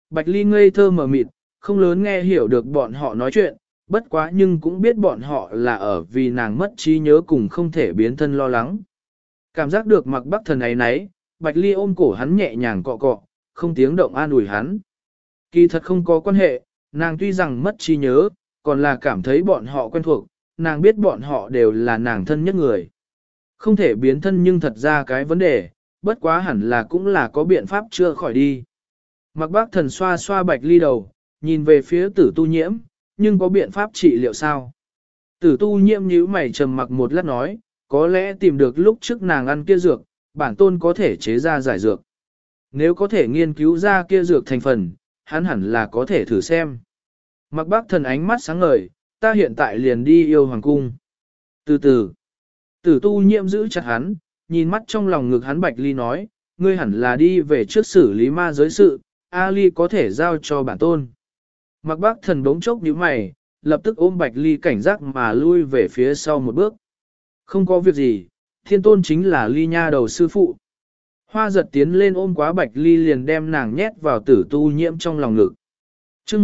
Bạch Ly ngây thơ mờ mịt, không lớn nghe hiểu được bọn họ nói chuyện, bất quá nhưng cũng biết bọn họ là ở vì nàng mất trí nhớ cùng không thể biến thân lo lắng. Cảm giác được Mạc Bắc Thần ấy nấy, Bạch Ly ôm cổ hắn nhẹ nhàng cọ cọ, không tiếng động an ủi hắn. Kỳ thật không có quan hệ, nàng tuy rằng mất trí nhớ, còn là cảm thấy bọn họ quen thuộc, nàng biết bọn họ đều là nàng thân nhất người. Không thể biến thân nhưng thật ra cái vấn đề, bất quá hẳn là cũng là có biện pháp chữa khỏi đi. Mạc Bắc Thần xoa xoa Bạch Ly đầu, nhìn về phía Tử Tu Nhiễm, nhưng có biện pháp trị liệu sao? Tử Tu Nhiễm nhíu mày trầm mặc một lát nói, có lẽ tìm được lúc trước nàng ăn kia dược, bản tôn có thể chế ra giải dược. Nếu có thể nghiên cứu ra kia dược thành phần, hắn hẳn là có thể thử xem. Mạc Bắc Thần ánh mắt sáng ngời, ta hiện tại liền đi yêu hoàng cung. Từ từ, Tử Tu Nhiễm giữ chặt hắn, nhìn mắt trong lòng ngực hắn Bạch Ly nói, ngươi hẳn là đi về trước xử lý ma giới sự, Ali có thể giao cho bản tôn. Mạc Bắc Thần bỗng chốc nhíu mày, lập tức ôm Bạch Ly cảnh giác mà lui về phía sau một bước. Không có việc gì, thiên tôn chính là Ly nha đầu sư phụ. Hoa giật tiến lên ôm quá Bạch Ly liền đem nàng nhét vào Tử Tu Nhiễm trong lòng ngực. chương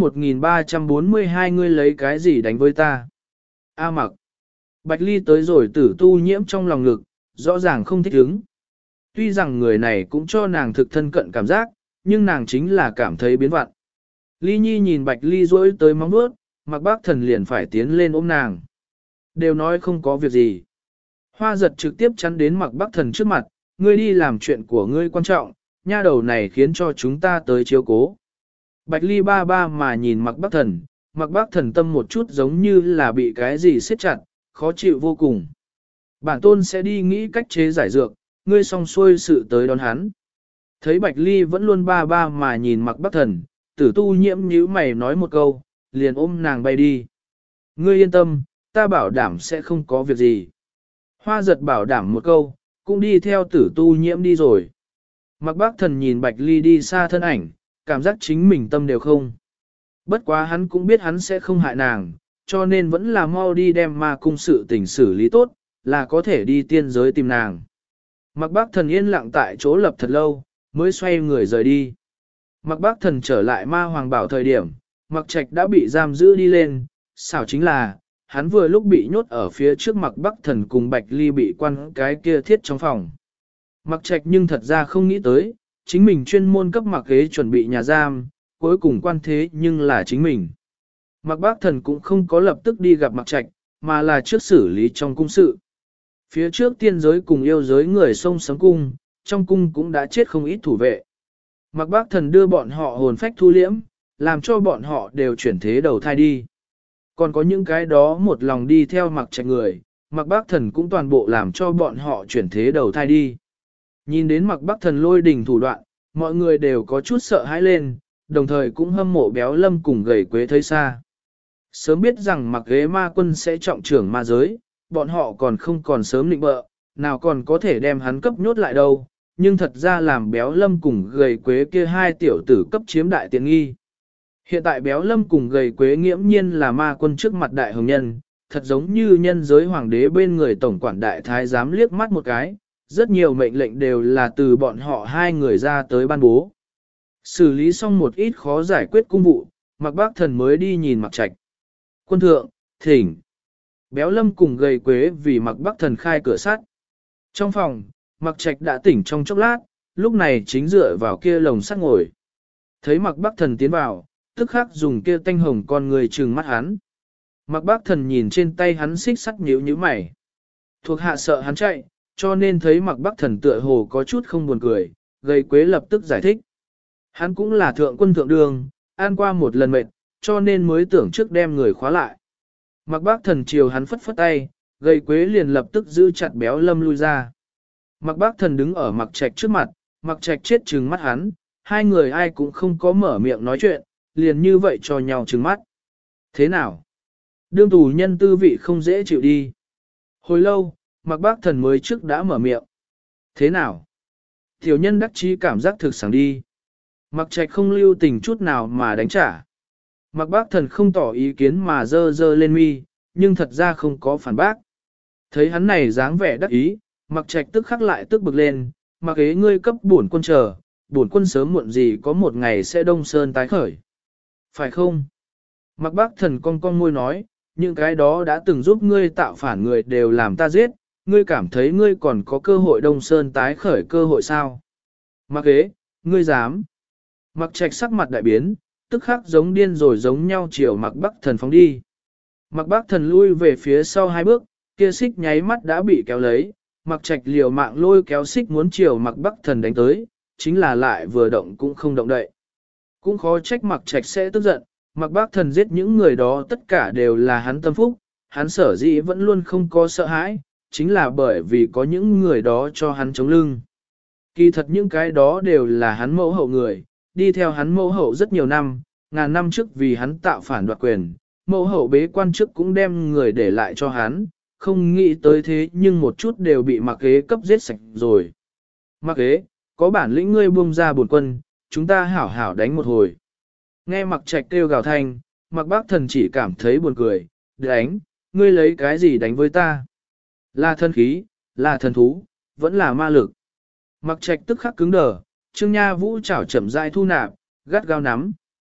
1342 ngươi lấy cái gì đánh với ta? A Mặc. Bạch Ly tới rồi Tử Tu Nhiễm trong lòng ngực, rõ ràng không thích ứng. Tuy rằng người này cũng cho nàng thực thân cận cảm giác, nhưng nàng chính là cảm thấy biến vặn. Ly Nhi nhìn Bạch Ly rỗi tới móng vuốt, Mạc Bắc Thần liền phải tiến lên ôm nàng. Đều nói không có việc gì. Hoa giật trực tiếp chắn đến Mạc Bắc Thần trước mặt, ngươi đi làm chuyện của ngươi quan trọng, nha đầu này khiến cho chúng ta tới chiếu cố. Bạch Ly ba ba mà nhìn Mạc Bắc Thần tâm một chút giống như là bị cái gì siết chặt, khó chịu vô cùng. Bản tôn sẽ đi nghĩ cách chế giải dược, ngươi xong xuôi sự tới đón hắn. Thấy Bạch Ly vẫn luôn ba ba mà nhìn Mạc Bắc Thần, Tử Tu Nhiễm nhíu mày nói một câu, liền ôm nàng bay đi. Ngươi yên tâm, ta bảo đảm sẽ không có việc gì. Hoa giật bảo đảm một câu, cũng đi theo Tử Tu Nhiễm đi rồi. Mạc Bắc Thần nhìn Bạch Ly đi xa thân ảnh, cảm giác chính mình tâm đều không. Bất quá hắn cũng biết hắn sẽ không hại nàng, cho nên vẫn là mau đi đem ma cung sự tình xử lý tốt, là có thể đi tiên giới tìm nàng. Mạc Bắc Thần yên lặng tại chỗ lập thật lâu, mới xoay người rời đi. Mạc Bắc Thần trở lại ma hoàng bảo thời điểm, Mạc Trạch đã bị giam giữ đi lên, xảo chính là, hắn vừa lúc bị nhốt ở phía trước Mạc Bắc Thần cùng Bạch Ly bị quan cái kia thiết trong phòng. Mạc Trạch nhưng thật ra không nghĩ tới, chính mình chuyên môn cấp Mạc Ghế chuẩn bị nhà giam, cuối cùng quan thế nhưng là chính mình. Mạc Bắc Thần cũng không có lập tức đi gặp Mạc Trạch, mà là trước xử lý trong cung sự. Phía trước tiên giới cùng yêu giới người sông sấm cung, trong cung cũng đã chết không ít thủ vệ. Mạc Bắc Thần đưa bọn họ hồn phách thu liễm, làm cho bọn họ đều chuyển thế đầu thai đi. Còn có những cái đó một lòng đi theo Mạc Trạch người, Mạc Bắc Thần cũng toàn bộ làm cho bọn họ chuyển thế đầu thai đi. Nhìn đến Mạc Bắc Thần lôi đình thủ đoạn, mọi người đều có chút sợ hãi lên, đồng thời cũng hâm mộ Béo Lâm cùng Gầy Quế thấy xa. Sớm biết rằng Mạc Ghế ma quân sẽ trọng trưởng ma giới, bọn họ còn không còn sớm định bợ, nào còn có thể đem hắn cấp nhốt lại đâu, nhưng thật ra làm Béo Lâm cùng Gầy Quế kia hai tiểu tử cấp chiếm đại tiện nghi. Hiện tại Béo Lâm cùng Gầy Quế nghiễm nhiên là ma quân trước mặt đại hồng nhân, thật giống như nhân giới hoàng đế bên người tổng quản đại thái giám liếc mắt một cái, rất nhiều mệnh lệnh đều là từ bọn họ hai người ra tới ban bố. Xử lý xong một ít khó giải quyết cung vụ, Mạc Bắc Thần mới đi nhìn Mạc Trạch. Quân thượng, thỉnh. Béo Lâm cùng Gầy Quế vì Mạc Bắc Thần khai cửa sắt. Trong phòng, Mạc Trạch đã tỉnh trong chốc lát, lúc này chính dựa vào kia lồng sắt ngồi. Thấy Mạc Bắc Thần tiến vào, tức khắc dùng kia tanh hồng con người trừng mắt hắn. Mạc Bắc Thần nhìn trên tay hắn xích sắt nhíu nhíu mày. Thuộc hạ sợ hắn chạy, cho nên thấy Mạc Bắc Thần tựa hồ có chút không buồn cười, Gầy Quế lập tức giải thích. Hắn cũng là thượng quân thượng đường, ăn qua một lần mệt, cho nên mới tưởng trước đem người khóa lại. Mạc Bắc Thần chiều hắn phất phất tay, Gầy Quế liền lập tức giữ chặt Béo Lâm lui ra. Mạc Bắc Thần đứng ở Mạc Trạch trước mặt, Mạc Trạch chết trừng mắt hắn, hai người ai cũng không có mở miệng nói chuyện, liền như vậy cho nhau trừng mắt. Thế nào? Đương tù nhân tư vị không dễ chịu đi. Hồi lâu, Mạc Bắc Thần mới trước đã mở miệng. Thế nào? Tiểu nhân đắc chí cảm giác thực sáng đi. Mạc Trạch không lưu tình chút nào mà đánh trả. Mạc Bắc Thần không tỏ ý kiến mà dơ dơ lên mi, nhưng thật ra không có phản bác. Thấy hắn này dáng vẻ đắc ý, Mạc Trạch tức khắc lại tức bực lên, Mạc Ghế ngươi cấp bổn quân chờ, bổn quân sớm muộn gì có một ngày sẽ đông sơn tái khởi. Phải không? Mạc Bác Thần cong cong môi nói, những cái đó đã từng giúp ngươi tạo phản người đều làm ta giết, ngươi cảm thấy ngươi còn có cơ hội đông sơn tái khởi cơ hội sao? Mạc Ế, ngươi dám? Mạc Trạch sắc mặt đại biến, tức khắc giống điên rồi giống nhau chiều Mạc Bắc Thần phóng đi. Mạc Bắc Thần lui về phía sau 2 bước, kia xích nháy mắt đã bị kéo lấy, Mạc Trạch liều mạng lôi kéo xích muốn chiều Mạc Bắc Thần đánh tới, chính là lại vừa động cũng không động đậy. Cũng khó trách Mạc Trạch sẽ tức giận, Mạc Bắc Thần giết những người đó tất cả đều là hắn tâm phúc, hắn sở dĩ vẫn luôn không có sợ hãi, chính là bởi vì có những người đó cho hắn chống lưng. Kỳ thật những cái đó đều là hắn mẫu hậu người, đi theo hắn mẫu hậu rất nhiều năm, ngàn năm trước vì hắn tạo phản đoạt quyền, mẫu hậu bế quan trước cũng đem người để lại cho hắn, không nghĩ tới thế nhưng một chút đều bị Mạc Ế cấp giết sạch rồi. Mạc Ế, có bản lĩnh ngươi buông ra bổn quân, chúng ta hảo hảo đánh một hồi. Nghe Mạc Trạch kêu gào thanh, Mạc Bác Thần chỉ cảm thấy buồn cười, đánh, ngươi lấy cái gì đánh với ta? Là thân khí, là thần thú, vẫn là ma lực. Mạc Trạch tức khắc cứng đờ, Trương Nha Vũ chảo chậm rãi thu nạp, gắt gao nắm.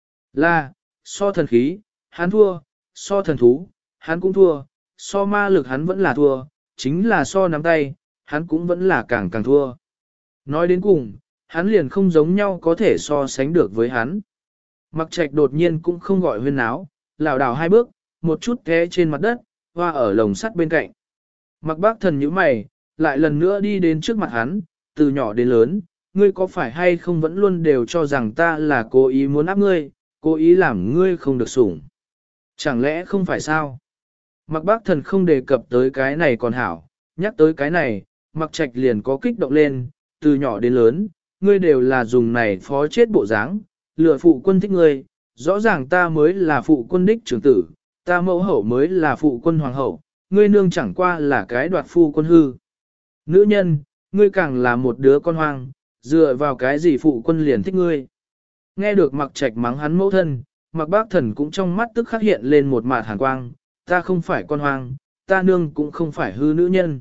Là, so thần khí, hắn thua, so thần thú, hắn cũng thua, so ma lực hắn vẫn là thua, chính là so nắm tay, hắn cũng vẫn là càng càng thua. Nói đến cùng, hắn liền không giống nhau có thể so sánh được với hắn. Mạc Trạch đột nhiên cũng không gọi huyên náo, lảo đảo 2 bước, một chút té trên mặt đất, hoa ở lồng sắt bên cạnh. Mạc Bác Thần nhíu mày, lại lần nữa đi đến trước mặt hắn, từ nhỏ đến lớn, ngươi có phải hay không vẫn luôn đều cho rằng ta là cố ý muốn áp ngươi, cố ý làm ngươi không được sủng. Chẳng lẽ không phải sao? Mạc Bác Thần không đề cập tới cái này còn hảo, nhắc tới cái này, Mạc Trạch liền có kích động lên, từ nhỏ đến lớn, ngươi đều là dùng này phó chết bộ dáng, lừa phụ quân thích ngươi, rõ ràng ta mới là phụ quân đích trưởng tử, ta mẫu hậu mới là phụ quân hoàng hậu, ngươi nương chẳng qua là cái đoạt phu quân hư. Nữ nhân, ngươi càng là một đứa con hoang, dựa vào cái gì phụ quân liền thích ngươi. Nghe được Mạc Trạch mắng hắn mẫu thân, Mạc Bác Thần cũng trong mắt tức khắc hiện lên một mạt hàn quang, ta không phải con hoang, ta nương cũng không phải hư nữ nhân.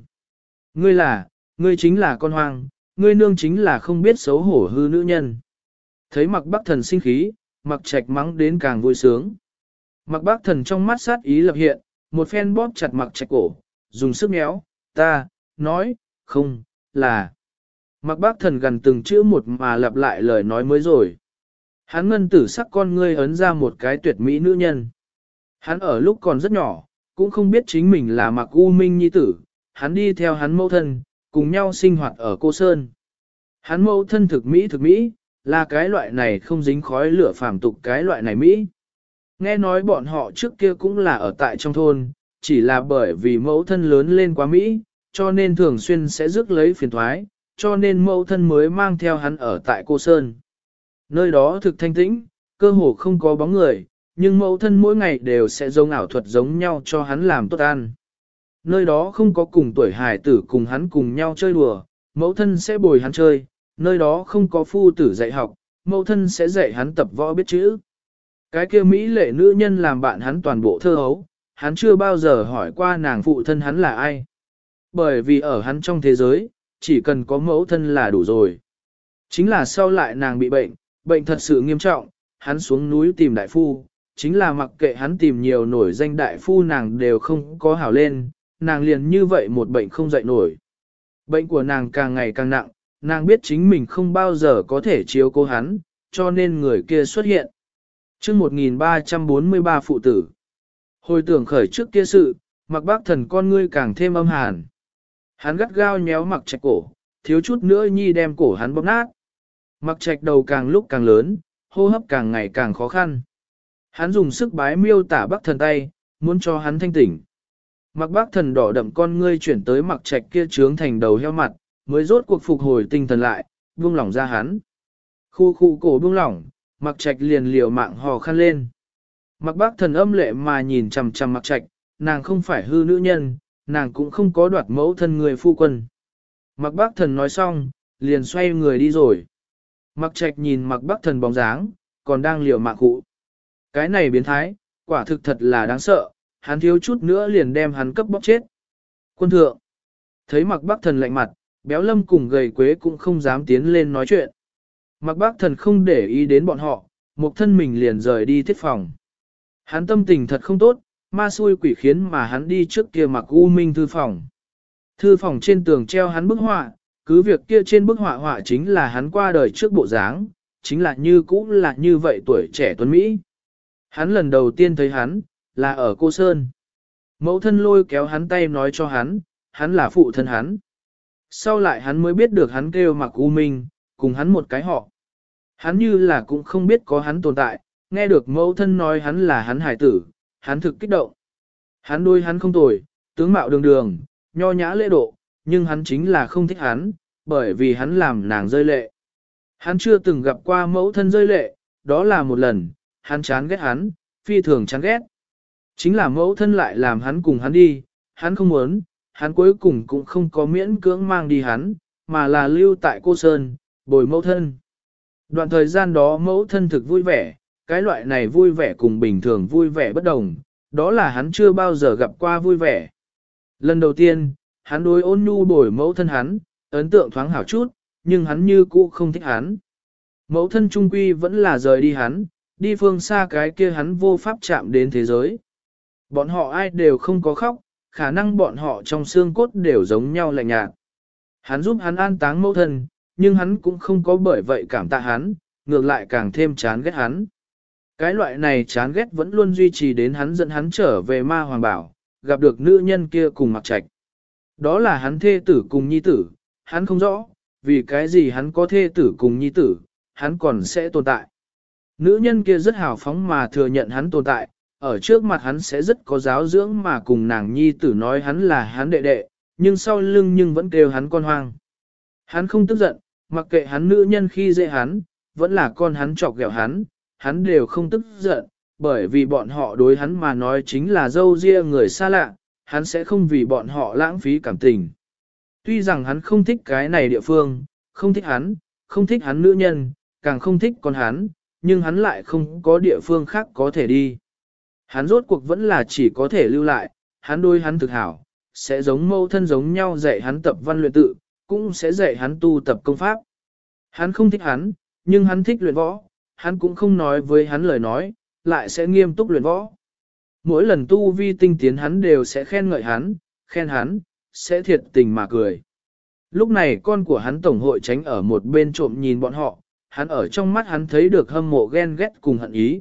Ngươi chính là con hoang, ngươi nương chính là không biết xấu hổ hư nữ nhân. Thấy Mạc Bác Thần sinh khí, Mạc Trạch mắng đến càng vui sướng. Mạc Bác Thần trong mắt sát ý lập hiện, một phen bóp chặt Mạc Trạch cổ, dùng sức méo, ta, nói, không, là. Mạc Bác Thần gần từng chữ một mà lặp lại lời nói mới rồi. Hắn ngân tử sắc con ngươi ấn ra một cái tuyệt mỹ nữ nhân. Hắn ở lúc còn rất nhỏ, cũng không biết chính mình là Mạc U Minh nhi tử, hắn đi theo hắn mẫu thân, cùng nhau sinh hoạt ở Cô Sơn. Hắn mẫu thân thực mỹ, là cái loại này không dính khói lửa phàm tục cái loại này Mỹ. Nghe nói bọn họ trước kia cũng là ở tại trong thôn, chỉ là bởi vì mẫu thân lớn lên quá Mỹ, cho nên thường xuyên sẽ rước lấy phiền thoái, cho nên mẫu thân mới mang theo hắn ở tại Cô Sơn. Nơi đó thực thanh tĩnh, cơ hồ không có bóng người, nhưng mẫu thân mỗi ngày đều sẽ giống ảo thuật giống nhau cho hắn làm tốt ăn. Nơi đó không có cùng tuổi hài tử cùng hắn cùng nhau chơi đùa, mẫu thân sẽ bồi hắn chơi, nơi đó không có phu tử dạy học, mẫu thân sẽ dạy hắn tập võ biết chữ. Cái kia Mỹ lệ nữ nhân làm bạn hắn toàn bộ thơ hấu, hắn chưa bao giờ hỏi qua nàng phụ thân hắn là ai. Bởi vì ở hắn trong thế giới, chỉ cần có mẫu thân là đủ rồi. Chính là sau lại nàng bị bệnh, bệnh thật sự nghiêm trọng, hắn xuống núi tìm đại phu, chính là mặc kệ hắn tìm nhiều nổi danh đại phu nàng đều không có hảo lên, nàng liền như vậy một bệnh không dậy nổi. Bệnh của nàng càng ngày càng nặng, nàng biết chính mình không bao giờ có thể chiếu cố hắn, cho nên người kia xuất hiện. Chương 1343 phụ tử. Hồi tưởng khởi trước kia sự, Mạc Bác Thần con ngươi càng thêm âm hàn. Hắn gắt gao nhéo Mạc Trạch cổ, thiếu chút nữa nhi đem cổ hắn bóp nát. Mạc Trạch đầu càng lúc càng lớn, hô hấp càng ngày càng khó khăn. Hắn dùng sức bái miêu tả Bác Thần tay, muốn cho hắn thanh tỉnh. Mạc Bác Thần đỏ đậm con ngươi chuyển tới Mạc Trạch kia trướng thành đầu heo mặt, mới rốt cuộc phục hồi tinh thần lại, buông lỏng ra hắn. Khu khu cổ buông lỏng, Mạc Trạch liền liều mạng hò khăn lên. Mạc Bác Thần âm lệ mà nhìn chằm chằm Mạc Trạch, nàng không phải hư nữ nhân, nàng cũng không có đoạt mẫu thân người phu quân. Mạc Bác Thần nói xong, liền xoay người đi rồi. Mạc Trạch nhìn Mạc Bác Thần bóng dáng, còn đang liều mạng cụ. Cái này biến thái, quả thực thật là đáng sợ, hắn thiếu chút nữa liền đem hắn cấp bóc chết. Quân thượng, thấy Mạc Bác Thần lạnh mặt, Béo Lâm cùng Gầy Quế cũng không dám tiến lên nói chuyện. Mạc Bác Thần không để ý đến bọn họ, một thân mình liền rời đi thiết phòng. Hắn tâm tình thật không tốt, ma xui quỷ khiến mà hắn đi trước kia Mạc U Minh thư phòng. Thư phòng trên tường treo hắn bức họa, cứ việc kia trên bức họa họa chính là hắn qua đời trước bộ dáng, chính là như cũ là như vậy tuổi trẻ tuấn Mỹ. Hắn lần đầu tiên thấy hắn, là ở Cô Sơn. Mẫu thân lôi kéo hắn tay nói cho hắn là phụ thân hắn. Sau lại hắn mới biết được hắn kêu Mạc U Minh, cùng hắn một cái họ. Hắn như là cũng không biết có hắn tồn tại, nghe được mẫu thân nói hắn là hắn hải tử, hắn thực kích động. Hắn đôi hắn không tồi, tướng mạo đường đường, nho nhã lễ độ, nhưng hắn chính là không thích hắn, bởi vì hắn làm nàng rơi lệ. Hắn chưa từng gặp qua mẫu thân rơi lệ, đó là một lần, hắn chán ghét hắn, phi thường chán ghét. Chính là mẫu thân lại làm hắn cùng hắn đi, hắn không muốn, hắn cuối cùng cũng không có miễn cưỡng mang đi hắn, mà là lưu tại Cô Sơn, bồi mẫu thân. Đoạn thời gian đó mẫu thân thực vui vẻ, cái loại này vui vẻ cùng bình thường vui vẻ bất đồng, đó là hắn chưa bao giờ gặp qua vui vẻ. Lần đầu tiên, hắn đối ôn nhu bồi mẫu thân hắn, ấn tượng thoáng hảo chút, nhưng hắn như cũ không thích hắn. Mẫu thân trung quy vẫn là rời đi hắn, đi phương xa cái kia hắn vô pháp chạm đến thế giới. Bọn họ ai đều không có khóc, khả năng bọn họ trong xương cốt đều giống nhau lạnh nhạt. Hắn giúp hắn an táng mẫu thân, nhưng hắn cũng không có bởi vậy cảm tạ hắn, ngược lại càng thêm chán ghét hắn. Cái loại này chán ghét vẫn luôn duy trì đến hắn dẫn hắn trở về ma hoàng bảo, gặp được nữ nhân kia cùng Mặc Trạch. Đó là hắn thê tử cùng nhi tử, hắn không rõ, vì cái gì hắn có thê tử cùng nhi tử, hắn còn sẽ tồn tại. Nữ nhân kia rất hào phóng mà thừa nhận hắn tồn tại, ở trước mặt hắn sẽ rất có giáo dưỡng mà cùng nàng nhi tử nói hắn là hắn đệ đệ, nhưng sau lưng nhưng vẫn kêu hắn con hoang. Hắn không tức giận, mặc kệ hắn nữ nhân khi dễ hắn, vẫn là con hắn chọc ghẹo hắn đều không tức giận, bởi vì bọn họ đối hắn mà nói chính là dâu ria người xa lạ, hắn sẽ không vì bọn họ lãng phí cảm tình. Tuy rằng hắn không thích cái này địa phương, không thích hắn nữ nhân, càng không thích con hắn, nhưng hắn lại không có địa phương khác có thể đi. Hắn rốt cuộc vẫn là chỉ có thể lưu lại, hắn đối hắn thực hảo, sẽ giống mâu thân giống nhau dạy hắn tập văn luyện tự, cũng sẽ dạy hắn tu tập công pháp. Hắn không thích hắn, nhưng hắn thích luyện võ, hắn cũng không nói với hắn lời nói, lại sẽ nghiêm túc luyện võ. Mỗi lần tu vi tinh tiến hắn đều sẽ khen ngợi hắn, khen hắn, sẽ thiệt tình mà cười. Lúc này con của hắn tổng hội tránh ở một bên trộm nhìn bọn họ, hắn ở trong mắt hắn thấy được hâm mộ ghen ghét cùng hận ý.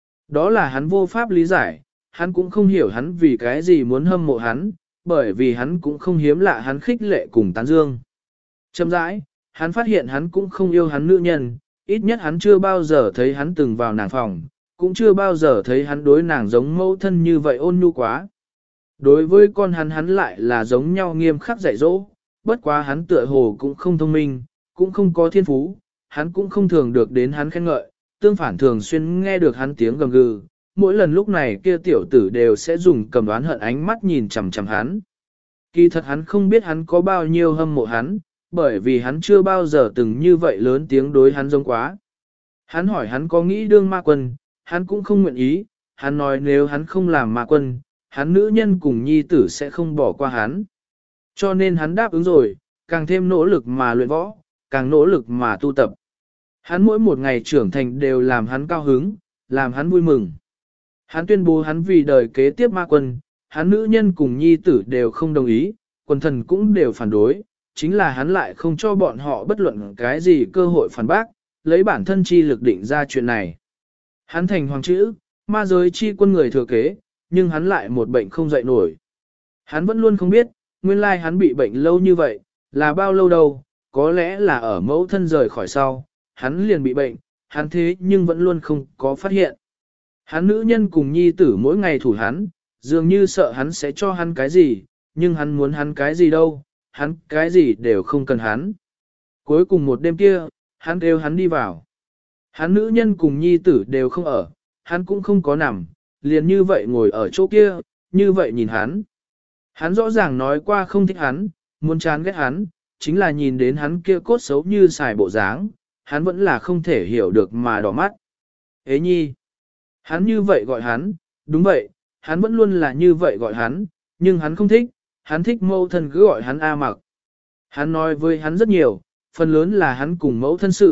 Đó là hắn vô pháp lý giải, hắn cũng không hiểu hắn vì cái gì muốn hâm mộ hắn, bởi vì hắn cũng không hiếm lạ hắn khích lệ cùng tán dương. Chậm rãi, hắn phát hiện hắn cũng không yêu hắn nữ nhân, ít nhất hắn chưa bao giờ thấy hắn từng vào nàng phòng, cũng chưa bao giờ thấy hắn đối nàng giống mẫu thân như vậy ôn nhu quá. Đối với con hắn lại là giống nhau nghiêm khắc dạy dỗ, bất quá hắn tựa hồ cũng không thông minh, cũng không có thiên phú, hắn cũng không thường được đến hắn khen ngợi, tương phản thường xuyên nghe được hắn tiếng gầm gừ, mỗi lần lúc này kia tiểu tử đều sẽ dùng cầm đoán hận ánh mắt nhìn chằm chằm hắn. Kỳ thật hắn không biết hắn có bao nhiêu hâm mộ hắn, bởi vì hắn chưa bao giờ từng như vậy lớn tiếng đối hắn giống quá. Hắn hỏi hắn có nghĩ đương ma quân, hắn cũng không nguyện ý, hắn nói nếu hắn không làm ma quân, hắn nữ nhân cùng nhi tử sẽ không bỏ qua hắn. Cho nên hắn đáp ứng rồi, càng thêm nỗ lực mà luyện võ, càng nỗ lực mà tu tập. Hắn mỗi một ngày trưởng thành đều làm hắn cao hứng, làm hắn vui mừng. Hắn tuyên bố hắn vì đời kế tiếp ma quân, hắn nữ nhân cùng nhi tử đều không đồng ý, quần thần cũng đều phản đối, chính là hắn lại không cho bọn họ bất luận cái gì cơ hội phản bác, lấy bản thân chi lực định ra chuyện này. Hắn thành hoàng chữ, ma giới chi quân người thừa kế, nhưng hắn lại một bệnh không dậy nổi. Hắn vẫn luôn không biết, nguyên lai hắn bị bệnh lâu như vậy, là bao lâu đâu, có lẽ là ở mẫu thân rời khỏi sau, hắn liền bị bệnh, hắn thế nhưng vẫn luôn không có phát hiện. Hắn nữ nhân cùng nhi tử mỗi ngày thủ hắn, dường như sợ hắn sẽ cho hắn cái gì, nhưng hắn muốn hắn cái gì đâu, hắn cái gì đều không cần hắn. Cuối cùng một đêm kia, hắn kêu hắn đi vào. Hắn nữ nhân cùng nhi tử đều không ở, hắn cũng không có nằm, liền như vậy ngồi ở chỗ kia, như vậy nhìn hắn. Hắn rõ ràng nói qua không thích hắn, muốn chán ghét hắn, chính là nhìn đến hắn kia cốt xấu như xài bộ dáng, hắn vẫn là không thể hiểu được mà đỏ mắt. Ế nhi, hắn như vậy gọi hắn, đúng vậy, hắn vẫn luôn là như vậy gọi hắn, nhưng hắn không thích, hắn thích mẫu thân cứ gọi hắn A Mặc. Hắn nói với hắn rất nhiều, phần lớn là hắn cùng mẫu thân sự,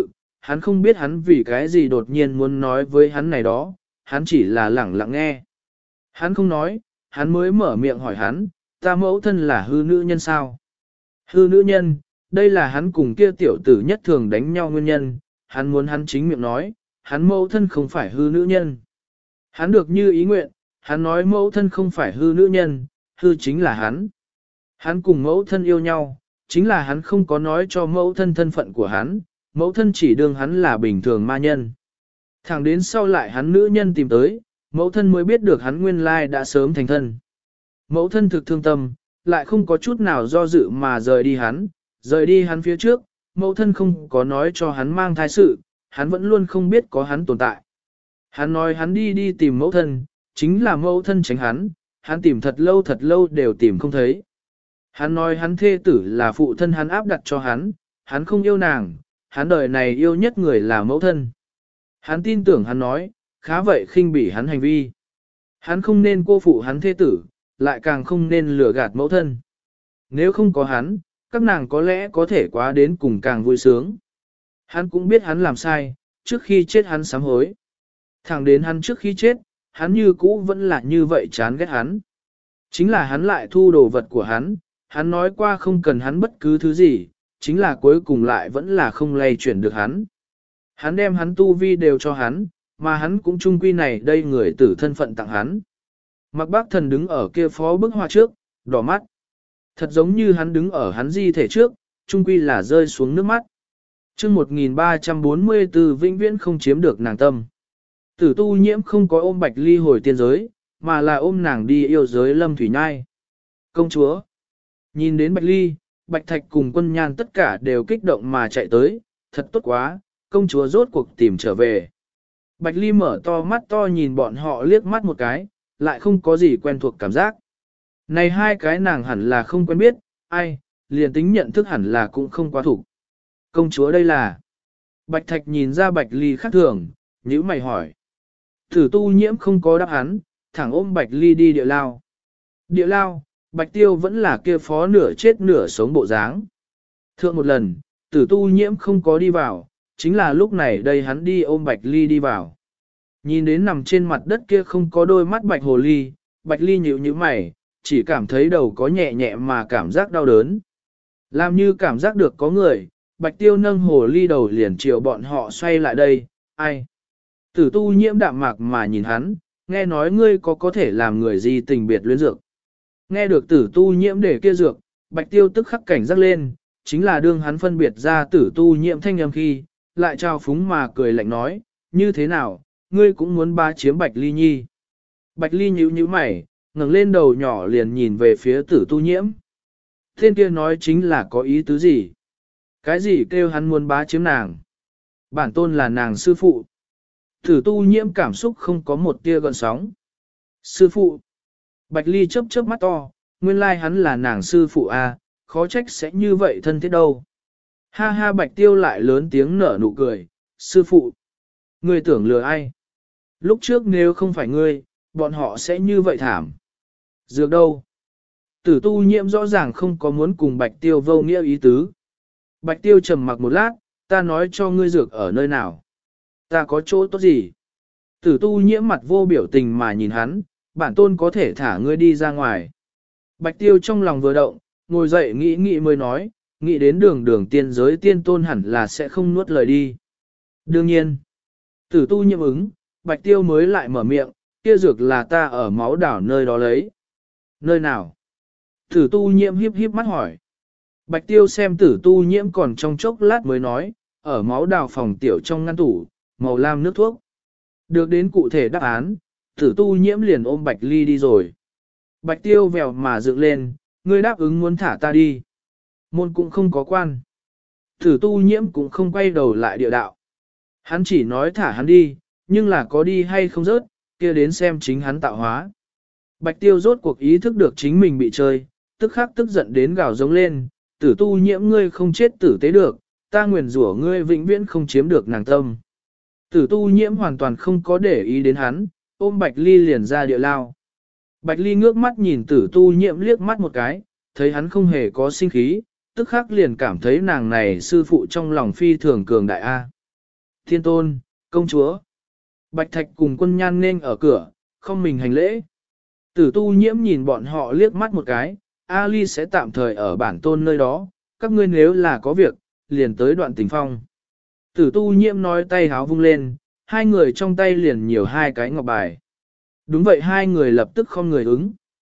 hắn không biết hắn vì cái gì đột nhiên muốn nói với hắn này đó, hắn chỉ là lẳng lặng nghe. Hắn không nói, hắn mới mở miệng hỏi hắn, ta mẫu thân là hư nữ nhân sao? Hư nữ nhân, đây là hắn cùng kia tiểu tử nhất thường đánh nhau nguyên nhân, hắn muốn hắn chính miệng nói, hắn mẫu thân không phải hư nữ nhân. Hắn được như ý nguyện, hắn nói mẫu thân không phải hư nữ nhân, hư chính là hắn. Hắn cùng mẫu thân yêu nhau, chính là hắn không có nói cho mẫu thân thân phận của hắn, mẫu thân chỉ đương hắn là bình thường ma nhân. Thẳng đến sau lại hắn nữ nhân tìm tới, mẫu thân mới biết được hắn nguyên lai đã sớm thành thân. Mẫu thân thực thương tâm, lại không có chút nào do dự mà rời đi hắn phía trước, mẫu thân không có nói cho hắn mang thai sự, hắn vẫn luôn không biết có hắn tồn tại. Hắn nói hắn đi tìm mẫu thân, chính là mẫu thân tránh hắn tìm thật lâu đều tìm không thấy. Hắn nói hắn thê tử là phụ thân hắn áp đặt cho hắn không yêu nàng, hắn đời này yêu nhất người là mẫu thân. Hắn tin tưởng hắn nói, khá vậy khinh bỉ hắn hành vi. Hắn không nên cô phụ hắn thê tử, lại càng không nên lừa gạt mẫu thân. Nếu không có hắn, các nàng có lẽ có thể quá đến cùng càng vui sướng. Hắn cũng biết hắn làm sai, trước khi chết hắn sám hối. Thẳng đến hắn trước khi chết, hắn như cũ vẫn là như vậy chán ghét hắn. Chính là hắn lại thu đồ vật của hắn nói qua không cần hắn bất cứ thứ gì, chính là cuối cùng lại vẫn là không lay chuyển được hắn. Hắn đem hắn tu vi đều cho hắn, mà hắn cũng trung quy này đây người tử thân phận tặng hắn. Mạc Bác Thần đứng ở kia phó bức họa trước, đỏ mắt. Thật giống như hắn đứng ở hắn di thể trước, trung quy là rơi xuống nước mắt. Chương 1344 vĩnh viễn không chiếm được nàng tâm. Tử Tu Nhiễm không có ôm Bạch Ly hồi tiên giới, mà là ôm nàng đi yêu giới Lâm Thủy Nhai. Công chúa. Nhìn đến Bạch Ly, Bạch Thạch cùng Quân Nhan tất cả đều kích động mà chạy tới, thật tốt quá, công chúa rốt cuộc tìm trở về. Bạch Ly mở to mắt to nhìn bọn họ liếc mắt một cái, lại không có gì quen thuộc cảm giác. Này hai cái nàng hẳn là không quen biết, ai, liền tính nhận thức hẳn là cũng không quá thủ. Công chúa đây là... Bạch Thạch nhìn ra Bạch Ly khác thường, nhíu mày hỏi. Tử Tu Nhiễm không có đáp án, thẳng ôm Bạch Ly đi địa lao. Địa lao, Bạch Tiêu vẫn là kia phó nửa chết nửa sống bộ dáng. Thượng một lần, Tử Tu Nhiễm không có đi vào, chính là lúc này đây hắn đi ôm Bạch Ly đi vào. Nhìn đến nằm trên mặt đất kia không có đôi mắt Bạch Hồ Ly, Bạch Ly nhíu nhíu mày, chỉ cảm thấy đầu có nhẹ nhẹ mà cảm giác đau đớn. Làm như cảm giác được có người, Bạch Tiêu nâng Hồ Ly đầu liền chiều bọn họ xoay lại đây, ai? Tử Tu Nhiễm đạm mạc mà nhìn hắn, nghe nói ngươi có thể làm người gì tình biệt luyến dược. Nghe được Tử Tu Nhiễm để kia dược, Bạch Tiêu tức khắc cảnh giác lên, chính là đương hắn phân biệt ra Tử Tu Nhiễm thanh âm khi, lại trao phúng mà cười lạnh nói, như thế nào, ngươi cũng muốn bá chiếm Bạch Ly Nhi. Bạch Ly nhíu nhíu mày, ngẩng lên đầu nhỏ liền nhìn về phía Tử Tu Nhiễm. Tên kia nói chính là có ý tứ gì? Cái gì kêu hắn muốn bá chiếm nàng? Bản tôn là nàng sư phụ. Tử Tu Nhiễm cảm xúc không có một tia gợn sóng. Sư phụ. Bạch Ly chớp chớp mắt to, nguyên lai hắn là nàng sư phụ à, khó trách sẽ như vậy thân thiết đâu. Ha ha Bạch Tiêu lại lớn tiếng nở nụ cười, sư phụ. Ngươi tưởng lừa ai? Lúc trước nếu không phải ngươi, bọn họ sẽ như vậy thảm. Dược đâu? Tử Tu Nhiễm rõ ràng không có muốn cùng Bạch Tiêu vô nghĩa ý tứ. Bạch Tiêu trầm mặc một lát, ta nói cho ngươi dược ở nơi nào? Ta có chỗ tốt gì? Tử Tu Nhiễm mặt vô biểu tình mà nhìn hắn, bản tôn có thể thả ngươi đi ra ngoài. Bạch Tiêu trong lòng vừa động, ngồi dậy nghĩ mới nói, nghĩ đến đường tiên giới tiên tôn hẳn là sẽ không nuốt lời đi. Đương nhiên, Tử Tu Nhiễm ứng, Bạch Tiêu mới lại mở miệng, kia dược là ta ở máu đảo nơi đó lấy. Nơi nào? Tử Tu Nhiễm híp mắt hỏi. Bạch Tiêu xem Tử Tu Nhiễm còn trong chốc lát mới nói, ở máu đào phòng tiểu trong ngăn tủ, màu lam nước thuốc. Được đến cụ thể đáp án, Tử Tu Nhiễm liền ôm Bạch Ly đi rồi. Bạch Tiêu vèo mà dựng lên, ngươi đáp ứng muốn thả ta đi. Môn cũng không có quan. Tử Tu Nhiễm cũng không quay đầu lại địa đạo. Hắn chỉ nói thả hắn đi, nhưng là có đi hay không rớt, kia đến xem chính hắn tạo hóa. Bạch Tiêu rốt cuộc ý thức được chính mình bị chơi, tức khắc tức giận đến gào giống lên, Tử Tu Nhiễm ngươi không chết tử tế được, ta nguyền rủa ngươi vĩnh viễn không chiếm được nàng tâm. Tử Tu Nhiễm hoàn toàn không có để ý đến hắn, ôm Bạch Ly liền ra địa lao. Bạch Ly ngước mắt nhìn Tử Tu Nhiễm liếc mắt một cái, thấy hắn không hề có sinh khí, tức khắc liền cảm thấy nàng này sư phụ trong lòng phi thường cường đại A. Thiên tôn, công chúa. Bạch Thạch cùng Quân Nhan nên ở cửa, không mình hành lễ. Tử tu nhiễm nhìn bọn họ liếc mắt một cái, Ali sẽ tạm thời ở bản tôn nơi đó, các ngươi nếu là có việc, liền tới đoạn tình phong. Tử tu nhiễm nói tay háo vung lên, hai người trong tay liền nhiều hai cái ngọc bài. Đúng vậy, hai người lập tức không người ứng.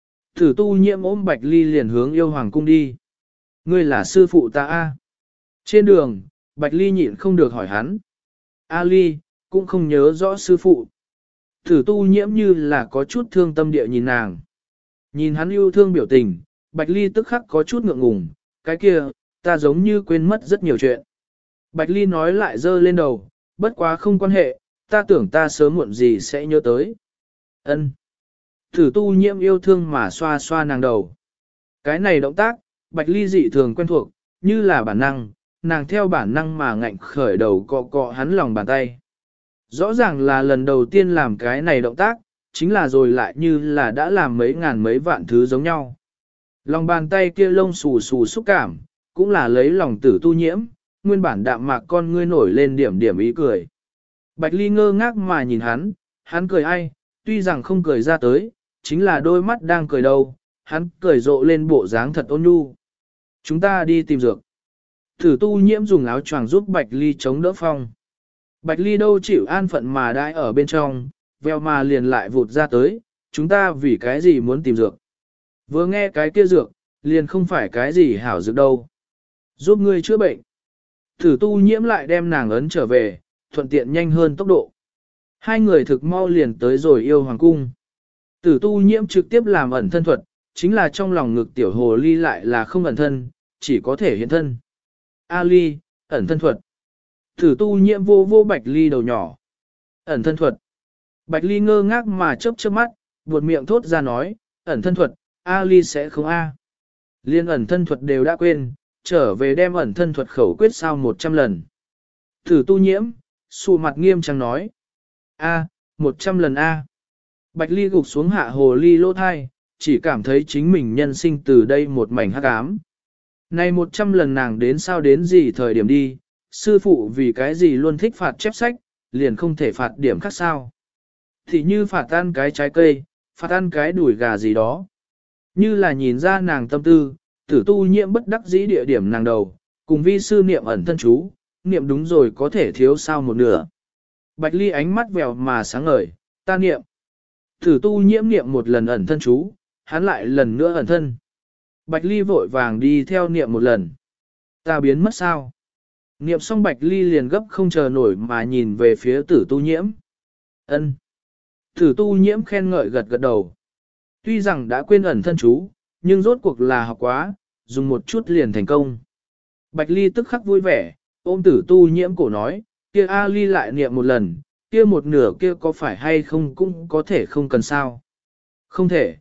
Tử tu nhiễm ôm Bạch Ly liền hướng yêu hoàng cung đi. Ngươi là sư phụ ta a? Trên đường, Bạch Ly nhịn không được hỏi hắn. Ali cũng không nhớ rõ sư phụ. Tử tu nhiễm như là có chút thương tâm địa nhìn nàng. Nhìn hắn yêu thương biểu tình, Bạch Ly tức khắc có chút ngượng ngùng. Cái kia, ta giống như quên mất rất nhiều chuyện. Bạch Ly nói lại giơ lên đầu, bất quá không quan hệ, ta tưởng ta sớm muộn gì sẽ nhớ tới. Ân. Tử tu nhiễm yêu thương mà xoa xoa nàng đầu. Cái này động tác, Bạch Ly dị thường quen thuộc, như là bản năng, nàng theo bản năng mà ngạnh khởi đầu cọ cọ hắn lòng bàn tay. Rõ ràng là lần đầu tiên làm cái này động tác, chính là rồi lại như là đã làm mấy ngàn mấy vạn thứ giống nhau. Lòng bàn tay kia lông xù xù xúc cảm, cũng là lấy lòng tử tu nhiễm, nguyên bản đạm mạc con ngươi nổi lên điểm điểm ý cười. Bạch Ly ngơ ngác mà nhìn hắn cười ai, tuy rằng không cười ra tới, chính là đôi mắt đang cười đâu, hắn cười rộ lên bộ dáng thật ôn nhu. Chúng ta đi tìm dược. Tử tu nhiễm dùng áo choàng giúp Bạch Ly chống đỡ phong. Bạch Ly đâu chịu an phận mà đãi ở bên trong, veo mà liền lại vụt ra tới, chúng ta vì cái gì muốn tìm dược. Vừa nghe cái kia dược, liền không phải cái gì hảo dược đâu. Giúp ngươi chữa bệnh. Tử tu nhiễm lại đem nàng ấn trở về, thuận tiện nhanh hơn tốc độ. Hai người thực mau liền tới rồi yêu hoàng cung. Tử tu nhiễm trực tiếp làm ẩn thân thuật, chính là trong lòng ngực tiểu hồ ly lại là không ẩn thân, chỉ có thể hiện thân. Ali, ẩn thân thuật. Tử tu nhiễm vô vô Bạch Ly đầu nhỏ. Ẩn thân thuật. Bạch Ly ngơ ngác mà chớp chớp mắt, buột miệng thốt ra nói, ẩn thân thuật, Ali sẽ không a. Liên ẩn thân thuật đều đã quên, trở về đem ẩn thân thuật khẩu quyết sao 100 lần. Tử tu nhiễm, xù mặt nghiêm trang nói. 100 lần a. Bạch Ly gục xuống hạ hồ ly lỗ thai, chỉ cảm thấy chính mình nhân sinh từ đây một mảnh hắc ám. Này 100 lần nàng đến sao đến gì thời điểm đi, sư phụ vì cái gì luôn thích phạt chép sách, liền không thể phạt điểm khác sao. Thì như phạt ăn cái trái cây, phạt ăn cái đùi gà gì đó. Như là nhìn ra nàng tâm tư, tử tu nhiễm bất đắc dĩ địa điểm nàng đầu, cùng vi sư niệm ẩn thân chú, niệm đúng rồi có thể thiếu sao một nửa. Bạch Ly ánh mắt vèo mà sáng ngời, ta niệm. Tử tu nhiễm niệm một lần ẩn thân chú, hắn lại lần nữa ẩn thân. Bạch Ly vội vàng đi theo niệm một lần. Ta biến mất sao? Niệm xong Bạch Ly liền gấp không chờ nổi mà nhìn về phía tử tu nhiễm. Ân. Tử tu nhiễm khen ngợi gật gật đầu. Tuy rằng đã quên ẩn thân chú, nhưng rốt cuộc là học quá, dùng một chút liền thành công. Bạch Ly tức khắc vui vẻ, ôm tử tu nhiễm cổ nói, kia A Ly lại niệm một lần, kia một nửa kia có phải hay không cũng có thể không cần sao. Không thể.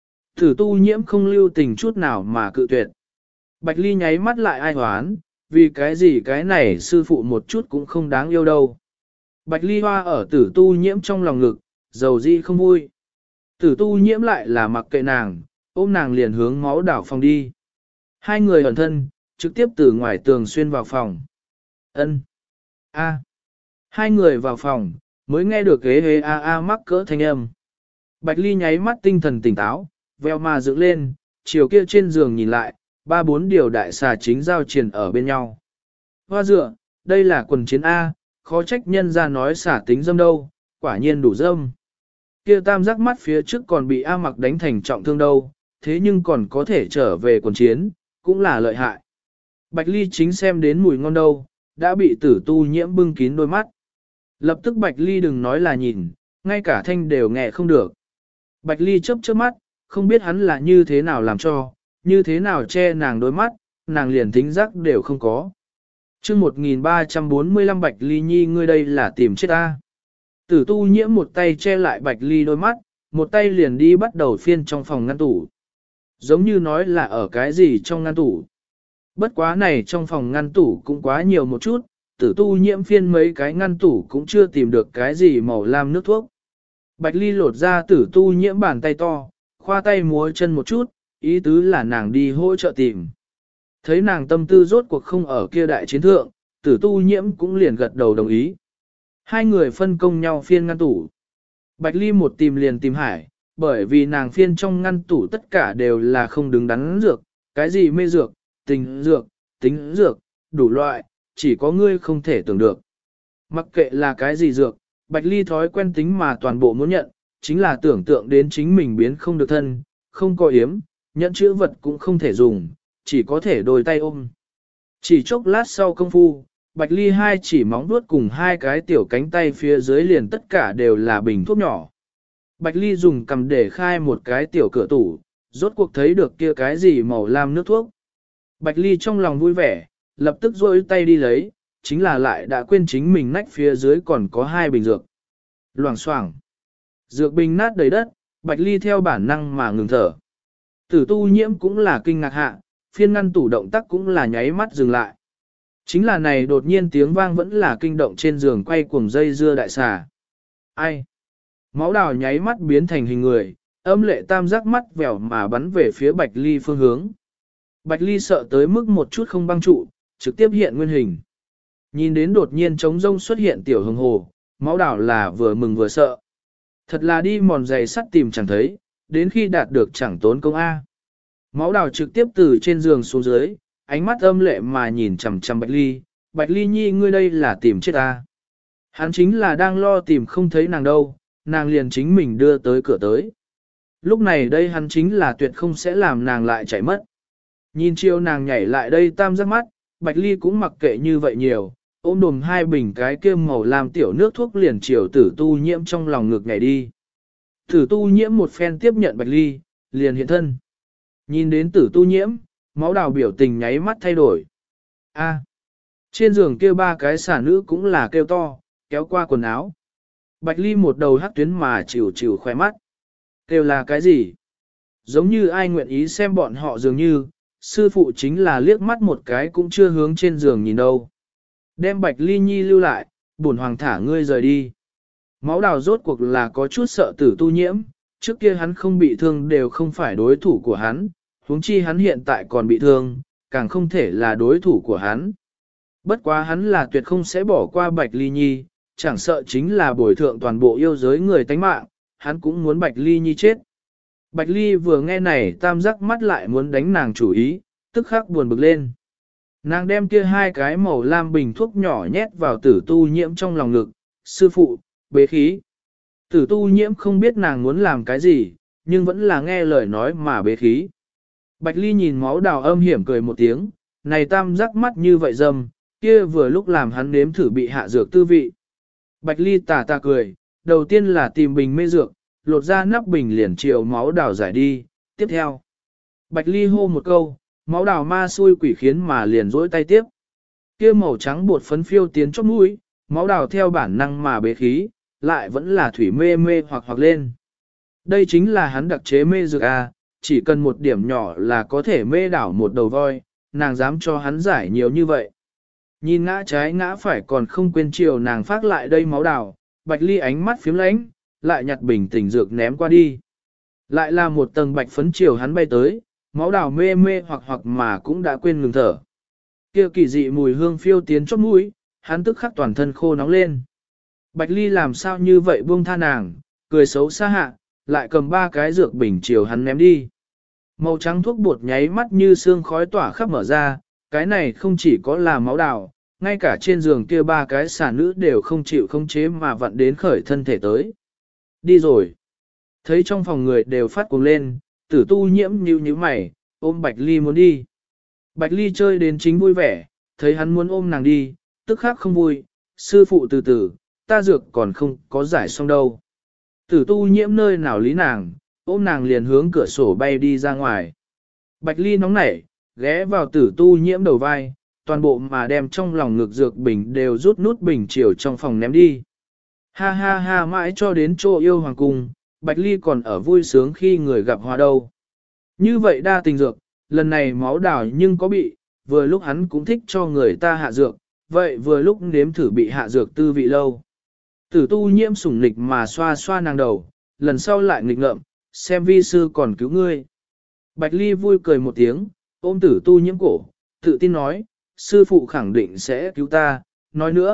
Tử tu nhiễm không lưu tình chút nào mà cự tuyệt. Bạch Ly nháy mắt lại ai hoán, vì cái gì cái này sư phụ một chút cũng không đáng yêu đâu. Bạch Ly hoa ở tử tu nhiễm trong lòng ngực, dầu di không vui. Tử tu nhiễm lại là mặc kệ nàng, ôm nàng liền hướng máu đảo phòng đi. Hai người ẩn thân, trực tiếp từ ngoài tường xuyên vào phòng. Ân. A. Hai người vào phòng, mới nghe được ghế hế a mắc cỡ thanh âm. Bạch Ly nháy mắt tinh thần tỉnh táo, veo mà dựng lên, chiều kia trên giường nhìn lại, 3-4 điều đại xà chính giao triền ở bên nhau. Hoa dựa, đây là quần chiến A, khó trách nhân ra nói xả tính dâm đâu, quả nhiên đủ dâm. Kia tam giác mắt phía trước còn bị A mặc đánh thành trọng thương đâu, thế nhưng còn có thể trở về quần chiến, cũng là lợi hại. Bạch Ly chính xem đến mùi ngon đâu, đã bị tử tu nhiễm bưng kín đôi mắt. Lập tức Bạch Ly đừng nói là nhìn, ngay cả thanh đều nghe không được. Bạch Ly chớp chớp mắt, không biết hắn là như thế nào làm cho, như thế nào che nàng đôi mắt, nàng liền thính giác đều không có. Chương 1345 Bạch Ly nhi ngươi đây là tìm chết ta. Tử tu nhiễm một tay che lại Bạch Ly đôi mắt, một tay liền đi bắt đầu phiên trong phòng ngăn tủ. Giống như nói là ở cái gì trong ngăn tủ. Bất quá này trong phòng ngăn tủ cũng quá nhiều một chút, tử tu nhiễm phiên mấy cái ngăn tủ cũng chưa tìm được cái gì màu lam nước thuốc. Bạch Ly lột ra tử tu nhiễm bàn tay to, khoa tay múa chân một chút, ý tứ là nàng đi hỗ trợ tìm. Thấy nàng tâm tư rốt cuộc không ở kia đại chiến thượng, tử tu nhiễm cũng liền gật đầu đồng ý. Hai người phân công nhau phiên ngăn tủ. Bạch Ly một tìm liền tìm Hải, bởi vì nàng phiên trong ngăn tủ tất cả đều là không đứng đắn dược, cái gì mê dược, tình dược, tính dược, đủ loại, chỉ có ngươi không thể tưởng được. Mặc kệ là cái gì dược, Bạch Ly thói quen tính mà toàn bộ muốn nhận, chính là tưởng tượng đến chính mình biến không được thân, không có yếm, nhận chữ vật cũng không thể dùng, chỉ có thể đôi tay ôm. Chỉ chốc lát sau công phu, Bạch Ly hai chỉ móng vuốt cùng hai cái tiểu cánh tay phía dưới liền tất cả đều là bình thuốc nhỏ. Bạch Ly dùng cầm để khai một cái tiểu cửa tủ, rốt cuộc thấy được kia cái gì màu lam nước thuốc. Bạch Ly trong lòng vui vẻ, lập tức rôi tay đi lấy, chính là lại đã quên chính mình nách phía dưới còn có hai bình dược. Loảng xoảng, dược bình nát đầy đất, Bạch Ly theo bản năng mà ngừng thở. Tử Tu Nhiễm cũng là kinh ngạc hạ, phiên ngăn tủ động tác cũng là nháy mắt dừng lại. Chính là này đột nhiên tiếng vang vẫn là kinh động trên giường quay cuồng dây dưa đại xà. Ai? Máu đào nháy mắt biến thành hình người, âm lệ tam giác mắt vèo mà bắn về phía Bạch Ly phương hướng. Bạch Ly sợ tới mức một chút không băng trụ, trực tiếp hiện nguyên hình. Nhìn đến đột nhiên trống rông xuất hiện tiểu hồng hồ, máu đào là vừa mừng vừa sợ. Thật là đi mòn giày sắt tìm chẳng thấy, đến khi đạt được chẳng tốn công A. Máu đào trực tiếp từ trên giường xuống dưới, ánh mắt âm lệ mà nhìn chằm chằm Bạch Ly. Bạch Ly nhi ngươi đây là tìm chết ta. Hắn chính là đang lo tìm không thấy nàng đâu, nàng liền chính mình đưa tới cửa tới. Lúc này đây hắn chính là tuyệt không sẽ làm nàng lại chạy mất. Nhìn chiều nàng nhảy lại đây tam giác mắt, Bạch Ly cũng mặc kệ như vậy nhiều, ôm đùm hai bình cái kia màu làm tiểu nước thuốc liền chiều Tử Tu Nhiễm trong lòng ngực nhảy đi. Tử Tu Nhiễm một phen tiếp nhận Bạch Ly, liền hiện thân. Nhìn đến Tử Tu Nhiễm, máu đào biểu tình nháy mắt thay đổi. A, trên giường kêu ba cái xả nữ cũng là kêu to, kéo qua quần áo. Bạch Ly một đầu hắc tuyến mà chịu chịu khỏe mắt. Kêu là cái gì? Giống như ai nguyện ý xem bọn họ dường như, sư phụ chính là liếc mắt một cái cũng chưa hướng trên giường nhìn đâu. Đem Bạch Ly nhi lưu lại, bổn hoàng thả ngươi rời đi. Máu đào rốt cuộc là có chút sợ Tử Tu Nhiễm, trước kia hắn không bị thương đều không phải đối thủ của hắn, huống chi hắn hiện tại còn bị thương, càng không thể là đối thủ của hắn. Bất quá hắn là tuyệt không sẽ bỏ qua Bạch Ly nhi, chẳng sợ chính là bồi thượng toàn bộ yêu giới người tánh mạng, hắn cũng muốn Bạch Ly nhi chết. Bạch Ly vừa nghe này tam giác mắt lại muốn đánh nàng chủ ý, tức khắc buồn bực lên. Nàng đem kia hai cái màu lam bình thuốc nhỏ nhét vào Tử Tu Nhiễm trong lòng ngực, sư phụ, bế khí. Tử Tu Nhiễm không biết nàng muốn làm cái gì, nhưng vẫn là nghe lời nói mà bế khí. Bạch Ly nhìn máu đào âm hiểm cười một tiếng, này tam giác mắt như vậy dâm, kia vừa lúc làm hắn nếm thử bị hạ dược tư vị. Bạch Ly tà tà cười, đầu tiên là tìm bình mê dược, lột ra nắp bình liền chiều máu đào giải đi, tiếp theo. Bạch Ly hô một câu, máu đào ma xui quỷ khiến mà liền dỗi tay tiếp. Kia màu trắng bột phấn phiêu tiến chóp mũi, máu đào theo bản năng mà bế khí, lại vẫn là thủy mê mê hoặc lên. Đây chính là hắn đặc chế mê dược à, chỉ cần một điểm nhỏ là có thể mê đảo một đầu voi, nàng dám cho hắn giải nhiều như vậy. Nhìn ngã trái ngã phải còn không quên chiều nàng phát lại đây máu đào, Bạch Ly ánh mắt phím lánh, lại nhặt bình tỉnh dược ném qua đi. Lại là một tầng bạch phấn chiều hắn bay tới, máu đào mê mê hoặc mà cũng đã quên ngừng thở. Kia kỳ dị mùi hương phiêu tiến chóp mũi, hắn tức khắc toàn thân khô nóng lên. Bạch Ly làm sao như vậy buông tha nàng, cười xấu xa hạ, lại cầm ba cái dược bình chiều hắn ném đi. Màu trắng thuốc bột nháy mắt như sương khói tỏa khắp mở ra, cái này không chỉ có là máu đào, ngay cả trên giường kia ba cái xà nữ đều không chịu khống chế mà vặn đến khởi thân thể tới. Đi rồi. Thấy trong phòng người đều phát cuồng lên, Tử Tu Nhiễm nhíu nhíu mày, ôm Bạch Ly muốn đi. Bạch Ly chơi đến chính vui vẻ, thấy hắn muốn ôm nàng đi, tức khắc không vui, sư phụ từ từ, ta dược còn không có giải xong đâu. Tử Tu Nhiễm nơi nào lý nàng, ôm nàng liền hướng cửa sổ bay đi ra ngoài. Bạch Ly nóng nảy, ghé vào Tử Tu Nhiễm đầu vai, toàn bộ mà đem trong lòng ngực dược bình đều rút nút bình chiều trong phòng ném đi. Ha ha ha mãi cho đến chỗ yêu hoàng cung, Bạch Ly còn ở vui sướng khi người gặp hoa đâu. Như vậy đa tình dược, lần này máu đào nhưng có bị, vừa lúc hắn cũng thích cho người ta hạ dược, vậy vừa lúc nếm thử bị hạ dược tư vị lâu. Tử Tu Nhiễm sủng nịch mà xoa xoa nàng đầu, lần sau lại nghịch ngợm, xem vi sư còn cứu ngươi. Bạch Ly vui cười một tiếng, ôm Tử Tu Nhiễm cổ, tự tin nói, sư phụ khẳng định sẽ cứu ta, nói nữa,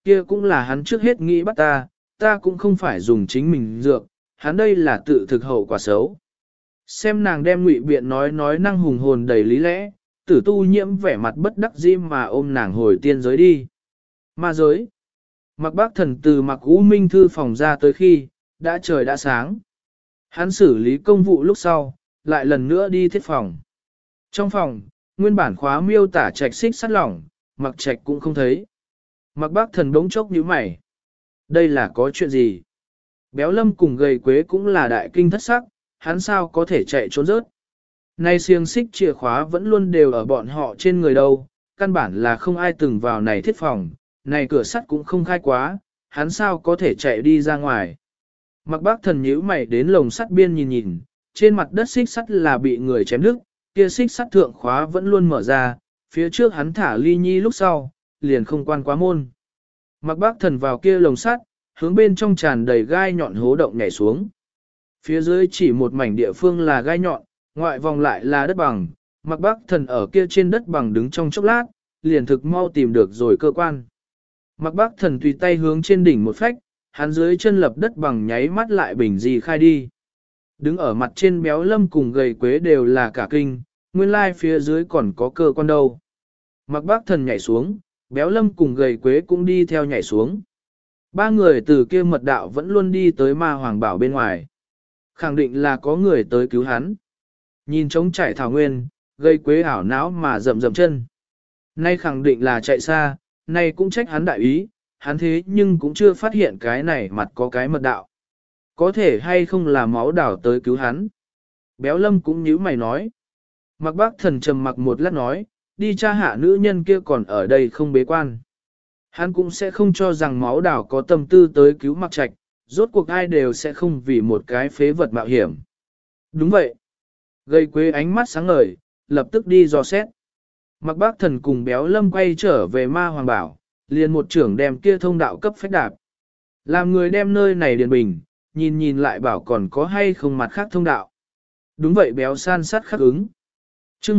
kia cũng là hắn trước hết nghĩ bắt ta cũng không phải dùng chính mình dược, hắn đây là tự thực hậu quả xấu. Xem nàng đem ngụy biện nói năng hùng hồn đầy lý lẽ, Tử Tu Nhiễm vẻ mặt bất đắc dĩ mà ôm nàng hồi tiên giới đi. Ma giới. Mặc Bác Thần từ Mặc U Minh thư phòng ra tới khi, đã trời đã sáng. Hắn xử lý công vụ lúc sau, lại lần nữa đi thiết phòng. Trong phòng, nguyên bản khóa miêu tả trạch xích sắt lỏng, Mặc Trạch cũng không thấy. Mặc Bác Thần đống chốc nhíu mày. Đây là có chuyện gì? Béo Lâm cùng Gầy Quế cũng là đại kinh thất sắc, hắn sao có thể chạy trốn rớt. Nay xiềng xích chìa khóa vẫn luôn đều ở bọn họ trên người đâu, căn bản là không ai từng vào này thiết phòng, này cửa sắt cũng không khai quá, hắn sao có thể chạy đi ra ngoài. Mặc Bác Thần nhíu mày đến lồng sắt biên nhìn nhìn, trên mặt đất xích sắt là bị người chém đứt, kia xích sắt thượng khóa vẫn luôn mở ra, phía trước hắn thả Ly Nhi lúc sau, liền không quan quá môn. Mặc Bác Thần vào kia lồng sắt, hướng bên trong tràn đầy gai nhọn hố động nhảy xuống. Phía dưới chỉ một mảnh địa phương là gai nhọn, ngoại vòng lại là đất bằng, Mặc Bác Thần ở kia trên đất bằng đứng trong chốc lát, liền thực mau tìm được rồi cơ quan. Mặc Bác Thần tùy tay hướng trên đỉnh một phách, hắn dưới chân lập đất bằng nháy mắt lại bình gì khai đi. Đứng ở mặt trên Béo Lâm cùng Gầy Quế đều là cả kinh, nguyên lai phía dưới còn có cơ quan đâu. Mặc Bác Thần nhảy xuống, Béo Lâm cùng Gầy Quế cũng đi theo nhảy xuống. Ba người từ kia mật đạo vẫn luôn đi tới Ma Hoàng Bảo bên ngoài. Khẳng định là có người tới cứu hắn. Nhìn trống trải thảo nguyên, Gầy Quế ảo não mà rậm rậm chân. Nay khẳng định là chạy xa, nay cũng trách hắn đại ý, hắn thế nhưng cũng chưa phát hiện cái này mặt có cái mật đạo. Có thể hay không là máu đảo tới cứu hắn. Béo Lâm cũng nhíu mày nói. Mặc Bác Thần trầm mặc một lát nói, đi tra hạ nữ nhân kia còn ở đây không bế quan. Hắn cũng sẽ không cho rằng máu đảo có tâm tư tới cứu Mặc Trạch, rốt cuộc ai đều sẽ không vì một cái phế vật mạo hiểm. Đúng vậy. Gầy Quế ánh mắt sáng ngời, lập tức đi dò xét. Mặc Bác Thần cùng Béo Lâm quay trở về Ma Hoàng Bảo, liền một trưởng đem kia thông đạo cấp phách đạp. Làm người đem nơi này điền bình, nhìn nhìn lại bảo còn có hay không mặt khác thông đạo. Đúng vậy Béo san sát khắc ứng. Chương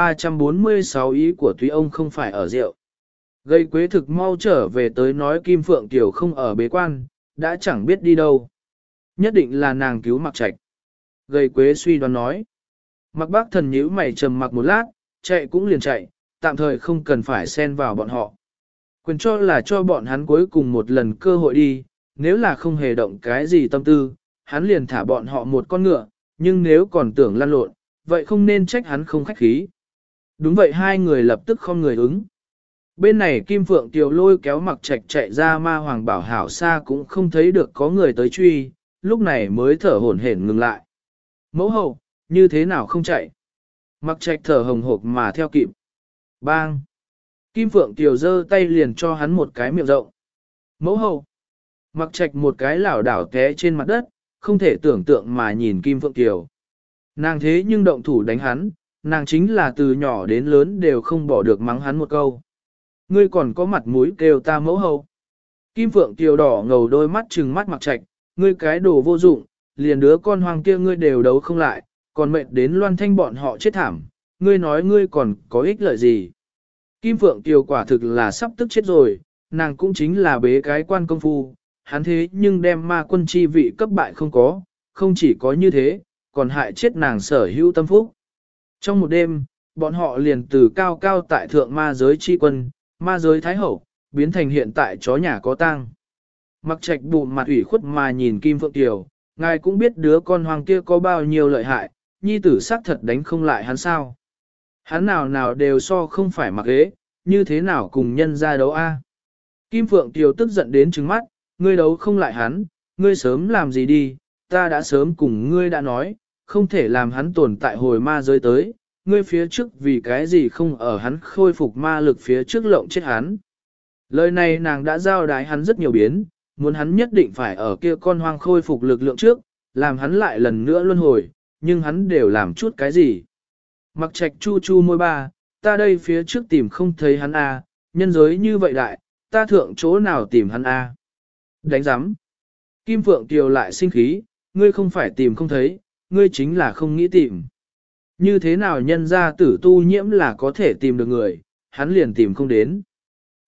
1346 ý của Túy ông không phải ở rượu. Gầy Quế thực mau trở về tới nói Kim Phượng Tiểu không ở bế quan, đã chẳng biết đi đâu. Nhất định là nàng cứu Mặc Trạch. Gầy Quế suy đoán nói. Mặc Bác Thần nhíu mày trầm mặc một lát, chạy cũng liền chạy, tạm thời không cần phải xen vào bọn họ. Quyền cho là cho bọn hắn cuối cùng một lần cơ hội đi, nếu là không hề động cái gì tâm tư, hắn liền thả bọn họ một con ngựa, nhưng nếu còn tưởng lăn lộn, vậy không nên trách hắn không khách khí. Đúng vậy hai người lập tức không người ứng. Bên này Kim Phượng Tiều lôi kéo Mặc Trạch chạy ra Ma Hoàng Bảo hảo xa cũng không thấy được có người tới truy, lúc này mới thở hổn hển ngừng lại. Mẫu hậu, như thế nào không chạy? Mặc Trạch thở hồng hộc mà theo kịp. Bang! Kim Phượng Tiều giơ tay liền cho hắn một cái miệng rộng. Mẫu hậu! Mặc Trạch một cái lảo đảo té trên mặt đất, không thể tưởng tượng mà nhìn Kim Phượng Tiều. Nàng thế nhưng động thủ đánh hắn, nàng chính là từ nhỏ đến lớn đều không bỏ được mắng hắn một câu. Ngươi còn có mặt mũi kêu ta mẫu hậu. Kim Phượng Tiều đỏ ngầu đôi mắt trừng mắt Mặc Trạch, ngươi cái đồ vô dụng, liền đứa con hoang kia ngươi đều đấu không lại, còn mệt đến Loan Thanh bọn họ chết thảm, ngươi nói ngươi còn có ích lợi gì. Kim Phượng Tiều quả thực là sắp tức chết rồi, nàng cũng chính là bế cái quan công phu, hắn thế nhưng đem ma quân chi vị cấp bại không có, không chỉ có như thế, còn hại chết nàng sở hữu tâm phúc. Trong một đêm, bọn họ liền từ cao cao tại thượng ma giới chi quân, ma giới thái hậu, biến thành hiện tại chó nhà có tang. Mặc Trạch bụng mặt ủy khuất mà nhìn Kim Phượng Tiều, ngài cũng biết đứa con hoàng kia có bao nhiêu lợi hại, nhi tử xác thật đánh không lại hắn sao. Hắn nào nào đều so không phải mặc ghế, như thế nào cùng nhân ra đấu a? Kim Phượng Tiều tức giận đến trừng mắt, ngươi đấu không lại hắn, ngươi sớm làm gì đi, ta đã sớm cùng ngươi đã nói, không thể làm hắn tồn tại hồi ma giới tới, ngươi phía trước vì cái gì không ở hắn khôi phục ma lực phía trước lộng chết hắn. Lời này nàng đã giao đái hắn rất nhiều biến, muốn hắn nhất định phải ở kia con hoang khôi phục lực lượng trước, làm hắn lại lần nữa luân hồi, nhưng hắn đều làm chút cái gì. Mặc Trạch chu chu môi ba, ta đây phía trước tìm không thấy hắn a, nhân giới như vậy đại, ta thượng chỗ nào tìm hắn a? Đánh giám. Kim Phượng Tiều lại sinh khí, ngươi không phải tìm không thấy, ngươi chính là không nghĩ tìm. Như thế nào nhân ra Tử Tu Nhiễm là có thể tìm được người, hắn liền tìm không đến.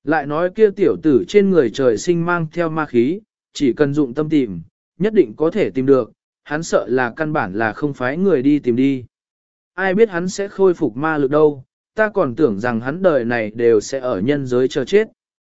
Lại nói kia tiểu tử trên người trời sinh mang theo ma khí, chỉ cần dụng tâm tìm, nhất định có thể tìm được, hắn sợ là căn bản là không phái người đi tìm đi. Ai biết hắn sẽ khôi phục ma lực đâu, ta còn tưởng rằng hắn đời này đều sẽ ở nhân giới chờ chết.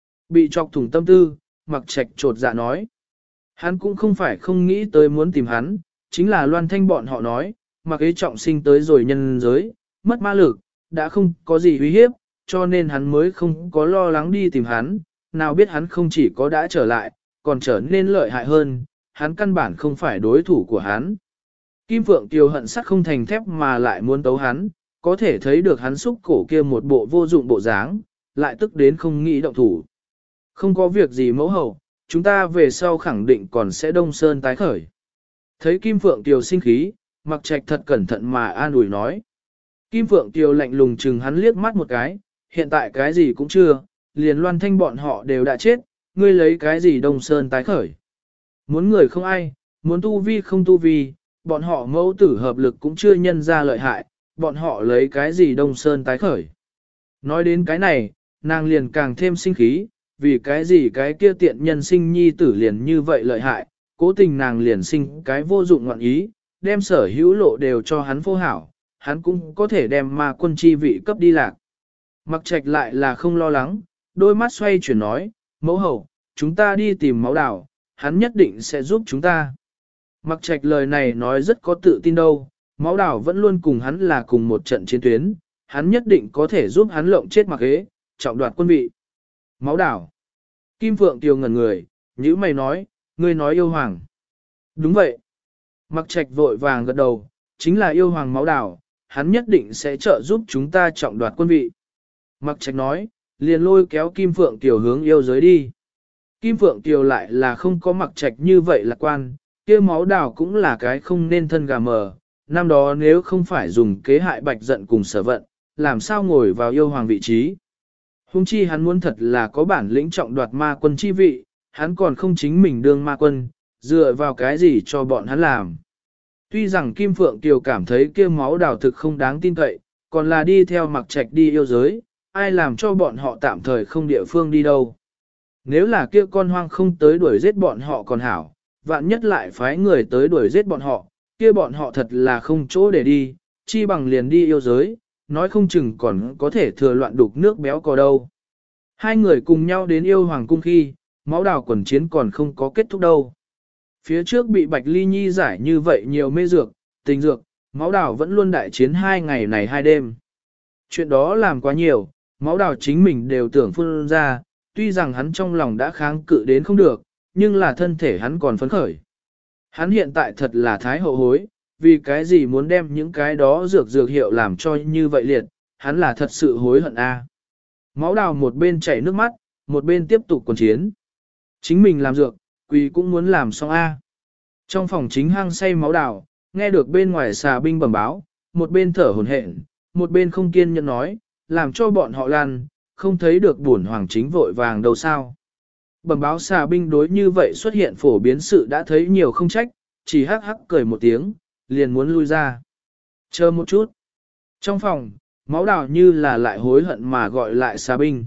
Bị chọc thủng tâm tư, Mặc Trạch trột dạ nói. Hắn cũng không phải không nghĩ tới muốn tìm hắn, chính là Loan Thanh bọn họ nói, Mặc ấy trọng sinh tới rồi nhân giới, mất ma lực, đã không có gì uy hiếp, cho nên hắn mới không có lo lắng đi tìm hắn, nào biết hắn không chỉ có đã trở lại, còn trở nên lợi hại hơn, hắn căn bản không phải đối thủ của hắn. Kim Phượng Kiều hận sắt không thành thép mà lại muốn tấu hắn, có thể thấy được hắn xúc cổ kia một bộ vô dụng bộ dáng, lại tức đến không nghĩ động thủ. Không có việc gì mẫu hậu, chúng ta về sau khẳng định còn sẽ đông sơn tái khởi. Thấy Kim Phượng Kiều sinh khí, Mặc Trạch thật cẩn thận mà an ủi nói. Kim Phượng Kiều lạnh lùng chừng hắn liếc mắt một cái, hiện tại cái gì cũng chưa, liền Loan Thanh bọn họ đều đã chết, ngươi lấy cái gì đông sơn tái khởi. Muốn người không ai, muốn tu vi không tu vi, bọn họ mẫu tử hợp lực cũng chưa nhân ra lợi hại, bọn họ lấy cái gì đông sơn tái khởi. Nói đến cái này, nàng liền càng thêm sinh khí, vì cái gì cái kia tiện nhân sinh nhi tử liền như vậy lợi hại, cố tình nàng liền sinh cái vô dụng ngoạn ý, đem sở hữu lộ đều cho hắn vô hảo, hắn cũng có thể đem ma quân chi vị cấp đi lạc. Mặc Trạch lại là không lo lắng, đôi mắt xoay chuyển nói, mẫu hậu, chúng ta đi tìm máu đào, hắn nhất định sẽ giúp chúng ta. Mặc Trạch lời này nói rất có tự tin đâu, máu đào vẫn luôn cùng hắn là cùng một trận chiến tuyến, hắn nhất định có thể giúp hắn lộng chết Mặc Ế, trọng đoạt quân vị. Máu đào. Kim Phượng Tiều ngẩn người, nhữ mày nói, ngươi nói yêu hoàng. Đúng vậy. Mặc Trạch vội vàng gật đầu, chính là yêu hoàng máu đào, hắn nhất định sẽ trợ giúp chúng ta trọng đoạt quân vị. Mặc Trạch nói, liền lôi kéo Kim Phượng Tiều hướng yêu giới đi. Kim Phượng Tiều lại là không có Mặc Trạch như vậy lạc quan, kia máu đào cũng là cái không nên thân gà mờ. Năm đó nếu không phải dùng kế hại Bạch Giận cùng Sở Vận, làm sao ngồi vào yêu hoàng vị trí. Hùng chi hắn muốn thật là có bản lĩnh trọng đoạt ma quân chi vị, hắn còn không chính mình đương ma quân, dựa vào cái gì cho bọn hắn làm. Tuy rằng Kim Phượng Tiều cảm thấy kia máu đào thực không đáng tin cậy, còn là đi theo Mặc Trạch đi yêu giới, ai làm cho bọn họ tạm thời không địa phương đi đâu. Nếu là kia con hoang không tới đuổi giết bọn họ còn hảo, vạn nhất lại phái người tới đuổi giết bọn họ, kia bọn họ thật là không chỗ để đi, chi bằng liền đi yêu giới, nói không chừng còn có thể thừa loạn đục nước béo cò đâu. Hai người cùng nhau đến yêu hoàng cung khi, máu đào quần chiến còn không có kết thúc đâu. Phía trước bị Bạch Ly Nhi giải như vậy nhiều mê dược, tình dược, máu đào vẫn luôn đại chiến 2 ngày này 2 đêm. Chuyện đó làm quá nhiều, máu đào chính mình đều tưởng phun ra, tuy rằng hắn trong lòng đã kháng cự đến không được, nhưng là thân thể hắn còn phấn khởi. Hắn hiện tại thật là thái hậu hối, vì cái gì muốn đem những cái đó dược hiệu làm cho như vậy liệt, hắn là thật sự hối hận a. Máu đào một bên chảy nước mắt, một bên tiếp tục quần chiến. Chính mình làm dược, quỳ cũng muốn làm xong a. Trong phòng chính hang say máu đào, nghe được bên ngoài xà binh bẩm báo, một bên thở hổn hển, một bên không kiên nhẫn nói, làm cho bọn họ lan, không thấy được bổn hoàng chính vội vàng đâu sao. Bẩm báo xà binh đối như vậy xuất hiện phổ biến sự đã thấy nhiều không trách, chỉ hắc hắc cười một tiếng, liền muốn lui ra. Chờ một chút. Trong phòng, máu đào như là lại hối hận mà gọi lại xà binh.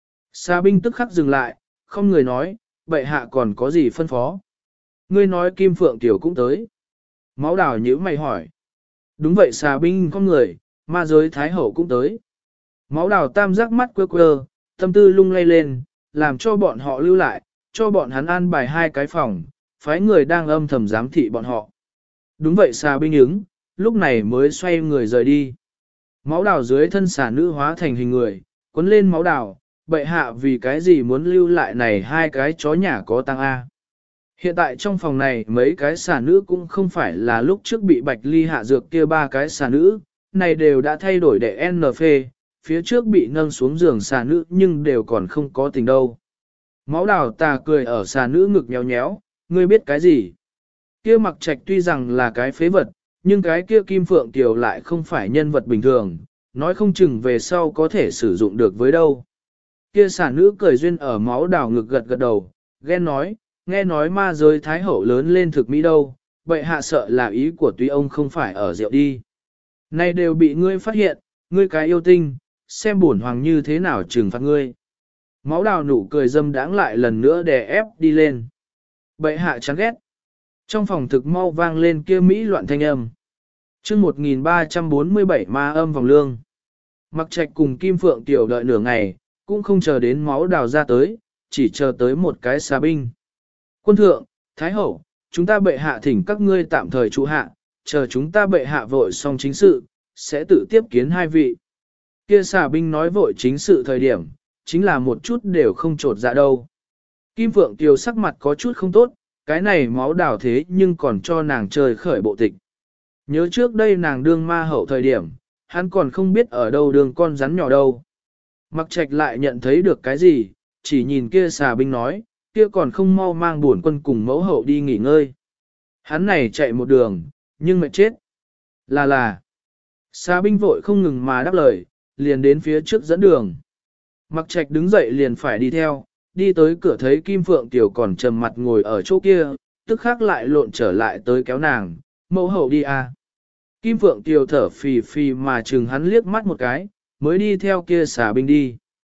Xà binh tức khắc dừng lại, không người nói, bệ hạ còn có gì phân phó. Ngươi nói Kim Phượng Tiểu cũng tới. Máu đào nhíu mày hỏi. Đúng vậy xà binh không người, ma giới thái hậu cũng tới. Máu đào tam giác mắt quơ quơ, tâm tư lung lay lên, làm cho bọn họ lưu lại, cho bọn hắn an bài 2 cái phòng, phái người đang âm thầm giám thị bọn họ. Đúng vậy xà binh ứng, lúc này mới xoay người rời đi. Máu đào dưới thân xà nữ hóa thành hình người, cuốn lên máu đào, bệ hạ vì cái gì muốn lưu lại này 2 cái chó nhà có tăng A. Hiện tại trong phòng này mấy cái xà nữ cũng không phải là lúc trước bị Bạch Ly hạ dược kia 3 cái xà nữ, này đều đã thay đổi để N phê, phía trước bị nâng xuống giường xà nữ nhưng đều còn không có tình đâu. Máu đào tà cười ở xà nữ ngực nhéo nhéo, ngươi biết cái gì? Kia Mặc Trạch tuy rằng là cái phế vật, nhưng cái kia Kim Phượng Kiều lại không phải nhân vật bình thường, nói không chừng về sau có thể sử dụng được với đâu. Kia xà nữ cười duyên ở máu đào ngực gật gật đầu, ghen nói, nghe nói ma giới thái hậu lớn lên thực mỹ đâu, bệ hạ sợ là ý của tuy ông không phải ở rượu đi. Này đều bị ngươi phát hiện, ngươi cái yêu tinh, xem bổn hoàng như thế nào trừng phạt ngươi. Máu đào nụ cười dâm đãng lại lần nữa đè ép đi lên. Bệ hạ chán ghét. Trong phòng thực mau vang lên kia mỹ loạn thanh âm. chương 1347 ma âm vòng lương. Mặc Trạch cùng Kim Phượng Tiểu đợi nửa ngày, cũng không chờ đến máu đào ra tới, chỉ chờ tới một cái xà binh. Quân thượng, Thái Hậu, chúng ta bệ hạ thỉnh các ngươi tạm thời trụ hạ, chờ chúng ta bệ hạ vội xong chính sự, sẽ tự tiếp kiến hai vị. Kia xà binh nói vội chính sự thời điểm, chính là một chút đều không trột dạ đâu. Kim Phượng Tiểu sắc mặt có chút không tốt, cái này máu đào thế nhưng còn cho nàng chơi khởi bộ tịch. Nhớ trước đây nàng đương ma hậu thời điểm, hắn còn không biết ở đâu đường con rắn nhỏ đâu. Mặc Trạch lại nhận thấy được cái gì, chỉ nhìn kia xà binh nói, kia còn không mau mang bổn quân cùng mẫu hậu đi nghỉ ngơi. Hắn này chạy một đường, nhưng mệt chết. Là. Xà binh vội không ngừng mà đáp lời, liền đến phía trước dẫn đường. Mặc Trạch đứng dậy liền phải đi theo, đi tới cửa thấy Kim Phượng Tiểu còn trầm mặt ngồi ở chỗ kia, tức khắc lại lộn trở lại tới kéo nàng, mẫu hậu đi à. Kim Phượng Tiểu thở phì phì mà chừng hắn liếc mắt một cái, mới đi theo kia xà binh đi.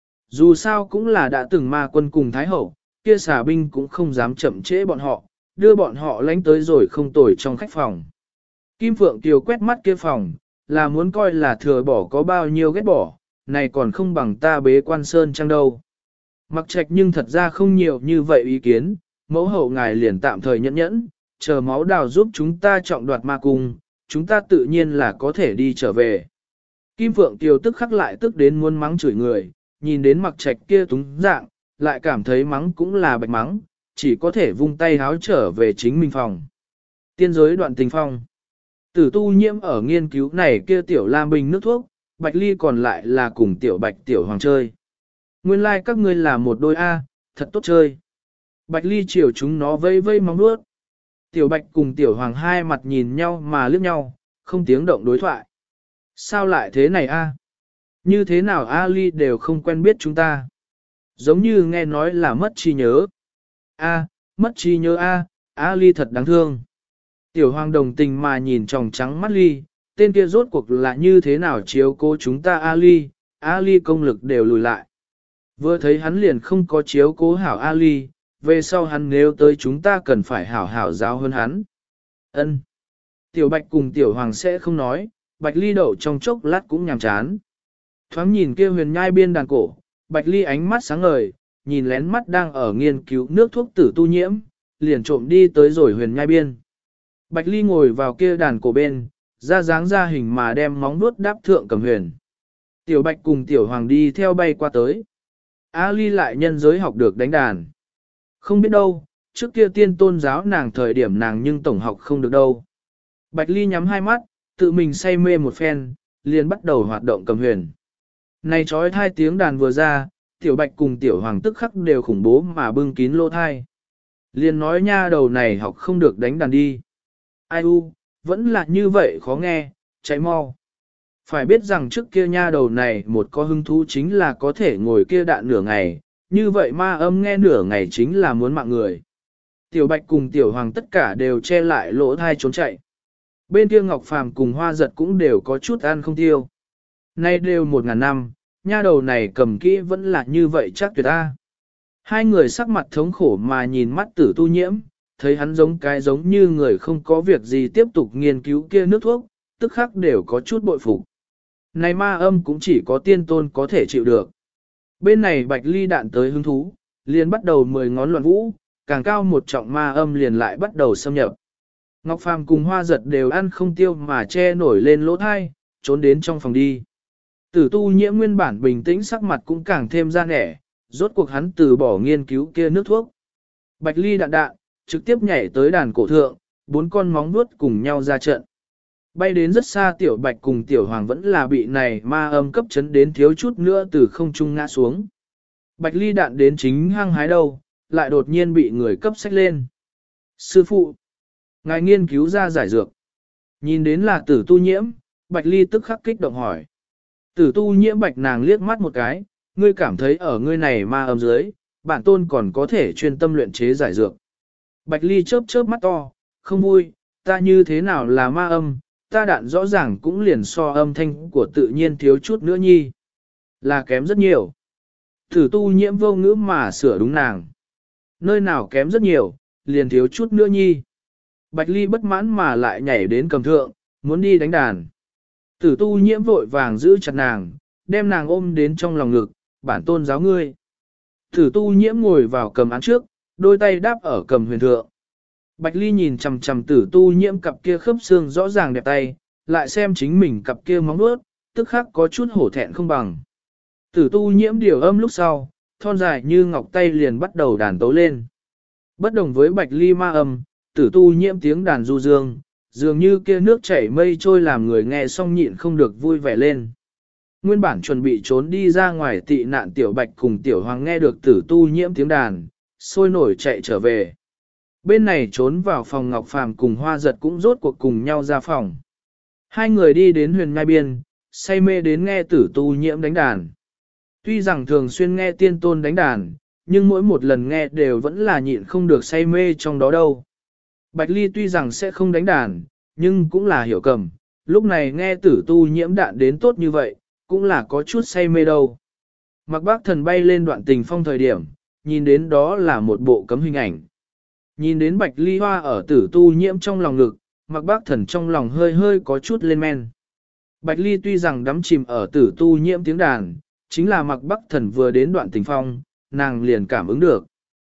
Dù sao cũng là đã từng ma quân cùng Thái Hậu, kia xà binh cũng không dám chậm trễ bọn họ, đưa bọn họ lánh tới rồi không tồi trong khách phòng. Kim Phượng Tiểu quét mắt kia phòng, là muốn coi là thừa bỏ có bao nhiêu ghét bỏ, này còn không bằng ta bế quan sơn chăng đâu. Mặc Trạch nhưng thật ra không nhiều như vậy ý kiến, mẫu hậu ngài liền tạm thời nhẫn nhẫn, chờ máu đào giúp chúng ta trọng đoạt ma cung, chúng ta tự nhiên là có thể đi trở về. Kim Phượng Kiều tức khắc lại tức đến muốn mắng chửi người, nhìn đến Mặc Trạch kia túng dạng, lại cảm thấy mắng cũng là bạch mắng, chỉ có thể vung tay háo trở về chính mình phòng. Tiên giới đoạn tình phong. Tử Tu Nhiễm ở nghiên cứu này kia tiểu lam bình nước thuốc, Bạch Ly còn lại là cùng tiểu Bạch tiểu hoàng chơi. Nguyên lai like các ngươi là một đôi A, thật tốt chơi. Bạch Ly chiều chúng nó vây vây móng vuốt. Tiểu Bạch cùng tiểu hoàng hai mặt nhìn nhau mà liếc nhau, không tiếng động đối thoại. Sao lại thế này A? Như thế nào A Ly đều không quen biết chúng ta? Giống như nghe nói là mất trí nhớ. A, mất trí nhớ A Ly thật đáng thương. Tiểu hoàng đồng tình mà nhìn tròng trắng mắt Ly, tên kia rốt cuộc là như thế nào chiếu cố chúng ta A Ly công lực đều lùi lại. Vừa thấy hắn liền không có chiếu cố hảo Ali, về sau hắn nếu tới chúng ta cần phải hảo hảo giáo hơn hắn. Ân. Tiểu Bạch cùng Tiểu Hoàng sẽ không nói, Bạch Ly đậu trong chốc lát cũng nhàm chán. Thoáng nhìn kia huyền nhai biên đàn cổ, Bạch Ly ánh mắt sáng ngời, nhìn lén mắt đang ở nghiên cứu nước thuốc Tử Tu Nhiễm, liền trộm đi tới rồi huyền nhai biên. Bạch Ly ngồi vào kia đàn cổ bên, ra dáng ra hình mà đem móng vuốt đáp thượng cầm huyền. Tiểu Bạch cùng Tiểu Hoàng đi theo bay qua tới. Ali lại nhân giới học được đánh đàn. Không biết đâu, trước kia tiên tôn giáo nàng thời điểm nàng nhưng tổng học không được đâu. Bạch Ly nhắm hai mắt, tự mình say mê một phen, liền bắt đầu hoạt động cầm huyền. Này trói thai tiếng đàn vừa ra, Tiểu Bạch cùng Tiểu Hoàng tức khắc đều khủng bố mà bưng kín lỗ thai. Liền nói nha đầu này học không được đánh đàn đi. Ai u, vẫn là như vậy khó nghe, cháy mau. Phải biết rằng trước kia nha đầu này một có hứng thú chính là có thể ngồi kia đạn nửa ngày, như vậy ma âm nghe nửa ngày chính là muốn mạng người. Tiểu Bạch cùng Tiểu Hoàng tất cả đều che lại lỗ thai trốn chạy. Bên kia Ngọc Phàm cùng Hoa Giật cũng đều có chút ăn không tiêu. Nay đều 1000 năm, nha đầu này cầm kỹ vẫn là như vậy chắc tuyệt ta. Hai người sắc mặt thống khổ mà nhìn mắt Tử Tu Nhiễm, thấy hắn giống như người không có việc gì tiếp tục nghiên cứu kia nước thuốc, tức khắc đều có chút bội phục. Này ma âm cũng chỉ có tiên tôn có thể chịu được. Bên này Bạch Ly đạn tới hứng thú, liền bắt đầu 10 ngón loạn vũ, càng cao một trọng ma âm liền lại bắt đầu xâm nhập. Ngọc Phàm cùng Hoa Giật đều ăn không tiêu mà che nổi lên lỗ thai, trốn đến trong phòng đi. Tử Tu Nhiễm nguyên bản bình tĩnh sắc mặt cũng càng thêm ra nẻ, rốt cuộc hắn từ bỏ nghiên cứu kia nước thuốc. Bạch Ly đạn, trực tiếp nhảy tới đàn cổ thượng, 4 con móng vuốt cùng nhau ra trận. Bay đến rất xa Tiểu Bạch cùng Tiểu Hoàng vẫn là bị này ma âm cấp chấn đến thiếu chút nữa từ không trung ngã xuống. Bạch Ly đạn đến chính hang hái đâu, lại đột nhiên bị người cấp xách lên. Sư phụ, ngài nghiên cứu ra giải dược. Nhìn đến là Tử Tu Nhiễm, Bạch Ly tức khắc kích động hỏi. Tử Tu Nhiễm Bạch nàng liếc mắt một cái, ngươi cảm thấy ở ngươi này ma âm dưới, bản tôn còn có thể chuyên tâm luyện chế giải dược. Bạch Ly chớp chớp mắt to, không vui, ta như thế nào là ma âm, ta đạn rõ ràng cũng liền so âm thanh của tự nhiên thiếu chút nữa nhi. Là kém rất nhiều. Tử tu nhiễm vô ngữ mà sửa đúng nàng. Nơi nào kém rất nhiều, liền thiếu chút nữa nhi. Bạch Ly bất mãn mà lại nhảy đến cầm thượng, muốn đi đánh đàn. Tử tu nhiễm vội vàng giữ chặt nàng, đem nàng ôm đến trong lòng ngực, bản tôn giáo ngươi. Tử tu nhiễm ngồi vào cầm án trước, đôi tay đáp ở cầm huyền thượng. Bạch Ly nhìn chằm chằm tử tu nhiễm cặp kia khớp xương rõ ràng đẹp tay, lại xem chính mình cặp kia móng vuốt, tức khắc có chút hổ thẹn không bằng. Tử tu nhiễm điều âm lúc sau, thon dài như ngọc tay liền bắt đầu đàn tấu lên. Bất đồng với Bạch Ly ma âm, tử tu nhiễm tiếng đàn du dương, dường như kia nước chảy mây trôi làm người nghe xong nhịn không được vui vẻ lên. Nguyên bản chuẩn bị trốn đi ra ngoài tị nạn tiểu Bạch cùng tiểu Hoàng nghe được tử tu nhiễm tiếng đàn, sôi nổi chạy trở về. Bên này trốn vào phòng Ngọc Phàm cùng Hoa Giật cũng rốt cuộc cùng nhau ra phòng. Hai người đi đến huyền nhai biên, say mê đến nghe tử tu nhiễm đánh đàn. Tuy rằng thường xuyên nghe tiên tôn đánh đàn, nhưng mỗi một lần nghe đều vẫn là nhịn không được say mê trong đó đâu. Bạch Ly tuy rằng sẽ không đánh đàn, nhưng cũng là hiểu cầm, lúc này nghe tử tu nhiễm đạn đến tốt như vậy, cũng là có chút say mê đâu. Mặc bác thần bay lên đoạn tình phong thời điểm, nhìn đến đó là một bộ cấm hình ảnh. Nhìn đến Bạch Ly hoa ở tử tu nhiễm trong lòng ngực, mặc bác thần trong lòng hơi hơi có chút lên men. Bạch Ly tuy rằng đắm chìm ở tử tu nhiễm tiếng đàn, chính là mặc bác thần vừa đến đoạn tình phong, nàng liền cảm ứng được.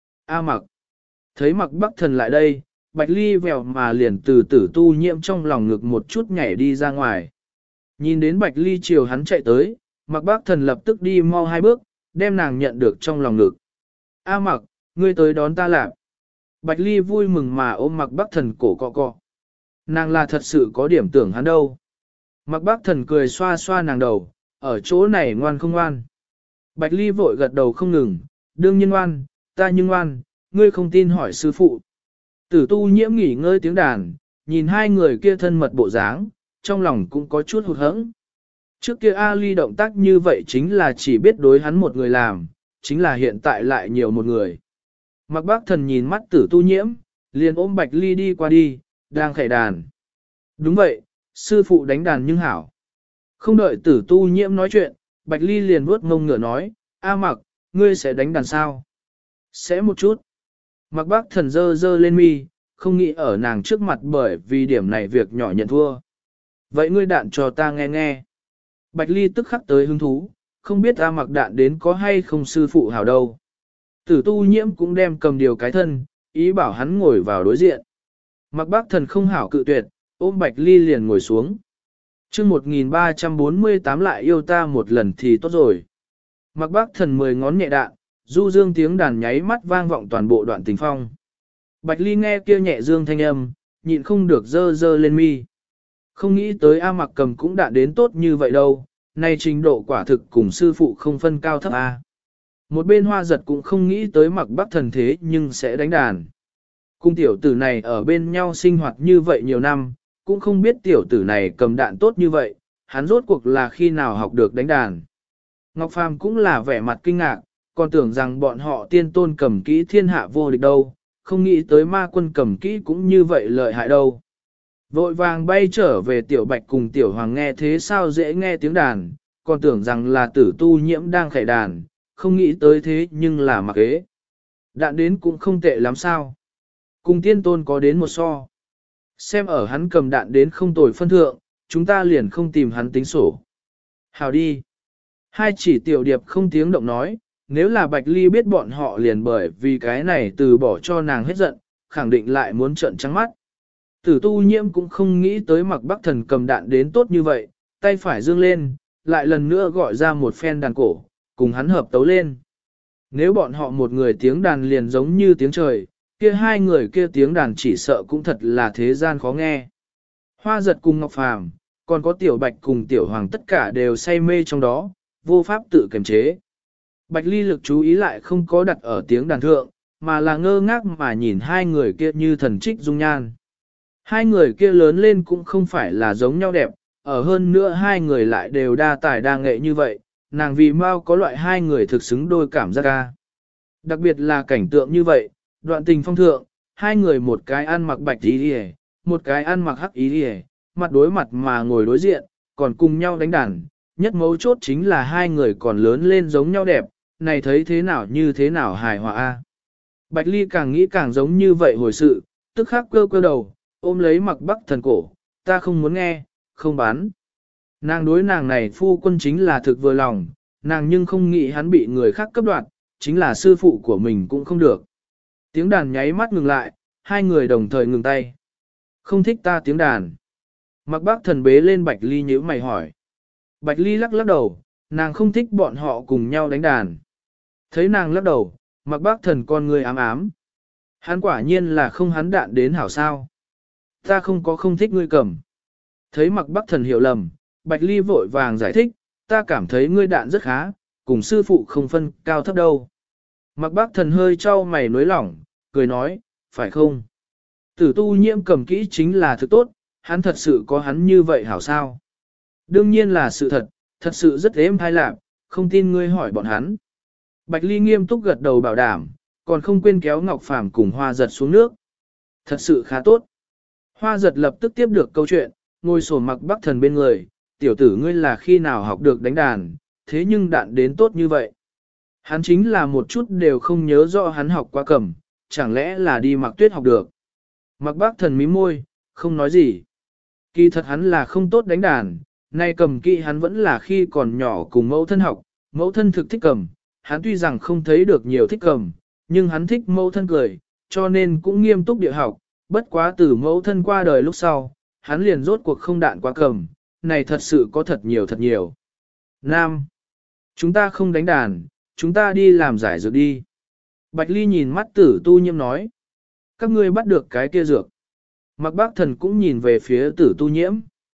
A mặc, thấy mặc bác thần lại đây, Bạch Ly vèo mà liền từ tử tu nhiễm trong lòng ngực một chút nhảy đi ra ngoài. Nhìn đến Bạch Ly chiều hắn chạy tới, mặc bác thần lập tức đi mau hai bước, đem nàng nhận được trong lòng ngực. A mặc, ngươi tới đón ta làm. Bạch Ly vui mừng mà ôm mặc bác thần cổ cọ cọ. Nàng là thật sự có điểm tưởng hắn đâu. Mặc bác thần cười xoa xoa nàng đầu, ở chỗ này ngoan không ngoan. Bạch Ly vội gật đầu không ngừng, đương nhiên ngoan, ta nhưng ngoan, ngươi không tin hỏi sư phụ. Tử tu nhiễm nghỉ ngơi tiếng đàn, nhìn hai người kia thân mật bộ dáng, trong lòng cũng có chút hụt hẫng. Trước kia Ali động tác như vậy chính là chỉ biết đối hắn một người làm, chính là hiện tại lại nhiều một người. Mặc bác thần nhìn mắt tử tu nhiễm, liền ôm Bạch Ly đi qua đi, đang khải đàn. Đúng vậy, sư phụ đánh đàn nhưng hảo. Không đợi tử tu nhiễm nói chuyện, Bạch Ly liền vuốt ngông ngựa nói, A mặc, ngươi sẽ đánh đàn sao? Sẽ một chút. Mặc bác thần dơ dơ lên mi, không nghĩ ở nàng trước mặt bởi vì điểm này việc nhỏ nhận thua. Vậy ngươi đạn cho ta nghe nghe. Bạch Ly tức khắc tới hứng thú, không biết A mặc đạn đến có hay không sư phụ hảo đâu. Tử tu nhiễm cũng đem cầm điều cái thân, ý bảo hắn ngồi vào đối diện. Mặc bác thần không hảo cự tuyệt, ôm Bạch Ly liền ngồi xuống. Chương 1348 lại yêu ta một lần thì tốt rồi. Mặc bác thần 10 ngón nhẹ đạn, du dương tiếng đàn nháy mắt vang vọng toàn bộ đoạn tình phong. Bạch Ly nghe kia nhẹ dương thanh âm, nhịn không được dơ dơ lên mi. Không nghĩ tới A mặc cầm cũng đạn đến tốt như vậy đâu, nay trình độ quả thực cùng sư phụ không phân cao thấp A. Một bên Hoa Giật cũng không nghĩ tới mặc bác thần thế nhưng sẽ đánh đàn. Cung tiểu tử này ở bên nhau sinh hoạt như vậy nhiều năm, cũng không biết tiểu tử này cầm đạn tốt như vậy, hắn rốt cuộc là khi nào học được đánh đàn. Ngọc Phàm cũng là vẻ mặt kinh ngạc, còn tưởng rằng bọn họ tiên tôn cầm kỹ thiên hạ vô địch đâu, không nghĩ tới ma quân cầm kỹ cũng như vậy lợi hại đâu. Vội vàng bay trở về tiểu Bạch cùng tiểu Hoàng nghe thế sao dễ nghe tiếng đàn, còn tưởng rằng là tử tu nhiễm đang khải đàn, không nghĩ tới thế nhưng là mặc ế. Đạn đến cũng không tệ lắm sao. Cùng tiên tôn có đến một so. Xem ở hắn cầm đạn đến không tồi phân thượng, chúng ta liền không tìm hắn tính sổ. Hào đi. Hai chỉ tiểu điệp không tiếng động nói, nếu là Bạch Ly biết bọn họ liền bởi vì cái này từ bỏ cho nàng hết giận, khẳng định lại muốn trợn trắng mắt. Tử tu nhiễm cũng không nghĩ tới mặc bắc thần cầm đạn đến tốt như vậy, tay phải dương lên, lại lần nữa gọi ra một phen đàn cổ, cùng hắn hợp tấu lên. Nếu bọn họ một người tiếng đàn liền giống như tiếng trời, kia hai người kia tiếng đàn chỉ sợ cũng thật là thế gian khó nghe. Hoa Giật cùng Ngọc Phàm, còn có tiểu Bạch cùng tiểu Hoàng tất cả đều say mê trong đó, vô pháp tự kiềm chế. Bạch Ly lực chú ý lại không có đặt ở tiếng đàn thượng, mà là ngơ ngác mà nhìn hai người kia như thần trích dung nhan. Hai người kia lớn lên cũng không phải là giống nhau đẹp, ở hơn nữa hai người lại đều đa tài đa nghệ như vậy, nàng vì mau có loại hai người thực xứng đôi cảm giác ca. Đặc biệt là cảnh tượng như vậy, đoạn tình phong thượng, hai người một cái ăn mặc bạch y đi, một cái ăn mặc hắc y đi, mặt đối mặt mà ngồi đối diện, còn cùng nhau đánh đàn, nhất mấu chốt chính là hai người còn lớn lên giống nhau đẹp, này thấy thế nào hài hòa a. Bạch Ly càng nghĩ càng giống như vậy hồi sự, tức khắc cơ đầu, ôm lấy Mặc Bắc Thần cổ, ta không muốn nghe, không bán. Nàng đối nàng này phu quân chính là thực vừa lòng, nàng nhưng không nghĩ hắn bị người khác cấp đoạt, chính là sư phụ của mình cũng không được. Tiếng đàn nháy mắt ngừng lại, hai người đồng thời ngừng tay. Không thích ta tiếng đàn. Mặc Bác Thần bế lên Bạch Ly nhíu mày hỏi. Bạch Ly lắc lắc đầu, nàng không thích bọn họ cùng nhau đánh đàn. Thấy nàng lắc đầu, Mặc Bác Thần con người ám ám. Hắn quả nhiên là không hắn đạn đến hảo sao. Ta không thích ngươi cầm. Thấy Mặc Bác Thần hiểu lầm, Bạch Ly vội vàng giải thích, ta cảm thấy ngươi đạn rất khá, cùng sư phụ không phân cao thấp đâu. Mặc Bác Thần hơi trao mày nối lỏng, cười nói, phải không? Tử Tu Nhiễm cầm kỹ chính là thực tốt, hắn thật sự có hắn như vậy hảo sao? Đương nhiên là sự thật sự rất êm thai lạc, không tin ngươi hỏi bọn hắn. Bạch Ly nghiêm túc gật đầu bảo đảm, còn không quên kéo Ngọc Phàm cùng Hoa Giật xuống nước. Thật sự khá tốt. Hoa Giật lập tức tiếp được câu chuyện, ngồi sổn Mặc Bắc Thần bên người, tiểu tử ngươi là khi nào học được đánh đàn, thế nhưng đạn đến tốt như vậy. Hắn chính là một chút đều không nhớ rõ hắn học qua cầm, chẳng lẽ là đi Mặc Tuyết học được. Mặc Bắc Thần mím môi, không nói gì. Kỳ thật hắn là không tốt đánh đàn, nay cầm kỹ hắn vẫn là khi còn nhỏ cùng mẫu thân học, mẫu thân thực thích cầm, hắn tuy rằng không thấy được nhiều thích cầm, nhưng hắn thích mẫu thân cười, cho nên cũng nghiêm túc địa học, bất quá từ mẫu thân qua đời lúc sau, hắn liền rốt cuộc không đạn qua cầm, này thật sự có thật nhiều. Nam, chúng ta không đánh đàn, chúng ta đi làm giải dược đi. Bạch Ly nhìn mắt Tử Tu Nhiễm nói, các ngươi bắt được cái kia dược. Mặc Bác Thần cũng nhìn về phía Tử Tu Nhiễm.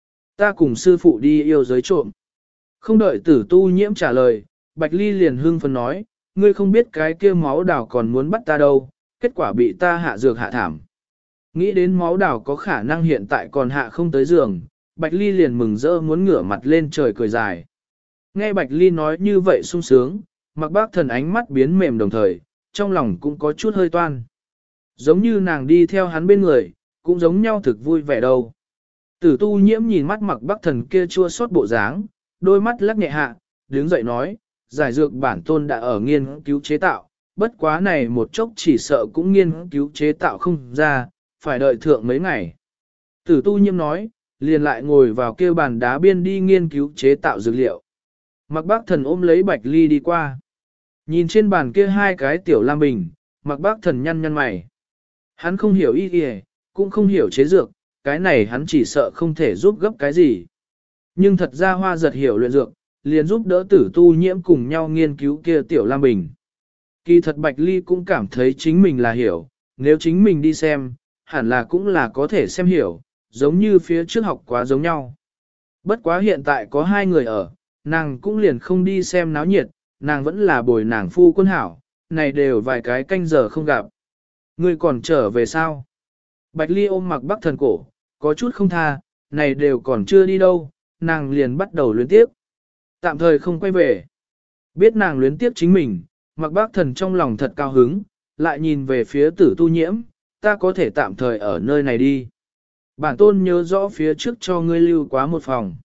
Ta cùng sư phụ đi yêu giới trộm. Không đợi Tử Tu Nhiễm trả lời, Bạch Ly liền hưng phấn nói, ngươi không biết cái kia máu đào còn muốn bắt ta đâu, kết quả bị ta hạ dược hạ thảm. Nghĩ đến máu đào có khả năng hiện tại còn hạ không tới giường, Bạch Ly liền mừng rỡ muốn ngửa mặt lên trời cười dài. Nghe Bạch Ly nói như vậy sung sướng, Mặc Bác Thần ánh mắt biến mềm đồng thời, trong lòng cũng có chút hơi toan. Giống như nàng đi theo hắn bên người, cũng giống nhau thực vui vẻ đâu. Tử Tu Nhiễm nhìn mắt Mặc Bác Thần kia chua xót bộ dáng, đôi mắt lắc nhẹ hạ, đứng dậy nói, giải dược bản tôn đã ở nghiên cứu chế tạo, bất quá này một chốc chỉ sợ cũng nghiên cứu chế tạo không ra, phải đợi thượng mấy ngày. Tử Tu Nhiễm nói, liền lại ngồi vào kia bàn đá biên đi nghiên cứu chế tạo dược liệu. Mặc Bác Thần ôm lấy Bạch Ly đi qua. Nhìn trên bàn kia hai cái tiểu lam bình, Mặc Bác Thần nhăn mày. Hắn không hiểu y y, cũng không hiểu chế dược, cái này hắn chỉ sợ không thể giúp gấp cái gì. Nhưng thật ra Hoa Giật hiểu luyện dược, liền giúp đỡ Tử Tu Nhiễm cùng nhau nghiên cứu kia tiểu lam bình. Kỳ thật Bạch Ly cũng cảm thấy chính mình là hiểu, nếu chính mình đi xem, hẳn là cũng là có thể xem hiểu, giống như phía trước học quá giống nhau. Bất quá hiện tại có hai người ở, nàng cũng liền không đi xem náo nhiệt, nàng vẫn là bồi nàng phu quân hảo, này đều vài cái canh giờ không gặp. Ngươi còn trở về sao? Bạch Ly ôm Mặc Bắc Thần cổ, có chút không tha, này đều còn chưa đi đâu, nàng liền bắt đầu luyến tiếp. Tạm thời không quay về. Biết nàng luyến tiếp chính mình, Mặc Bắc Thần trong lòng thật cao hứng, lại nhìn về phía Tử Tu Nhiễm, ta có thể tạm thời ở nơi này đi. Bản tôn nhớ rõ phía trước cho ngươi lưu quá một phòng.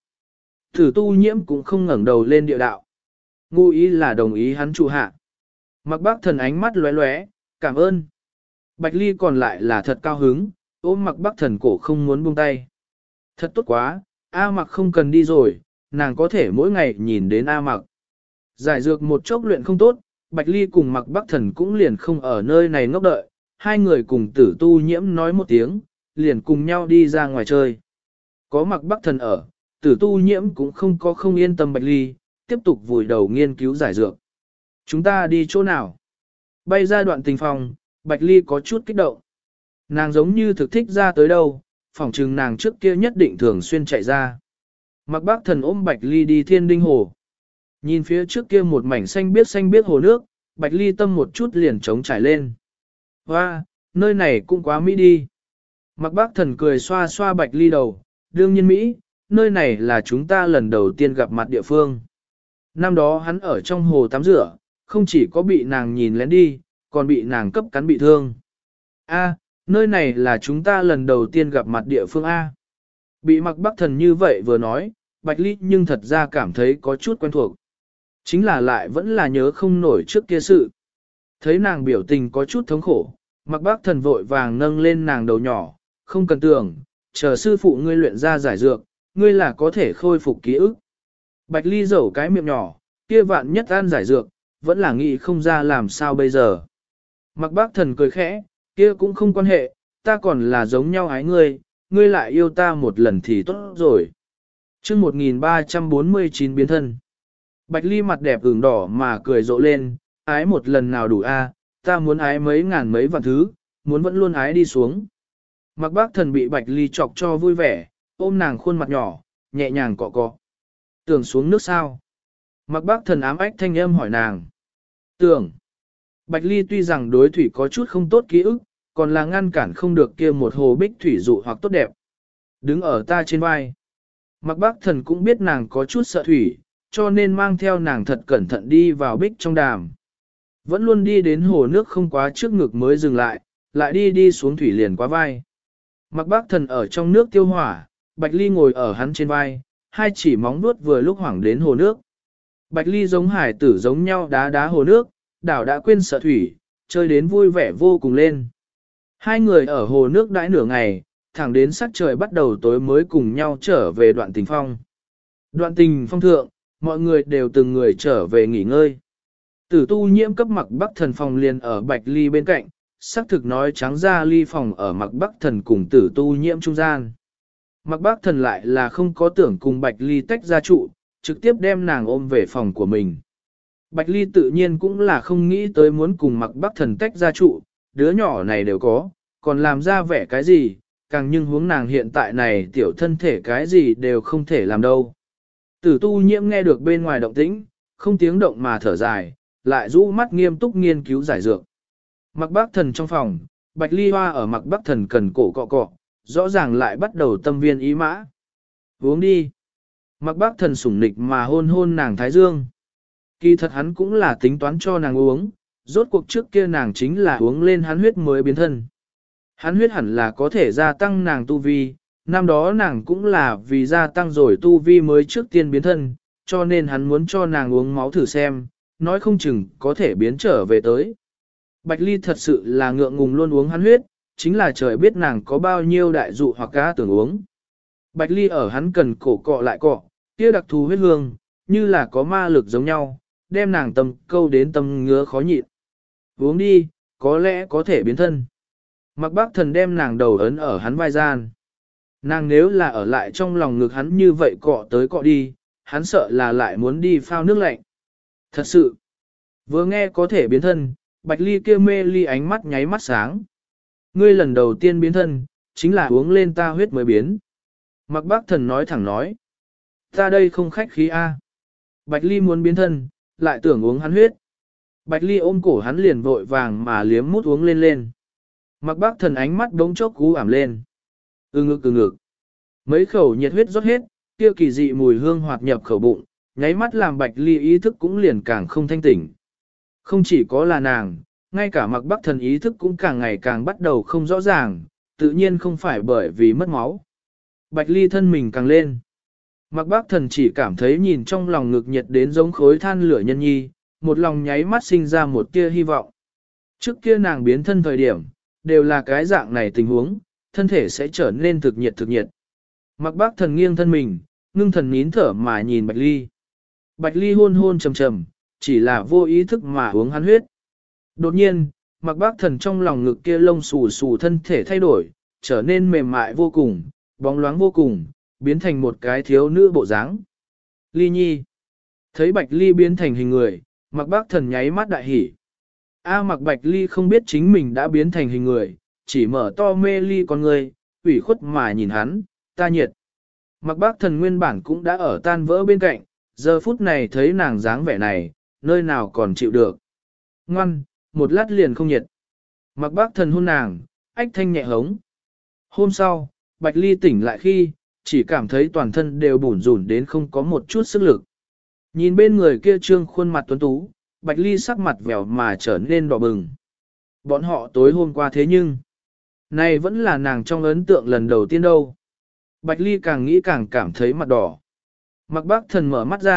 Tử Tu Nhiễm cũng không ngẩng đầu lên địa đạo. Ngụ ý là đồng ý hắn trụ hạ. Mặc Bác Thần ánh mắt lóe lóe, cảm ơn. Bạch Ly còn lại là thật cao hứng, ôm Mặc Bác Thần cổ không muốn buông tay. Thật tốt quá, A Mặc không cần đi rồi, nàng có thể mỗi ngày nhìn đến A Mặc. Giải dược một chốc luyện không tốt, Bạch Ly cùng Mặc Bác Thần cũng liền không ở nơi này ngốc đợi, hai người cùng Tử Tu Nhiễm nói một tiếng, liền cùng nhau đi ra ngoài chơi. Có Mặc Bác Thần ở, Tử Tu Nhiễm cũng không yên tâm Bạch Ly, tiếp tục vùi đầu nghiên cứu giải dược. Chúng ta đi chỗ nào? Bay ra đoạn tình phòng, Bạch Ly có chút kích động. Nàng giống như thực thích ra tới đâu, phỏng chừng nàng trước kia nhất định thường xuyên chạy ra. Mặc Bác Thần ôm Bạch Ly đi Thiên Đinh Hồ. Nhìn phía trước kia một mảnh xanh biếc hồ nước, Bạch Ly tâm một chút liền trống trải lên. Hoa, nơi này cũng quá Mỹ đi. Mặc Bác Thần cười xoa xoa Bạch Ly đầu, đương nhiên Mỹ, nơi này là chúng ta lần đầu tiên gặp mặt địa phương. Năm đó hắn ở trong hồ tắm rửa, không chỉ có bị nàng nhìn lén đi, còn bị nàng cấp cắn bị thương. A, nơi này là chúng ta lần đầu tiên gặp mặt địa phương A. Bị Mặc Bác Thần như vậy vừa nói, Bạch Ly nhưng thật ra cảm thấy có chút quen thuộc. Chính là lại vẫn là nhớ không nổi trước kia sự. Thấy nàng biểu tình có chút thống khổ, Mạc Bác Thần vội vàng nâng lên nàng đầu nhỏ, không cần tưởng, chờ sư phụ ngươi luyện ra giải dược, ngươi là có thể khôi phục ký ức. Bạch Ly dẩu cái miệng nhỏ, kia vạn nhất ăn giải dược, vẫn là nghĩ không ra làm sao bây giờ. Mạc Bác Thần cười khẽ, kia cũng không quan hệ, ta còn là giống nhau ái ngươi, ngươi lại yêu ta một lần thì tốt rồi. chương 1349 biến thân. Bạch Ly mặt đẹp ửng đỏ mà cười rộ lên, ái một lần nào đủ a, ta muốn ái mấy ngàn mấy vạn thứ, muốn vẫn luôn ái đi xuống. Mạc Bác Thần bị Bạch Ly chọc cho vui vẻ, ôm nàng khuôn mặt nhỏ, nhẹ nhàng cọ cọ. Tưởng xuống nước sao? Mạc Bác Thần ám ách thanh âm hỏi nàng. Tưởng. Bạch Ly tuy rằng đối thủy có chút không tốt ký ức, còn là ngăn cản không được kia một hồ bích thủy dụ hoặc tốt đẹp. Đứng ở ta trên vai. Mạc Bác Thần cũng biết nàng có chút sợ thủy, cho nên mang theo nàng thật cẩn thận đi vào bích trong đàm. Vẫn luôn đi đến hồ nước không quá trước ngực mới dừng lại đi xuống thủy liền quá vai. Mạc Bác Thần ở trong nước tiêu hỏa, Bạch Ly ngồi ở hắn trên vai, hai chỉ móng vuốt vừa lúc hoảng đến hồ nước. Bạch Ly giống hải tử giống nhau đá đá hồ nước, đảo đã quên sợ thủy, chơi đến vui vẻ vô cùng lên. Hai người ở hồ nước đãi nửa ngày, thẳng đến sắc trời bắt đầu tối mới cùng nhau trở về đoạn tình phong. Đoạn tình phong thượng, mọi người đều từng người trở về nghỉ ngơi. Tử tu nhiễm cấp Mạc Bắc Thần phòng liền ở Bạch Ly bên cạnh, xác thực nói trắng ra ly phòng ở Mạc Bắc Thần cùng tử tu nhiễm trung gian. Mạc Bắc Thần lại là không có tưởng cùng Bạch Ly tách ra trụ, trực tiếp đem nàng ôm về phòng của mình. Bạch Ly tự nhiên cũng là không nghĩ tới muốn cùng Mạc Bắc Thần tách ra trụ, đứa nhỏ này đều có, còn làm ra vẻ cái gì, càng nhưng hướng nàng hiện tại này tiểu thân thể cái gì đều không thể làm đâu. Tử tu nhiễm nghe được bên ngoài động tĩnh, không tiếng động mà thở dài, lại rũ mắt nghiêm túc nghiên cứu giải dược. Mạc Bắc Thần trong phòng, Bạch Ly Hoa ở Mạc Bắc Thần cần cổ cọ cọ, rõ ràng lại bắt đầu tâm viên ý mã. Uống đi. Mạc Bắc Thần sủng nịch mà hôn hôn nàng thái dương. Kỳ thật hắn cũng là tính toán cho nàng uống, rốt cuộc trước kia nàng chính là uống lên hắn huyết mới biến thân. Hắn huyết hẳn là có thể gia tăng nàng tu vi, năm đó nàng cũng là vì gia tăng rồi tu vi mới trước tiên biến thân, cho nên hắn muốn cho nàng uống máu thử xem, nói không chừng có thể biến trở về tới. Bạch Ly thật sự là ngượng ngùng luôn uống hắn huyết, chính là trời biết nàng có bao nhiêu đại dụ hoặc cá tưởng uống. Bạch Ly ở hắn cần cổ cọ lại cọ, kia đặc thù huyết hương, như là có ma lực giống nhau, đem nàng tâm câu đến tâm ngứa khó nhịn. Uống đi, có lẽ có thể biến thân. Mạc Bắc Thần đem nàng đầu ấn ở hắn vai gian. Nàng nếu là ở lại trong lòng ngực hắn như vậy cọ tới cọ đi, hắn sợ là lại muốn đi phao nước lạnh. Thật sự, vừa nghe có thể biến thân, Bạch Ly kia mê ly ánh mắt nháy mắt sáng. Ngươi lần đầu tiên biến thân, chính là uống lên ta huyết mới biến. Mạc Bắc Thần nói thẳng nói. Ta đây không khách khí a. Bạch Ly muốn biến thân, lại tưởng uống hắn huyết. Bạch Ly ôm cổ hắn liền vội vàng mà liếm mút uống lên lên. Mạc Bắc Thần ánh mắt đống chốc cú ảm lên. Ừ ngực. Mấy khẩu nhiệt huyết rót hết, kia kỳ dị mùi hương hoạt nhập khẩu bụng, nháy mắt làm Bạch Ly ý thức cũng liền càng không thanh tỉnh. Không chỉ có là nàng, ngay cả Mạc Bắc Thần ý thức cũng càng ngày càng bắt đầu không rõ ràng, tự nhiên không phải bởi vì mất máu. Bạch Ly thân mình càng lên. Mạc Bắc Thần chỉ cảm thấy nhìn trong lòng ngực nhiệt đến giống khối than lửa nhân nhi, một lòng nháy mắt sinh ra một tia hy vọng. Trước kia nàng biến thân thời điểm, đều là cái dạng này tình huống, thân thể sẽ trở nên thực nhiệt. Mạc Bắc Thần nghiêng thân mình, ngưng thần nín thở mà nhìn Bạch Ly. Bạch Ly hôn hôn trầm trầm, chỉ là vô ý thức mà uống hắn huyết. Đột nhiên, Mạc Bắc Thần trong lòng ngực kia lông xù xù thân thể thay đổi, trở nên mềm mại vô cùng, bóng loáng vô cùng, biến thành một cái thiếu nữ bộ dáng. Ly Nhi. Thấy Bạch Ly biến thành hình người, Mạc Bắc Thần nháy mắt đại hỉ. Mạc Bạch Ly không biết chính mình đã biến thành hình người, chỉ mở to mê ly con người, ủy khuất mà nhìn hắn, ta nhiệt. Mạc Bắc Thần nguyên bản cũng đã ở tan vỡ bên cạnh, giờ phút này thấy nàng dáng vẻ này, nơi nào còn chịu được. Ngoan, một lát liền không nhiệt. Mạc Bắc Thần hôn nàng, ách thanh nhẹ hống. Hôm sau, Bạch Ly tỉnh lại khi, chỉ cảm thấy toàn thân đều bủn rủn đến không có một chút sức lực. Nhìn bên người kia trương khuôn mặt tuấn tú, Bạch Ly sắc mặt vẻo mà trở nên đỏ bừng. Bọn họ tối hôm qua thế nhưng, này vẫn là nàng trong ấn tượng lần đầu tiên đâu. Bạch Ly càng nghĩ càng cảm thấy mặt đỏ. Mạc Bắc Thần mở mắt ra,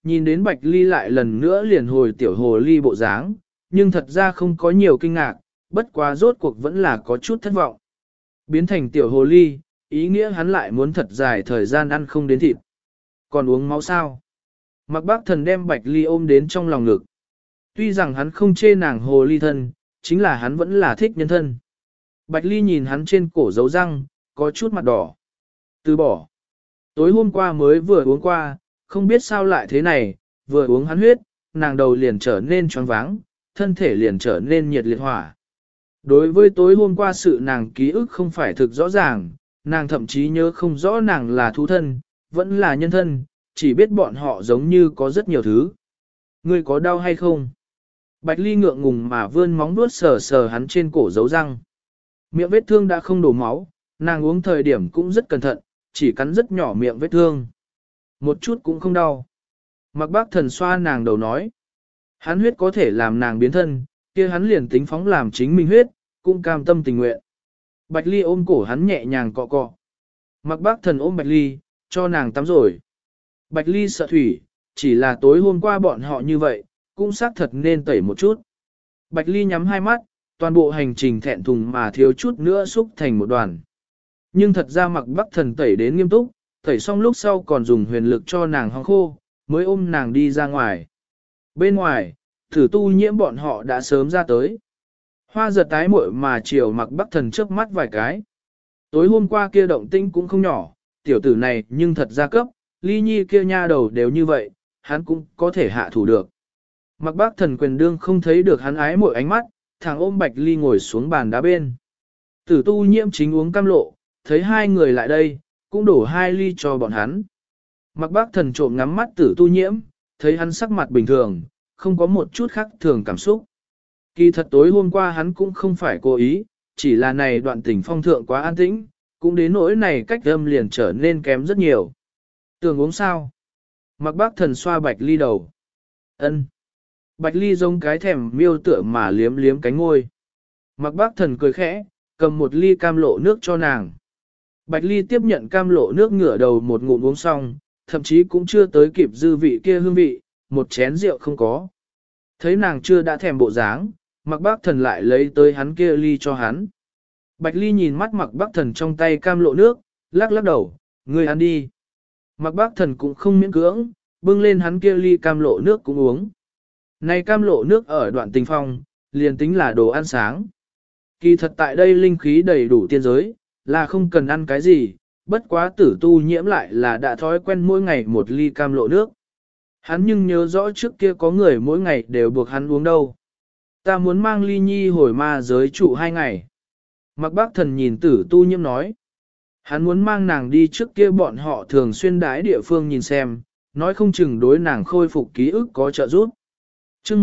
nhìn đến Bạch Ly lại lần nữa liền hồi tiểu hồ ly bộ dáng, nhưng thật ra không có nhiều kinh ngạc, bất quá rốt cuộc vẫn là có chút thất vọng. Biến thành tiểu hồ ly, ý nghĩa hắn lại muốn thật dài thời gian ăn không đến thịt. Còn uống máu sao? Mạc Bác Thần đem Bạch Ly ôm đến trong lòng ngực. Tuy rằng hắn không chê nàng hồ ly thân, chính là hắn vẫn là thích nhân thân. Bạch Ly nhìn hắn trên cổ dấu răng, có chút mặt đỏ. Từ bỏ. Tối hôm qua mới vừa uống qua, không biết sao lại thế này, vừa uống hắn huyết, nàng đầu liền trở nên choáng váng, thân thể liền trở nên nhiệt liệt hỏa. Đối với tối hôm qua sự nàng ký ức không phải thực rõ ràng, nàng thậm chí nhớ không rõ nàng là thú thân, vẫn là nhân thân, chỉ biết bọn họ giống như có rất nhiều thứ. Ngươi có đau hay không? Bạch Ly ngượng ngùng mà vươn móng vuốt sờ sờ hắn trên cổ dấu răng. Miệng vết thương đã không đổ máu, nàng uống thời điểm cũng rất cẩn thận, chỉ cắn rất nhỏ miệng vết thương. Một chút cũng không đau. Mạc Bác Thần xoa nàng đầu nói. Hắn huyết có thể làm nàng biến thân, kia hắn liền tính phóng làm chính mình huyết, cũng cam tâm tình nguyện. Bạch Ly ôm cổ hắn nhẹ nhàng cọ cọ. Mạc Bác Thần ôm Bạch Ly, cho nàng tắm rồi. Bạch Ly sợ thủy, chỉ là tối hôm qua bọn họ như vậy, cũng xác thật nên tẩy một chút. Bạch Ly nhắm hai mắt, toàn bộ hành trình thẹn thùng mà thiếu chút nữa xúc thành một đoàn. Nhưng thật ra Mạc Bác Thần tẩy đến nghiêm túc, tẩy xong lúc sau còn dùng huyền lực cho nàng hong khô, mới ôm nàng đi ra ngoài. Bên ngoài, Tử Tu Nhiễm bọn họ đã sớm ra tới. Hoa giật tái muội mà chiều Mạc Bác Thần trước mắt vài cái. Tối hôm qua kia động tĩnh cũng không nhỏ, tiểu tử này nhưng thật ra cấp, Ly Nhi kia nha đầu đều như vậy, hắn cũng có thể hạ thủ được. Mạc Bác Thần quyền đương không thấy được hắn ái muội ánh mắt, thằng ôm Bạch Ly ngồi xuống bàn đá bên. Tử Tu Nhiễm chính uống cam lộ, thấy hai người lại đây, cũng đổ 2 ly cho bọn hắn. Mạc Bác Thần trộm ngắm mắt Tử Tu Nhiễm, thấy hắn sắc mặt bình thường, không có một chút khác thường cảm xúc. Kỳ thật tối hôm qua hắn cũng không phải cố ý, chỉ là này đoạn tình phong thượng quá an tĩnh, cũng đến nỗi này cách âm liền trở nên kém rất nhiều. Tưởng uống sao? Mạc Bác Thần xoa Bạch Ly đầu. Ân. Bạch Ly giống cái thèm miêu tựa mà liếm liếm cánh ngôi. Mạc Bác Thần cười khẽ, cầm một ly cam lộ nước cho nàng. Bạch Ly tiếp nhận cam lộ nước ngửa đầu một ngụm uống xong, thậm chí cũng chưa tới kịp dư vị kia hương vị, một chén rượu không có. Thấy nàng chưa đã thèm bộ dáng, Mạc Bác Thần lại lấy tới hắn kia ly cho hắn. Bạch Ly nhìn mắt Mạc Bác Thần trong tay cam lộ nước, lắc lắc đầu, ngươi ăn đi. Mạc Bác Thần cũng không miễn cưỡng, bưng lên hắn kia ly cam lộ nước cũng uống. Này cam lộ nước ở đoạn tình phong, liền tính là đồ ăn sáng. Kỳ thật tại đây linh khí đầy đủ tiên giới, là không cần ăn cái gì, bất quá Tử Tu Nhiễm lại là đã thói quen mỗi ngày một ly cam lộ nước. Hắn nhưng nhớ rõ trước kia có người mỗi ngày đều buộc hắn uống đâu. Ta muốn mang Ly Nhi hồi ma giới trụ 2 ngày. Mạc Bác Thần nhìn Tử Tu Nhiễm nói. Hắn muốn mang nàng đi trước kia bọn họ thường xuyên đái địa phương nhìn xem, nói không chừng đối nàng khôi phục ký ức có trợ giúp. Chương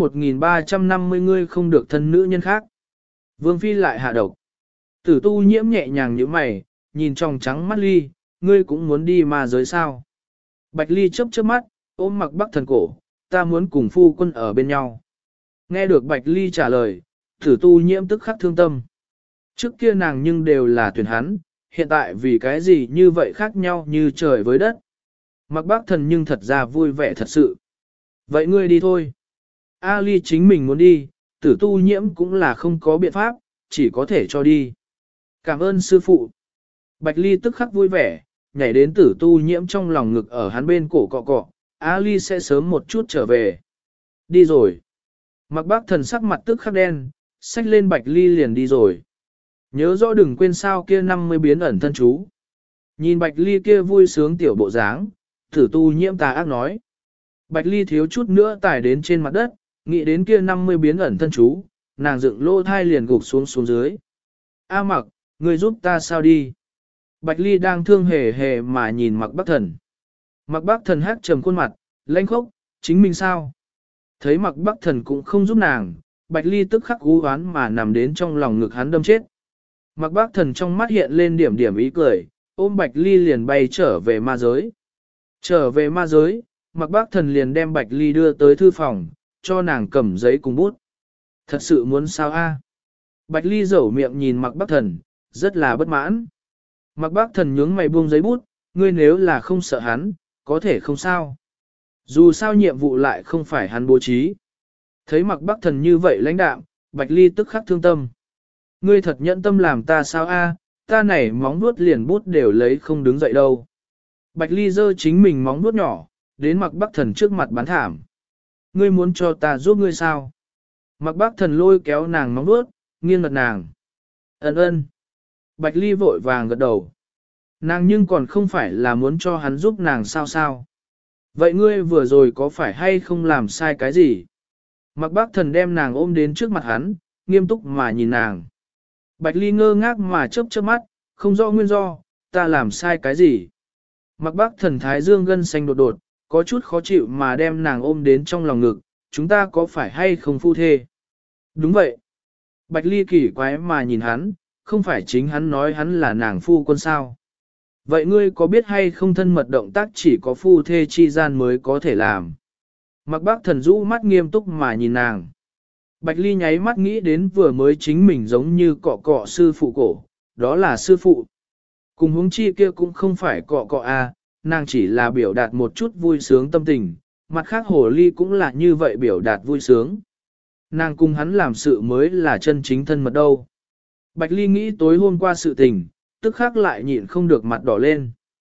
1350 ngươi không được thân nữ nhân khác. Vương Phi lại hạ độc. Tử Tu Nhiễm nhẹ nhàng như mày, nhìn trong trắng mắt Ly, ngươi cũng muốn đi ma giới sao. Bạch Ly chớp chớp mắt, ôm Mạc Bác Thần cổ, ta muốn cùng phu quân ở bên nhau. Nghe được Bạch Ly trả lời, Tử Tu Nhiễm tức khắc thương tâm. Trước kia nàng nhưng đều là tuyển hắn, hiện tại vì cái gì như vậy khác nhau như trời với đất. Mạc Bác Thần nhưng thật ra vui vẻ thật sự. Vậy ngươi đi thôi. A Ly chính mình muốn đi, Tử Tu Nhiễm cũng là không có biện pháp, chỉ có thể cho đi. Cảm ơn sư phụ. Bạch Ly tức khắc vui vẻ, nhảy đến Tử Tu Nhiễm trong lòng ngực ở hắn bên cổ cọ cọ, A Ly sẽ sớm một chút trở về. Đi rồi. Mạc Bác Thần sắc mặt tức khắc đen, xách lên Bạch Ly liền đi rồi. Nhớ rõ đừng quên sao kia 50 biến ẩn thân chú. Nhìn Bạch Ly kia vui sướng tiểu bộ dáng, Tử Tu Nhiễm tà ác nói. Bạch Ly thiếu chút nữa tải đến trên mặt đất, nghĩ đến kia 50 biến ẩn thân chú, nàng dựng lô thai liền gục xuống dưới. A Mặc, ngươi giúp ta sao đi? Bạch Ly đang thương hề hề mà nhìn Mạc Bác Thần. Mạc Bác Thần hát trầm khuôn mặt, lãnh khốc, chính mình sao? Thấy Mạc Bác Thần cũng không giúp nàng, Bạch Ly tức khắc ú oán mà nằm đến trong lòng ngực hắn đâm chết. Mạc Bác Thần trong mắt hiện lên điểm điểm ý cười, ôm Bạch Ly liền bay trở về ma giới. Trở về ma giới, Mạc Bác Thần liền đem Bạch Ly đưa tới thư phòng, cho nàng cầm giấy cùng bút. Thật sự muốn sao a? Bạch Ly dẩu miệng nhìn Mạc Bác Thần, rất là bất mãn. Mạc Bác Thần nhướng mày buông giấy bút, ngươi nếu là không sợ hắn, có thể không sao. Dù sao nhiệm vụ lại không phải hắn bố trí. Thấy Mạc Bắc Thần như vậy lãnh đạm, Bạch Ly tức khắc thương tâm. Ngươi thật nhẫn tâm làm ta sao a? Ta này móng vuốt liền bút đều lấy không đứng dậy đâu. Bạch Ly giơ chính mình móng vuốt nhỏ, đến Mạc Bắc Thần trước mặt bán thảm. Ngươi muốn cho ta giúp ngươi sao? Mạc Bắc Thần lôi kéo nàng móng vuốt, nghiêng ngật nàng. Ấn ơn. Bạch Ly vội vàng gật đầu. Nàng nhưng còn không phải là muốn cho hắn giúp nàng sao sao. Vậy ngươi vừa rồi có phải hay không làm sai cái gì? Mạc Bắc Thần đem nàng ôm đến trước mặt hắn, nghiêm túc mà nhìn nàng. Bạch Ly ngơ ngác mà chớp chớp mắt, không rõ nguyên do, ta làm sai cái gì? Mạc Bắc Thần thái dương gân xanh đột đột, có chút khó chịu mà đem nàng ôm đến trong lòng ngực, chúng ta có phải hay không phu thê? Đúng vậy. Bạch Ly kỳ quái mà nhìn hắn, không phải chính hắn nói hắn là nàng phu quân sao? Vậy ngươi có biết hay không thân mật động tác chỉ có phu thê chi gian mới có thể làm? Mạc Bắc Thần rũ mắt nghiêm túc mà nhìn nàng. Bạch Ly nháy mắt nghĩ đến vừa mới chính mình giống như cọ cọ sư phụ cổ, đó là sư phụ. Cùng huống chi kia cũng không phải cọ cọ a, nàng chỉ là biểu đạt một chút vui sướng tâm tình, mặt khác hồ ly cũng là như vậy biểu đạt vui sướng. Nàng cùng hắn làm sự mới là chân chính thân mật đâu. Bạch Ly nghĩ tối hôm qua sự tình, tức khắc lại nhịn không được mặt đỏ lên.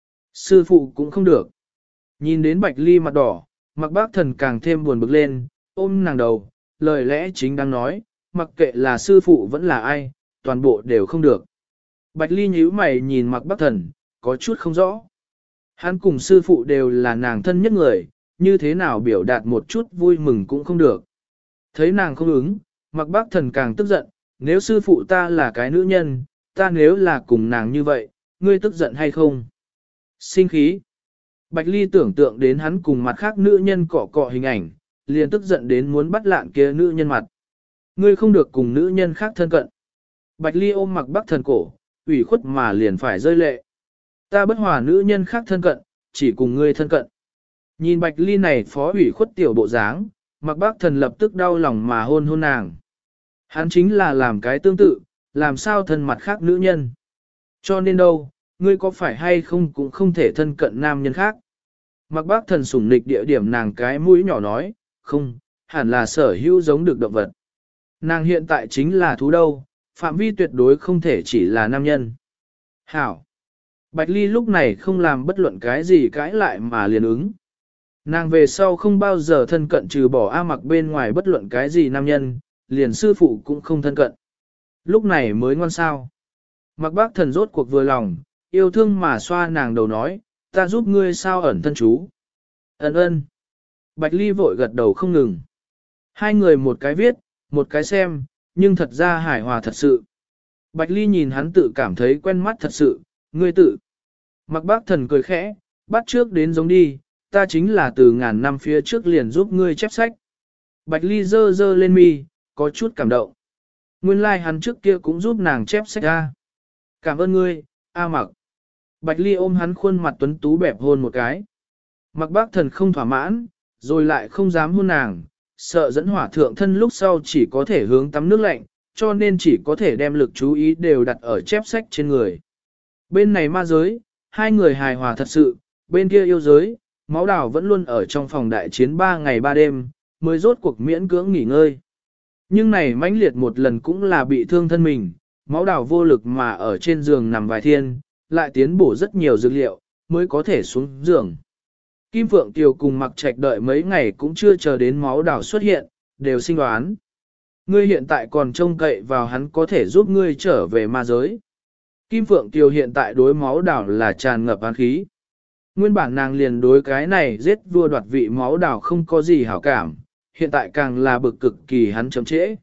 Sư phụ cũng không được. Nhìn đến Bạch Ly mặt đỏ, Mạc Bắc Thần càng thêm buồn bực lên, ôm nàng đầu, lời lẽ chính đang nói, mặc kệ là sư phụ vẫn là ai, toàn bộ đều không được. Bạch Ly nhíu mày nhìn Mạc Bắc Thần, có chút không rõ. Hắn cùng sư phụ đều là nàng thân nhất người, như thế nào biểu đạt một chút vui mừng cũng không được. Thấy nàng không ứng, Mạc Bắc Thần càng tức giận, nếu sư phụ ta là cái nữ nhân, ta nếu là cùng nàng như vậy, ngươi tức giận hay không? Sinh khí. Bạch Ly tưởng tượng đến hắn cùng mặt khác nữ nhân cọ cọ hình ảnh, liền tức giận đến muốn bắt lạn kia nữ nhân mặt. Ngươi không được cùng nữ nhân khác thân cận. Bạch Ly ôm Mạc Bắc Thần cổ, ủy khuất mà liền phải rơi lệ. Ta bất hòa nữ nhân khác thân cận, chỉ cùng ngươi thân cận. Nhìn Bạch Ly này phó ủy khuất tiểu bộ dáng, Mạc Bắc Thần lập tức đau lòng mà hôn hôn nàng. Hắn chính là làm cái tương tự, làm sao thân mặt khác nữ nhân. Cho nên đâu, ngươi có phải hay không cũng không thể thân cận nam nhân khác. Mạc Bắc Thần sủng nịch địa điểm nàng cái mũi nhỏ nói, không, hẳn là sở hữu giống được động vật. Nàng hiện tại chính là thú đâu, phạm vi tuyệt đối không thể chỉ là nam nhân. Hảo. Bạch Ly lúc này không làm bất luận cái gì cãi lại mà liền ứng. Nàng về sau không bao giờ thân cận trừ bỏ A Mặc bên ngoài bất luận cái gì nam nhân, liền sư phụ cũng không thân cận. Lúc này mới ngoan sao. Mạc Bắc Thần rốt cuộc vừa lòng, yêu thương mà xoa nàng đầu nói, ta giúp ngươi sao ẩn thân chú. Ấn ơn. Bạch Ly vội gật đầu không ngừng. Hai người một cái viết, một cái xem, nhưng thật ra hài hòa thật sự. Bạch Ly nhìn hắn tự cảm thấy quen mắt thật sự, ngươi tự. Mạc Bắc Thần cười khẽ, bắt trước đến giống đi, ta chính là từ ngàn năm phía trước liền giúp ngươi chép sách. Bạch Ly dơ dơ lên mi, có chút cảm động. Nguyên lai like hắn trước kia cũng giúp nàng chép sách ra. Cảm ơn ngươi, A Mặc. Bạch Ly ôm hắn khuôn mặt tuấn tú bẹp hôn một cái. Mạc Bắc Thần không thỏa mãn, rồi lại không dám hôn nàng, sợ dẫn hỏa thượng thân lúc sau chỉ có thể hướng tắm nước lạnh, cho nên chỉ có thể đem lực chú ý đều đặt ở chép sách trên người. Bên này ma giới, hai người hài hòa thật sự, bên kia yêu giới, máu đào vẫn luôn ở trong phòng đại chiến 3 ngày 3 đêm, mới rốt cuộc miễn cưỡng nghỉ ngơi. Nhưng này mãnh liệt một lần cũng là bị thương thân mình, máu đào vô lực mà ở trên giường nằm vài thiên, lại tiến bổ rất nhiều dược liệu, mới có thể xuống giường. Kim Phượng Tiều cùng Mặc Trạch đợi mấy ngày cũng chưa chờ đến máu đào xuất hiện, đều sinh đoán. Ngươi hiện tại còn trông cậy vào hắn có thể giúp ngươi trở về ma giới. Kim Phượng Tiều hiện tại đối máu đào là tràn ngập án khí. Nguyên bản nàng liền đối cái này giết vua đoạt vị máu đào không có gì hảo cảm, hiện tại càng là bực cực kỳ hắn chậm trễ.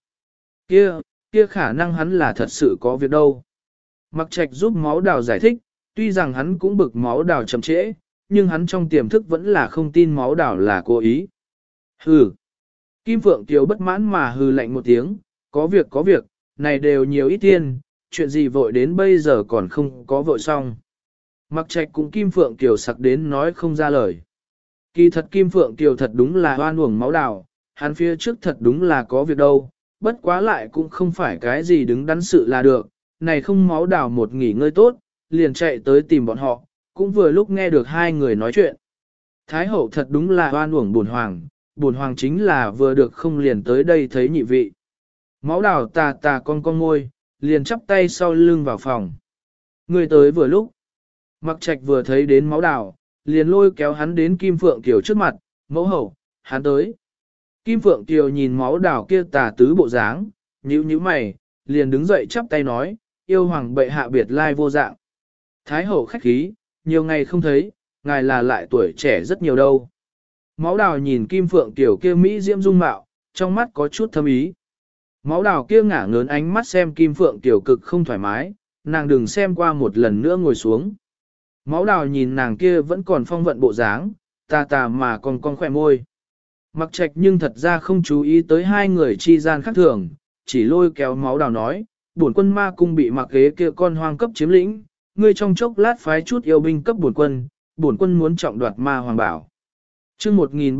Kia khả năng hắn là thật sự có việc đâu. Mặc Trạch giúp máu đào giải thích, tuy rằng hắn cũng bực máu đào chậm trễ, nhưng hắn trong tiềm thức vẫn là không tin máu đào là cố ý. Hừ. Kim Phượng Tiều bất mãn mà hừ lạnh một tiếng, có việc, này đều nhiều ít tiền, chuyện gì vội đến bây giờ còn không có vội xong. Mặc Trạch cũng Kim Phượng Tiều sặc đến nói không ra lời. Kỳ thật Kim Phượng Tiều thật đúng là hoan uổng máu đào, hắn phía trước thật đúng là có việc đâu, bất quá lại cũng không phải cái gì đứng đắn sự là được, này không máu đào một nghỉ ngơi tốt, liền chạy tới tìm bọn họ, cũng vừa lúc nghe được hai người nói chuyện. Thái hậu thật đúng là oan uổng bổn hoàng chính là vừa được không liền tới đây thấy nhị vị. Máu đào tà tà con ngôi, liền chắp tay sau lưng vào phòng. Người tới vừa lúc. Mặc trạch vừa thấy đến máu đào, liền lôi kéo hắn đến Kim Phượng Kiều trước mặt, mẫu hậu, hắn tới. Kim Phượng Kiều nhìn máu đào kia tà tứ bộ dáng, nhíu mày, liền đứng dậy chắp tay nói, yêu hoàng bệ hạ biệt lai vô dạng. Thái hậu khách khí, nhiều ngày không thấy, ngài là lại tuổi trẻ rất nhiều đâu. Máu đào nhìn Kim Phượng Kiều kia Mỹ diễm dung mạo, trong mắt có chút thâm ý. Máu đào kia ngả ngớn ánh mắt xem Kim Phượng Kiều cực không thoải mái, nàng đừng xem qua một lần nữa ngồi xuống. Máu đào nhìn nàng kia vẫn còn phong vận bộ dáng, tà tà mà còn con khỏe môi. Mặc trạch nhưng thật ra không chú ý tới hai người chi gian khác thường, chỉ lôi kéo máu đào nói, bổn quân ma cung bị mặc ghế kia con hoang cấp chiếm lĩnh, ngươi trong chốc lát phái chút yêu binh cấp bổn quân muốn trọng đoạt ma hoàng bảo. Chương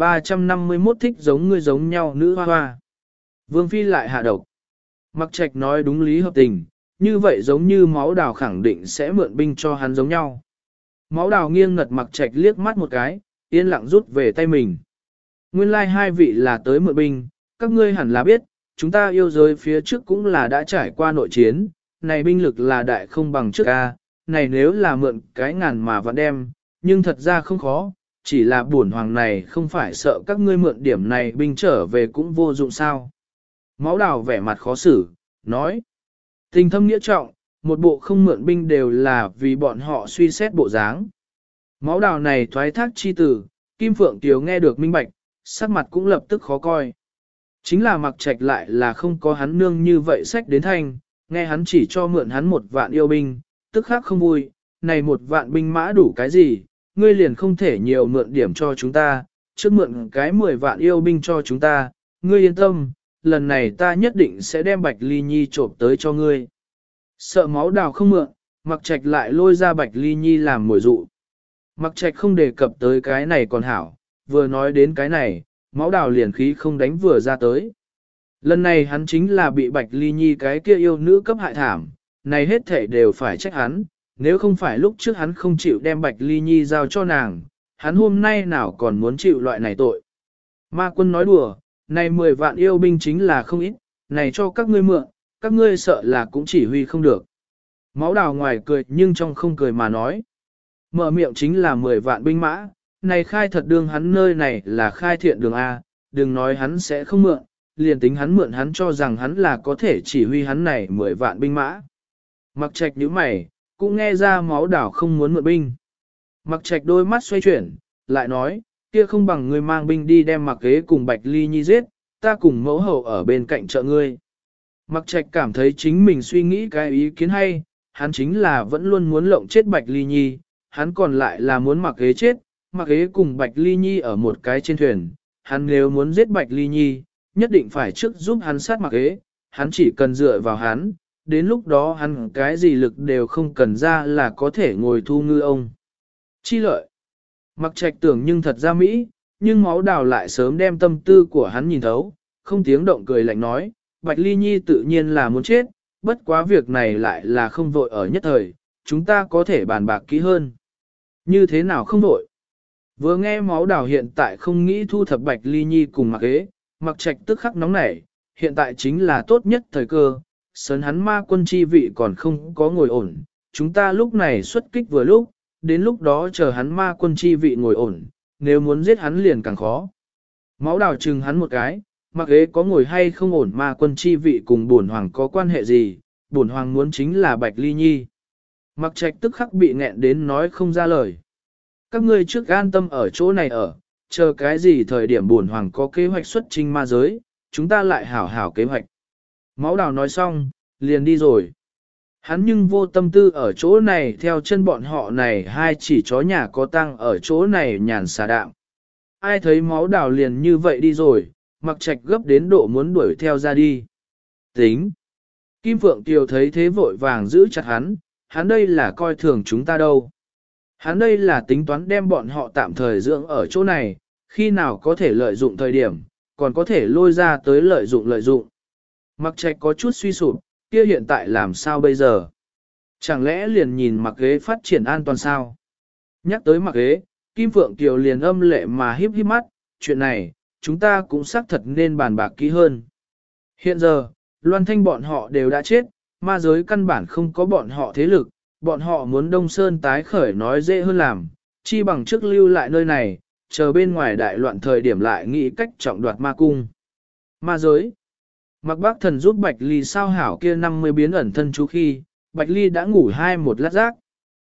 1351 thích giống ngươi giống nhau nữ hoa hoa. Vương Phi lại hạ độc. Mặc trạch nói đúng lý hợp tình, như vậy giống như máu đào khẳng định sẽ mượn binh cho hắn giống nhau. Máu đào nghiêng ngật mặc trạch liếc mắt một cái, yên lặng rút về tay mình. Nguyên lai hai vị là tới mượn binh, các ngươi hẳn là biết, chúng ta yêu giới phía trước cũng là đã trải qua nội chiến, này binh lực là đại không bằng trước ca, này nếu là mượn cái ngàn mà vẫn đem, nhưng thật ra không khó, chỉ là bổn hoàng này không phải sợ các ngươi mượn điểm này binh trở về cũng vô dụng sao. Máu đào vẻ mặt khó xử, nói, tình thâm nghĩa trọng, một bộ không mượn binh đều là vì bọn họ suy xét bộ dáng. Máu đào này thoái thác chi tử, Kim Phượng Tiếu nghe được minh bạch, sắc mặt cũng lập tức khó coi. Chính là mặc trạch lại là không có hắn nương như vậy sách đến thanh, nghe hắn chỉ cho mượn hắn 1 vạn yêu binh, tức khác không vui, này 1 vạn binh mã đủ cái gì, ngươi liền không thể nhiều mượn điểm cho chúng ta, trước mượn cái 10 vạn yêu binh cho chúng ta, ngươi yên tâm, lần này ta nhất định sẽ đem Bạch Ly Nhi trộm tới cho ngươi. Sợ máu đào không mượn, mặc trạch lại lôi ra Bạch Ly Nhi làm mồi dụ. Mặc trạch không đề cập tới cái này còn hảo, vừa nói đến cái này, máu đào liền khí không đánh vừa ra tới. Lần này hắn chính là bị Bạch Ly Nhi cái kia yêu nữ cấp hại thảm, này hết thể đều phải trách hắn, nếu không phải lúc trước hắn không chịu đem Bạch Ly Nhi giao cho nàng, hắn hôm nay nào còn muốn chịu loại này tội. Ma quân nói đùa, này 10 vạn yêu binh chính là không ít, này cho các ngươi mượn, các ngươi sợ là cũng chỉ huy không được. Máu đào ngoài cười nhưng trong không cười mà nói. Mở miệng chính là 10 vạn binh mã, này khai thật đương hắn nơi này là khai thiện đường A, đừng nói hắn sẽ không mượn, liền tính hắn mượn hắn cho rằng hắn là có thể chỉ huy hắn này 10 vạn binh mã. Mặc trạch nhíu mày, cũng nghe ra máu đảo không muốn mượn binh. Mặc trạch đôi mắt xoay chuyển, lại nói, kia không bằng ngươi mang binh đi đem mặc ghế cùng Bạch Ly Nhi giết, ta cùng mẫu hậu ở bên cạnh trợ ngươi. Mặc trạch cảm thấy chính mình suy nghĩ cái ý kiến hay, hắn chính là vẫn luôn muốn lộng chết Bạch Ly Nhi, hắn còn lại là muốn mặc ghế chết, mặc ghế cùng Bạch Ly Nhi ở một cái trên thuyền, hắn nếu muốn giết Bạch Ly Nhi, nhất định phải trước giúp hắn sát mặc ghế, hắn chỉ cần dựa vào hắn, đến lúc đó hắn cái gì lực đều không cần ra là có thể ngồi thu ngư ông. Chi lợi. Mặc trạch tưởng nhưng thật ra Mỹ, nhưng máu đào lại sớm đem tâm tư của hắn nhìn thấu, không tiếng động cười lạnh nói, Bạch Ly Nhi tự nhiên là muốn chết, bất quá việc này lại là không vội ở nhất thời, chúng ta có thể bàn bạc kỹ hơn. Như thế nào không vội? Vừa nghe máu đào hiện tại không nghĩ thu thập Bạch Ly Nhi cùng mặc ghế, mặc trạch tức khắc nóng nảy, hiện tại chính là tốt nhất thời cơ, sớn hắn ma quân chi vị còn không có ngồi ổn, chúng ta lúc này xuất kích vừa lúc, đến lúc đó chờ hắn ma quân chi vị ngồi ổn, nếu muốn giết hắn liền càng khó. Máu đào chừng hắn một cái, mặc ghế có ngồi hay không ổn ma quân chi vị cùng bổn hoàng có quan hệ gì, bổn hoàng muốn chính là Bạch Ly Nhi. Mặc trạch tức khắc bị nghẹn đến nói không ra lời. Các ngươi trước an tâm ở chỗ này ở, chờ cái gì thời điểm bổn hoàng có kế hoạch xuất chinh ma giới, chúng ta lại hảo hảo kế hoạch. Máu đào nói xong, liền đi rồi. Hắn nhưng vô tâm tư ở chỗ này theo chân bọn họ này hai chỉ chó nhà có tăng ở chỗ này nhàn xà đạm. Ai thấy máu đào liền như vậy đi rồi, mặc trạch gấp đến độ muốn đuổi theo ra đi. Tính. Kim Phượng Tiều thấy thế vội vàng giữ chặt hắn đây là coi thường chúng ta đâu. Hắn đây là tính toán đem bọn họ tạm thời dưỡng ở chỗ này, khi nào có thể lợi dụng thời điểm, còn có thể lôi ra tới lợi dụng. Mặc trạch có chút suy sụp, kia hiện tại làm sao bây giờ? Chẳng lẽ liền nhìn mặc ghế phát triển an toàn sao? Nhắc tới mặc ghế, Kim Phượng Kiều liền âm lệ mà híp híp mắt, chuyện này, chúng ta cũng xác thật nên bàn bạc kỹ hơn. Hiện giờ, Loan Thanh bọn họ đều đã chết, ma giới căn bản không có bọn họ thế lực, bọn họ muốn Đông Sơn tái khởi nói dễ hơn làm, chi bằng trước lưu lại nơi này, chờ bên ngoài đại loạn thời điểm lại nghĩ cách trọng đoạt ma cung. Ma giới. Mặc Bác Thần giúp Bạch Ly sao hảo kia 50 biến ẩn thân chú khi, Bạch Ly đã ngủ một lát giác.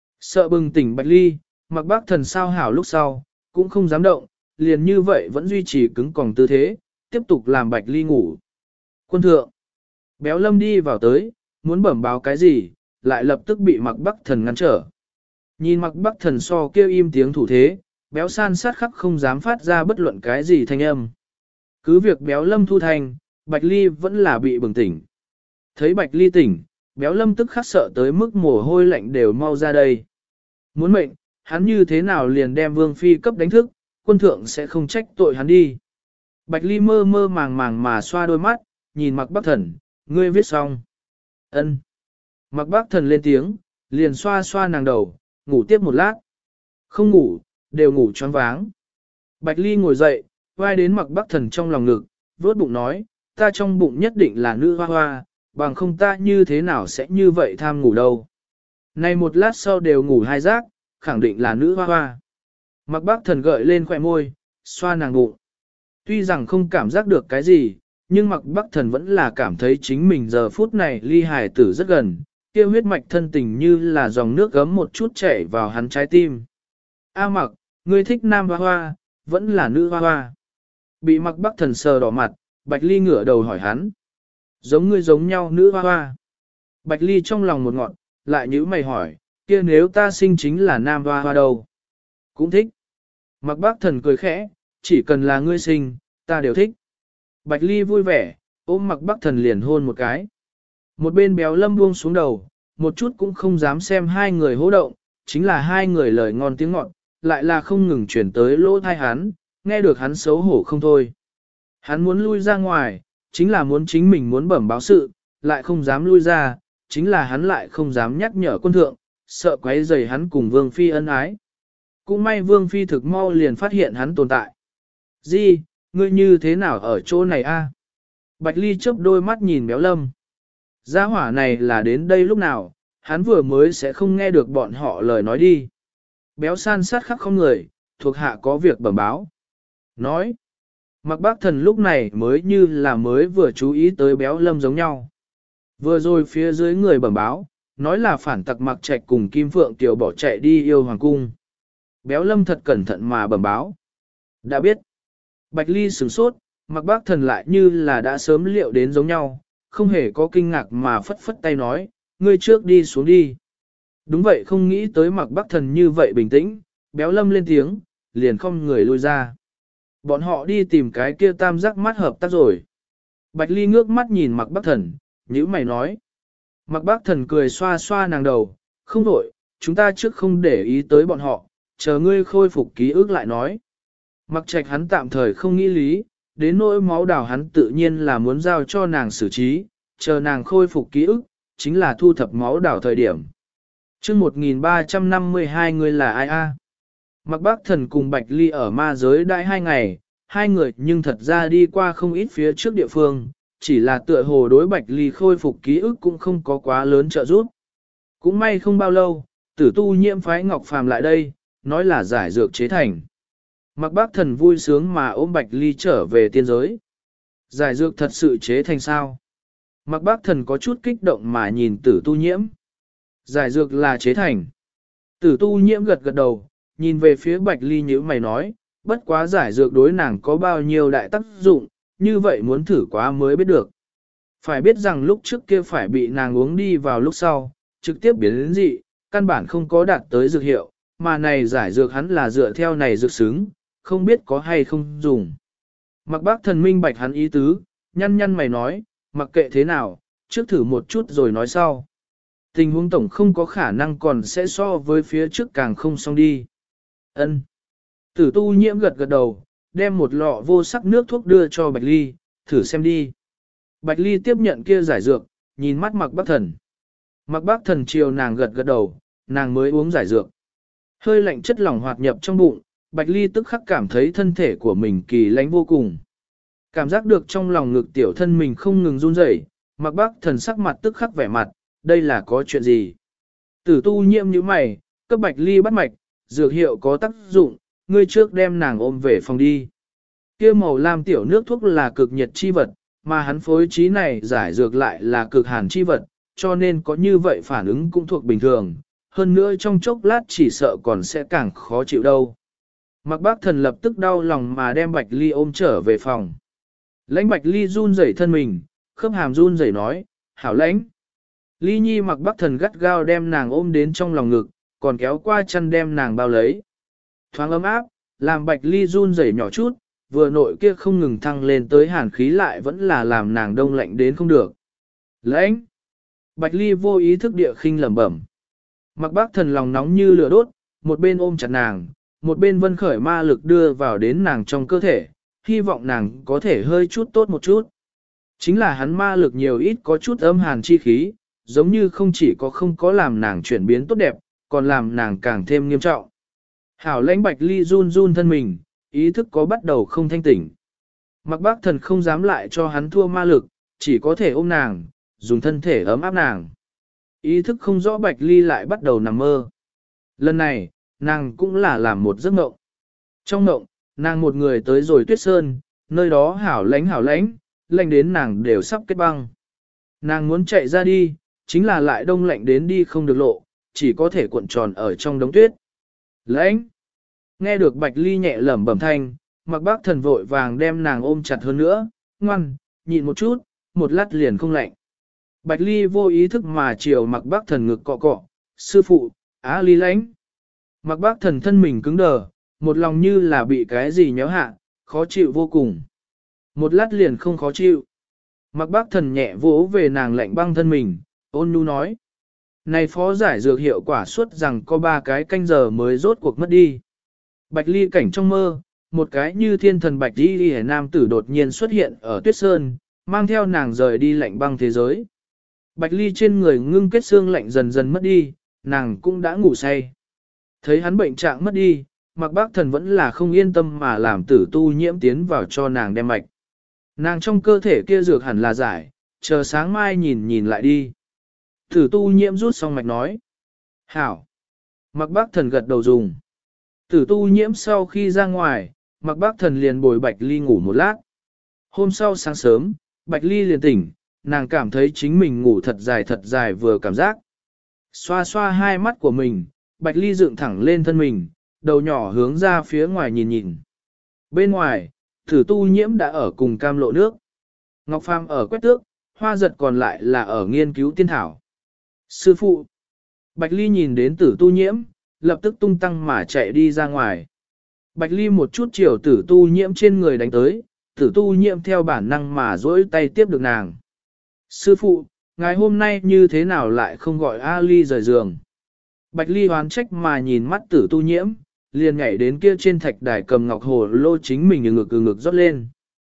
Sợ bừng tỉnh Bạch Ly, Mặc Bác Thần sao hảo lúc sau, cũng không dám động, liền như vậy vẫn duy trì cứng còng tư thế, tiếp tục làm Bạch Ly ngủ. Quân thượng. Béo Lâm đi vào tới, muốn bẩm báo cái gì, lại lập tức bị Mặc Bắc Thần ngăn trở. Nhìn Mặc Bắc Thần so kêu im tiếng thủ thế, Béo San sát khắc không dám phát ra bất luận cái gì thanh âm. Cứ việc Béo Lâm thu thành, Bạch Ly vẫn là bị bừng tỉnh. Thấy Bạch Ly tỉnh, Béo Lâm tức khắc sợ tới mức mồ hôi lạnh đều mau ra đây. Muốn mệnh, hắn như thế nào liền đem Vương Phi cấp đánh thức, quân thượng sẽ không trách tội hắn đi. Bạch Ly mơ mơ màng màng mà xoa đôi mắt, nhìn Mặc Bắc Thần, ngươi viết xong. Ân. Mặc Bắc Thần lên tiếng, liền xoa xoa nàng đầu, ngủ tiếp một lát. Không ngủ, đều ngủ choáng váng. Bạch Ly ngồi dậy, vai đến Mặc Bắc Thần trong lòng ngực, vốt bụng nói, ta trong bụng nhất định là nữ hoa hoa, bằng không ta như thế nào sẽ như vậy tham ngủ đâu. Này một lát sau đều ngủ hai giấc, khẳng định là nữ hoa hoa. Mặc Bắc Thần gợi lên khỏe môi, xoa nàng bụng. Tuy rằng không cảm giác được cái gì, nhưng Mặc Bắc Thần vẫn là cảm thấy chính mình giờ phút này ly hài tử rất gần, kia huyết mạch thân tình như là dòng nước gấm một chút chảy vào hắn trái tim. A Mặc, ngươi thích nam hoa hoa, vẫn là nữ hoa hoa. Bị Mặc Bắc Thần sờ đỏ mặt, Bạch Ly ngửa đầu hỏi hắn. Giống ngươi giống nhau nữ hoa hoa. Bạch Ly trong lòng một ngọn, lại nhíu mày hỏi, kia nếu ta sinh chính là nam hoa hoa đâu? Cũng thích. Mặc Bắc Thần cười khẽ, chỉ cần là ngươi sinh, ta đều thích. Bạch Ly vui vẻ, ôm Mặc Bắc Thần liền hôn một cái. Một bên Béo Lâm buông xuống đầu, một chút cũng không dám xem hai người hô động, chính là hai người lời ngon tiếng ngọt, lại là không ngừng chuyển tới lỗ thai hắn, nghe được hắn xấu hổ không thôi. Hắn muốn lui ra ngoài, chính là muốn chính mình muốn bẩm báo sự, lại không dám lui ra, chính là hắn lại không dám nhắc nhở quân thượng, sợ quấy rầy hắn cùng Vương Phi ân ái. Cũng may Vương Phi thực mau liền phát hiện hắn tồn tại. Di, ngươi như thế nào ở chỗ này a? Bạch Ly chớp đôi mắt nhìn Béo Lâm. Gia hỏa này là đến đây lúc nào, hắn vừa mới sẽ không nghe được bọn họ lời nói đi. Béo San sát khắc không người, thuộc hạ có việc bẩm báo. Nói. Mặc Bác Thần lúc này mới như là mới vừa chú ý tới Béo Lâm giống nhau. Vừa rồi phía dưới người bẩm báo, nói là phản tặc Mặc Trạch cùng Kim Phượng Kiều bỏ chạy đi yêu hoàng cung. Béo Lâm thật cẩn thận mà bẩm báo. Đã biết. Bạch Ly sửng sốt, Mặc Bác Thần lại như là đã sớm liệu đến giống nhau, không hề có kinh ngạc mà phất phất tay nói, ngươi trước đi xuống đi. Đúng vậy, không nghĩ tới Mặc Bác Thần như vậy bình tĩnh, Béo Lâm lên tiếng, liền không người lui ra. Bọn họ đi tìm cái kia tam giác mắt hợp tác rồi. Bạch Ly ngước mắt nhìn Mặc Bác Thần, nhíu mày nói. Mặc Bác Thần cười xoa xoa nàng đầu, không đổi, chúng ta trước không để ý tới bọn họ, chờ ngươi khôi phục ký ức lại nói. Mặc Trạch hắn tạm thời không nghĩ lý, đến nỗi máu đào hắn tự nhiên là muốn giao cho nàng xử trí, chờ nàng khôi phục ký ức, chính là thu thập máu đào thời điểm. Chương 1352 người là ai a? Mặc Bác Thần cùng Bạch Ly ở ma giới đại 2 ngày, hai người nhưng thật ra đi qua không ít phía trước địa phương, chỉ là tựa hồ đối Bạch Ly khôi phục ký ức cũng không có quá lớn trợ giúp. Cũng may không bao lâu, Tử Tu Nhiễm phái Ngọc Phàm lại đây, nói là giải dược chế thành. Mặc Bác Thần vui sướng mà ôm Bạch Ly trở về tiên giới. Giải dược thật sự chế thành sao? Mặc Bác Thần có chút kích động mà nhìn Tử Tu Nhiễm. Giải dược là chế thành. Tử Tu Nhiễm gật gật đầu, nhìn về phía Bạch Ly nhíu mày nói, bất quá giải dược đối nàng có bao nhiêu đại tác dụng, như vậy muốn thử quá mới biết được. Phải biết rằng lúc trước kia phải bị nàng uống đi vào lúc sau, trực tiếp biến đến dị, căn bản không có đạt tới dược hiệu, mà này giải dược hắn là dựa theo này dược xứng, không biết có hay không dùng. Mặc Bác Thần minh bạch hắn ý tứ, nhăn nhăn mày nói, mặc kệ thế nào, trước thử một chút rồi nói sau. Tình huống tổng không có khả năng còn sẽ so với phía trước càng không xong đi. Ân. Tử Tu Nhiễm gật gật đầu, đem một lọ vô sắc nước thuốc đưa cho Bạch Ly, thử xem đi. Bạch Ly tiếp nhận kia giải dược, nhìn mắt Mặc Bác Thần. Mặc Bác Thần chiều nàng gật gật đầu, nàng mới uống giải dược. Hơi lạnh chất lỏng hoạt nhập trong bụng, Bạch Ly tức khắc cảm thấy thân thể của mình kỳ lánh vô cùng. Cảm giác được trong lòng ngực tiểu thân mình không ngừng run rẩy, Mạc Bắc Thần sắc mặt tức khắc vẻ mặt, đây là có chuyện gì? Tử Tu Nhiễm như mày, cấp Bạch Ly bắt mạch, dược hiệu có tác dụng, ngươi trước đem nàng ôm về phòng đi. Kia màu lam tiểu nước thuốc là cực nhiệt chi vật, mà hắn phối trí này giải dược lại là cực hàn chi vật, cho nên có như vậy phản ứng cũng thuộc bình thường, hơn nữa trong chốc lát chỉ sợ còn sẽ càng khó chịu đâu. Mạc Bác Thần lập tức đau lòng mà đem Bạch Ly ôm trở về phòng. Lãnh Bạch Ly run rẩy thân mình, khớp hàm run rẩy nói, hảo lãnh. Ly Nhi Mạc Bác Thần gắt gao đem nàng ôm đến trong lòng ngực, còn kéo qua chân đem nàng bao lấy. Thoáng ấm áp, làm Bạch Ly run rẩy nhỏ chút, vừa nội kia không ngừng thăng lên tới hàn khí lại vẫn là làm nàng đông lạnh đến không được. Lãnh! Bạch Ly vô ý thức địa khinh lẩm bẩm. Mạc Bác Thần lòng nóng như lửa đốt, một bên ôm chặt nàng, một bên vân khởi ma lực đưa vào đến nàng trong cơ thể, hy vọng nàng có thể hơi chút tốt một chút. Chính là hắn ma lực nhiều ít có chút âm hàn chi khí, giống như không có làm nàng chuyển biến tốt đẹp, còn làm nàng càng thêm nghiêm trọng. Hảo lãnh Bạch Ly run run thân mình, ý thức có bắt đầu không thanh tỉnh. Mạc Bác Thần không dám lại cho hắn thua ma lực, chỉ có thể ôm nàng, dùng thân thể ấm áp nàng. Ý thức không rõ Bạch Ly lại bắt đầu nằm mơ. Lần này, nàng cũng là làm một giấc mộng. Trong mộng, nàng một người tới rồi Tuyết Sơn, nơi đó hảo lãnh, lạnh đến nàng đều sắp kết băng. Nàng muốn chạy ra đi, chính là lại đông lạnh đến đi không được lộ, chỉ có thể cuộn tròn ở trong đống tuyết. Lãnh! Nghe được Bạch Ly nhẹ lẩm bẩm thanh, Mạc Bác Thần vội vàng đem nàng ôm chặt hơn nữa, ngoan, nhịn một chút, một lát liền không lạnh. Bạch Ly vô ý thức mà chiều Mạc Bác Thần ngực cọ cọ, sư phụ, Á Ly lãnh. Mạc Bác Thần thân mình cứng đờ, một lòng như là bị cái gì nhéo hạ, khó chịu vô cùng. Một lát liền không khó chịu. Mạc Bác Thần nhẹ vỗ về nàng lạnh băng thân mình, ôn nhu nói. Này phó giải dược hiệu quả suốt rằng có 3 cái canh giờ mới rốt cuộc mất đi. Bạch Ly cảnh trong mơ, một cái như thiên thần Bạch Ly nam tử đột nhiên xuất hiện ở Tuyết Sơn, mang theo nàng rời đi lạnh băng thế giới. Bạch Ly trên người ngưng kết xương lạnh dần dần mất đi, nàng cũng đã ngủ say. Thấy hắn bệnh trạng mất đi, Mạc Bác Thần vẫn là không yên tâm mà làm Tử Tu Nhiễm tiến vào cho nàng đem mạch. Nàng trong cơ thể kia dược hẳn là giải, chờ sáng mai nhìn lại đi. Tử Tu Nhiễm rút xong mạch nói. Hảo. Mạc Bác Thần gật đầu dùng. Tử Tu Nhiễm sau khi ra ngoài, Mạc Bác Thần liền bồi Bạch Ly ngủ một lát. Hôm sau sáng sớm, Bạch Ly liền tỉnh, nàng cảm thấy chính mình ngủ thật dài vừa cảm giác. Xoa xoa hai mắt của mình, Bạch Ly dựng thẳng lên thân mình, đầu nhỏ hướng ra phía ngoài nhìn. Bên ngoài, Tử Tu Nhiễm đã ở cùng cam lộ nước. Ngọc Phàm ở quét tước, Hoa Giật còn lại là ở nghiên cứu tiên thảo. Sư phụ! Bạch Ly nhìn đến Tử Tu Nhiễm, lập tức tung tăng mà chạy đi ra ngoài. Bạch Ly một chút chiều Tử Tu Nhiễm trên người đánh tới, Tử Tu Nhiễm theo bản năng mà dỗi tay tiếp được nàng. Sư phụ, ngày hôm nay như thế nào lại không gọi A Ly rời giường? Bạch Ly hoán trách mà nhìn mắt Tử Tu Nhiễm, liền nhảy đến kia trên thạch đài cầm ngọc hồ lô chính mình ngực rót lên.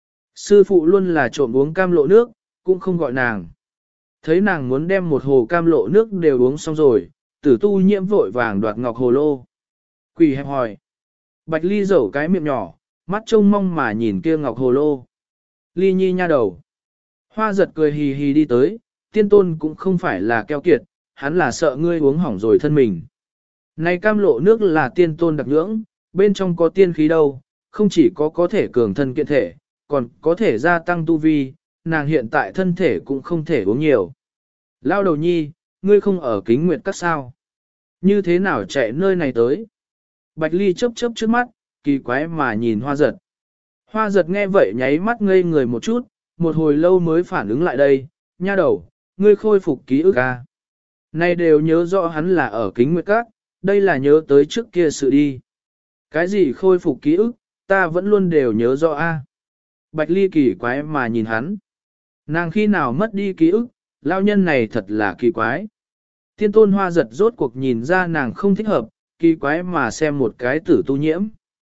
Sư phụ luôn là trộm uống cam lộ nước, cũng không gọi nàng. Thấy nàng muốn đem một hồ cam lộ nước đều uống xong rồi, Tử Tu Nhiễm vội vàng đoạt ngọc hồ lô. Quỳ hẹp hỏi. Bạch Ly dẩu cái miệng nhỏ, mắt trông mong mà nhìn kia ngọc hồ lô. Ly Nhi nha đầu. Hoa Giật cười hì hì đi tới, tiên tôn cũng không phải là keo kiệt, hắn là sợ ngươi uống hỏng rồi thân mình. Này cam lộ nước là tiên tôn đặc nhưỡng, bên trong có tiên khí đâu, không chỉ có thể cường thân kiện thể, còn có thể gia tăng tu vi, nàng hiện tại thân thể cũng không thể uống nhiều. Lao đầu nhi, ngươi không ở Kính Nguyệt Các sao? Như thế nào chạy nơi này tới? Bạch Ly chớp trước mắt, kỳ quái mà nhìn Hoa Giật. Hoa Giật nghe vậy nháy mắt ngây người một chút, một hồi lâu mới phản ứng lại đây, nha đầu, ngươi khôi phục ký ức à? Này đều nhớ rõ hắn là ở Kính Nguyệt Các, đây là nhớ tới trước kia sự đi. Cái gì khôi phục ký ức, ta vẫn luôn đều nhớ rõ a. Bạch Ly kỳ quái mà nhìn hắn. Nàng khi nào mất đi ký ức, lao nhân này thật là kỳ quái. Tiên tôn Hoa Giật rốt cuộc nhìn ra nàng không thích hợp, kỳ quái mà xem một cái Tử Tu Nhiễm.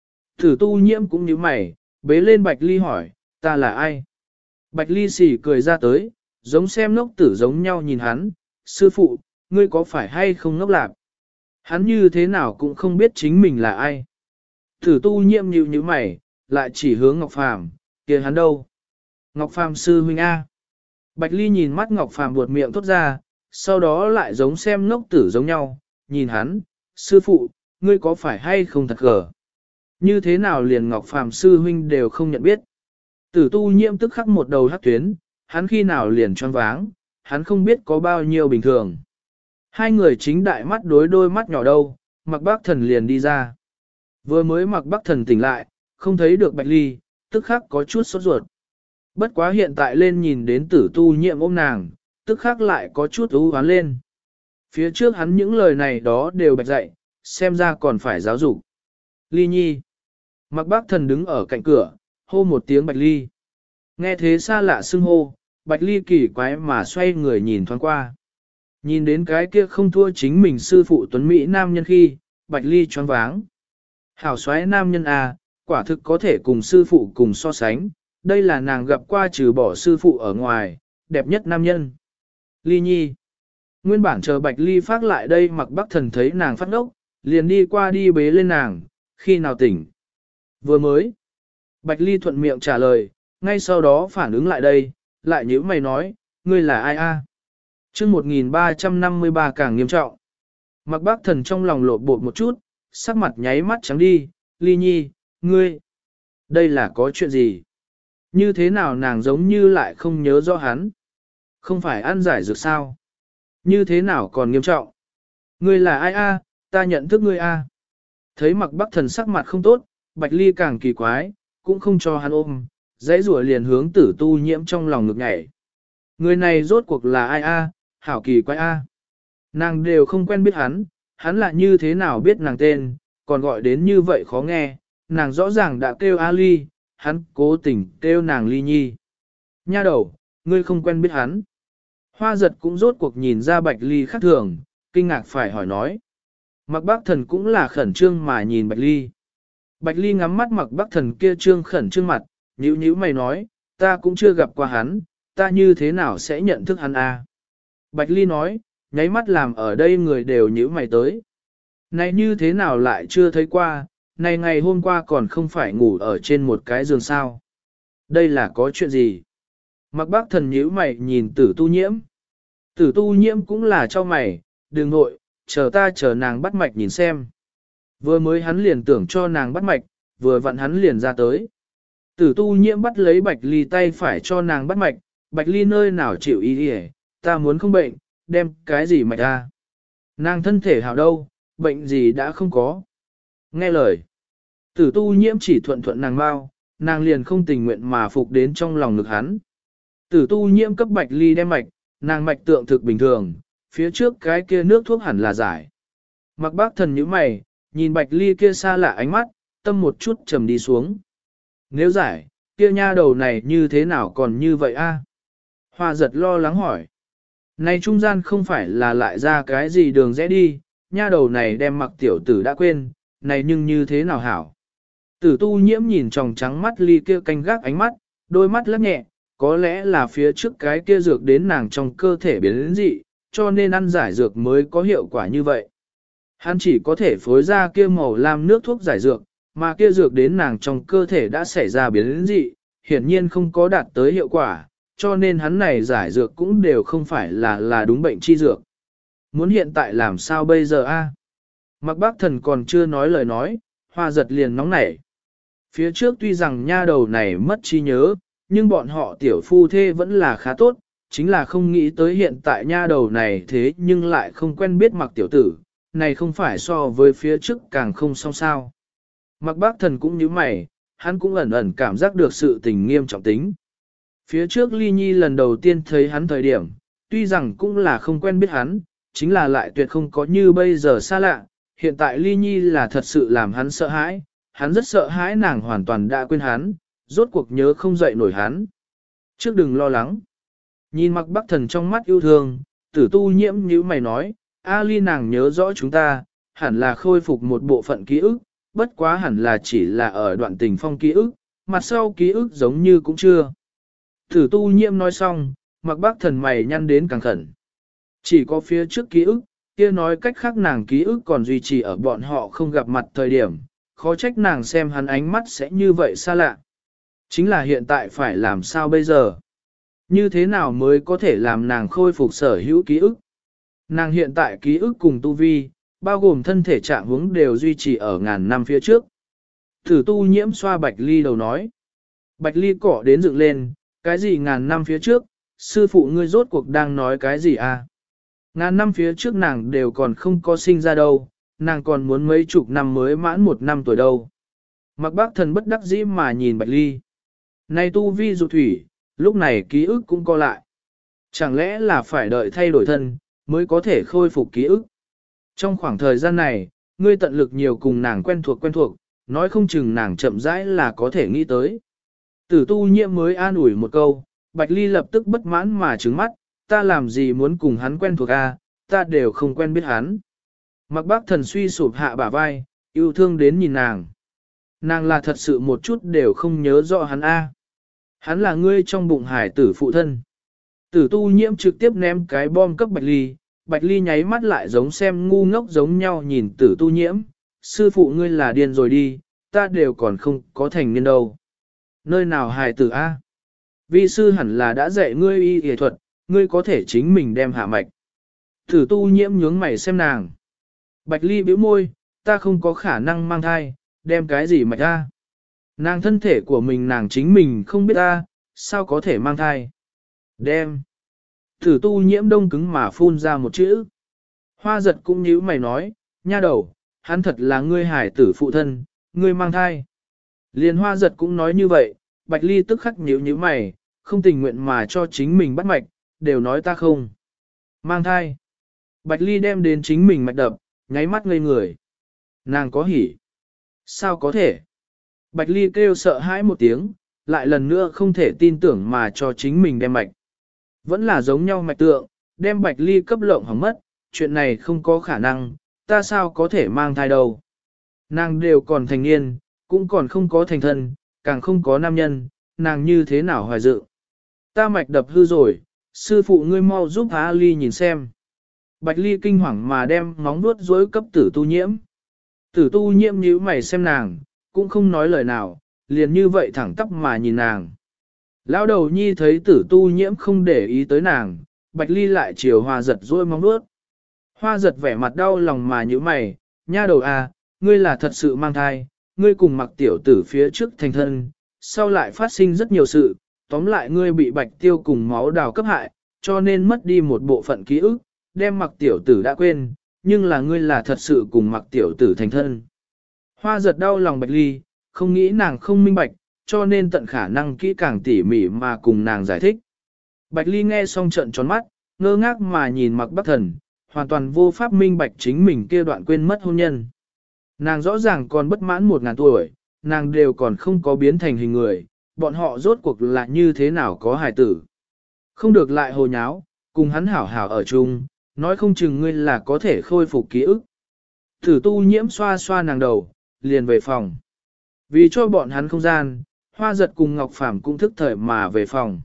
Tử Tu Nhiễm cũng như mày, bế lên Bạch Ly hỏi, ta là ai? Bạch Ly xỉ cười ra tới, giống xem ngốc tử giống nhau nhìn hắn, sư phụ, ngươi có phải hay không ngốc lạc? Hắn như thế nào cũng không biết chính mình là ai. Tử tu nhiễm nhíu như mày, lại chỉ hướng Ngọc Phàm, kia hắn đâu? Ngọc Phàm sư huynh A. Bạch Ly nhìn mắt Ngọc Phàm buột miệng thốt ra, sau đó lại giống xem ngốc tử giống nhau, nhìn hắn, sư phụ, ngươi có phải hay không thật gở? Như thế nào liền Ngọc Phàm sư huynh đều không nhận biết? Tử tu nhiễm tức khắc một đầu hắc tuyến, hắn khi nào liền choáng váng, hắn không biết có bao nhiêu bình thường. Hai người chính đại mắt đối đôi mắt nhỏ đâu, Mặc Bác Thần liền đi ra. Vừa mới Mặc Bác Thần tỉnh lại, không thấy được Bạch Ly, tức khắc có chút sốt ruột. Bất quá hiện tại lên nhìn đến tử tu nhiễm ôm nàng, tức khắc lại có chút ưu hoán lên. Phía trước hắn những lời này đó đều bạch dạy, xem ra còn phải giáo dục. Ly nhi. Mặc Bác Thần đứng ở cạnh cửa, hô một tiếng Bạch Ly. Nghe thế xa lạ xưng hô, Bạch Ly kỳ quái mà xoay người nhìn thoáng qua. Nhìn đến cái kia không thua chính mình sư phụ Tuấn Mỹ nam nhân khi, Bạch Ly choáng váng. Hảo xoáy nam nhân à, quả thực có thể cùng sư phụ cùng so sánh, đây là nàng gặp qua trừ bỏ sư phụ ở ngoài, đẹp nhất nam nhân. Ly nhi. Nguyên bản chờ Bạch Ly phát lại đây Mặc Bác Thần thấy nàng phát ngốc, liền đi qua đi bế lên nàng, khi nào tỉnh. Vừa mới. Bạch Ly thuận miệng trả lời, ngay sau đó phản ứng lại đây, lại nhíu mày nói, ngươi là ai a? Chương 1353 càng nghiêm trọng. Mặc Bác Thần trong lòng lộn bột một chút, sắc mặt nháy mắt trắng đi, Ly nhi, ngươi. Đây là có chuyện gì? Như thế nào nàng giống như lại không nhớ rõ hắn? Không phải ăn giải dược sao? Như thế nào còn nghiêm trọng? Ngươi là ai a? Ta nhận thức ngươi a. Thấy Mặc Bác Thần sắc mặt không tốt, Bạch Ly càng kỳ quái, cũng không cho hắn ôm, dãy rủa liền hướng tử tu nhiễm trong lòng ngực nhảy. Người này rốt cuộc là ai a? Hảo kỳ quái a. Nàng đều không quen biết hắn lại như thế nào biết nàng tên, còn gọi đến như vậy khó nghe, nàng rõ ràng đã kêu A Ly, hắn cố tình kêu nàng Ly nhi. Nha đầu, ngươi không quen biết hắn. Hoa giật cũng rốt cuộc nhìn ra Bạch Ly khác thường, kinh ngạc phải hỏi nói. Mặc Bác Thần cũng là khẩn trương mà nhìn Bạch Ly. Bạch Ly ngắm mắt Mặc Bác Thần kia trương khẩn trương mặt, nhíu nhíu mày nói, ta cũng chưa gặp qua hắn, ta như thế nào sẽ nhận thức hắn a? Bạch Ly nói, nháy mắt làm ở đây người đều nhíu mày tới. Này như thế nào lại chưa thấy qua, này ngày hôm qua còn không phải ngủ ở trên một cái giường sao. Đây là có chuyện gì? Mặc Bác Thần nhíu mày nhìn tử tu nhiễm. Tử tu nhiễm cũng là cho mày, đừng nội, chờ nàng bắt mạch nhìn xem. Vừa mới hắn liền tưởng cho nàng bắt mạch, vừa vặn hắn liền ra tới. Tử tu nhiễm bắt lấy Bạch Ly tay phải cho nàng bắt mạch, Bạch Ly nơi nào chịu ý đi, ta muốn không bệnh, đem cái gì mạch ra. Nàng thân thể hảo đâu, bệnh gì đã không có. Nghe lời, tử tu nhiễm chỉ thuận thuận nàng mau, nàng liền không tình nguyện mà phục đến trong lòng ngực hắn. Tử tu nhiễm cấp Bạch Ly đem mạch, nàng mạch tượng thực bình thường, phía trước cái kia nước thuốc hẳn là giải. Mặc Bác Thần nhíu mày, nhìn Bạch Ly kia xa lạ ánh mắt, tâm một chút trầm đi xuống. Nếu giải, kia nha đầu này như thế nào còn như vậy a? Hoa giật lo lắng hỏi. Này trung gian không phải là lại ra cái gì đường rẽ đi, nha đầu này đem Mặc tiểu tử đã quên, này nhưng như thế nào hảo? Tử tu nhiễm nhìn tròng trắng mắt Ly kia canh gác ánh mắt, đôi mắt lắc nhẹ, có lẽ là phía trước cái kia dược đến nàng trong cơ thể biến đến dị, cho nên ăn giải dược mới có hiệu quả như vậy. Hắn chỉ có thể phối ra kia màu lam nước thuốc giải dược, mà kia dược đến nàng trong cơ thể đã xảy ra biến đến dị, hiển nhiên không có đạt tới hiệu quả, cho nên hắn này giải dược cũng đều không phải là đúng bệnh chi dược. Muốn hiện tại làm sao bây giờ a? Mặc Bác Thần còn chưa nói lời nói, Hoa giật liền nóng nảy. Phía trước tuy rằng nha đầu này mất trí nhớ, nhưng bọn họ tiểu phu thê vẫn là khá tốt, chính là không nghĩ tới hiện tại nha đầu này thế nhưng lại không quen biết Mặc tiểu tử, này không phải so với phía trước càng không song sao. Mặc Bác Thần cũng như mày, hắn cũng ẩn ẩn cảm giác được sự tình nghiêm trọng tính. Phía trước Ly Nhi lần đầu tiên thấy hắn thời điểm, tuy rằng cũng là không quen biết hắn, chính là lại tuyệt không có như bây giờ xa lạ, hiện tại Ly Nhi là thật sự làm hắn sợ hãi, hắn rất sợ hãi nàng hoàn toàn đã quên hắn, rốt cuộc nhớ không dậy nổi hắn. Trước đừng lo lắng. Nhìn Mặc Bác Thần trong mắt yêu thương, tử tu nhiễm như mày nói, A Ly nàng nhớ rõ chúng ta, hẳn là khôi phục một bộ phận ký ức, bất quá hẳn là chỉ là ở đoạn tình phong ký ức, mặt sau ký ức giống như cũng chưa. Tử tu nhiễm nói xong, Mặc Bác Thần mày nhăn đến càng khẩn. Chỉ có phía trước ký ức, kia nói cách khác nàng ký ức còn duy trì ở bọn họ không gặp mặt thời điểm, khó trách nàng xem hắn ánh mắt sẽ như vậy xa lạ. Chính là hiện tại phải làm sao bây giờ? Như thế nào mới có thể làm nàng khôi phục sở hữu ký ức? Nàng hiện tại ký ức cùng tu vi, bao gồm thân thể trạng huống đều duy trì ở ngàn năm phía trước. Thử tu nhiễm xoa Bạch Ly đầu nói. Bạch Ly cỏ đến dựng lên, cái gì ngàn năm phía trước, sư phụ ngươi rốt cuộc đang nói cái gì à? Ngàn năm phía trước nàng đều còn không có sinh ra đâu, nàng còn muốn mấy chục năm mới mãn 1 năm tuổi đâu. Mặc bác thần bất đắc dĩ mà nhìn Bạch Ly. Này tu vi dụ thủy, lúc này ký ức cũng co lại. Chẳng lẽ là phải đợi thay đổi thân, mới có thể khôi phục ký ức? Trong khoảng thời gian này, ngươi tận lực nhiều cùng nàng quen thuộc, nói không chừng nàng chậm rãi là có thể nghĩ tới. Tử tu nhiễm mới an ủi một câu, Bạch Ly lập tức bất mãn mà trừng mắt, ta làm gì muốn cùng hắn quen thuộc a, ta đều không quen biết hắn. Mặc bác thần suy sụp hạ bả vai, yêu thương đến nhìn nàng. Nàng là thật sự một chút đều không nhớ rõ hắn a. Hắn là ngươi trong bụng hải tử phụ thân. Tử tu nhiễm trực tiếp ném cái bom cấp Bạch Ly nháy mắt lại giống xem ngu ngốc giống nhau nhìn tử tu nhiễm. Sư phụ ngươi là điên rồi đi, ta đều còn không có thành niên đâu. Nơi nào hài tử a? Vi sư hẳn là đã dạy ngươi y y thuật, ngươi có thể chính mình đem hạ mạch. Tử tu nhiễm nhướng mày xem nàng. Bạch Ly bĩu môi, ta không có khả năng mang thai, đem cái gì mạch a? Nàng thân thể của mình nàng chính mình không biết a, sao có thể mang thai? Đem. Tử tu nhiễm đông cứng mà phun ra một chữ. Hoa giật cũng nhíu mày nói, nha đầu, hắn thật là ngươi hải tử phụ thân, ngươi mang thai. Liền hoa giật cũng nói như vậy, Bạch Ly tức khắc nhíu mày, không tình nguyện mà cho chính mình bắt mạch, đều nói ta không. Mang thai. Bạch Ly đem đến chính mình mạch đập, nháy mắt ngây người. Nàng có hỉ. Sao có thể? Bạch Ly kêu sợ hãi một tiếng, lại lần nữa không thể tin tưởng mà cho chính mình đem mạch. Vẫn là giống nhau mạch tượng, đem Bạch Ly cấp lộng hỏng mất, chuyện này không có khả năng, ta sao có thể mang thai đâu. Nàng đều còn thành niên, cũng còn không có thành thân, càng không có nam nhân, nàng như thế nào hoài dự. Ta mạch đập hư rồi, sư phụ ngươi mau giúp Á Ly nhìn xem. Bạch Ly kinh hoàng mà đem móng vuốt dối cấp tử tu nhiễm. Tử tu nhiễm nhíu mày xem nàng, cũng không nói lời nào, liền như vậy thẳng tắp mà nhìn nàng. Lão đầu nhi thấy tử tu nhiễm không để ý tới nàng, Bạch Ly lại chiều hoa giật dối móng vuốt. Hoa giật vẻ mặt đau lòng mà nhíu mày, nha đầu à, ngươi là thật sự mang thai, ngươi cùng mặc tiểu tử phía trước thành thân, sau lại phát sinh rất nhiều sự, tóm lại ngươi bị bạch tiêu cùng máu đào cấp hại, cho nên mất đi một bộ phận ký ức, đem mặc tiểu tử đã quên, nhưng là ngươi là thật sự cùng mặc tiểu tử thành thân. Hoa giật đau lòng Bạch Ly, không nghĩ nàng không minh bạch, cho nên tận khả năng kỹ càng tỉ mỉ mà cùng nàng giải thích. Bạch Ly nghe xong trận tròn mắt, ngơ ngác mà nhìn mặc bắc thần, hoàn toàn vô pháp minh bạch chính mình kia đoạn quên mất hôn nhân. Nàng rõ ràng còn bất mãn 1000 tuổi, nàng đều còn không có biến thành hình người, bọn họ rốt cuộc là như thế nào có hài tử. Không được lại hồ nháo, cùng hắn hảo hảo ở chung, nói không chừng ngươi là có thể khôi phục ký ức. Thử tu nhiễm xoa xoa nàng đầu, liền về phòng. Vì cho bọn hắn không gian, Hoa giật cùng Ngọc Phàm cũng thức thời mà về phòng.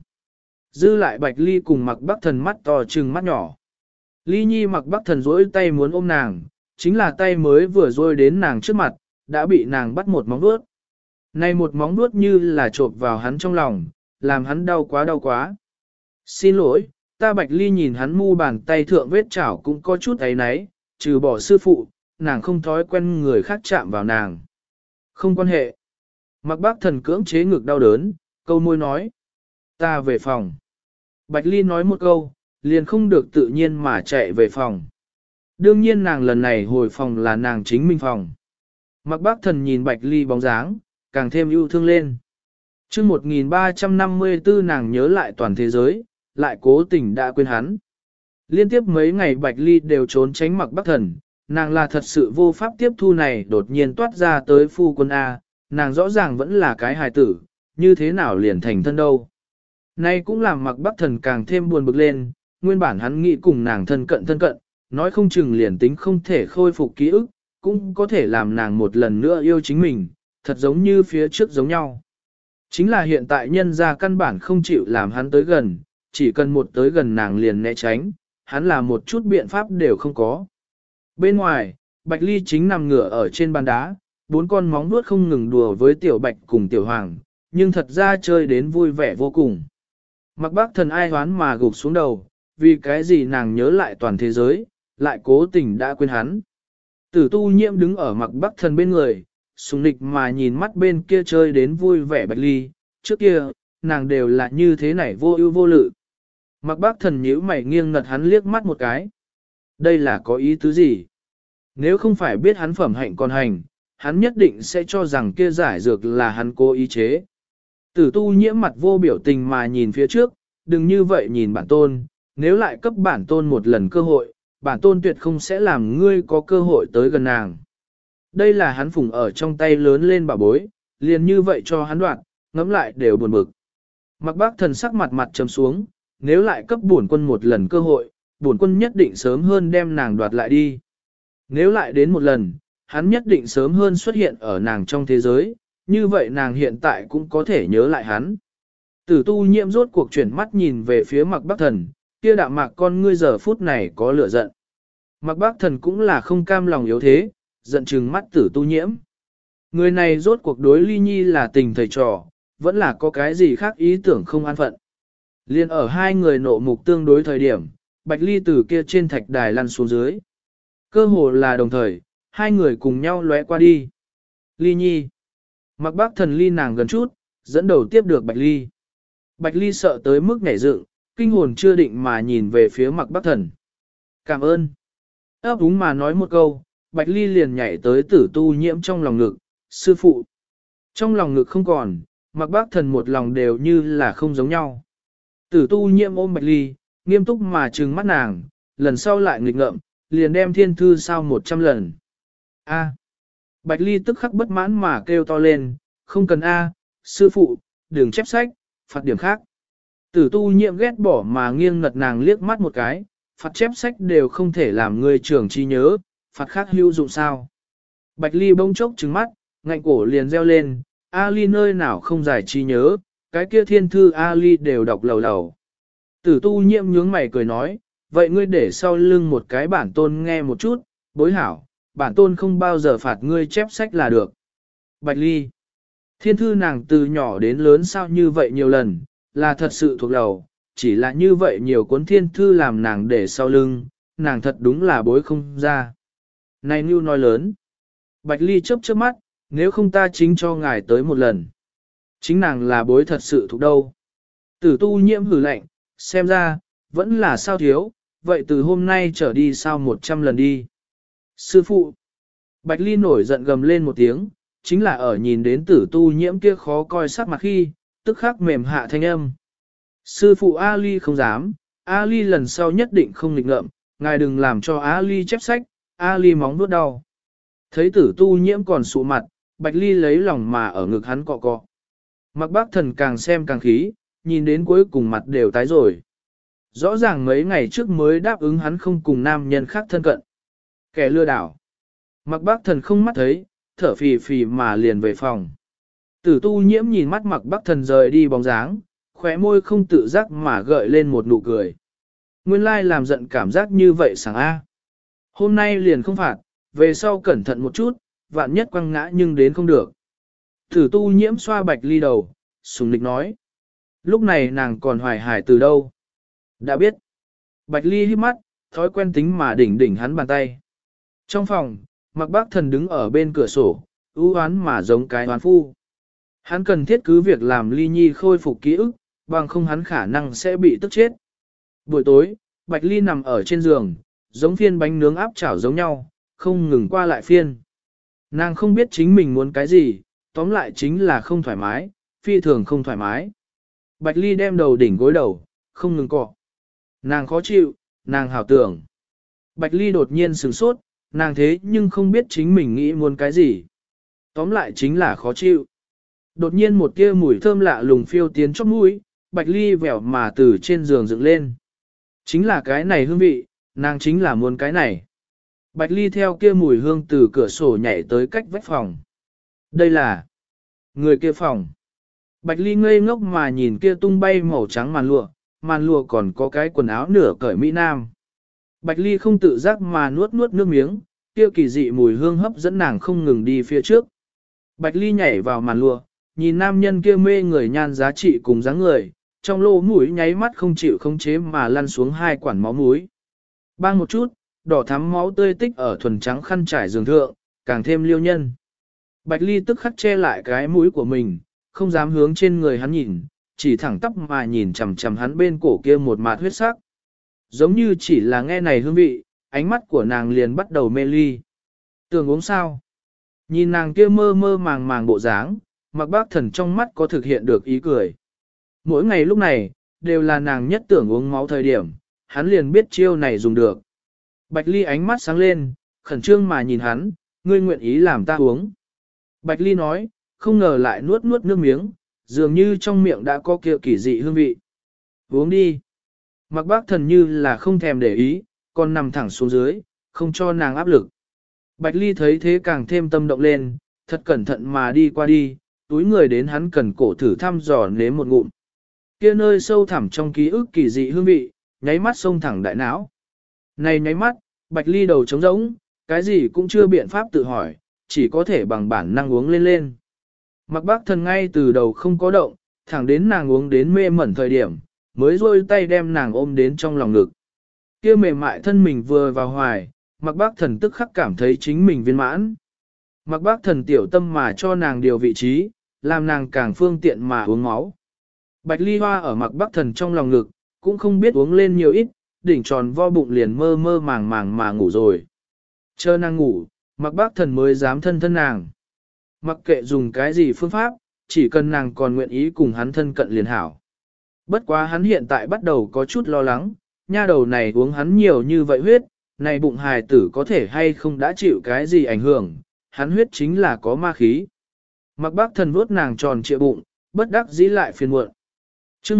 Dư lại Bạch Ly cùng mặc bắc thần mắt to trừng mắt nhỏ. Ly Nhi mặc bắc thần rỗi tay muốn ôm nàng, chính là tay mới vừa rôi đến nàng trước mặt, đã bị nàng bắt một móng vuốt. Này một móng vuốt như là chộp vào hắn trong lòng, làm hắn đau quá. Xin lỗi, ta Bạch Ly nhìn hắn mu bàn tay thượng vết chảo cũng có chút ấy náy, trừ bỏ sư phụ, nàng không thói quen người khác chạm vào nàng. Không quan hệ. Mặc bác thần cưỡng chế ngực đau đớn, câu môi nói. Ta về phòng. Bạch Ly nói một câu, liền không được tự nhiên mà chạy về phòng. Đương nhiên nàng lần này hồi phòng là nàng chính mình phòng. Mặc bác thần nhìn Bạch Ly bóng dáng, càng thêm yêu thương lên. Trước 1354 nàng nhớ lại toàn thế giới, lại cố tình đã quên hắn. Liên tiếp mấy ngày Bạch Ly đều trốn tránh mặc bác thần, nàng là thật sự vô pháp tiếp thu này đột nhiên toát ra tới phu quân A, nàng rõ ràng vẫn là cái hài tử, như thế nào liền thành thân đâu. Nay cũng làm mặc bác thần càng thêm buồn bực lên, nguyên bản hắn nghĩ cùng nàng thân cận, nói không chừng liền tính không thể khôi phục ký ức, cũng có thể làm nàng một lần nữa yêu chính mình, thật giống như phía trước giống nhau. Chính là hiện tại nhân ra căn bản không chịu làm hắn tới gần, chỉ cần một tới gần nàng liền né tránh, hắn là một chút biện pháp đều không có. Bên ngoài, Bạch Ly chính nằm ngửa ở trên bàn đá, bốn con móng vuốt không ngừng đùa với tiểu bạch cùng tiểu hoàng, nhưng thật ra chơi đến vui vẻ vô cùng. Mặc bác thần ai hoán mà gục xuống đầu, vì cái gì nàng nhớ lại toàn thế giới, lại cố tình đã quên hắn. Tử tu nhiễm đứng ở mặc bác thần bên người, sùng nịch mà nhìn mắt bên kia chơi đến vui vẻ Bạch Ly, trước kia, nàng đều là như thế này vô ưu vô lự. Mặc bác thần nhíu mày nghiêng ngật hắn liếc mắt một cái. Đây là có ý tứ gì? Nếu không phải biết hắn phẩm hạnh còn hành, hắn nhất định sẽ cho rằng kia giải dược là hắn cố ý chế. Tử tu nhiễm mặt vô biểu tình mà nhìn phía trước, đừng như vậy nhìn bản tôn, nếu lại cấp bản tôn một lần cơ hội, bản tôn tuyệt không sẽ làm ngươi có cơ hội tới gần nàng. Đây là hắn phủng ở trong tay lớn lên bảo bối, liền như vậy cho hắn đoạt, ngẫm lại đều buồn bực. Mặc bác thần sắc mặt mặt trầm xuống, nếu lại cấp bổn quân một lần cơ hội, bổn quân nhất định sớm hơn đem nàng đoạt lại đi. Nếu lại đến một lần, hắn nhất định sớm hơn xuất hiện ở nàng trong thế giới, như vậy nàng hiện tại cũng có thể nhớ lại hắn. Tử tu nhiễm rốt cuộc chuyển mắt nhìn về phía mặc bác thần, kia đạm mạc con ngươi giờ phút này có lửa giận. Mặc bác thần cũng là không cam lòng yếu thế, giận chừng mắt tử tu nhiễm. Người này rốt cuộc đối ly nhi là tình thầy trò, vẫn là có cái gì khác ý tưởng không an phận. Liên ở hai người nộ mục tương đối thời điểm, Bạch Ly từ kia trên thạch đài lăn xuống dưới. Cơ hồ là đồng thời, hai người cùng nhau lóe qua đi. Ly nhi. Mặc bác thần ly nàng gần chút, dẫn đầu tiếp được Bạch Ly. Bạch Ly sợ tới mức nhảy dựng, kinh hồn chưa định mà nhìn về phía mặc bác thần. Cảm ơn. Ấp úng mà nói một câu, Bạch Ly liền nhảy tới tử tu nhiễm trong lòng ngực, sư phụ. Trong lòng ngực không còn, mặc bác thần một lòng đều như là không giống nhau. Tử tu nhiễm ôm Bạch Ly, nghiêm túc mà trừng mắt nàng, lần sau lại nghịch ngợm, liền đem thiên thư sao 100 lần. A. Bạch Ly tức khắc bất mãn mà kêu to lên, không cần A, sư phụ, đừng chép sách, phạt điểm khác. Tử tu nhiễm ghét bỏ mà nghiêng ngật nàng liếc mắt một cái, phạt chép sách đều không thể làm người trưởng trí nhớ, phạt khác hữu dụng sao. Bạch Ly bỗng chốc trừng mắt, ngạnh cổ liền reo lên, A Ly nơi nào không giải trí nhớ, cái kia thiên thư A Ly đều đọc lầu lầu. Tử tu nhiễm nhướng mày cười nói, vậy ngươi để sau lưng một cái bản tôn nghe một chút, bối hảo, bản tôn không bao giờ phạt ngươi chép sách là được. Bạch Ly, thiên thư nàng từ nhỏ đến lớn sao như vậy nhiều lần, là thật sự thuộc đầu, chỉ là như vậy nhiều cuốn thiên thư làm nàng để sau lưng, nàng thật đúng là bối không ra. Này Nưu nói lớn. Bạch Ly chớp chớp mắt, nếu không ta chính cho ngài tới một lần. Chính nàng là bối thật sự thuộc đâu. Tử tu nhiễm hử lạnh, xem ra, vẫn là sao thiếu, vậy từ hôm nay trở đi sao 100 lần đi. Sư phụ. Bạch Ly nổi giận gầm lên một tiếng, chính là ở nhìn đến tử tu nhiễm kia khó coi sắc mặt khi, tức khắc mềm hạ thanh âm. Sư phụ A Ly không dám, A Ly lần sau nhất định không nghịch ngợm, ngài đừng làm cho A Ly chép sách, A Ly móng vuốt đau. Thấy tử tu nhiễm còn sụ mặt, Bạch Ly lấy lòng mà ở ngực hắn cọ cọ. Mặc bác thần càng xem càng khí, nhìn đến cuối cùng mặt đều tái rồi. Rõ ràng mấy ngày trước mới đáp ứng hắn không cùng nam nhân khác thân cận. Kẻ lừa đảo. Mặc bác thần không mắt thấy, thở phì phì mà liền về phòng. Tử tu nhiễm nhìn mắt mặc bác thần rời đi bóng dáng, khóe môi không tự giác mà gợi lên một nụ cười. Nguyên lai làm giận cảm giác như vậy sáng A. Hôm nay liền không phạt, về sau cẩn thận một chút, vạn nhất quăng ngã nhưng đến không được. Tử tu nhiễm xoa Bạch Ly đầu, sùng nịch nói. Lúc này nàng còn hoài hải từ đâu? Đã biết. Bạch Ly hít mắt, thói quen tính mà đỉnh đỉnh hắn bàn tay. Trong phòng, Mặc Bác Thần đứng ở bên cửa sổ, ưu oán mà giống cái oán phu. Hắn cần thiết cứ việc làm Ly Nhi khôi phục ký ức, bằng không hắn khả năng sẽ bị tức chết. Buổi tối, Bạch Ly nằm ở trên giường, giống phiên bánh nướng áp chảo giống nhau, không ngừng qua lại phiên. Nàng không biết chính mình muốn cái gì, tóm lại chính là không thoải mái, phi thường không thoải mái. Bạch Ly đem đầu đỉnh gối đầu, không ngừng cọ. Nàng khó chịu, nàng hảo tưởng. Bạch Ly đột nhiên sửng sốt, nàng thế nhưng không biết chính mình nghĩ muốn cái gì. Tóm lại chính là khó chịu. Đột nhiên một tia mùi thơm lạ lùng phiêu tiến chóp mũi, Bạch Ly vẻo mà từ trên giường dựng lên. Chính là cái này hương vị, nàng chính là muốn cái này. Bạch Ly theo kia mùi hương từ cửa sổ nhảy tới cách vách phòng. Đây là người kia phòng. Bạch Ly ngây ngốc mà nhìn kia tung bay màu trắng màn lụa còn có cái quần áo nửa cởi Mỹ Nam. Bạch Ly không tự giác mà nuốt nước miếng, kia kỳ dị mùi hương hấp dẫn nàng không ngừng đi phía trước. Bạch Ly nhảy vào màn lụa, nhìn nam nhân kia mê người nhan giá trị cùng dáng người, trong lỗ mũi nháy mắt không chịu khống chế mà lăn xuống 2 quản máu mũi. Bang một chút, đỏ thắm máu tươi tích ở thuần trắng khăn trải giường thượng, càng thêm liêu nhân. Bạch Ly tức khắc che lại cái mũi của mình, không dám hướng trên người hắn nhìn, chỉ thẳng tắp mà nhìn chằm chằm hắn bên cổ kia một mạt huyết sắc. Giống như chỉ là nghe này hương vị, ánh mắt của nàng liền bắt đầu mê ly. Tưởng uống sao? Nhìn nàng kia mơ mơ màng màng bộ dáng, Mạc Bác Thần trong mắt có thực hiện được ý cười. Mỗi ngày lúc này, đều là nàng nhất tưởng uống máu thời điểm, hắn liền biết chiêu này dùng được. Bạch Ly ánh mắt sáng lên, khẩn trương mà nhìn hắn, ngươi nguyện ý làm ta uống. Bạch Ly nói, không ngờ lại nuốt nuốt nước miếng, dường như trong miệng đã có kia kỳ dị hương vị. Uống đi. Mạc Bác Thần như là không thèm để ý, còn nằm thẳng xuống dưới, không cho nàng áp lực. Bạch Ly thấy thế càng thêm tâm động lên, thật cẩn thận mà đi qua đi, túi người đến hắn cần cổ thử thăm dò nếm một ngụm. Kia nơi sâu thẳm trong ký ức kỳ dị hương vị, nháy mắt xông thẳng đại não. Này nháy mắt, Bạch Ly đầu trống rỗng, cái gì cũng chưa biện pháp tự hỏi, chỉ có thể bằng bản năng uống lên lên. Mạc Bác Thần ngay từ đầu không có động, thẳng đến nàng uống đến mê mẩn thời điểm, mới rôi tay đem nàng ôm đến trong lòng ngực. Kia mềm mại thân mình vừa vào hoài, Mạc Bác Thần tức khắc cảm thấy chính mình viên mãn. Mạc Bác Thần tiểu tâm mà cho nàng điều vị trí, làm nàng càng phương tiện mà uống máu. Bạch Ly Hoa ở Mạc Bác Thần trong lòng ngực, cũng không biết uống lên nhiều ít, đỉnh tròn vo bụng liền mơ mơ màng màng mà ngủ rồi. Chờ nàng ngủ, Mạc Bác Thần mới dám thân thân nàng. Mặc kệ dùng cái gì phương pháp, chỉ cần nàng còn nguyện ý cùng hắn thân cận liền hảo. Bất quá hắn hiện tại bắt đầu có chút lo lắng, nha đầu này uống hắn nhiều như vậy huyết, này bụng hài tử có thể hay không đã chịu cái gì ảnh hưởng, hắn huyết chính là có ma khí. Mạc Bác Thần vuốt nàng tròn trịa bụng, bất đắc dĩ lại phiền muộn. Chương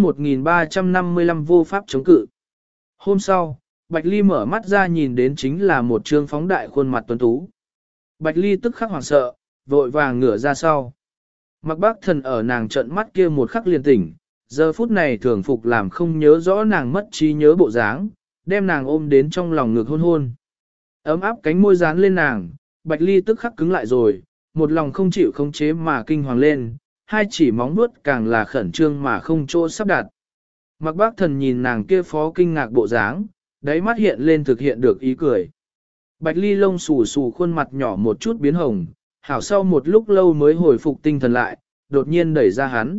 1355 vô pháp chống cự. Hôm sau, Bạch Ly mở mắt ra nhìn đến chính là một trương phóng đại khuôn mặt tuấn tú. Bạch Ly tức khắc hoảng sợ, vội vàng ngửa ra sau. Mạc Bác Thần ở nàng trợn mắt kia một khắc liền tỉnh, giờ phút này thường phục làm không nhớ rõ nàng mất trí nhớ bộ dáng, đem nàng ôm đến trong lòng ngực hôn hôn. Ấm áp cánh môi dán lên nàng, Bạch Ly tức khắc cứng lại rồi, một lòng không chịu khống chế mà kinh hoàng lên, hai chỉ móng vuốt càng là khẩn trương mà không chỗ sắp đặt. Mạc Bác Thần nhìn nàng kia phó kinh ngạc bộ dáng, đáy mắt hiện lên thực hiện được ý cười. Bạch Ly lông xù xù khuôn mặt nhỏ một chút biến hồng, hảo sau một lúc lâu mới hồi phục tinh thần lại, đột nhiên đẩy ra hắn.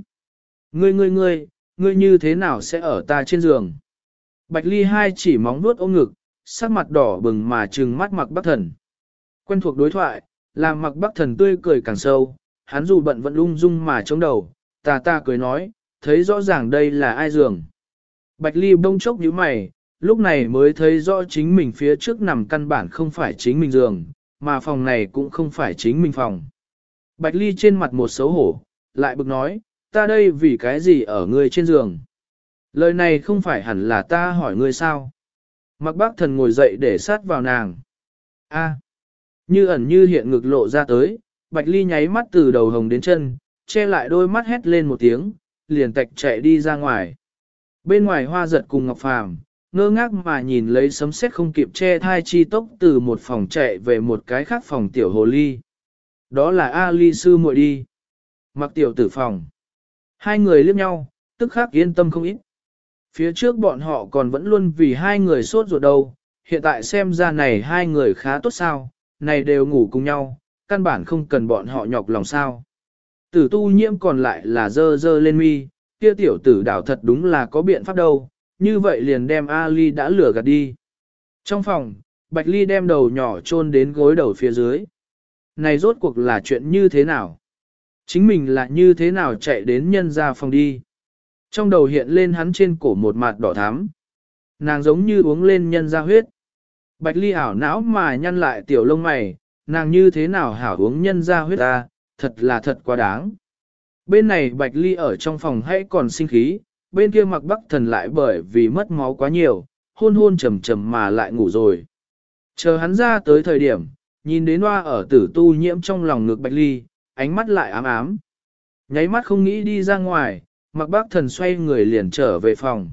Ngươi như thế nào sẽ ở ta trên giường? Bạch Ly hai chỉ móng vuốt ôm ngực, sắc mặt đỏ bừng mà trừng mắt Mạc Bác Thần. Quen thuộc đối thoại, làm Mạc Bác Thần tươi cười càng sâu, hắn dù bận vẫn ung dung mà chống đầu, ta cười nói, thấy rõ ràng đây là ai giường. Bạch Ly bông chốc nhíu mày, lúc này mới thấy rõ chính mình phía trước nằm căn bản không phải chính mình giường, mà phòng này cũng không phải chính mình phòng. Bạch Ly trên mặt một xấu hổ, lại bực nói, ta đây vì cái gì ở ngươi trên giường? Lời này không phải hẳn là ta hỏi ngươi sao? Mạc Bác Thần ngồi dậy để sát vào nàng. A, như ẩn như hiện ngực lộ ra tới, Bạch Ly nháy mắt từ đầu hồng đến chân, che lại đôi mắt hét lên một tiếng, liền tạch chạy đi ra ngoài. Bên ngoài Hoa Giật cùng Ngọc Phàm ngơ ngác mà nhìn lấy sấm sét không kịp che thai chi tốc từ một phòng chạy về một cái khác phòng tiểu hồ ly. Đó là A Ly sư muội đi. Mặc tiểu tử phòng. Hai người liếc nhau, tức khắc yên tâm không ít. Phía trước bọn họ còn vẫn luôn vì hai người sốt ruột đâu, hiện tại xem ra này hai người khá tốt sao, này đều ngủ cùng nhau, căn bản không cần bọn họ nhọc lòng sao. Tử tu nhiễm còn lại là dơ dơ lên mi, kia tiểu tử đảo thật đúng là có biện pháp đâu, như vậy liền đem Ali đã lừa gạt đi. Trong phòng, Bạch Ly đem đầu nhỏ chôn đến gối đầu phía dưới. Này rốt cuộc là chuyện như thế nào? Chính mình là như thế nào chạy đến nhân ra phòng đi? Trong đầu hiện lên hắn trên cổ một mặt đỏ thắm. Nàng giống như uống lên nhân ra huyết. Bạch Ly ảo não mà nhăn lại tiểu lông mày, nàng như thế nào hảo uống nhân ra huyết ta, thật là thật quá đáng. Bên này Bạch Ly ở trong phòng hãy còn sinh khí, bên kia Mạc Bác Thần lại bởi vì mất máu quá nhiều, hôn hôn trầm trầm mà lại ngủ rồi. Chờ hắn ra tới thời điểm, nhìn đến hoa ở tử tu nhiễm trong lòng ngực Bạch Ly, ánh mắt lại ám ám. Nháy mắt không nghĩ đi ra ngoài, Mạc Bác Thần xoay người liền trở về phòng.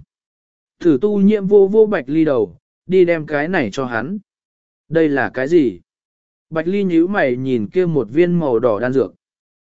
Tử tu nhiễm vô vô Bạch Ly đầu, đi đem cái này cho hắn. Đây là cái gì? Bạch Ly nhíu mày nhìn kia một viên màu đỏ đan dược.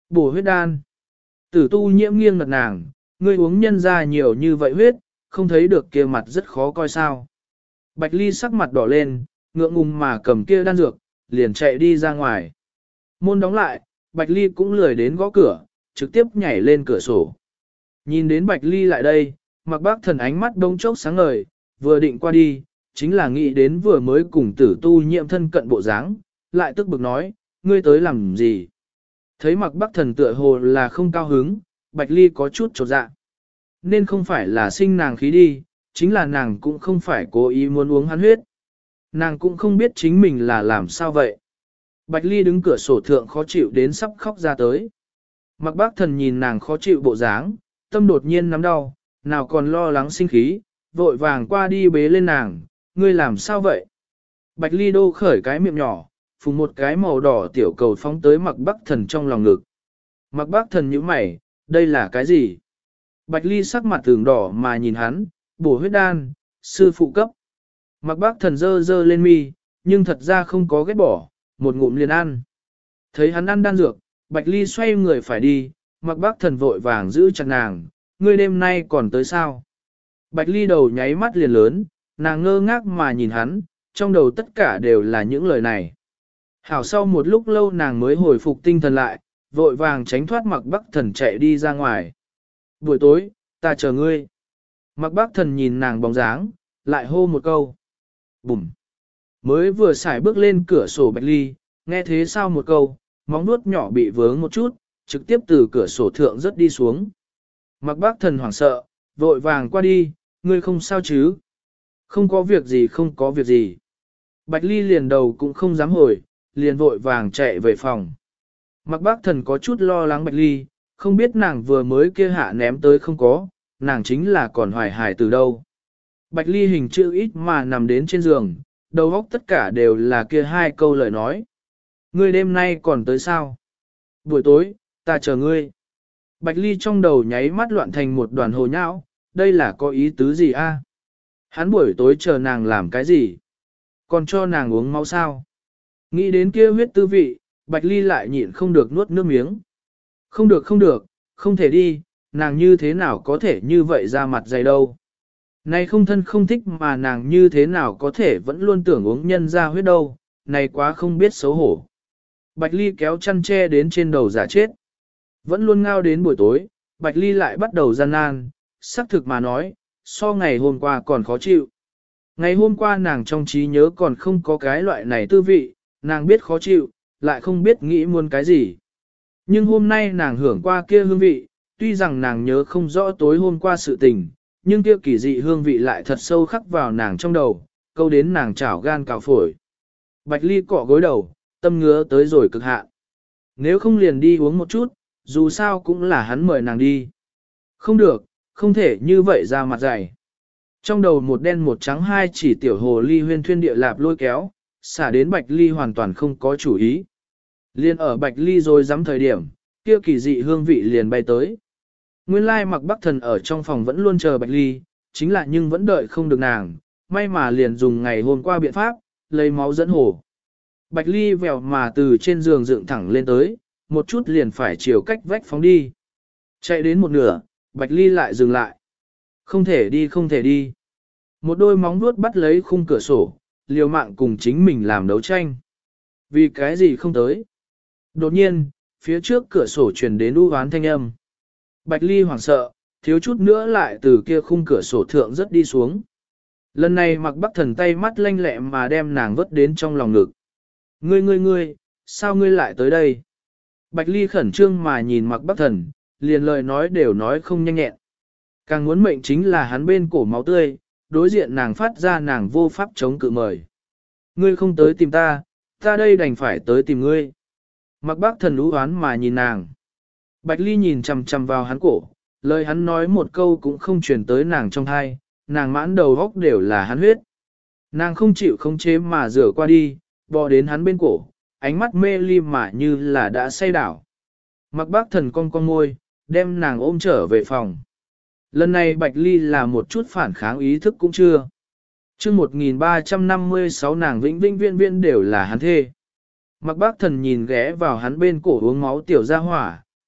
Bổ huyết đan. Tử tu nhiễm nghiêng ngật nàng, ngươi uống nhân ra nhiều như vậy huyết, không thấy được kia mặt rất khó coi sao. Bạch Ly sắc mặt đỏ lên, ngượng ngùng mà cầm kia đan dược, liền chạy đi ra ngoài. Môn đóng lại, Bạch Ly cũng lười đến gõ cửa, trực tiếp nhảy lên cửa sổ. Nhìn đến Bạch Ly lại đây, Mạc Bác Thần ánh mắt đông chốc sáng ngời, vừa định qua đi, chính là nghĩ đến vừa mới cùng tử tu nhiễm thân cận bộ dáng, lại tức bực nói, ngươi tới làm gì? Thấy Mạc Bác Thần tựa hồ là không cao hứng, Bạch Ly có chút chột dạ. Nên không phải là sinh nàng khí đi, chính là nàng cũng không phải cố ý muốn uống hắn huyết. Nàng cũng không biết chính mình là làm sao vậy. Bạch Ly đứng cửa sổ thượng khó chịu đến sắp khóc ra tới. Mạc Bác Thần nhìn nàng khó chịu bộ dáng, tâm đột nhiên nắm đau, nào còn lo lắng sinh khí, vội vàng qua đi bế lên nàng, ngươi làm sao vậy? Bạch Ly đô khởi cái miệng nhỏ, phùng một cái màu đỏ tiểu cầu phóng tới Mạc Bác Thần trong lòng ngực. Mạc Bác Thần nhíu mày, đây là cái gì? Bạch Ly sắc mặt tưởng đỏ mà nhìn hắn, bổ huyết đan, sư phụ cấp. Mạc Bác Thần dơ dơ lên mi, nhưng thật ra không có ghét bỏ, một ngụm liền ăn. Thấy hắn ăn đan dược, Bạch Ly xoay người phải đi, Mạc Bác Thần vội vàng giữ chặt nàng, ngươi đêm nay còn tới sao? Bạch Ly đầu nháy mắt liền lớn, nàng ngơ ngác mà nhìn hắn, trong đầu tất cả đều là những lời này. Hảo sau một lúc lâu nàng mới hồi phục tinh thần lại, vội vàng tránh thoát Mạc Bác Thần chạy đi ra ngoài. Buổi tối, ta chờ ngươi. Mạc Bác Thần nhìn nàng bóng dáng, lại hô một câu. Bùm. Mới vừa xài bước lên cửa sổ Bạch Ly, nghe thế sao một câu, móng nuốt nhỏ bị vướng một chút, trực tiếp từ cửa sổ thượng rớt đi xuống. Mạc Bác Thần hoảng sợ, vội vàng qua đi, ngươi không sao chứ? Không có việc gì, không có việc gì. Bạch Ly liền đầu cũng không dám hồi, liền vội vàng chạy về phòng. Mạc Bác Thần có chút lo lắng Bạch Ly, không biết nàng vừa mới kia hạ ném tới không có, nàng chính là còn hoài hài từ đâu. Bạch Ly hình chữ ít mà nằm đến trên giường, đầu óc tất cả đều là kia hai câu lời nói. Ngươi đêm nay còn tới sao? Buổi tối, ta chờ ngươi. Bạch Ly trong đầu nháy mắt loạn thành một đoàn hồ nhão, đây là có ý tứ gì a? Hắn buổi tối chờ nàng làm cái gì? Còn cho nàng uống máu sao? Nghĩ đến kia huyết tư vị, Bạch Ly lại nhịn không được nuốt nước miếng. Không được không được, không thể đi, nàng như thế nào có thể như vậy ra mặt dày đâu. Này không thân không thích mà nàng như thế nào có thể vẫn luôn tưởng uống nhân ra huyết đâu, này quá không biết xấu hổ. Bạch Ly kéo chăn che đến trên đầu giả chết. Vẫn luôn ngao đến buổi tối, Bạch Ly lại bắt đầu gian nan, xác thực mà nói, so ngày hôm qua còn khó chịu. Ngày hôm qua nàng trong trí nhớ còn không có cái loại này tư vị, nàng biết khó chịu, lại không biết nghĩ muốn cái gì. Nhưng hôm nay nàng hưởng qua kia hương vị, tuy rằng nàng nhớ không rõ tối hôm qua sự tình, nhưng kia kỳ dị hương vị lại thật sâu khắc vào nàng trong đầu, câu đến nàng chảo gan cào phổi. Bạch Ly cọ gối đầu, tâm ngứa tới rồi cực hạn. Nếu không liền đi uống một chút, dù sao cũng là hắn mời nàng đi. Không được, không thể như vậy ra mặt dày. Trong đầu một đen một trắng hai chỉ tiểu hồ ly huyên thuyên địa lạp lôi kéo, xả đến Bạch Ly hoàn toàn không có chủ ý. Liên ở Bạch Ly rồi dám thời điểm, kia kỳ dị hương vị liền bay tới. Nguyên lai Mạc Bác Thần ở trong phòng vẫn luôn chờ Bạch Ly, chính là nhưng vẫn đợi không được nàng, may mà liền dùng ngày hôm qua biện pháp, lấy máu dẫn hồ. Bạch Ly vèo mà từ trên giường dựng thẳng lên tới, một chút liền phải chiều cách vách phóng đi. Chạy đến một nửa, Bạch Ly lại dừng lại. Không thể đi không thể đi. Một đôi móng vuốt bắt lấy khung cửa sổ, liều mạng cùng chính mình làm đấu tranh. Vì cái gì không tới? Đột nhiên, phía trước cửa sổ truyền đến u hoán thanh âm. Bạch Ly hoảng sợ, thiếu chút nữa lại từ kia khung cửa sổ thượng rất đi xuống. Lần này Mạc Bác Thần tay mắt lanh lẹ mà đem nàng vớt đến trong lòng ngực. Ngươi, sao ngươi lại tới đây? Bạch Ly khẩn trương mà nhìn Mạc Bác Thần, liền lời nói đều nói không nhanh nhẹn. Càng muốn mệnh chính là hắn bên cổ máu tươi, đối diện nàng phát ra nàng vô pháp chống cự mời. Ngươi không tới tìm ta, ta đây đành phải tới tìm ngươi. Mạc Bác Thần ú oán mà nhìn nàng. Bạch Ly nhìn chằm chằm vào hắn cổ, lời hắn nói một câu cũng không truyền tới nàng trong thai, nàng mãn đầu góc đều là hắn huyết. Nàng không chịu khống chế mà rửa qua đi, bò đến hắn bên cổ, ánh mắt mê ly mà như là đã say đảo. Mạc Bác Thần cong cong môi, đem nàng ôm trở về phòng. Lần này Bạch Ly là một chút phản kháng ý thức cũng chưa. Trước 1356 nàng vĩnh vĩnh viên viên đều là hắn thê. Mạc Bác Thần nhìn ghé vào hắn bên cổ uống máu tiểu ra hỏa,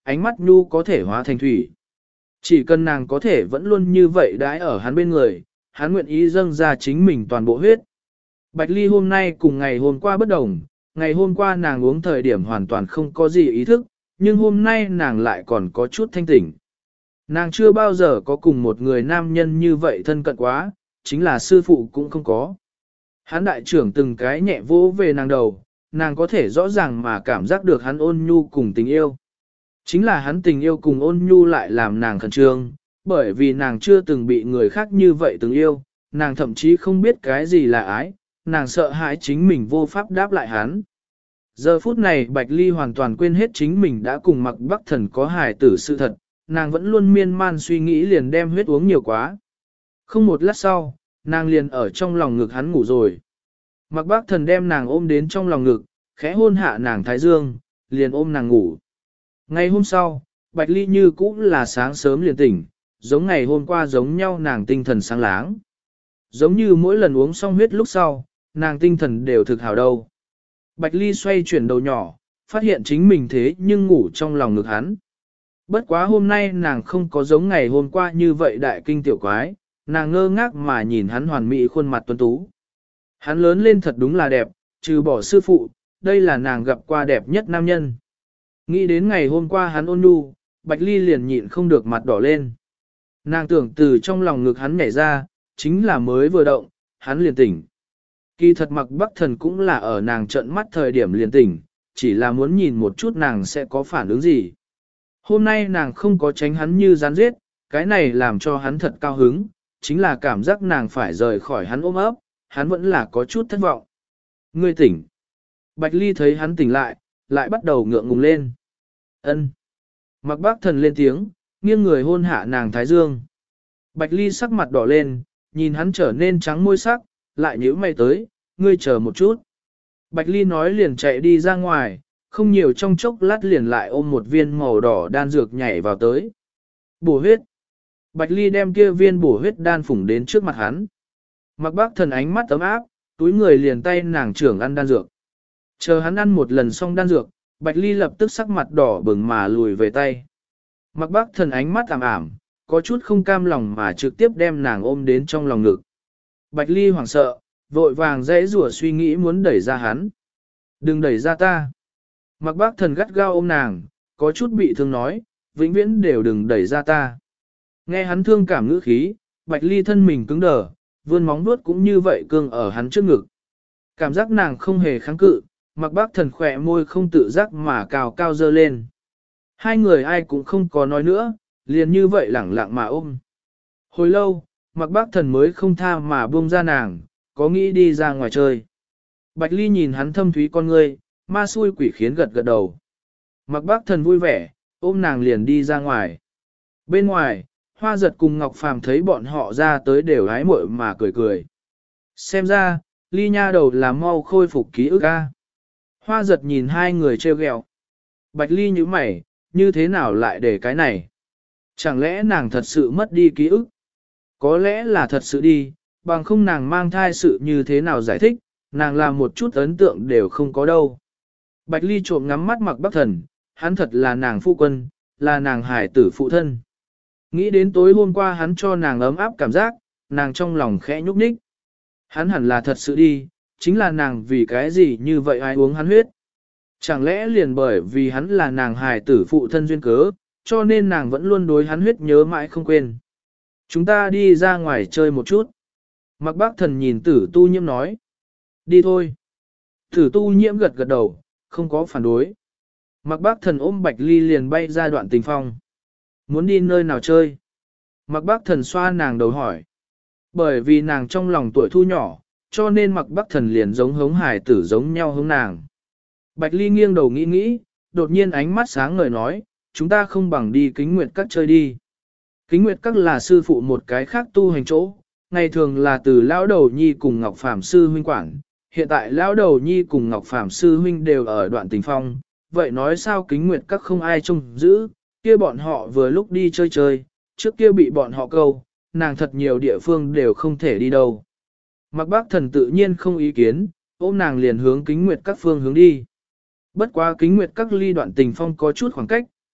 ánh mắt nhu có thể hóa thành thủy. Chỉ cần nàng có thể vẫn luôn như vậy đãi ở hắn bên người, hắn nguyện ý dâng ra chính mình toàn bộ huyết. Bạch Ly hôm nay cùng ngày hôm qua bất đồng, ngày hôm qua nàng uống thời điểm hoàn toàn không có gì ý thức, nhưng hôm nay nàng lại còn có chút thanh tỉnh. Nàng chưa bao giờ có cùng một người nam nhân như vậy thân cận quá, chính là sư phụ cũng không có. Hắn đại trưởng từng cái nhẹ vỗ về nàng đầu, nàng có thể rõ ràng mà cảm giác được hắn ôn nhu cùng tình yêu. Chính là hắn tình yêu cùng ôn nhu lại làm nàng khẩn trương, bởi vì nàng chưa từng bị người khác như vậy từng yêu, nàng thậm chí không biết cái gì là ái, nàng sợ hãi chính mình vô pháp đáp lại hắn. Giờ phút này Bạch Ly hoàn toàn quên hết chính mình đã cùng Mạc Bắc Thần có hài tử sự thật, nàng vẫn luôn miên man suy nghĩ liền đem huyết uống nhiều quá. Không một lát sau, nàng liền ở trong lòng ngực hắn ngủ rồi. Mạc Bắc Thần đem nàng ôm đến trong lòng ngực, khẽ hôn hạ nàng thái dương, liền ôm nàng ngủ. Ngày hôm sau, Bạch Ly như cũ là sáng sớm liền tỉnh, giống ngày hôm qua giống nhau nàng tinh thần sáng láng. Giống như mỗi lần uống xong huyết lúc sau, nàng tinh thần đều thực hào đâu. Bạch Ly xoay chuyển đầu nhỏ, phát hiện chính mình thế nhưng ngủ trong lòng ngực hắn. Bất quá hôm nay nàng không có giống ngày hôm qua như vậy đại kinh tiểu quái, nàng ngơ ngác mà nhìn hắn hoàn mỹ khuôn mặt tuấn tú. Hắn lớn lên thật đúng là đẹp, trừ bỏ sư phụ, đây là nàng gặp qua đẹp nhất nam nhân. Nghĩ đến ngày hôm qua hắn ôn nhu, Bạch Ly liền nhịn không được mặt đỏ lên. Nàng tưởng từ trong lòng ngực hắn nhảy ra, chính là mới vừa động, hắn liền tỉnh. Kỳ thật Mạc Bắc Thần cũng là ở nàng trợn mắt thời điểm liền tỉnh, chỉ là muốn nhìn một chút nàng sẽ có phản ứng gì. Hôm nay nàng không có tránh hắn như rắn giết, cái này làm cho hắn thật cao hứng, chính là cảm giác nàng phải rời khỏi hắn ôm ấp, hắn vẫn là có chút thất vọng. Ngươi tỉnh. Bạch Ly thấy hắn tỉnh lại bắt đầu ngượng ngùng lên. Ân. Mạc Bắc Thần lên tiếng, nghiêng người hôn hạ nàng thái dương. Bạch Ly sắc mặt đỏ lên, nhìn hắn trở nên trắng môi sắc, lại nhíu mày tới, ngươi chờ một chút. Bạch Ly nói liền chạy đi ra ngoài, không nhiều trong chốc lát liền lại ôm một viên màu đỏ đan dược nhảy vào tới. Bổ huyết. Bạch Ly đem kia viên bổ huyết đan phủng đến trước mặt hắn. Mạc Bắc Thần ánh mắt ấm áp, túi người liền tay nàng trưởng ăn đan dược. Chờ hắn ăn một lần xong đan dược, Bạch Ly lập tức sắc mặt đỏ bừng mà lùi về tay. Mạc Bắc Thần ánh mắt ảm ảm, có chút không cam lòng mà trực tiếp đem nàng ôm đến trong lòng ngực. Bạch Ly hoảng sợ, vội vàng dãy rủa suy nghĩ muốn đẩy ra hắn. Đừng đẩy ra ta. Mạc Bắc Thần gắt gao ôm nàng, có chút bị thương nói, vĩnh viễn đều đừng đẩy ra ta. Nghe hắn thương cảm ngữ khí, Bạch Ly thân mình cứng đờ, vươn móng vuốt cũng như vậy cương ở hắn trước ngực. Cảm giác nàng không hề kháng cự, Mạc Bắc Thần khỏe môi không tự giác mà cao cao dơ lên. Hai người ai cũng không có nói nữa, liền như vậy lẳng lặng mà ôm. Hồi lâu, Mạc Bắc Thần mới không tha mà buông ra nàng, có nghĩ đi ra ngoài chơi. Bạch Ly nhìn hắn thâm thúy con ngươi, ma xui quỷ khiến gật gật đầu. Mạc Bắc Thần vui vẻ, ôm nàng liền đi ra ngoài. Bên ngoài, Hoa Giật cùng Ngọc Phàm thấy bọn họ ra tới đều hái muội mà cười cười. Xem ra, Ly nha đầu là mau khôi phục ký ức a. Hoa Giật nhìn hai người trêu ghẹo. Bạch Ly nhíu mày, như thế nào lại để cái này? Chẳng lẽ nàng thật sự mất đi ký ức? Có lẽ là thật sự đi, bằng không nàng mang thai sự như thế nào giải thích, nàng làm một chút ấn tượng đều không có đâu. Bạch Ly trộm ngắm mắt Mạc Bắc Thần, hắn thật là nàng phu quân, là nàng hải tử phụ thân. Nghĩ đến tối hôm qua hắn cho nàng ấm áp cảm giác, nàng trong lòng khẽ nhúc nhích. Hắn hẳn là thật sự đi, chính là nàng vì cái gì như vậy ai uống hắn huyết. Chẳng lẽ liền bởi vì hắn là nàng hài tử phụ thân duyên cớ, cho nên nàng vẫn luôn đối hắn huyết nhớ mãi không quên. Chúng ta đi ra ngoài chơi một chút. Mạc Bắc Thần nhìn Tử Tu Nhiễm nói. Đi thôi. Tử Tu Nhiễm gật gật đầu, không có phản đối. Mạc Bắc Thần ôm Bạch Ly liền bay ra đoạn tình phong. Muốn đi nơi nào chơi? Mạc Bắc Thần xoa nàng đầu hỏi. Bởi vì nàng trong lòng tuổi thu nhỏ, cho nên Mạc Bắc Thần liền giống hống hải tử giống nhau hống nàng. Bạch Ly nghiêng đầu nghĩ nghĩ, đột nhiên ánh mắt sáng ngời nói, chúng ta không bằng đi Kính Nguyệt Các chơi đi. Kính Nguyệt Các là sư phụ một cái khác tu hành chỗ, ngày thường là từ Lão Đầu Nhi cùng Ngọc Phạm Sư huynh quản, hiện tại Lão Đầu Nhi cùng Ngọc Phạm Sư huynh đều ở đoạn tình phong, vậy nói sao Kính Nguyệt Các không ai trông giữ, kia bọn họ vừa lúc đi chơi chơi, trước kia bị bọn họ câu, nàng thật nhiều địa phương đều không thể đi đâu. Mạc Bắc Thần tự nhiên không ý kiến, ôm nàng liền hướng Kính Nguyệt Các phương hướng đi. Bất quá Kính Nguyệt Các ly đoạn tình phong có chút khoảng cách,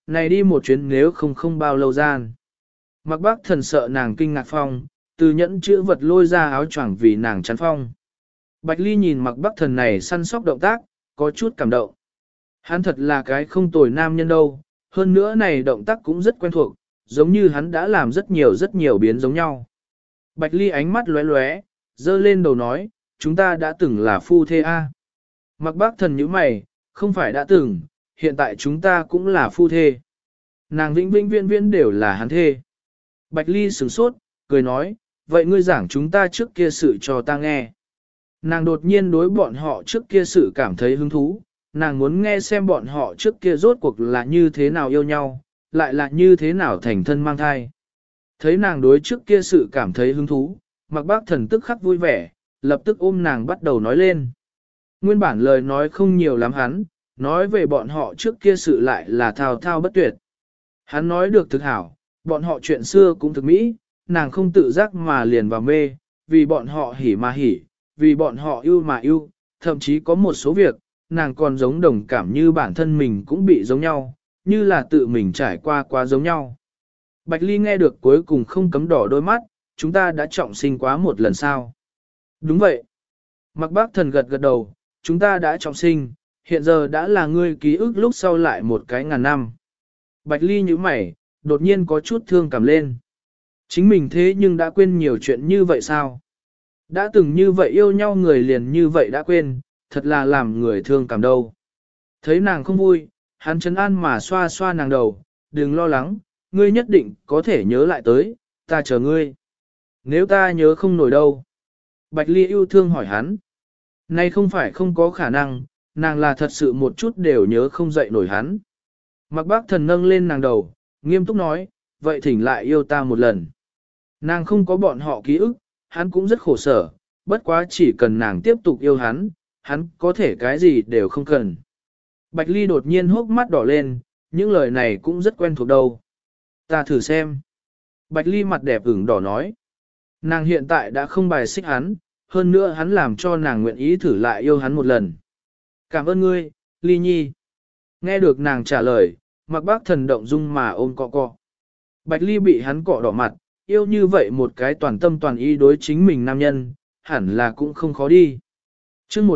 Này đi một chuyến nếu không bao lâu gian. Mặc bác thần sợ nàng kinh ngạc phong, từ nhẫn chữ vật lôi ra áo choàng vì nàng chắn phong. Bạch Ly nhìn mặc bác thần này săn sóc động tác, có chút cảm động. Hắn thật là cái không tồi nam nhân đâu, hơn nữa này động tác cũng rất quen thuộc, giống như hắn đã làm rất nhiều biến giống nhau. Bạch Ly ánh mắt lóe lóe, dơ lên đầu nói, chúng ta đã từng là phu thê a. Mặc bác thần nhíu mày, không phải đã từng, hiện tại chúng ta cũng là phu thê. Nàng vĩnh vĩnh viễn viễn đều là hắn thê. Bạch Ly sửng sốt, cười nói, vậy ngươi giảng chúng ta trước kia sự cho ta nghe. Nàng đột nhiên đối bọn họ trước kia sự cảm thấy hứng thú, nàng muốn nghe xem bọn họ trước kia rốt cuộc là như thế nào yêu nhau, lại là như thế nào thành thân mang thai. Thấy nàng đối trước kia sự cảm thấy hứng thú, Mặc Bác Thần tức khắc vui vẻ, lập tức ôm nàng bắt đầu nói lên. Nguyên bản lời nói không nhiều lắm hắn, nói về bọn họ trước kia sự lại là thao thao bất tuyệt. Hắn nói được thực hảo, bọn họ chuyện xưa cũng thực mỹ, nàng không tự giác mà liền vào mê, vì bọn họ hỉ mà hỉ, vì bọn họ yêu mà yêu, thậm chí có một số việc, nàng còn giống đồng cảm như bản thân mình cũng bị giống nhau, như là tự mình trải qua quá giống nhau. Bạch Ly nghe được cuối cùng không cấm đỏ đôi mắt, chúng ta đã trọng sinh quá một lần sao? Đúng vậy. Mặc Bác Thần gật gật đầu, chúng ta đã trọng sinh, hiện giờ đã là ngươi ký ức lúc sau lại một cái ngàn năm. Bạch Ly nhíu mày, đột nhiên có chút thương cảm lên. Chính mình thế nhưng đã quên nhiều chuyện như vậy sao? Đã từng như vậy yêu nhau người liền như vậy đã quên, thật là làm người thương cảm đâu. Thấy nàng không vui, hắn trấn an mà xoa xoa nàng đầu, đừng lo lắng, ngươi nhất định có thể nhớ lại tới, ta chờ ngươi. Nếu ta nhớ không nổi đâu. Bạch Ly yêu thương hỏi hắn. Này không phải không có khả năng, nàng là thật sự một chút đều nhớ không dậy nổi hắn. Mặc Bác Thần nâng lên nàng đầu, nghiêm túc nói, vậy thỉnh lại yêu ta một lần. Nàng không có bọn họ ký ức, hắn cũng rất khổ sở, bất quá chỉ cần nàng tiếp tục yêu hắn, hắn có thể cái gì đều không cần. Bạch Ly đột nhiên hốc mắt đỏ lên, những lời này cũng rất quen thuộc đâu. Ta thử xem. Bạch Ly mặt đẹp ửng đỏ nói. Nàng hiện tại đã không bài xích hắn, hơn nữa hắn làm cho nàng nguyện ý thử lại yêu hắn một lần. Cảm ơn ngươi, Ly Nhi. Nghe được nàng trả lời, Mặc Bác Thần động dung mà ôm cọ cọ. Bạch Ly bị hắn cọ đỏ mặt, yêu như vậy một cái toàn tâm toàn ý đối chính mình nam nhân, hẳn là cũng không khó đi. chương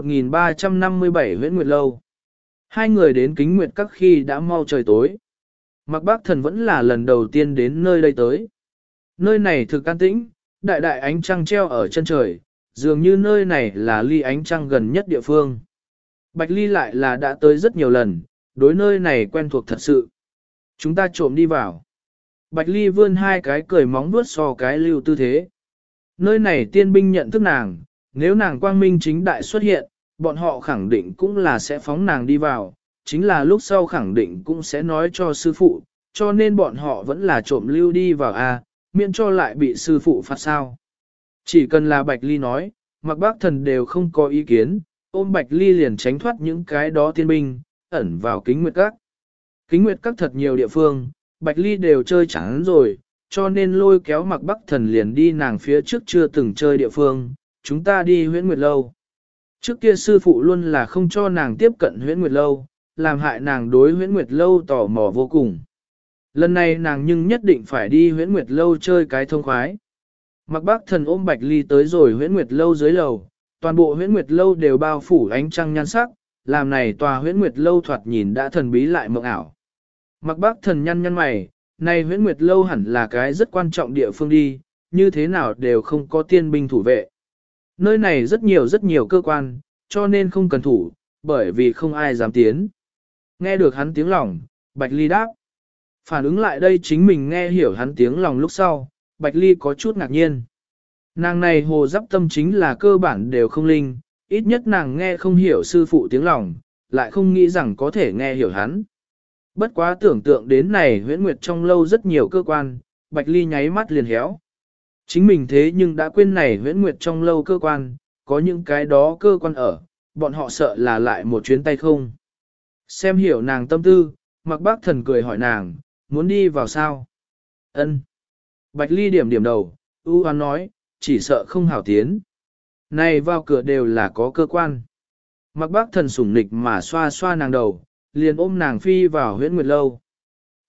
1357 Huyễn Nguyệt Lâu. Hai người đến Kính Nguyệt Các khi đã mau trời tối. Mặc Bác Thần vẫn là lần đầu tiên đến nơi đây tới. Nơi này thực an tĩnh, đại đại ánh trăng treo ở chân trời, dường như nơi này là ly ánh trăng gần nhất địa phương. Bạch Ly lại là đã tới rất nhiều lần, đối nơi này quen thuộc thật sự. Chúng ta trộm đi vào. Bạch Ly vươn hai cái cười móng vuốt so cái lưu tư thế. Nơi này tiên binh nhận thức nàng, nếu nàng quang minh chính đại xuất hiện, bọn họ khẳng định cũng là sẽ phóng nàng đi vào, chính là lúc sau khẳng định cũng sẽ nói cho sư phụ, cho nên bọn họ vẫn là trộm lưu đi vào miễn cho lại bị sư phụ phạt sao. Chỉ cần là Bạch Ly nói, Mặc Bác Thần đều không có ý kiến, ôm Bạch Ly liền tránh thoát những cái đó tiên binh, ẩn vào Kính Nguyệt Các. Kính Nguyệt Các thật nhiều địa phương, Bạch Ly đều chơi chán rồi, cho nên lôi kéo Mặc Bác Thần liền đi nàng phía trước chưa từng chơi địa phương, chúng ta đi Huyễn Nguyệt Lâu. Trước kia sư phụ luôn là không cho nàng tiếp cận Huyễn Nguyệt Lâu, làm hại nàng đối Huyễn Nguyệt Lâu tò mò vô cùng. Lần này nàng nhưng nhất định phải đi Huyễn Nguyệt Lâu chơi cái thông khoái. Mặc Bác Thần ôm Bạch Ly tới rồi Huyễn Nguyệt Lâu dưới lầu, toàn bộ Huyễn Nguyệt Lâu đều bao phủ ánh trăng nhan sắc, làm này tòa Huyễn Nguyệt Lâu thoạt nhìn đã thần bí lại mộng ảo. Mặc Bác Thần nhăn nhăn mày, này Huyễn Nguyệt Lâu hẳn là cái rất quan trọng địa phương đi, như thế nào đều không có tiên binh thủ vệ. Nơi này rất nhiều cơ quan, cho nên không cần thủ, bởi vì không ai dám tiến. Nghe được hắn tiếng lòng, Bạch Ly đáp. Phản ứng lại đây chính mình nghe hiểu hắn tiếng lòng lúc sau, Bạch Ly có chút ngạc nhiên. Nàng này hồ giáp tâm chính là cơ bản đều không linh, ít nhất nàng nghe không hiểu sư phụ tiếng lòng, lại không nghĩ rằng có thể nghe hiểu hắn. Bất quá tưởng tượng đến này Huyễn Nguyệt trong lâu rất nhiều cơ quan, Bạch Ly nháy mắt liền héo. Chính mình thế nhưng đã quên này Huyễn Nguyệt trong lâu cơ quan, có những cái đó cơ quan ở, bọn họ sợ là lại một chuyến tay không. Xem hiểu nàng tâm tư, Mặc Bác Thần cười hỏi nàng, muốn đi vào sao? Ân. Bạch Ly điểm điểm đầu, ưu hoán nói, chỉ sợ không hảo tiến. Này vào cửa đều là có cơ quan. Mặc Bác Thần sủng nịch mà xoa xoa nàng đầu, liền ôm nàng phi vào Huyễn Nguyệt Lâu.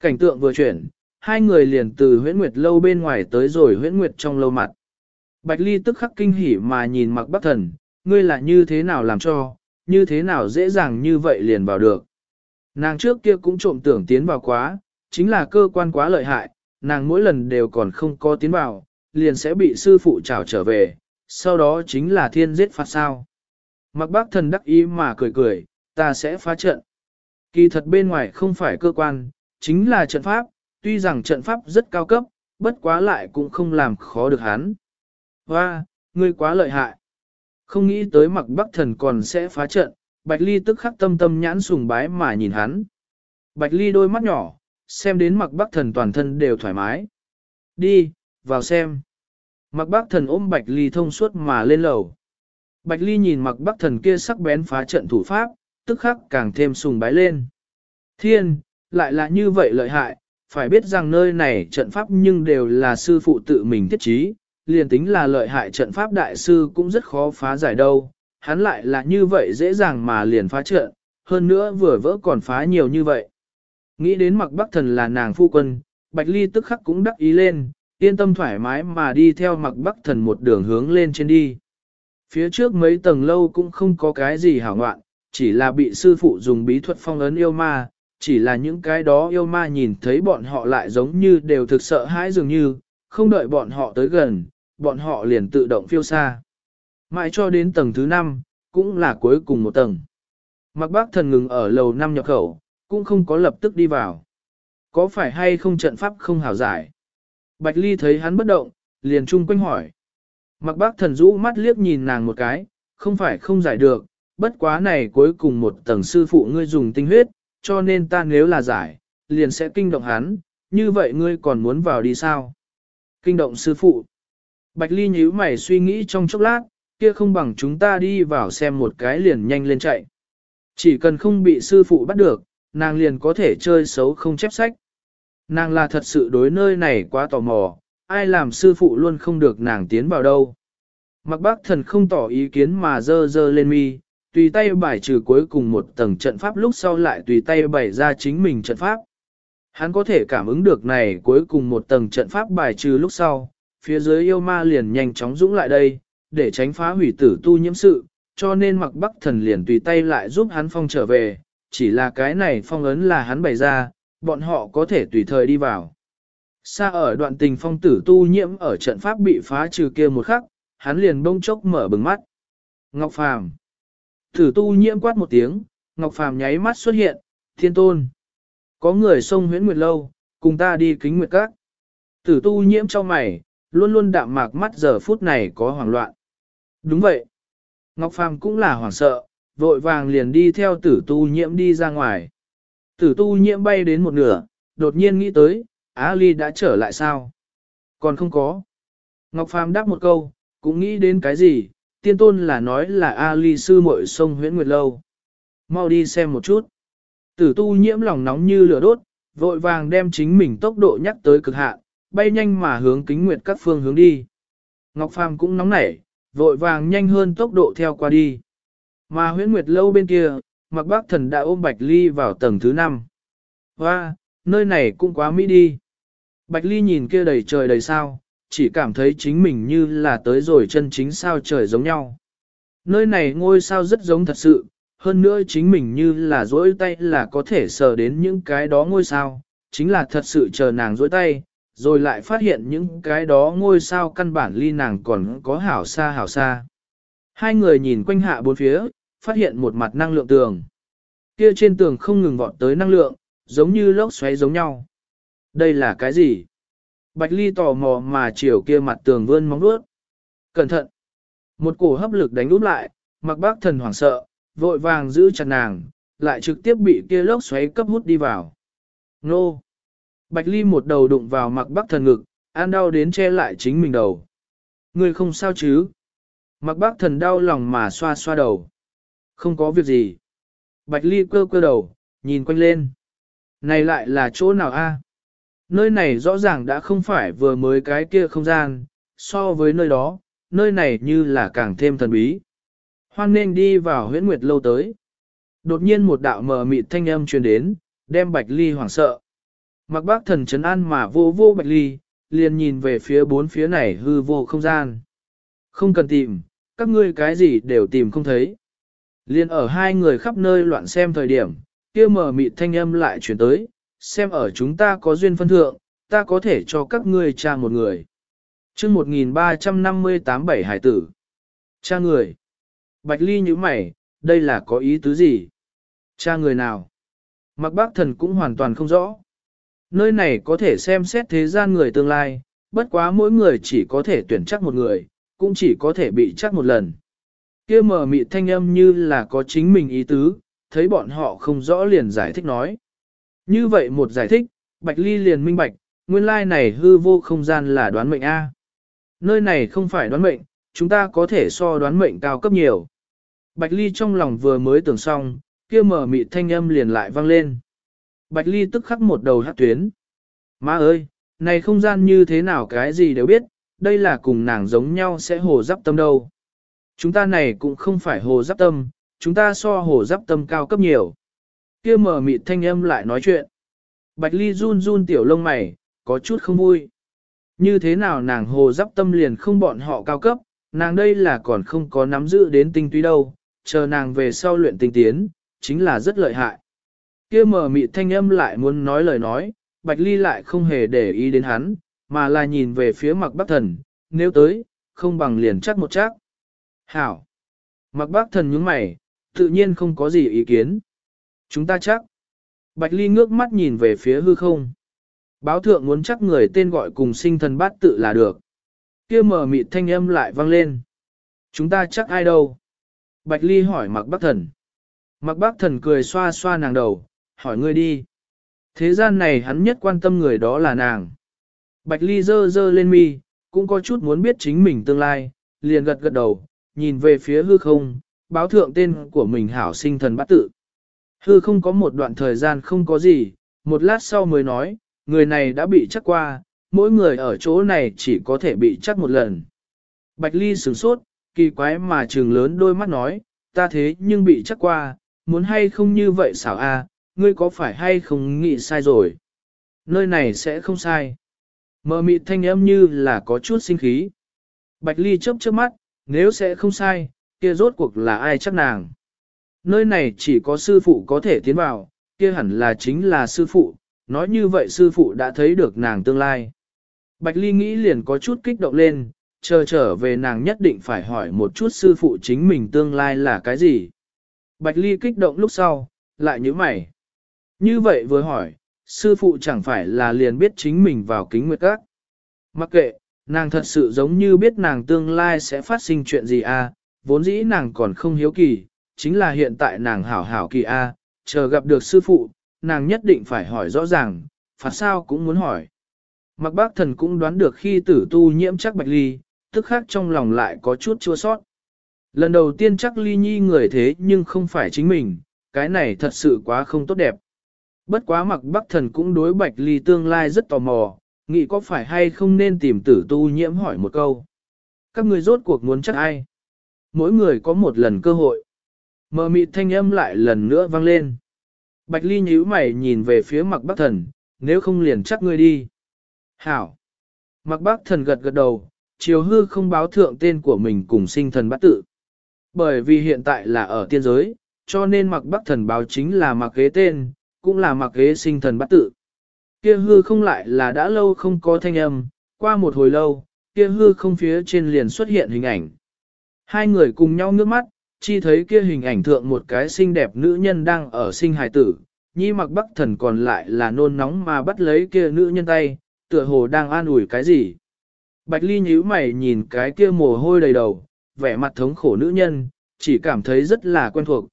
Cảnh tượng vừa chuyển, hai người liền từ huyễn nguyệt lâu bên ngoài tới rồi huyễn nguyệt trong lâu mặt. Bạch Ly tức khắc kinh hỉ mà nhìn Mạc Bắc Thần, ngươi là như thế nào làm cho, như thế nào dễ dàng như vậy liền vào được. Nàng trước kia cũng trộm tưởng tiến vào quá, chính là cơ quan quá lợi hại, nàng mỗi lần đều còn không có tiến vào, liền sẽ bị sư phụ trảo trở về, sau đó chính là thiên giết phạt sao. Mạc Bắc Thần đắc ý mà cười cười, ta sẽ phá trận. Kỳ thật bên ngoài không phải cơ quan, chính là trận pháp, tuy rằng trận pháp rất cao cấp, bất quá lại cũng không làm khó được hắn. Hoa, ngươi quá lợi hại. Không nghĩ tới Mạc Bắc Thần còn sẽ phá trận, Bạch Ly tức khắc tâm tâm nhãn sùng bái mà nhìn hắn. Bạch Ly đôi mắt nhỏ, xem đến Mạc Bắc Thần toàn thân đều thoải mái. Đi, vào xem. Mạc Bắc Thần ôm Bạch Ly thông suốt mà lên lầu. Bạch Ly nhìn Mạc Bắc Thần kia sắc bén phá trận thủ pháp, tức khắc càng thêm sùng bái lên. Thiên, lại là như vậy lợi hại, phải biết rằng nơi này trận pháp nhưng đều là sư phụ tự mình thiết trí, liền tính là lợi hại trận pháp đại sư cũng rất khó phá giải đâu, hắn lại là như vậy dễ dàng mà liền phá trận, hơn nữa vừa vỡ còn phá nhiều như vậy. Nghĩ đến Mạc Bắc Thần là nàng phu quân, Bạch Ly tức khắc cũng đắc ý lên, yên tâm thoải mái mà đi theo Mạc Bắc Thần một đường hướng lên trên đi. Phía trước mấy tầng lâu cũng không có cái gì hảo ngoạn, chỉ là bị sư phụ dùng bí thuật phong ấn yêu ma, chỉ là những cái đó yêu ma nhìn thấy bọn họ lại giống như đều thực sợ hãi dường như, không đợi bọn họ tới gần, bọn họ liền tự động phiêu xa. Mãi cho đến tầng thứ 5, cũng là cuối cùng một tầng. Mạc Bắc Thần ngừng ở lầu 5 nhập khẩu, cũng không có lập tức đi vào. Có phải hay không trận pháp không hảo giải? Bạch Ly thấy hắn bất động, liền chung quanh hỏi. Mạc Bắc Thần rũ mắt liếc nhìn nàng một cái, không phải không giải được, bất quá này cuối cùng một tầng sư phụ ngươi dùng tinh huyết, cho nên ta nếu là giải, liền sẽ kinh động hắn, như vậy ngươi còn muốn vào đi sao? Kinh động sư phụ. Bạch Ly nhíu mày suy nghĩ trong chốc lát, kia không bằng chúng ta đi vào xem một cái liền nhanh lên chạy. Chỉ cần không bị sư phụ bắt được, nàng liền có thể chơi xấu không chép sách. Nàng là thật sự đối nơi này quá tò mò, ai làm sư phụ luôn không được nàng tiến vào đâu. Mạc Bắc Thần không tỏ ý kiến mà dơ dơ lên mi, tùy tay bài trừ cuối cùng một tầng trận pháp lúc sau lại tùy tay bày ra chính mình trận pháp. Hắn có thể cảm ứng được này cuối cùng một tầng trận pháp bài trừ lúc sau, phía dưới yêu ma liền nhanh chóng dũng lại đây, để tránh phá hủy tử tu nhiễm sự, cho nên Mạc Bắc Thần liền tùy tay lại giúp hắn phong trở về, chỉ là cái này phong ấn là hắn bày ra, bọn họ có thể tùy thời đi vào. Xa ở đoạn tình phong tử tu nhiễm ở trận pháp bị phá trừ kia một khắc, hắn liền bông chốc mở bừng mắt. Ngọc Phàm. Tử tu nhiễm quát một tiếng, Ngọc Phàm nháy mắt xuất hiện, thiên tôn. Có người xông huyễn nguyệt lâu, cùng ta đi kính nguyệt các. Tử tu nhiễm cho mày, luôn luôn đạm mạc mắt giờ phút này có hoảng loạn. Đúng vậy. Ngọc Phàm cũng là hoảng sợ, vội vàng liền đi theo tử tu nhiễm đi ra ngoài. Tử tu nhiễm bay đến một nửa, đột nhiên nghĩ tới, Á Ly đã trở lại sao? Còn không có. Ngọc Phàm đáp một câu, cũng nghĩ đến cái gì, tiên tôn là nói là A Ly sư muội sông huyễn nguyệt lâu. Mau đi xem một chút. Tử tu nhiễm lòng nóng như lửa đốt, vội vàng đem chính mình tốc độ nhắc tới cực hạn, bay nhanh mà hướng kính nguyệt các phương hướng đi. Ngọc Phàm cũng nóng nảy, vội vàng nhanh hơn tốc độ theo qua đi. Mà huyễn nguyệt lâu bên kia, Mạc Bắc Thần đã ôm Bạch Ly vào tầng thứ 5. Hoa, nơi này cũng quá mỹ đi. Bạch Ly nhìn kia đầy trời đầy sao, chỉ cảm thấy chính mình như là tới rồi chân chính sao trời giống nhau. Nơi này ngôi sao rất giống thật sự, hơn nữa chính mình như là duỗi tay là có thể sờ đến những cái đó ngôi sao, chính là thật sự chờ nàng duỗi tay, rồi lại phát hiện những cái đó ngôi sao căn bản ly nàng còn có hảo xa hảo xa. Hai người nhìn quanh hạ bốn phía, phát hiện một mặt năng lượng tường. Kia trên tường không ngừng vọt tới năng lượng, giống như lốc xoáy giống nhau. Đây là cái gì? Bạch Ly tò mò mà chiều kia mặt tường vươn móng vuốt. Cẩn thận! Một cổ hấp lực đánh úp lại, Mạc Bắc Thần hoảng sợ, vội vàng giữ chặt nàng, lại trực tiếp bị kia lốc xoáy cấp hút đi vào. Nô! Bạch Ly một đầu đụng vào Mạc Bắc Thần ngực, an đau đến che lại chính mình đầu. Người không sao chứ? Mạc Bắc Thần đau lòng mà xoa xoa đầu. Không có việc gì. Bạch Ly cơ cơ đầu, nhìn quanh lên. Này lại là chỗ nào a? Nơi này rõ ràng đã không phải vừa mới cái kia không gian, so với nơi đó, nơi này như là càng thêm thần bí. Hoan nên đi vào huyễn nguyệt lâu tới. Đột nhiên một đạo mờ mịt thanh âm truyền đến, đem Bạch Ly hoảng sợ. Mặc bác thần trấn an mà vô vô Bạch Ly, liền nhìn về phía bốn phía này hư vô không gian. Không cần tìm, các ngươi cái gì đều tìm không thấy. Liên ở hai người khắp nơi loạn xem thời điểm, kia mờ mịt thanh âm lại chuyển tới, xem ở chúng ta có duyên phân thượng, ta có thể cho các ngươi tra một người. chương 1358 bảy hải tử. Cha người. Bạch Ly như mày, đây là có ý tứ gì? Cha người nào? Mặc bác thần cũng hoàn toàn không rõ. Nơi này có thể xem xét thế gian người tương lai, bất quá mỗi người chỉ có thể tuyển chắc một người, cũng chỉ có thể bị chắc một lần. Kia mờ mịt thanh âm như là có chính mình ý tứ, thấy bọn họ không rõ liền giải thích nói. Như vậy một giải thích, Bạch Ly liền minh bạch, nguyên lai này hư vô không gian là đoán mệnh A. Nơi này không phải đoán mệnh, chúng ta có thể so đoán mệnh cao cấp nhiều. Bạch Ly trong lòng vừa mới tưởng xong, kia mờ mịt thanh âm liền lại vang lên. Bạch Ly tức khắc một đầu hát tuyến. Má ơi, này không gian như thế nào cái gì đều biết, đây là cùng nàng giống nhau sẽ hồ giáp tâm đâu. Chúng ta này cũng không phải hồ giáp tâm, chúng ta so hồ giáp tâm cao cấp nhiều. Kia mờ mịt thanh âm lại nói chuyện. Bạch Ly run run tiểu lông mày, có chút không vui. Như thế nào nàng hồ giáp tâm liền không bọn họ cao cấp, nàng đây là còn không có nắm giữ đến tinh túy đâu, chờ nàng về sau luyện tinh tiến, chính là rất lợi hại. Kia mờ mịt thanh âm lại muốn nói lời nói, Bạch Ly lại không hề để ý đến hắn, mà là nhìn về phía Mặc Bắc Thần, nếu tới, không bằng liền chắc một chắc. Hảo! Mặc Bắc Thần nhướng mày, tự nhiên không có gì ý kiến. Chúng ta chắc. Bạch Ly ngước mắt nhìn về phía hư không. Báo thượng muốn chắc người tên gọi cùng sinh thần bát tự là được. Kia mờ mịt thanh âm lại vang lên. Chúng ta chắc ai đâu? Bạch Ly hỏi Mặc Bắc Thần. Mặc Bắc Thần cười xoa xoa nàng đầu, hỏi ngươi đi. Thế gian này hắn nhất quan tâm người đó là nàng. Bạch Ly dơ dơ lên mi, cũng có chút muốn biết chính mình tương lai, liền gật gật đầu, nhìn về phía hư không, báo thượng tên của mình hảo sinh thần bát tự. Hư không có một đoạn thời gian không có gì, một lát sau mới nói, người này đã bị chắc qua, mỗi người ở chỗ này chỉ có thể bị chắc một lần. Bạch Ly sửng sốt, kỳ quái mà trừng lớn đôi mắt nói, ta thế nhưng bị chắc qua, muốn hay không như vậy xảo a, ngươi có phải hay không nghĩ sai rồi? Nơi này sẽ không sai. Mờ mịt thanh âm như là có chút sinh khí. Bạch Ly chớp chớp mắt, nếu sẽ không sai, kia rốt cuộc là ai chắc nàng? Nơi này chỉ có sư phụ có thể tiến vào, kia hẳn là chính là sư phụ, nói như vậy sư phụ đã thấy được nàng tương lai. Bạch Ly nghĩ liền có chút kích động lên, chờ trở về nàng nhất định phải hỏi một chút sư phụ chính mình tương lai là cái gì. Bạch Ly kích động lúc sau, lại nhíu mày. Như vậy vừa hỏi, sư phụ chẳng phải là liền biết chính mình vào kính nguyệt các. Mặc kệ, nàng thật sự giống như biết nàng tương lai sẽ phát sinh chuyện gì à, vốn dĩ nàng còn không hiếu kỳ, chính là hiện tại nàng hảo hảo kỳ a, chờ gặp được sư phụ, nàng nhất định phải hỏi rõ ràng, phạt sao cũng muốn hỏi. Mặc bác thần cũng đoán được khi tử tu nhiễm chắc Bạch Ly, tức khác trong lòng lại có chút chua sót. Lần đầu tiên chắc Ly nhi người thế nhưng không phải chính mình, cái này thật sự quá không tốt đẹp. Bất quá Mặc bác thần cũng đối Bạch Ly tương lai rất tò mò, nghĩ có phải hay không nên tìm tử tu nhiễm hỏi một câu. Các người rốt cuộc muốn chắc ai? Mỗi người có một lần cơ hội. Mờ mịt thanh âm lại lần nữa vang lên. Bạch Ly nhíu mày nhìn về phía Mặc Bắc Thần, nếu không liền chắc ngươi đi. Hảo. Mặc Bắc Thần gật gật đầu, chiều hư không báo thượng tên của mình cùng sinh thần bát tự. Bởi vì hiện tại là ở tiên giới, cho nên Mặc Bắc Thần báo chính là Mặc Ghế tên, cũng là Mặc Ghế sinh thần bát tự. Kia hư không lại là đã lâu không có thanh âm, qua một hồi lâu, kia hư không phía trên liền xuất hiện hình ảnh. Hai người cùng nhau ngước mắt, chi thấy kia hình ảnh thượng một cái xinh đẹp nữ nhân đang ở sinh hài tử, nhi Mặc Bắc Thần còn lại là nôn nóng mà bắt lấy kia nữ nhân tay, tựa hồ đang an ủi cái gì. Bạch Ly nhíu mày nhìn cái kia mồ hôi đầy đầu, vẻ mặt thống khổ nữ nhân, chỉ cảm thấy rất là quen thuộc,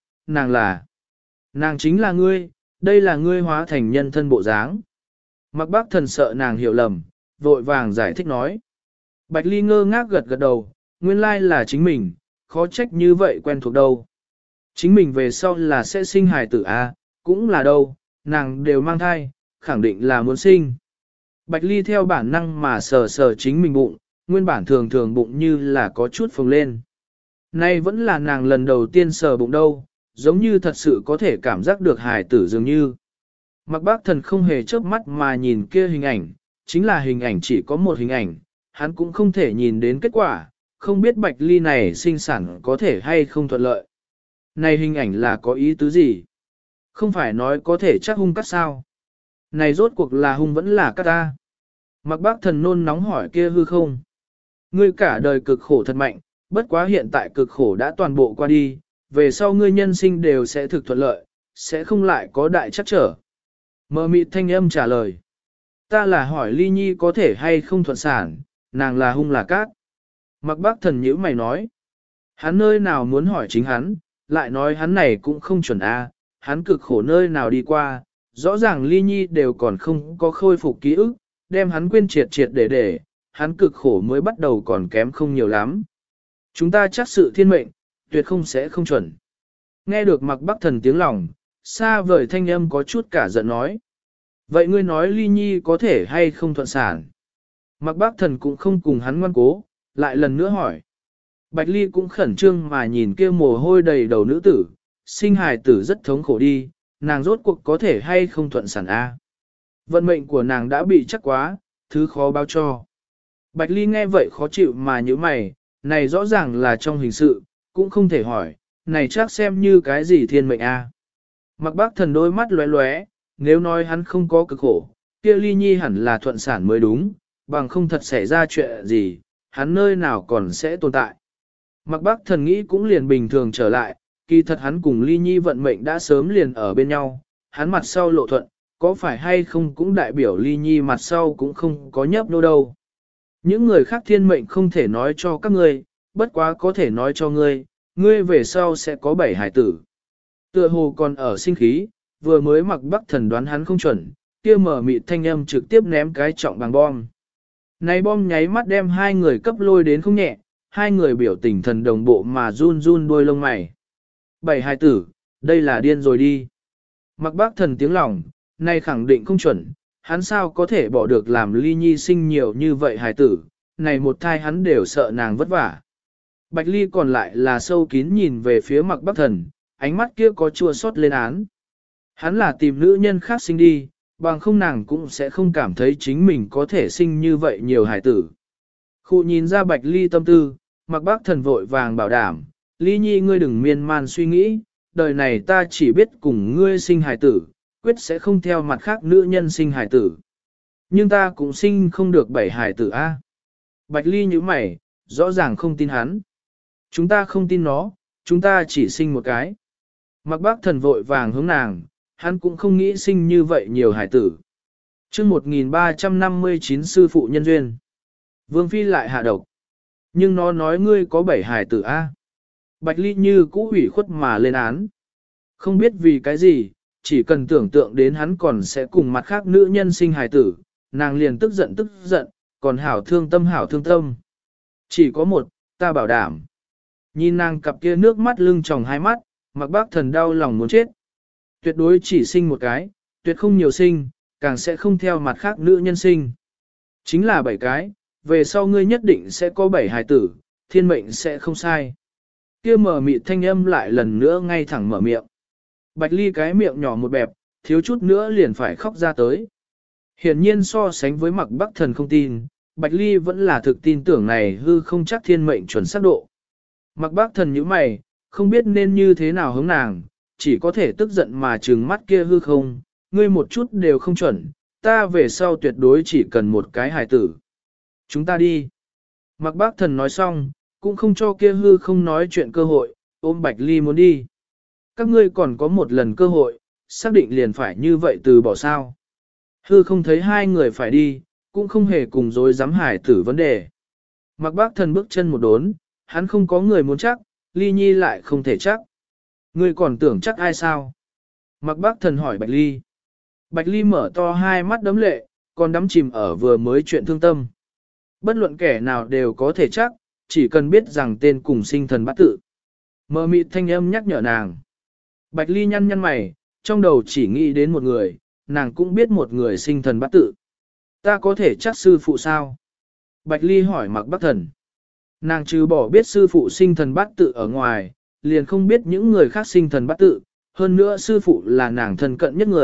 nàng chính là ngươi, đây là ngươi hóa thành nhân thân bộ dáng. Mặc Bắc Thần sợ nàng hiểu lầm, vội vàng giải thích nói. Bạch Ly ngơ ngác gật gật đầu, nguyên lai là chính mình, khó trách như vậy quen thuộc đâu. Chính mình về sau là sẽ sinh hài tử A, cũng là đâu, nàng đều mang thai, khẳng định là muốn sinh. Bạch Ly theo bản năng mà sờ sờ chính mình bụng, nguyên bản thường thường bụng như là có chút phồng lên. Nay vẫn là nàng lần đầu tiên sờ bụng đâu, giống như thật sự có thể cảm giác được hài tử dường như. Mạc Bác Thần không hề chớp mắt mà nhìn kia hình ảnh, chính là hình ảnh chỉ có một hình ảnh, hắn cũng không thể nhìn đến kết quả, không biết Bạch Ly này sinh sản có thể hay không thuận lợi. Này hình ảnh là có ý tứ gì? Không phải nói có thể chắc hung cắt sao? Này rốt cuộc là hung vẫn là cắt ta? Mạc Bác Thần nôn nóng hỏi kia hư không? Ngươi cả đời cực khổ thật mạnh, bất quá hiện tại cực khổ đã toàn bộ qua đi, về sau ngươi nhân sinh đều sẽ thực thuận lợi, sẽ không lại có đại chắc trở. Mờ mịt thanh âm trả lời. Ta là hỏi Ly Nhi có thể hay không thuận sản, nàng là hung là cát. Mạc Bác Thần nhíu mày nói. Hắn nơi nào muốn hỏi chính hắn, lại nói hắn này cũng không chuẩn a, hắn cực khổ nơi nào đi qua, rõ ràng Ly Nhi đều còn không có khôi phục ký ức, đem hắn quên triệt triệt để, hắn cực khổ mới bắt đầu còn kém không nhiều lắm. Chúng ta chắc sự thiên mệnh, tuyệt không sẽ không chuẩn. Nghe được Mạc Bác Thần tiếng lòng, xa vời thanh âm có chút cả giận nói. Vậy ngươi nói Ly Nhi có thể hay không thuận sản? Mạc Bác Thần cũng không cùng hắn ngoan cố, lại lần nữa hỏi. Bạch Ly cũng khẩn trương mà nhìn kia mồ hôi đầy đầu nữ tử, sinh hài tử rất thống khổ đi, nàng rốt cuộc có thể hay không thuận sản A. Vận mệnh của nàng đã bị chắc quá, thứ khó báo cho. Bạch Ly nghe vậy khó chịu mà như mày, này rõ ràng là trong hình sự, cũng không thể hỏi, này chắc xem như cái gì thiên mệnh A. Mạc Bác Thần đôi mắt lóe lóe, nếu nói hắn không có cực khổ, kia Ly Nhi hẳn là thuận sản mới đúng, bằng không thật xảy ra chuyện gì, hắn nơi nào còn sẽ tồn tại. Mạc Bác Thần nghĩ cũng liền bình thường trở lại, kỳ thật hắn cùng Ly Nhi vận mệnh đã sớm liền ở bên nhau, hắn mặt sau lộ thuận, có phải hay không cũng đại biểu Ly Nhi mặt sau cũng không có nhấp nô đâu. Những người khác thiên mệnh không thể nói cho các ngươi, bất quá có thể nói cho ngươi, ngươi về sau sẽ có 7 hải tử. Tựa hồ còn ở sinh khí, vừa mới Mạc Bác Thần đoán hắn không chuẩn, kia mở mịt thanh âm trực tiếp ném cái trọng bằng bom. Này bom nháy mắt đem hai người cấp lôi đến không nhẹ, hai người biểu tình thần đồng bộ mà run run đuôi lông mày. 7 hài tử, đây là điên rồi đi. Mạc Bác Thần tiếng lòng, này khẳng định không chuẩn, hắn sao có thể bỏ được làm Ly Nhi sinh nhiều như vậy hài tử, này một thai hắn đều sợ nàng vất vả. Bạch Ly còn lại là sâu kín nhìn về phía Mạc Bác Thần, ánh mắt kia có chua xót lên án. Hắn là tìm nữ nhân khác sinh đi, bằng không nàng cũng sẽ không cảm thấy chính mình có thể sinh như vậy nhiều hài tử. Khu nhìn ra Bạch Ly tâm tư, Mạc Bác Thần vội vàng bảo đảm, Ly Nhi ngươi đừng miên man suy nghĩ, đời này ta chỉ biết cùng ngươi sinh hài tử, quyết sẽ không theo mặt khác nữ nhân sinh hài tử. Nhưng ta cũng sinh không được 7 hài tử a. Bạch Ly như mày, rõ ràng không tin hắn. Chúng ta không tin nó, chúng ta chỉ sinh một cái. Mạc Bác Thần vội vàng hướng nàng, hắn cũng không nghĩ sinh như vậy nhiều hài tử. Chương 1359 sư phụ nhân duyên. Vương Phi lại hạ độc. Nhưng nó nói ngươi có 7 hài tử a. Bạch Ly như cũ hủy khuất mà lên án. Không biết vì cái gì, chỉ cần tưởng tượng đến hắn còn sẽ cùng mặt khác nữ nhân sinh hài tử, nàng liền tức giận, còn hảo thương tâm. Chỉ có một, ta bảo đảm. Nhìn nàng cặp kia nước mắt lưng tròng hai mắt, Mạc Bác Thần đau lòng muốn chết. Tuyệt đối chỉ sinh một cái, tuyệt không nhiều sinh, càng sẽ không theo mặt khác nữ nhân sinh. Chính là 7 cái, về sau ngươi nhất định sẽ có 7 hài tử, thiên mệnh sẽ không sai. Kia mở mịt thanh âm lại lần nữa ngay thẳng mở miệng. Bạch Ly cái miệng nhỏ một bẹp, thiếu chút nữa liền phải khóc ra tới. Hiển nhiên so sánh với Mạc Bác Thần không tin, Bạch Ly vẫn là thực tin tưởng này hư không chắc thiên mệnh chuẩn xác độ. Mạc Bác Thần nhíu mày, không biết nên như thế nào hướng nàng, chỉ có thể tức giận mà trừng mắt kia hư không, ngươi một chút đều không chuẩn, ta về sau tuyệt đối chỉ cần một cái hài tử. Chúng ta đi. Mạc Bác Thần nói xong, cũng không cho kia hư không nói chuyện cơ hội, ôm Bạch Ly muốn đi. Các ngươi còn có một lần cơ hội, xác định liền phải như vậy từ bỏ sao. Hư không thấy hai người phải đi, cũng không hề cùng dối dám hải tử vấn đề. Mạc Bác Thần bước chân một đốn, hắn không có người muốn chắc, Ly Nhi lại không thể chắc. Ngươi còn tưởng chắc ai sao? Mạc Bác Thần hỏi Bạch Ly. Bạch Ly mở to hai mắt đấm lệ, còn đắm chìm ở vừa mới chuyện thương tâm. Bất luận kẻ nào đều có thể chắc, chỉ cần biết rằng tên cùng sinh thần bát tự. Mờ mịt thanh âm nhắc nhở nàng. Bạch Ly nhăn mày, trong đầu chỉ nghĩ đến một người, nàng cũng biết một người sinh thần bát tự. Ta có thể chắc sư phụ sao? Bạch Ly hỏi Mạc Bác Thần. Nàng trừ bỏ biết sư phụ sinh thần bát tự ở ngoài, liền không biết những người khác sinh thần bát tự, hơn nữa sư phụ là nàng thân cận nhất người,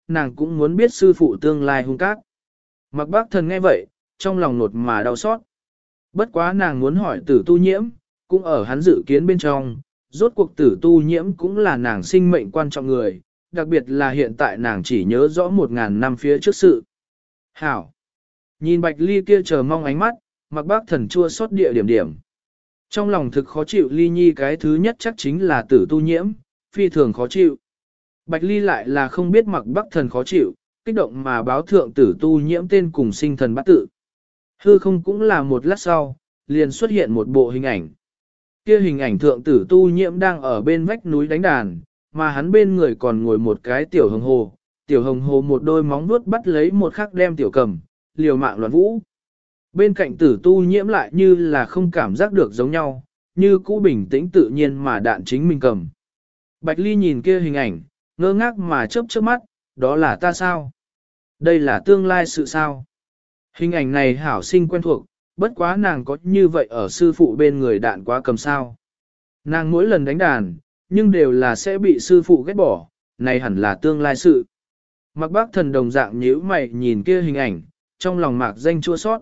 nàng cũng muốn biết sư phụ tương lai hung các. Mặc bác thần nghe vậy, trong lòng nột mà đau xót. Bất quá nàng muốn hỏi tử tu nhiễm, cũng ở hắn dự kiến bên trong, rốt cuộc tử tu nhiễm cũng là nàng sinh mệnh quan trọng người, đặc biệt là hiện tại nàng chỉ nhớ rõ 1000 năm phía trước sự. Hảo! Nhìn Bạch Ly kia chờ mong ánh mắt, Mặc bác thần chua xót địa điểm điểm. Trong lòng thực khó chịu Ly Nhi cái thứ nhất chắc chính là tử tu nhiễm, phi thường khó chịu. Bạch Ly lại là không biết Mặc bác thần khó chịu, kích động mà báo thượng tử tu nhiễm tên cùng sinh thần bát tự. Hư không cũng là một lát sau, liền xuất hiện một bộ hình ảnh. Kia hình ảnh thượng tử tu nhiễm đang ở bên vách núi đánh đàn, mà hắn bên người còn ngồi một cái tiểu hồng hồ. Tiểu hồng hồ một đôi móng vuốt bắt lấy một khắc đem tiểu cầm, liều mạng loạn vũ. Bên cạnh tử tu nhiễm lại như là không cảm giác được giống nhau, như cũ bình tĩnh tự nhiên mà đạn chính mình cầm. Bạch Ly nhìn kia hình ảnh, ngơ ngác mà chớp chớp mắt, đó là ta sao? Đây là tương lai sự sao? Hình ảnh này hảo sinh quen thuộc, bất quá nàng có như vậy ở sư phụ bên người đạn quá cầm sao. Nàng mỗi lần đánh đàn, nhưng đều là sẽ bị sư phụ ghét bỏ, này hẳn là tương lai sự. Mặc bác thần đồng dạng nhíu mày nhìn kia hình ảnh, trong lòng mạc danh chua sót.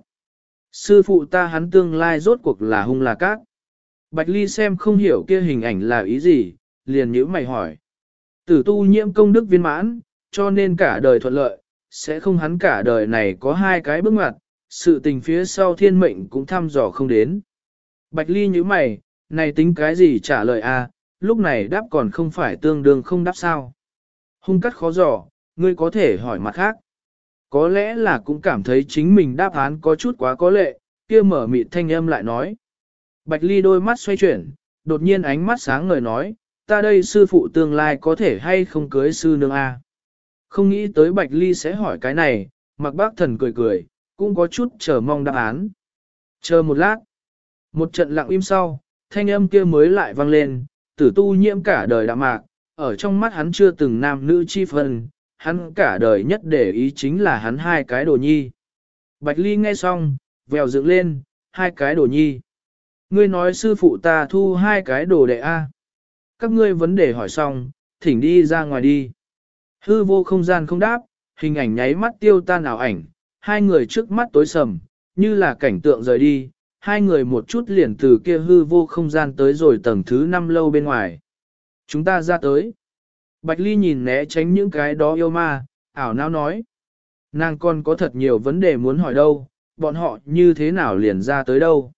Sư phụ ta hắn tương lai rốt cuộc là hung là cát. Bạch Ly xem không hiểu kia hình ảnh là ý gì, liền nhíu mày hỏi. Tử tu nhiễm công đức viên mãn, cho nên cả đời thuận lợi, sẽ không hắn cả đời này có hai cái bước ngoặt, sự tình phía sau thiên mệnh cũng thăm dò không đến. Bạch Ly nhíu mày, này tính cái gì trả lời a? Lúc này đáp còn không phải tương đương không đáp sao. Hung cắt khó dò, ngươi có thể hỏi mặt khác. Có lẽ là cũng cảm thấy chính mình đáp án có chút quá có lệ, kia mở mịt thanh âm lại nói. Bạch Ly đôi mắt xoay chuyển, đột nhiên ánh mắt sáng ngời nói, ta đây sư phụ tương lai có thể hay không cưới sư nương a? Không nghĩ tới Bạch Ly sẽ hỏi cái này, Mặc bác thần cười cười, cũng có chút chờ mong đáp án. Chờ một lát, một trận lặng im sau, thanh âm kia mới lại vang lên, tử tu nhiễm cả đời đạm mạc, ở trong mắt hắn chưa từng nam nữ chi phân, hắn cả đời nhất để ý chính là hắn hai cái đồ nhi. Bạch Ly nghe xong, vèo dựng lên, hai cái đồ nhi. Ngươi nói sư phụ ta thu hai cái đồ đệ A. Các ngươi vấn đề hỏi xong, thỉnh đi ra ngoài đi. Hư vô không gian không đáp, hình ảnh nháy mắt tiêu tan ảo ảnh, hai người trước mắt tối sầm, như là cảnh tượng rời đi, hai người một chút liền từ kia hư vô không gian tới rồi tầng thứ 5 lâu bên ngoài. Chúng ta ra tới. Bạch Ly nhìn né tránh những cái đó yêu ma, ảo não nói. Nàng còn có thật nhiều vấn đề muốn hỏi đâu, bọn họ như thế nào liền ra tới đâu.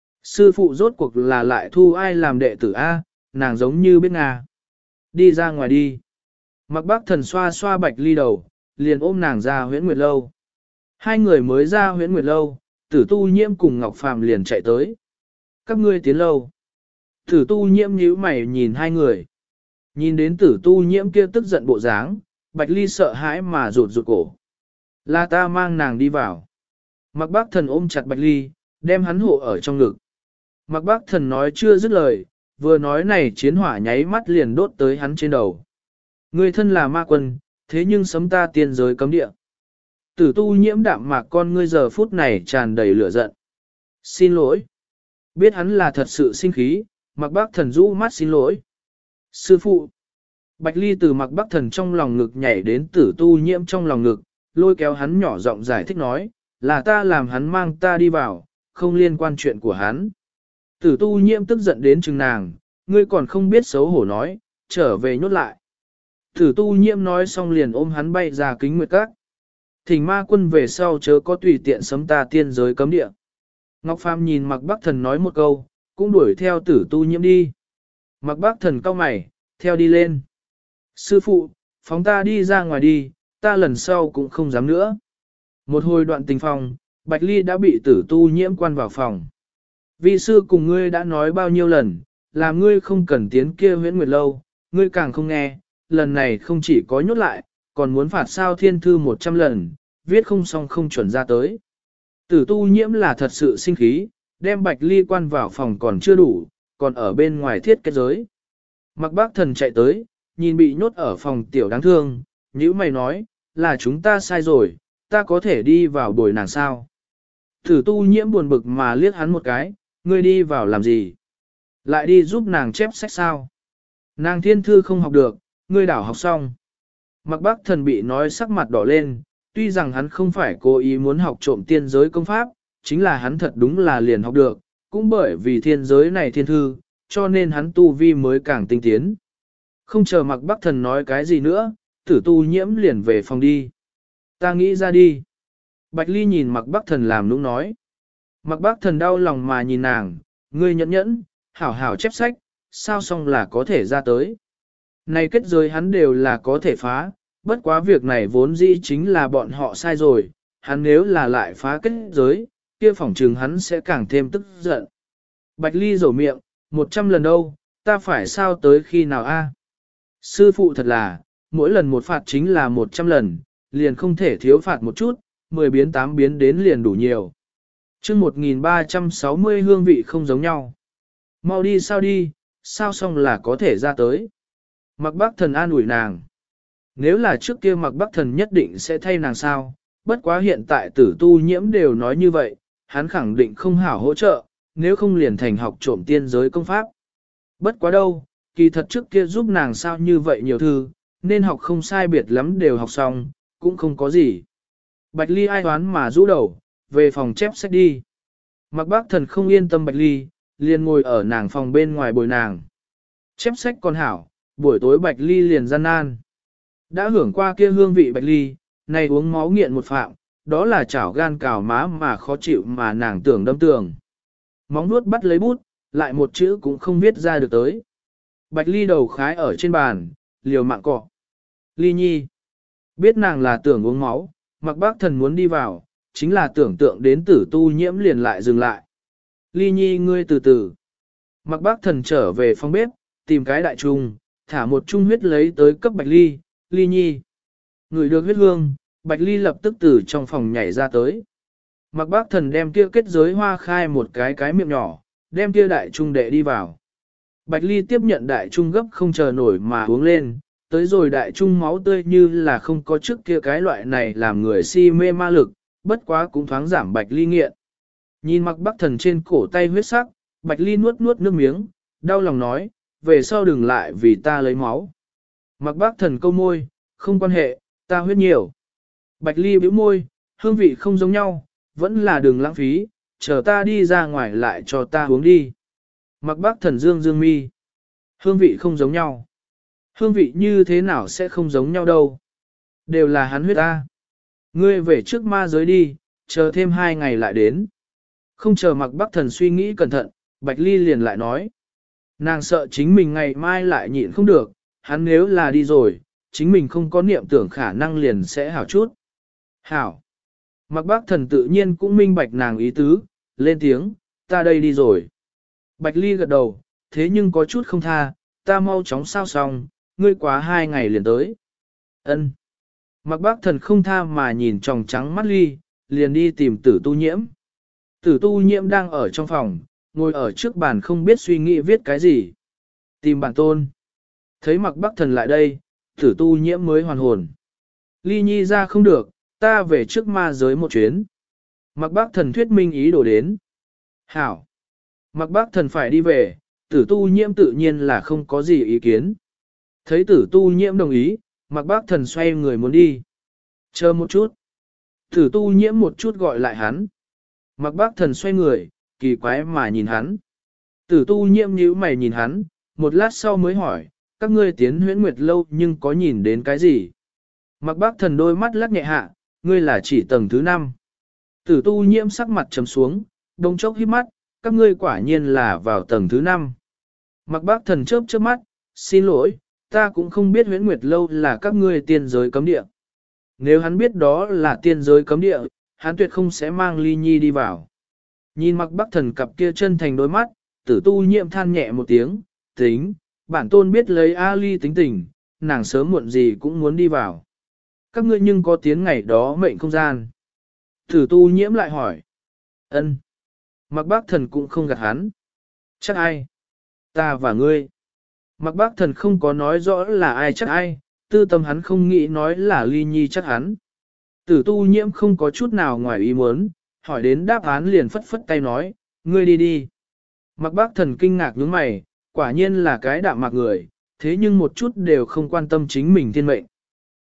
Sư phụ rốt cuộc là lại thu ai làm đệ tử A, nàng giống như biết Nga. Đi ra ngoài đi. Mặc bác thần xoa xoa Bạch Ly đầu, liền ôm nàng ra huyễn nguyệt lâu. Hai người mới ra huyễn nguyệt lâu, tử tu nhiễm cùng Ngọc Phàm liền chạy tới. Các ngươi tiến lâu. Tử tu nhiễm nhíu mày nhìn hai người. Nhìn đến tử tu nhiễm kia tức giận bộ dáng, Bạch Ly sợ hãi mà rụt rụt cổ. Là ta mang nàng đi vào. Mặc bác thần ôm chặt Bạch Ly, đem hắn hộ ở trong ngực. Mặc bác thần nói chưa dứt lời, vừa nói này chiến hỏa nháy mắt liền đốt tới hắn trên đầu. Người thân là ma quân, thế nhưng sấm ta tiên giới cấm địa. Tử tu nhiễm đạm mạc con ngươi giờ phút này tràn đầy lửa giận. Xin lỗi. Biết hắn là thật sự sinh khí, Mặc bác thần rũ mắt xin lỗi. Sư phụ. Bạch Ly từ Mặc bác thần trong lòng ngực nhảy đến tử tu nhiễm trong lòng ngực, lôi kéo hắn nhỏ giọng giải thích nói, là ta làm hắn mang ta đi vào, không liên quan chuyện của hắn. Tử tu nhiễm tức giận đến chừng nàng, ngươi còn không biết xấu hổ nói, trở về nhốt lại. Tử tu nhiễm nói xong liền ôm hắn bay ra kính nguyệt các. Thỉnh ma quân về sau chớ có tùy tiện sấm ta tiên giới cấm địa. Ngọc Phàm nhìn Mặc bác thần nói một câu, cũng đuổi theo tử tu nhiễm đi. Mặc bác thần cau mày, theo đi lên. Sư phụ, phóng ta đi ra ngoài đi, ta lần sau cũng không dám nữa. Một hồi đoạn tình phòng, Bạch Ly đã bị tử tu nhiễm quan vào phòng. Vị sư cùng ngươi đã nói bao nhiêu lần, làm ngươi không cần tiến kia huyễn nguyệt lâu, ngươi càng không nghe, lần này không chỉ có nhốt lại, còn muốn phạt sao thiên thư 100 lần, viết không xong không chuẩn ra tới. Tử tu nhiễm là thật sự sinh khí, đem Bạch Ly quan vào phòng còn chưa đủ, còn ở bên ngoài thiết kết giới. Mặc bác thần chạy tới, nhìn bị nhốt ở phòng tiểu đáng thương, nhữ mày nói, là chúng ta sai rồi, ta có thể đi vào bồi nàng sao. Tử tu nhiễm buồn bực mà liếc hắn một cái, ngươi đi vào làm gì? Lại đi giúp nàng chép sách sao? Nàng thiên thư không học được, ngươi đảo học xong. Mạc Bắc Thần bị nói sắc mặt đỏ lên, tuy rằng hắn không phải cố ý muốn học trộm tiên giới công pháp, chính là hắn thật đúng là liền học được, cũng bởi vì thiên giới này thiên thư, cho nên hắn tu vi mới càng tinh tiến. Không chờ Mạc Bắc Thần nói cái gì nữa, Tử Tu Nhiễm liền về phòng đi. Ta nghĩ ra đi. Bạch Ly nhìn Mạc Bắc Thần làm nũng nói. Mạc Bắc Thần đau lòng mà nhìn nàng, ngươi nhẫn nhẫn, hảo hảo chép sách, sao xong là có thể ra tới. Này kết giới hắn đều là có thể phá, bất quá việc này vốn dĩ chính là bọn họ sai rồi, hắn nếu là lại phá kết giới, kia phỏng trừng hắn sẽ càng thêm tức giận. Bạch Ly rổ miệng, 100 lần đâu, ta phải sao tới khi nào a? Sư phụ thật là, mỗi lần một phạt chính là 100 lần, liền không thể thiếu phạt một chút, 10 biến 8 biến đến liền đủ nhiều. Chương 1360 hương vị không giống nhau. Mau đi sao xong là có thể ra tới. Mạc Bắc Thần an ủi nàng. Nếu là trước kia Mạc Bắc Thần nhất định sẽ thay nàng sao, bất quá hiện tại Tử Tu Nhiễm đều nói như vậy, hắn khẳng định không hảo hỗ trợ, nếu không liền thành học trộm tiên giới công pháp. Bất quá đâu, kỳ thật trước kia giúp nàng sao như vậy nhiều thư, nên học không sai biệt lắm đều học xong, cũng không có gì. Bạch Ly ai toán mà rũ đầu, về phòng chép sách đi. Mạc Bắc Thần không yên tâm Bạch Ly, liền ngồi ở nàng phòng bên ngoài bồi nàng. Chép sách còn hảo, buổi tối Bạch Ly liền gian nan. Đã hưởng qua kia hương vị Bạch Ly, này uống máu nghiện một phạm, đó là chảo gan cào má mà khó chịu mà nàng tưởng đâm tường. Móng nuốt bắt lấy bút, lại một chữ cũng không viết ra được tới. Bạch Ly đầu khái ở trên bàn, liều mạng cọ. Ly Nhi, biết nàng là tưởng uống máu, Mạc Bắc Thần muốn đi vào, chính là tưởng tượng đến Tử Tu Nhiễm liền lại dừng lại. Ly Nhi ngươi từ từ. Mạc Bắc Thần trở về phòng bếp, tìm cái đại trung, thả một chung huyết lấy tới cấp Bạch Ly, Ly Nhi. Ngửi được huyết hương, Bạch Ly lập tức từ trong phòng nhảy ra tới. Mạc Bắc Thần đem kia kết giới hoa khai một cái miệng nhỏ, đem kia đại trung đệ đi vào. Bạch Ly tiếp nhận đại trung gấp không chờ nổi mà uống lên, tới rồi đại trung máu tươi như là không có trước kia cái loại này làm người si mê ma lực, bất quá cũng thoáng giảm Bạch Ly nghiện. Nhìn Mạc Bắc Thần trên cổ tay huyết sắc, Bạch Ly nuốt nước miếng, đau lòng nói, về sau đừng lại vì ta lấy máu. Mạc Bắc Thần câu môi, không quan hệ, ta huyết nhiều. Bạch Ly bĩu môi, hương vị không giống nhau, vẫn là đừng lãng phí, chờ ta đi ra ngoài lại cho ta uống đi. Mạc Bắc Thần dương mi. Hương vị không giống nhau. Hương vị như thế nào sẽ không giống nhau đâu. Đều là hắn huyết ta. Ngươi về trước ma giới đi, chờ thêm 2 ngày lại đến. Không chờ Mạc Bắc Thần suy nghĩ cẩn thận, Bạch Ly liền lại nói. Nàng sợ chính mình ngày mai lại nhịn không được, hắn nếu là đi rồi, chính mình không có niệm tưởng khả năng liền sẽ hảo chút. Hảo. Mạc Bắc Thần tự nhiên cũng minh bạch nàng ý tứ, lên tiếng, ta đây đi rồi. Bạch Ly gật đầu, thế nhưng có chút không tha, ta mau chóng sao xong, ngươi quá 2 ngày liền tới. Ân. Mạc Bắc Thần không tha mà nhìn tròng trắng mắt Ly, liền đi tìm Tử Tu Nhiễm. Tử Tu Nhiễm đang ở trong phòng, ngồi ở trước bàn không biết suy nghĩ viết cái gì. Tìm bản tôn. Thấy Mạc Bắc Thần lại đây, Tử Tu Nhiễm mới hoàn hồn. Ly Nhi ra không được, ta về trước ma giới một chuyến. Mạc Bắc Thần thuyết minh ý đồ đến. Hảo. Mạc Bắc Thần phải đi về, Tử Tu Nhiễm tự nhiên là không có gì ý kiến. Thấy Tử Tu Nhiễm đồng ý, Mạc Bắc Thần xoay người muốn đi. Chờ một chút. Tử Tu Nhiễm một chút gọi lại hắn. Mạc Bắc Thần xoay người, kỳ quái mà nhìn hắn. Tử Tu Nhiễm nhíu mày nhìn hắn, một lát sau mới hỏi, các ngươi tiến Huyễn Nguyệt lâu nhưng có nhìn đến cái gì? Mạc Bắc Thần đôi mắt lắc nhẹ hạ, ngươi là chỉ tầng thứ 5. Tử Tu Nhiễm sắc mặt trầm xuống, đông chốc híp mắt, các ngươi quả nhiên là vào tầng thứ 5. Mạc Bắc Thần chớp chớp mắt, xin lỗi, ta cũng không biết Huyễn Nguyệt lâu là các ngươi tiên giới cấm địa. Nếu hắn biết đó là tiên giới cấm địa, hắn tuyệt không sẽ mang Ly Nhi đi vào. Nhìn Mạc Bắc Thần cặp kia chân thành đôi mắt, Tử Tu Nhiễm than nhẹ một tiếng, tính, bản tôn biết lấy A Ly tính tình, nàng sớm muộn gì cũng muốn đi vào. Các ngươi nhưng có tiến ngày đó mệnh không gian. Tử Tu Nhiễm lại hỏi. Ân. Mạc Bắc Thần cũng không gạt hắn. Chắc ai? Ta và ngươi. Mạc Bắc Thần không có nói rõ là ai chắc ai, tư tâm hắn không nghĩ nói là Ly Nhi chắc hắn. Tử Tu Nhiễm không có chút nào ngoài ý muốn, hỏi đến đáp án liền phất phất tay nói, ngươi đi đi. Mạc Bắc Thần kinh ngạc nhướng mày, quả nhiên là cái đạm mạc người, thế nhưng một chút đều không quan tâm chính mình thiên mệnh.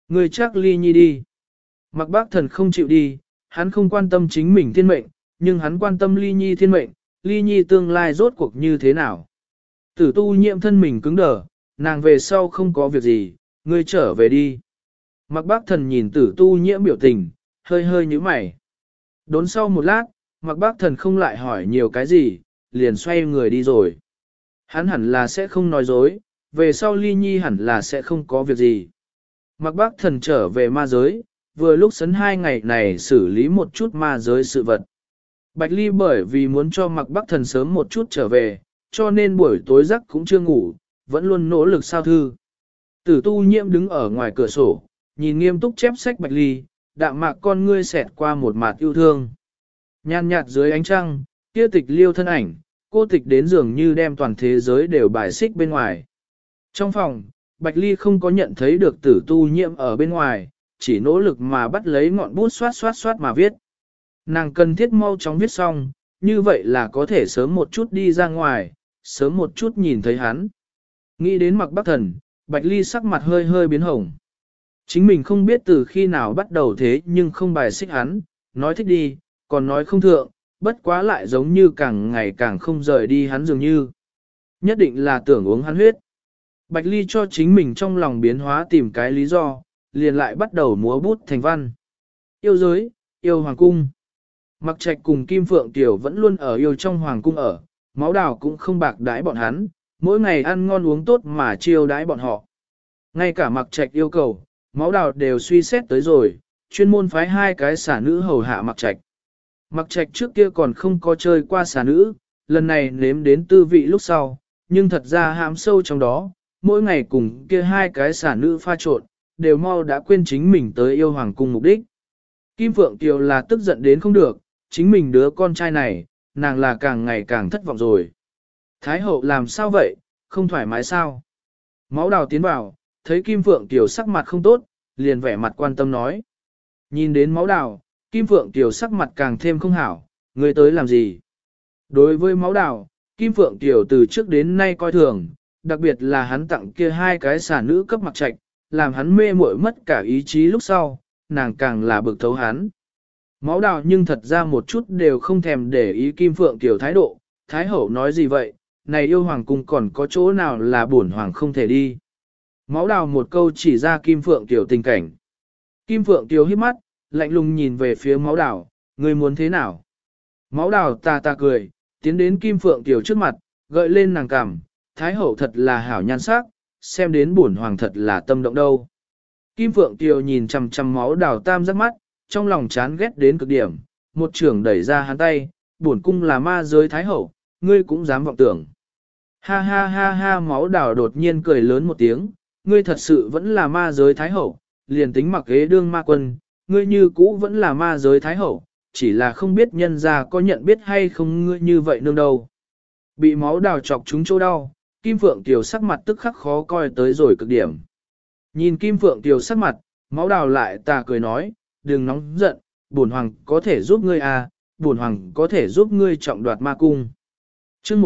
Ngươi chắc ly nhi đi. Mạc Bác Thần không chịu đi, hắn không quan tâm chính mình thiên mệnh, nhưng hắn quan tâm ly nhi thiên mệnh, ly nhi tương lai rốt cuộc như thế nào. Tử tu nhiễm thân mình cứng đờ, nàng về sau không có việc gì, ngươi trở về đi. Mạc Bác Thần nhìn tử tu nhiễm biểu tình, hơi hơi nhíu mày. Đốn sau một lát, Mạc Bác Thần không lại hỏi nhiều cái gì, liền xoay người đi rồi. Hắn hẳn là sẽ không nói dối, về sau ly nhi hẳn là sẽ không có việc gì. Mạc Bác Thần trở về ma giới, vừa lúc sấn 2 ngày này xử lý một chút ma giới sự vật. Bạch Ly bởi vì muốn cho Mạc Bác Thần sớm một chút trở về, cho nên buổi tối giấc cũng chưa ngủ, vẫn luôn nỗ lực sao thư. Tử tu nhiễm đứng ở ngoài cửa sổ, nhìn nghiêm túc chép sách Bạch Ly, đạm mạc con ngươi xẹt qua một mạt yêu thương. Nhàn nhạt dưới ánh trăng, kia tịch liêu thân ảnh, cô tịch đến dường như đem toàn thế giới đều bài xích bên ngoài. Trong phòng, Bạch Ly không có nhận thấy được tử tu nhiễm ở bên ngoài, chỉ nỗ lực mà bắt lấy ngọn bút xoát xoát xoát mà viết. Nàng cần thiết mau chóng viết xong, như vậy là có thể sớm một chút đi ra ngoài, sớm một chút nhìn thấy hắn. Nghĩ đến Mạc Bác Thần, Bạch Ly sắc mặt hơi hơi biến hồng. Chính mình không biết từ khi nào bắt đầu thế nhưng không bài xích hắn, nói thích đi, còn nói không thượng, bất quá lại giống như càng ngày càng không rời đi hắn dường như. Nhất định là tưởng uống hắn huyết. Bạch Ly cho chính mình trong lòng biến hóa tìm cái lý do, liền lại bắt đầu múa bút thành văn. Yêu giới, yêu hoàng cung. Mặc Trạch cùng Kim Phượng Tiểu vẫn luôn ở yêu trong hoàng cung ở, máu đào cũng không bạc đãi bọn hắn, mỗi ngày ăn ngon uống tốt mà chiêu đãi bọn họ. Ngay cả Mặc Trạch yêu cầu, máu đào đều suy xét tới rồi, chuyên môn phái 2 cái xả nữ hầu hạ Mặc Trạch. Mặc Trạch trước kia còn không có chơi qua xả nữ, lần này nếm đến tư vị lúc sau, nhưng thật ra hãm sâu trong đó, mỗi ngày cùng kia 2 cái xả nữ pha trộn, đều mau đã quên chính mình tới yêu hoàng cung mục đích. Kim Phượng Kiều là tức giận đến không được, chính mình đứa con trai này, nàng là càng ngày càng thất vọng rồi. Thái hậu làm sao vậy, không thoải mái sao? Máu đào tiến vào, thấy Kim Phượng Kiều sắc mặt không tốt, liền vẻ mặt quan tâm nói. Nhìn đến máu đào, Kim Phượng Kiều sắc mặt càng thêm không hảo, người tới làm gì? Đối với máu đào, Kim Phượng Kiều từ trước đến nay coi thường, đặc biệt là hắn tặng kia 2 cái xả nữ cấp Mặc Trạch, làm hắn mê muội mất cả ý chí lúc sau, nàng càng là bực thấu hắn. Máu đào nhưng thật ra một chút đều không thèm để ý Kim Phượng Kiều thái độ, Thái hậu nói gì vậy, này yêu hoàng cung còn có chỗ nào là bổn hoàng không thể đi. Máu đào một câu chỉ ra Kim Phượng Kiều tình cảnh. Kim Phượng Kiều hít mắt, lạnh lùng nhìn về phía máu đào, ngươi muốn thế nào? Máu đào ta cười, tiến đến Kim Phượng Kiều trước mặt, gợi lên nàng cằm, Thái hậu thật là hảo nhan sắc, xem đến bổn hoàng thật là tâm động đâu. Kim Phượng Kiều nhìn chằm chằm máu đào tam giác mắt, trong lòng chán ghét đến cực điểm, một trưởng đẩy ra hắn tay, bổn cung là ma giới Thái hậu, ngươi cũng dám vọng tưởng. Ha ha ha ha, máu đào đột nhiên cười lớn một tiếng, ngươi thật sự vẫn là ma giới Thái hậu, liền tính mặc ghế đương ma quân, ngươi như cũ vẫn là ma giới Thái hậu, chỉ là không biết nhân gia có nhận biết hay không ngươi như vậy nương đâu. Bị máu đào chọc trúng chỗ đau, Kim Phượng Kiều sắc mặt tức khắc khó coi tới rồi cực điểm. Nhìn Kim Phượng Kiều sắc mặt, máu đào lại cười nói, đừng nóng giận, bổn hoàng có thể giúp ngươi à, bổn hoàng có thể giúp ngươi trọng đoạt ma cung. Chương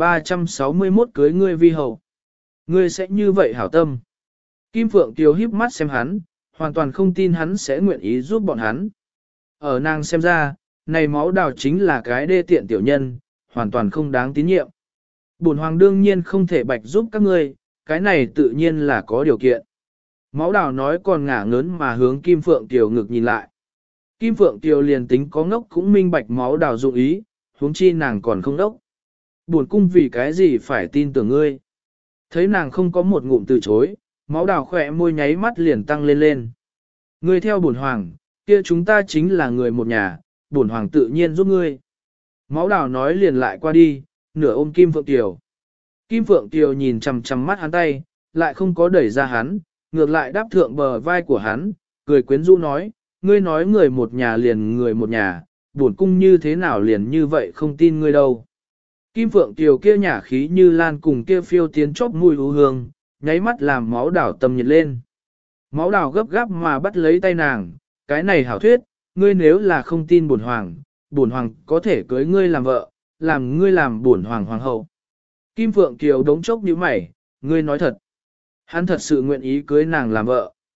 1361 cưới ngươi vi hậu. Ngươi sẽ như vậy hảo tâm. Kim Phượng Kiều híp mắt xem hắn, hoàn toàn không tin hắn sẽ nguyện ý giúp bọn hắn. Ở nàng xem ra, này máu đào chính là cái đê tiện tiểu nhân, hoàn toàn không đáng tín nhiệm. Bổn hoàng đương nhiên không thể bạch giúp các ngươi, cái này tự nhiên là có điều kiện. Máu đào nói còn ngả ngớn mà hướng Kim Phượng Kiều ngực nhìn lại. Kim Phượng Kiều liền tính có ngốc cũng minh bạch máu đào dụng ý, huống chi nàng còn không đốc. Buồn cung vì cái gì phải tin tưởng ngươi. Thấy nàng không có một ngụm từ chối, máu đào khỏe môi nháy mắt liền tăng lên lên. Ngươi theo bổn hoàng, kia chúng ta chính là người một nhà, bổn hoàng tự nhiên giúp ngươi. Máu đào nói liền lại qua đi, nửa ôm Kim Phượng Kiều. Kim Phượng Kiều nhìn chằm chằm mắt hắn tay, lại không có đẩy ra hắn, ngược lại đáp thượng bờ vai của hắn, cười quyến rũ nói, ngươi nói người một nhà liền người một nhà, bổn cung như thế nào liền như vậy không tin ngươi đâu. Kim Phượng Kiều kia nhả khí như lan cùng kia phiêu tiến chóp mùi u hương, nháy mắt làm máu đảo tâm nhiệt lên. Máu đảo gấp gáp mà bắt lấy tay nàng, cái này hảo thuyết, ngươi nếu là không tin bổn hoàng có thể cưới ngươi làm vợ, làm ngươi làm bổn hoàng hoàng hậu. Kim Phượng Kiều đống chốc như mày, ngươi nói thật. Hắn thật sự nguyện ý cưới nàng làm vợ.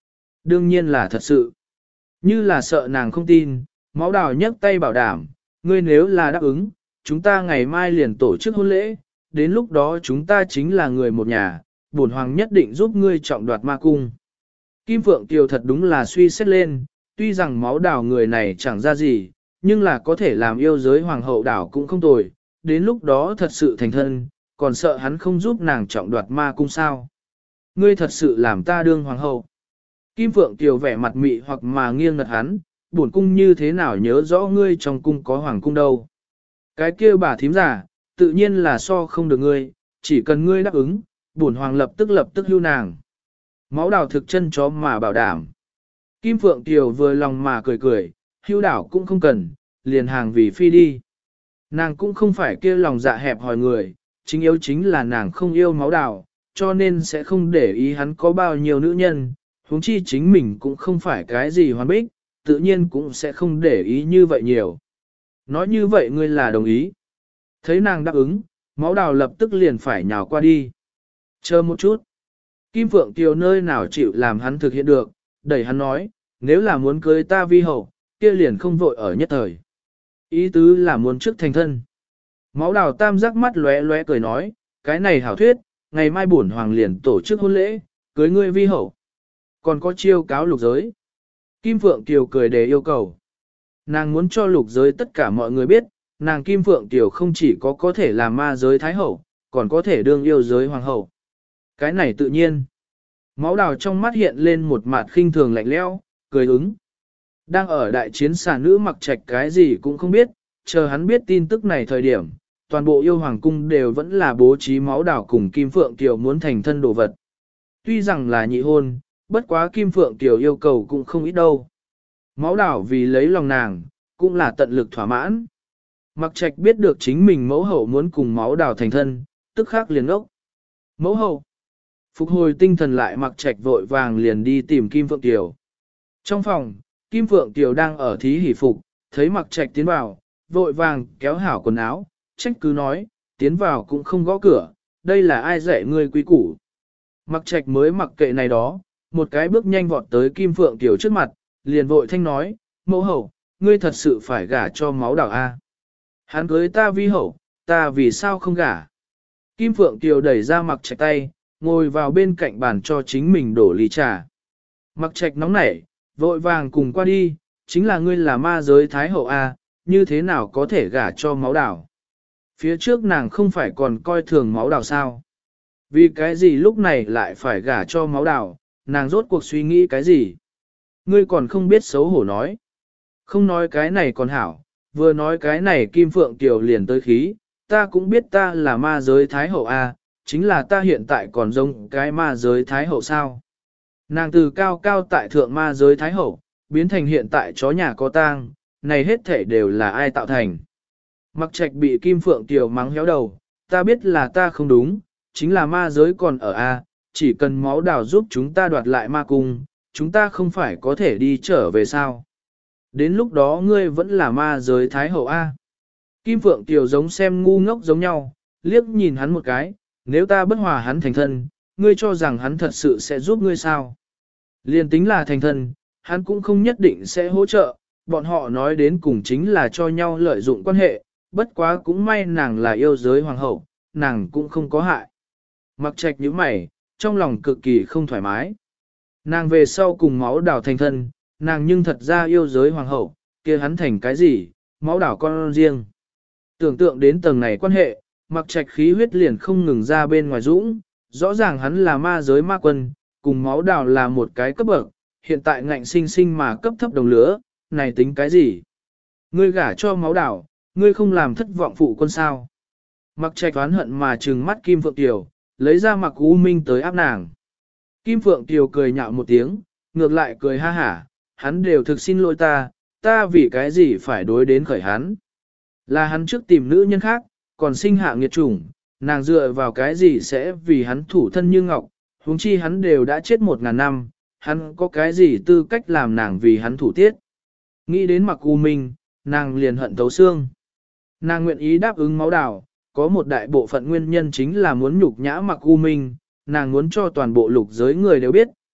Đương nhiên là thật sự. Như là sợ nàng không tin, máu đào nhấc tay bảo đảm, ngươi nếu là đáp ứng, chúng ta ngày mai liền tổ chức hôn lễ, đến lúc đó chúng ta chính là người một nhà, bổn hoàng nhất định giúp ngươi trọng đoạt ma cung. Kim Phượng Kiều thật đúng là suy xét lên, tuy rằng máu đào người này chẳng ra gì, nhưng là có thể làm yêu giới hoàng hậu đảo cũng không tồi, đến lúc đó thật sự thành thân, còn sợ hắn không giúp nàng trọng đoạt ma cung sao. Ngươi thật sự làm ta đương hoàng hậu. Kim Phượng Kiều vẻ mặt mị hoặc mà nghiêng ngật hắn, bổn cung như thế nào nhớ rõ ngươi trong cung có hoàng cung đâu. Cái kia bà thím giả, tự nhiên là so không được ngươi, chỉ cần ngươi đáp ứng, bổn hoàng lập tức hưu nàng. Máu đào thực chân chó mà bảo đảm. Kim Phượng Kiều vừa lòng mà cười cười, hưu đảo cũng không cần, liền hàng vì phi đi. Nàng cũng không phải kia lòng dạ hẹp hòi người, chính yếu chính là nàng không yêu máu đào, cho nên sẽ không để ý hắn có bao nhiêu nữ nhân, huống chi chính mình cũng không phải cái gì hoàn bích, tự nhiên cũng sẽ không để ý như vậy nhiều. Nói như vậy ngươi là đồng ý. Thấy nàng đáp ứng, máu đào lập tức liền phải nhào qua đi. Chờ một chút. Kim Phượng Kiều nơi nào chịu làm hắn thực hiện được, đẩy hắn nói, nếu là muốn cưới ta vi hậu, kia liền không vội ở nhất thời. Ý tứ là muốn trước thành thân. Máu đào tam giác mắt lóe lóe cười nói, cái này hảo thuyết, ngày mai bổn hoàng liền tổ chức hôn lễ, cưới ngươi vi hậu. Còn có chiêu cáo lục giới. Kim Phượng Kiều cười để yêu cầu. Nàng muốn cho lục giới tất cả mọi người biết, nàng Kim Phượng Kiều không chỉ có thể làm ma giới thái hậu, còn có thể đương yêu giới hoàng hậu. Cái này tự nhiên. Máu đào trong mắt hiện lên một mặt khinh thường lạnh lẽo, cười ứng. Đang ở đại chiến xà nữ Mặc Trạch cái gì cũng không biết, chờ hắn biết tin tức này thời điểm, toàn bộ yêu hoàng cung đều vẫn là bố trí máu đào cùng Kim Phượng Kiều muốn thành thân đồ vật. Tuy rằng là nhị hôn, bất quá Kim Phượng Kiều yêu cầu cũng không ít đâu. Máu đào vì lấy lòng nàng, cũng là tận lực thỏa mãn. Mặc Trạch biết được chính mình mẫu hậu muốn cùng máu đào thành thân, tức khắc liền ốc. Mẫu hậu. Phục hồi tinh thần lại Mặc Trạch vội vàng liền đi tìm Kim Phượng Kiều. Trong phòng, Kim Phượng Kiều đang ở thí hỷ phục, thấy Mặc Trạch tiến vào, vội vàng kéo hảo quần áo, trách cứ nói, tiến vào cũng không gõ cửa, đây là ai dạy ngươi quý củ. Mặc Trạch mới mặc kệ này đó, một cái bước nhanh vọt tới Kim Phượng Kiều trước mặt, liền vội thanh nói, mẫu hậu, ngươi thật sự phải gả cho máu đào A. Hắn cưới ta vi hậu, ta vì sao không gả. Kim Phượng Kiều đẩy ra Mặc Trạch tay, ngồi vào bên cạnh bàn cho chính mình đổ ly trà. Mặc Trạch nóng nảy, vội vàng cùng qua đi, chính là ngươi là ma giới thái hậu A, như thế nào có thể gả cho máu đào. Phía trước nàng không phải còn coi thường máu đào sao. Vì cái gì lúc này lại phải gả cho máu đào, nàng rốt cuộc suy nghĩ cái gì. Ngươi còn không biết xấu hổ nói. Không nói cái này còn hảo, vừa nói cái này Kim Phượng Kiều liền tới khí, ta cũng biết ta là ma giới thái hậu A, chính là ta hiện tại còn giống cái ma giới thái hậu sao. Nàng từ cao cao tại thượng ma giới thái hậu, biến thành hiện tại chó nhà có tang, này hết thể đều là ai tạo thành. Mặc Trạch bị Kim Phượng Kiều mắng héo đầu, ta biết là ta không đúng, chính là ma giới còn ở A, chỉ cần máu đào giúp chúng ta đoạt lại ma cung, chúng ta không phải có thể đi trở về sao. Đến lúc đó ngươi vẫn là ma giới thái hậu A. Kim Phượng Kiều giống xem ngu ngốc giống nhau, liếc nhìn hắn một cái, nếu ta bất hòa hắn thành thân, ngươi cho rằng hắn thật sự sẽ giúp ngươi sao. Liên tính là thành thân, hắn cũng không nhất định sẽ hỗ trợ, bọn họ nói đến cùng chính là cho nhau lợi dụng quan hệ, bất quá cũng may nàng là yêu giới hoàng hậu, nàng cũng không có hại. Mặc Trạch nhíu mày, trong lòng cực kỳ không thoải mái. Nàng về sau cùng máu đào thành thân, nàng nhưng thật ra yêu giới hoàng hậu, kia hắn thành cái gì, máu đào con riêng. Tưởng tượng đến tầng này quan hệ, Mặc Trạch khí huyết liền không ngừng ra bên ngoài dũng, rõ ràng hắn là ma giới ma quân, cùng máu đào là một cái cấp bậc, hiện tại ngạnh sinh sinh mà cấp thấp đồng lứa, này tính cái gì? Ngươi gả cho máu đào, ngươi không làm thất vọng phụ quân sao? Mặc Trạch oán hận mà trừng mắt Kim Phượng Kiều, lấy ra Mặc U Minh tới áp nàng. Kim Phượng Kiều cười nhạo một tiếng, ngược lại cười ha hả, hắn đều thực xin lỗi ta vì cái gì phải đối đến khởi hắn. Là hắn trước tìm nữ nhân khác, còn sinh hạ nghiệt chủng, nàng dựa vào cái gì sẽ vì hắn thủ thân như ngọc, huống chi hắn đều đã chết 1000 năm, hắn có cái gì tư cách làm nàng vì hắn thủ tiết. Nghĩ đến Mặc U Minh, nàng liền hận thấu xương. Nàng nguyện ý đáp ứng máu đào, có một đại bộ phận nguyên nhân chính là muốn nhục nhã Mặc U Minh, nàng muốn cho toàn bộ lục giới người đều biết,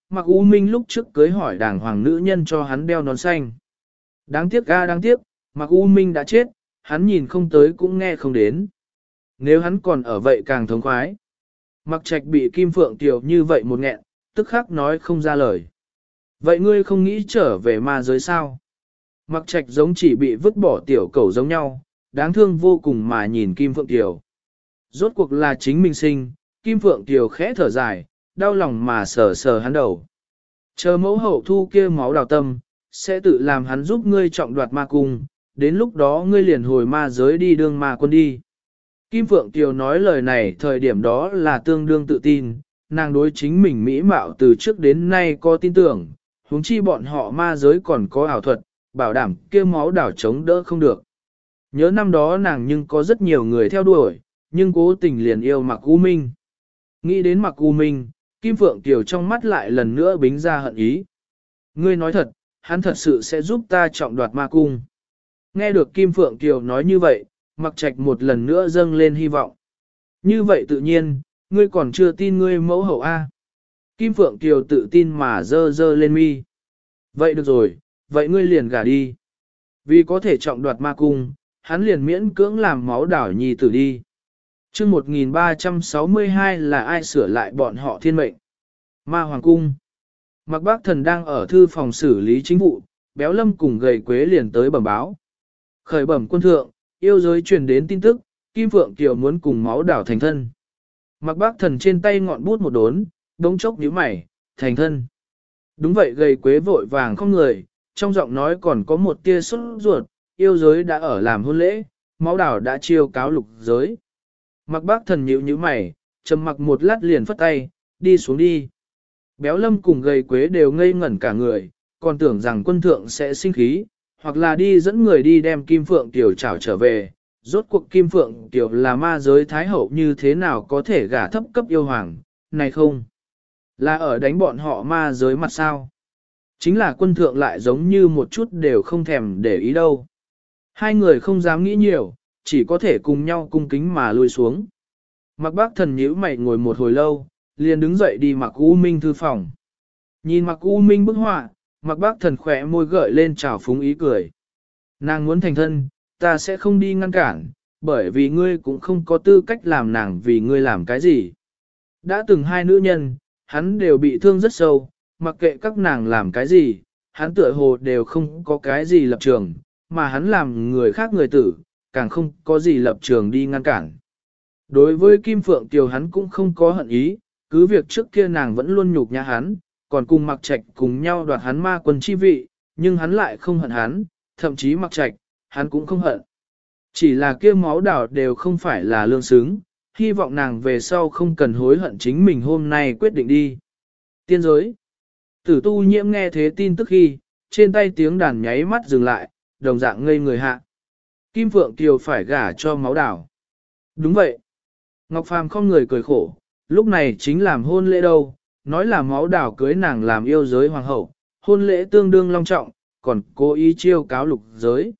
Mặc U Minh lúc trước cưới hỏi đàng hoàng nữ nhân cho hắn đeo nón xanh. Đáng tiếc đáng tiếc, Mặc U Minh đã chết, hắn nhìn không tới cũng nghe không đến. Nếu hắn còn ở vậy càng thống khoái. Mặc Trạch bị Kim Phượng Kiều như vậy một nghẹn, tức khắc nói không ra lời. Vậy ngươi không nghĩ trở về ma giới sao? Mặc Trạch giống chỉ bị vứt bỏ tiểu cẩu giống nhau, đáng thương vô cùng mà nhìn Kim Phượng Kiều. Rốt cuộc là chính mình sinh, Kim Phượng Kiều khẽ thở dài, đau lòng mà sờ sờ hắn đầu. Chờ mẫu hậu thu kia máu đào tâm, sẽ tự làm hắn giúp ngươi trọng đoạt ma cung, đến lúc đó ngươi liền hồi ma giới đi đương ma quân đi. Kim Phượng Kiều nói lời này thời điểm đó là tương đương tự tin, nàng đối chính mình mỹ mạo từ trước đến nay có tin tưởng, huống chi bọn họ ma giới còn có ảo thuật, bảo đảm kia máu đảo chống đỡ không được. Nhớ năm đó nàng nhưng có rất nhiều người theo đuổi, nhưng cố tình liền yêu Mặc U Minh. Nghĩ đến Mặc U Minh, Kim Phượng Kiều trong mắt lại lần nữa bính ra hận ý. Ngươi nói thật, hắn thật sự sẽ giúp ta trọng đoạt ma cung. Nghe được Kim Phượng Kiều nói như vậy, Mặc Trạch một lần nữa dâng lên hy vọng. Như vậy tự nhiên, ngươi còn chưa tin ngươi mẫu hậu A. Kim Phượng Kiều tự tin mà dơ dơ lên mi. Vậy được rồi, vậy ngươi liền gả đi. Vì có thể trọng đoạt ma cung, hắn liền miễn cưỡng làm máu đảo nhi tử đi. chương 1362 là ai sửa lại bọn họ thiên mệnh? Ma Hoàng Cung. Mạc Bác Thần đang ở thư phòng xử lý chính vụ, Béo Lâm cùng Gầy Quế liền tới bẩm báo. Khởi bẩm quân thượng, yêu giới truyền đến tin tức, Kim Phượng Kiều muốn cùng máu đảo thành thân. Mạc Bác Thần trên tay ngọn bút một đốn, đống chốc nhíu mày, thành thân. Đúng vậy, Gầy Quế vội vàng không người, trong giọng nói còn có một tia sốt ruột, yêu giới đã ở làm hôn lễ, máu đảo đã chiêu cáo lục giới. Mạc Bác Thần nhíu mày, trầm mặc một lát liền phất tay, đi xuống đi. Béo Lâm cùng Gầy Quế đều ngây ngẩn cả người, còn tưởng rằng quân thượng sẽ sinh khí, hoặc là đi dẫn người đi đem Kim Phượng Kiều trảo trở về. Rốt cuộc Kim Phượng Kiều là ma giới thái hậu như thế nào có thể gả thấp cấp yêu hoàng, này không? Là ở đánh bọn họ ma giới mặt sao? Chính là quân thượng lại giống như một chút đều không thèm để ý đâu. Hai người không dám nghĩ nhiều, chỉ có thể cùng nhau cung kính mà lùi xuống. Mạc Bác Thần nhíu mày ngồi một hồi lâu, liền đứng dậy đi Mạc U Minh thư phòng. Nhìn Mạc U Minh bức họa, Mạc Bác Thần khỏe môi gợi lên trào phúng ý cười. Nàng muốn thành thân, ta sẽ không đi ngăn cản, bởi vì ngươi cũng không có tư cách làm nàng vì ngươi làm cái gì. Đã từng hai nữ nhân, hắn đều bị thương rất sâu, mặc kệ các nàng làm cái gì, hắn tựa hồ đều không có cái gì lập trường, mà hắn làm người khác người tử, càng không có gì lập trường đi ngăn cản. Đối với Kim Phượng Kiều hắn cũng không có hận ý, cứ việc trước kia nàng vẫn luôn nhục nhã hắn, còn cùng Mạc Trạch cùng nhau đoạt hắn ma quân chi vị, nhưng hắn lại không hận hắn, thậm chí Mạc Trạch, hắn cũng không hận. Chỉ là kia máu đảo đều không phải là lương xứng, hy vọng nàng về sau không cần hối hận chính mình hôm nay quyết định đi. Tiên giới. Tử Tu Nhiễm nghe thế tin tức khi, trên tay tiếng đàn nháy mắt dừng lại, đồng dạng ngây người hạ. Kim Phượng Kiều phải gả cho máu đảo. Đúng vậy. Ngọc Phàm không người cười khổ, lúc này chính làm hôn lễ đâu, nói là máu đảo cưới nàng làm yêu giới hoàng hậu, hôn lễ tương đương long trọng, còn cố ý chiêu cáo lục giới.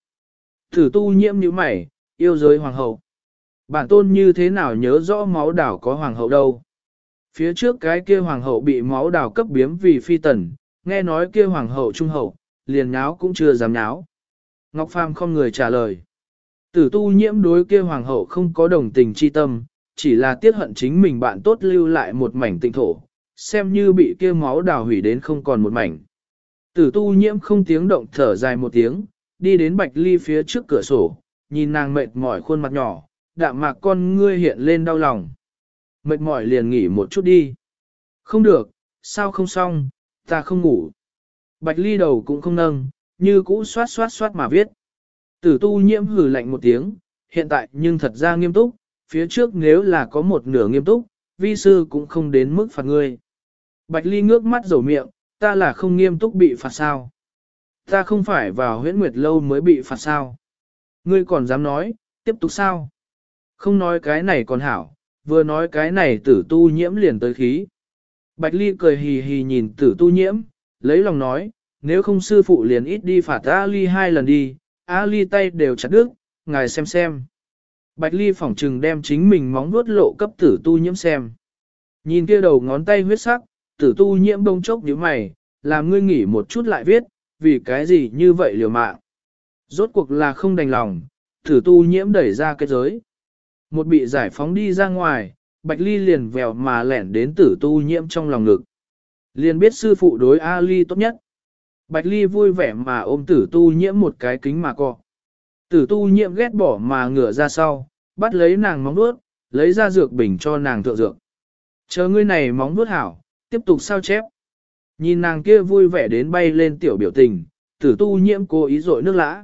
Tử Tu Nhiễm như mày, yêu giới hoàng hậu. Bản tôn như thế nào nhớ rõ máu đảo có hoàng hậu đâu. Phía trước cái kia hoàng hậu bị máu đảo cấp biếm vì phi tần, nghe nói kia hoàng hậu trung hậu, liền nháo cũng chưa dám nháo. Ngọc Phàm không người trả lời. Tử Tu Nhiễm đối kia hoàng hậu không có đồng tình chi tâm, chỉ là tiếc hận chính mình bạn tốt lưu lại một mảnh tịnh thổ, xem như bị kia máu đào hủy đến không còn một mảnh. Tử Tu Nhiễm không tiếng động thở dài một tiếng, đi đến Bạch Ly phía trước cửa sổ, nhìn nàng mệt mỏi khuôn mặt nhỏ, đạm mạc con ngươi hiện lên đau lòng. Mệt mỏi liền nghỉ một chút đi. Không được, sao không xong, ta không ngủ. Bạch Ly đầu cũng không nâng, như cũ xoát xoát xoát mà viết. Tử Tu Nhiễm hừ lạnh một tiếng, hiện tại nhưng thật ra nghiêm túc, phía trước nếu là có một nửa nghiêm túc, vi sư cũng không đến mức phạt ngươi. Bạch Ly ngước mắt rầu miệng, ta là không nghiêm túc bị phạt sao? Ta không phải vào huyễn nguyệt lâu mới bị phạt sao? Ngươi còn dám nói, tiếp tục sao? Không nói cái này còn hảo, vừa nói cái này Tử Tu Nhiễm liền tới khí. Bạch Ly cười hì hì nhìn Tử Tu Nhiễm, lấy lòng nói, nếu không sư phụ liền ít đi phạt A Ly 2 lần đi, A Ly tay đều chặt đứt, ngài xem xem. Bạch Ly phỏng trừng đem chính mình móng vuốt lộ cấp Tử Tu Nhiễm xem. Nhìn kia đầu ngón tay huyết sắc, Tử tu nhiễm bông chốc như mày, làm ngươi nghỉ một chút lại viết, vì cái gì như vậy liều mạng. Rốt cuộc là không đành lòng, tử tu nhiễm đẩy ra cái giới. Một bị giải phóng đi ra ngoài, Bạch Ly liền vèo mà lẻn đến tử tu nhiễm trong lòng ngực. Liền biết sư phụ đối A Ly tốt nhất. Bạch Ly vui vẻ mà ôm tử tu nhiễm một cái kính mà cọ. Tử tu nhiễm ghét bỏ mà ngửa ra sau, bắt lấy nàng móng vuốt, lấy ra dược bình cho nàng thượng dược. Chờ ngươi này móng vuốt hảo, tiếp tục sao chép. Nhìn nàng kia vui vẻ đến bay lên tiểu biểu tình, tử tu nhiễm cố ý rội nước lã.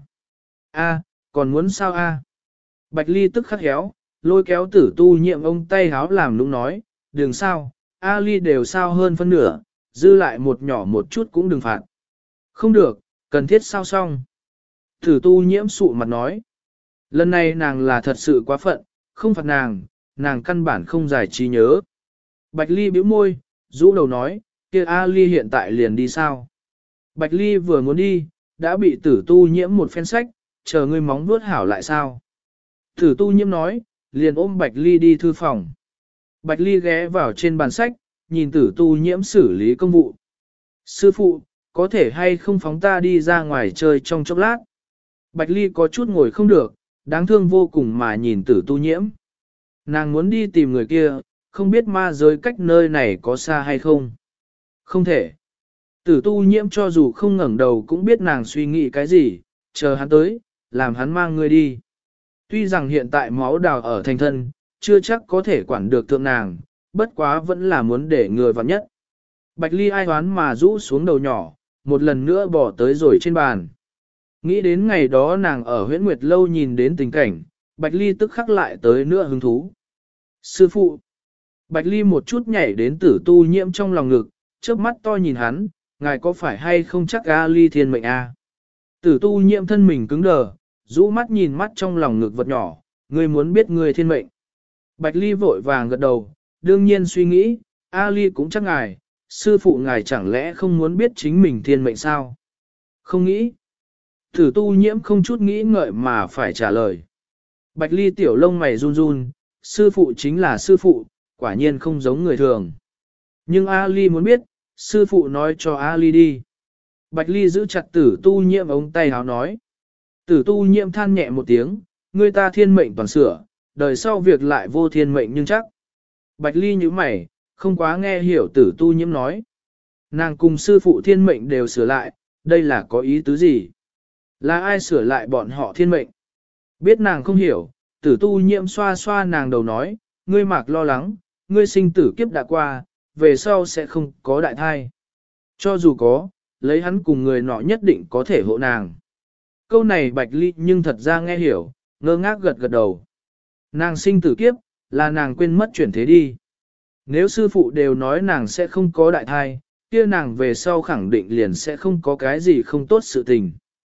A, còn muốn sao a? Bạch Ly tức khắc héo, lôi kéo tử tu nhiễm ông tay háo làm nũng nói, đừng sao, A Ly đều sao hơn phân nửa, dư lại một nhỏ một chút cũng đừng phạt. Không được, cần thiết sao xong. Tử tu nhiễm sụ mặt nói, lần này nàng là thật sự quá phận, không phạt nàng căn bản không giải trí nhớ. Bạch Ly bĩu môi, rũ đầu nói, kia A Ly hiện tại liền đi sao? Bạch Ly vừa muốn đi, đã bị tử tu nhiễm một phen sách, chờ ngươi móng vuốt hảo lại sao? Tử tu nhiễm nói, liền ôm Bạch Ly đi thư phòng. Bạch Ly ghé vào trên bàn sách, nhìn tử tu nhiễm xử lý công vụ. Sư phụ, có thể hay không phóng ta đi ra ngoài chơi trong chốc lát? Bạch Ly có chút ngồi không được, đáng thương vô cùng mà nhìn tử tu nhiễm. Nàng muốn đi tìm người kia, không biết ma giới cách nơi này có xa hay không. Không thể. Tử tu nhiễm cho dù không ngẩng đầu cũng biết nàng suy nghĩ cái gì, chờ hắn tới, làm hắn mang người đi. Tuy rằng hiện tại máu đào ở thành thân, chưa chắc có thể quản được thượng nàng, bất quá vẫn là muốn để người vào nhất. Bạch Ly ai hoán mà rũ xuống đầu nhỏ, một lần nữa bỏ tới rồi trên bàn. Nghĩ đến ngày đó nàng ở huyễn nguyệt lâu nhìn đến tình cảnh, Bạch Ly tức khắc lại tới nữa hứng thú. Sư phụ! Bạch Ly một chút nhảy đến tử tu nhiễm trong lòng ngực, chớp mắt to nhìn hắn, ngài có phải hay không chắc A Ly thiên mệnh a? Tử tu nhiễm thân mình cứng đờ, rũ mắt nhìn mắt trong lòng ngực vật nhỏ, ngươi muốn biết ngươi thiên mệnh. Bạch Ly vội vàng gật đầu, đương nhiên suy nghĩ, A Ly cũng chắc ngài, sư phụ ngài chẳng lẽ không muốn biết chính mình thiên mệnh sao? Không nghĩ. Tử tu nhiễm không chút nghĩ ngợi mà phải trả lời. Bạch Ly tiểu lông mày run run, sư phụ chính là sư phụ, quả nhiên không giống người thường. Nhưng A Ly muốn biết, sư phụ nói cho A Ly đi. Bạch Ly giữ chặt tử tu nhiễm ống tay háo nói. Tử tu nhiễm than nhẹ một tiếng, người ta thiên mệnh toàn sửa, đời sau việc lại vô thiên mệnh nhưng chắc. Bạch Ly như mày, không quá nghe hiểu tử tu nhiễm nói. Nàng cùng sư phụ thiên mệnh đều sửa lại, đây là có ý tứ gì? Là ai sửa lại bọn họ thiên mệnh? Biết nàng không hiểu, tử tu nhiễm xoa xoa nàng đầu nói, ngươi mạc lo lắng, ngươi sinh tử kiếp đã qua, về sau sẽ không có đại thai. Cho dù có, lấy hắn cùng người nọ nhất định có thể hộ nàng. Câu này Bạch Ly nhưng thật ra nghe hiểu, ngơ ngác gật gật đầu. Nàng sinh tử kiếp, là nàng quên mất chuyển thế đi. Nếu sư phụ đều nói nàng sẽ không có đại thai, kia nàng về sau khẳng định liền sẽ không có cái gì không tốt sự tình.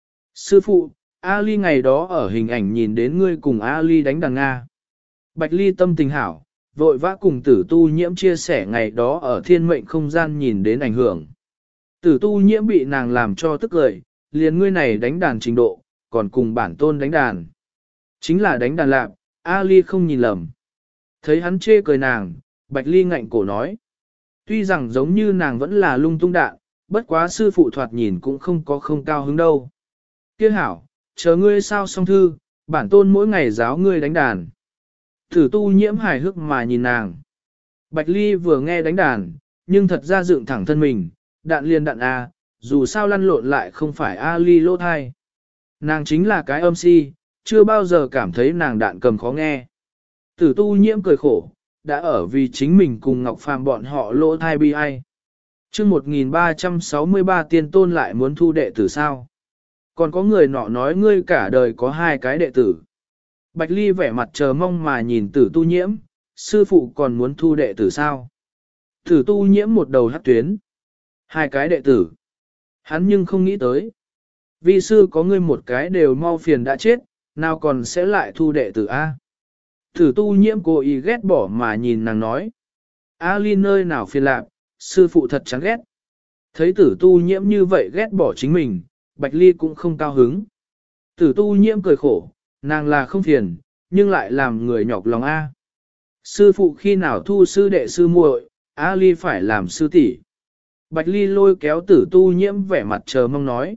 Sư phụ, A Ly ngày đó ở hình ảnh nhìn đến ngươi cùng A Ly đánh đàn Nga. Bạch Ly tâm tình hảo, vội vã cùng tử tu nhiễm chia sẻ ngày đó ở thiên mệnh không gian nhìn đến ảnh hưởng. Tử tu nhiễm bị nàng làm cho tức cười, liền ngươi này đánh đàn trình độ, còn cùng bản tôn đánh đàn. Chính là đánh đàn lạc, A Ly không nhìn lầm. Thấy hắn chê cười nàng, Bạch Ly ngạnh cổ nói. Tuy rằng giống như nàng vẫn là lung tung đạn, bất quá sư phụ thoạt nhìn cũng không có không cao hứng đâu. Kia hảo, chờ ngươi sao xong thư, bản tôn mỗi ngày giáo ngươi đánh đàn. Tử tu nhiễm hài hước mà nhìn nàng. Bạch Ly vừa nghe đánh đàn, nhưng thật ra dựng thẳng thân mình, đạn liền đạn A, dù sao lăn lộn lại không phải A Ly lỗ thai. Nàng chính là cái âm si, chưa bao giờ cảm thấy nàng đạn cầm khó nghe. Tử tu nhiễm cười khổ, đã ở vì chính mình cùng Ngọc Phàm bọn họ lỗ thai bi ai. Trước 1363 tiên tôn lại muốn thu đệ tử sao? Còn có người nọ nói ngươi cả đời có 2 cái đệ tử. Bạch Ly vẻ mặt chờ mong mà nhìn tử tu nhiễm, sư phụ còn muốn thu đệ tử sao? Tử tu nhiễm một đầu hắc tuyến. 2 cái đệ tử. Hắn nhưng không nghĩ tới. Vi sư có ngươi một cái đều mau phiền đã chết, nào còn sẽ lại thu đệ tử A. Tử tu nhiễm cố ý ghét bỏ mà nhìn nàng nói. A Ly nơi nào phiền lạc, sư phụ thật chán ghét. Thấy tử tu nhiễm như vậy ghét bỏ chính mình, Bạch Ly cũng không cao hứng. Tử tu nhiễm cười khổ, nàng là không phiền, nhưng lại làm người nhọc lòng A. Sư phụ khi nào thu sư đệ sư muội, A Ly phải làm sư tỷ. Bạch Ly lôi kéo Tử Tu Nhiễm vẻ mặt chờ mong nói.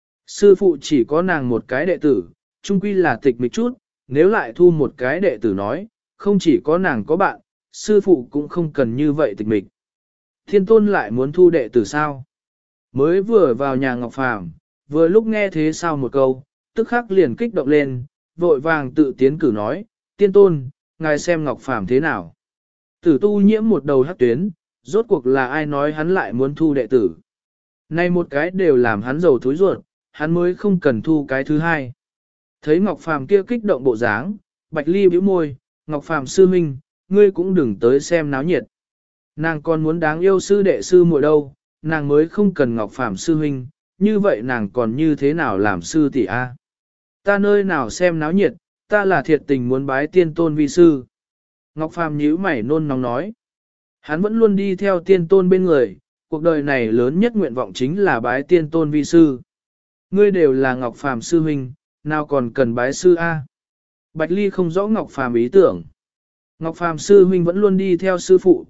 Sư phụ chỉ có nàng một cái đệ tử, chung quy là tịch mịch chút, nếu lại thu một cái đệ tử nói, không chỉ có nàng có bạn, sư phụ cũng không cần như vậy tịch mịch. Thiên tôn lại muốn thu đệ tử sao? Mới vừa vào nhà Ngọc Phàm, vừa lúc nghe thế sao một câu, tức khắc liền kích động lên, vội vàng tự tiến cử nói, tiên tôn, ngài xem Ngọc Phàm thế nào. Tử Tu Nhiễm một đầu hắc tuyến, rốt cuộc là ai nói hắn lại muốn thu đệ tử. Nay một cái đều làm hắn dầu thối ruột, hắn mới không cần thu cái thứ hai. Thấy Ngọc Phàm kia kích động bộ dáng, Bạch Ly bĩu môi, Ngọc Phàm sư huynh, ngươi cũng đừng tới xem náo nhiệt. Nàng còn muốn đáng yêu sư đệ sư muội đâu, nàng mới không cần Ngọc Phàm sư huynh, như vậy nàng còn như thế nào làm sư tỷ a? Ta nơi nào xem náo nhiệt, ta là thiệt tình muốn bái tiên tôn vi sư. Ngọc Phàm nhíu mày nôn nóng nói. Hắn vẫn luôn đi theo tiên tôn bên người, cuộc đời này lớn nhất nguyện vọng chính là bái tiên tôn vi sư. Ngươi đều là Ngọc Phàm sư huynh, nào còn cần bái sư a? Bạch Ly không rõ Ngọc Phàm ý tưởng. Ngọc Phàm sư huynh vẫn luôn đi theo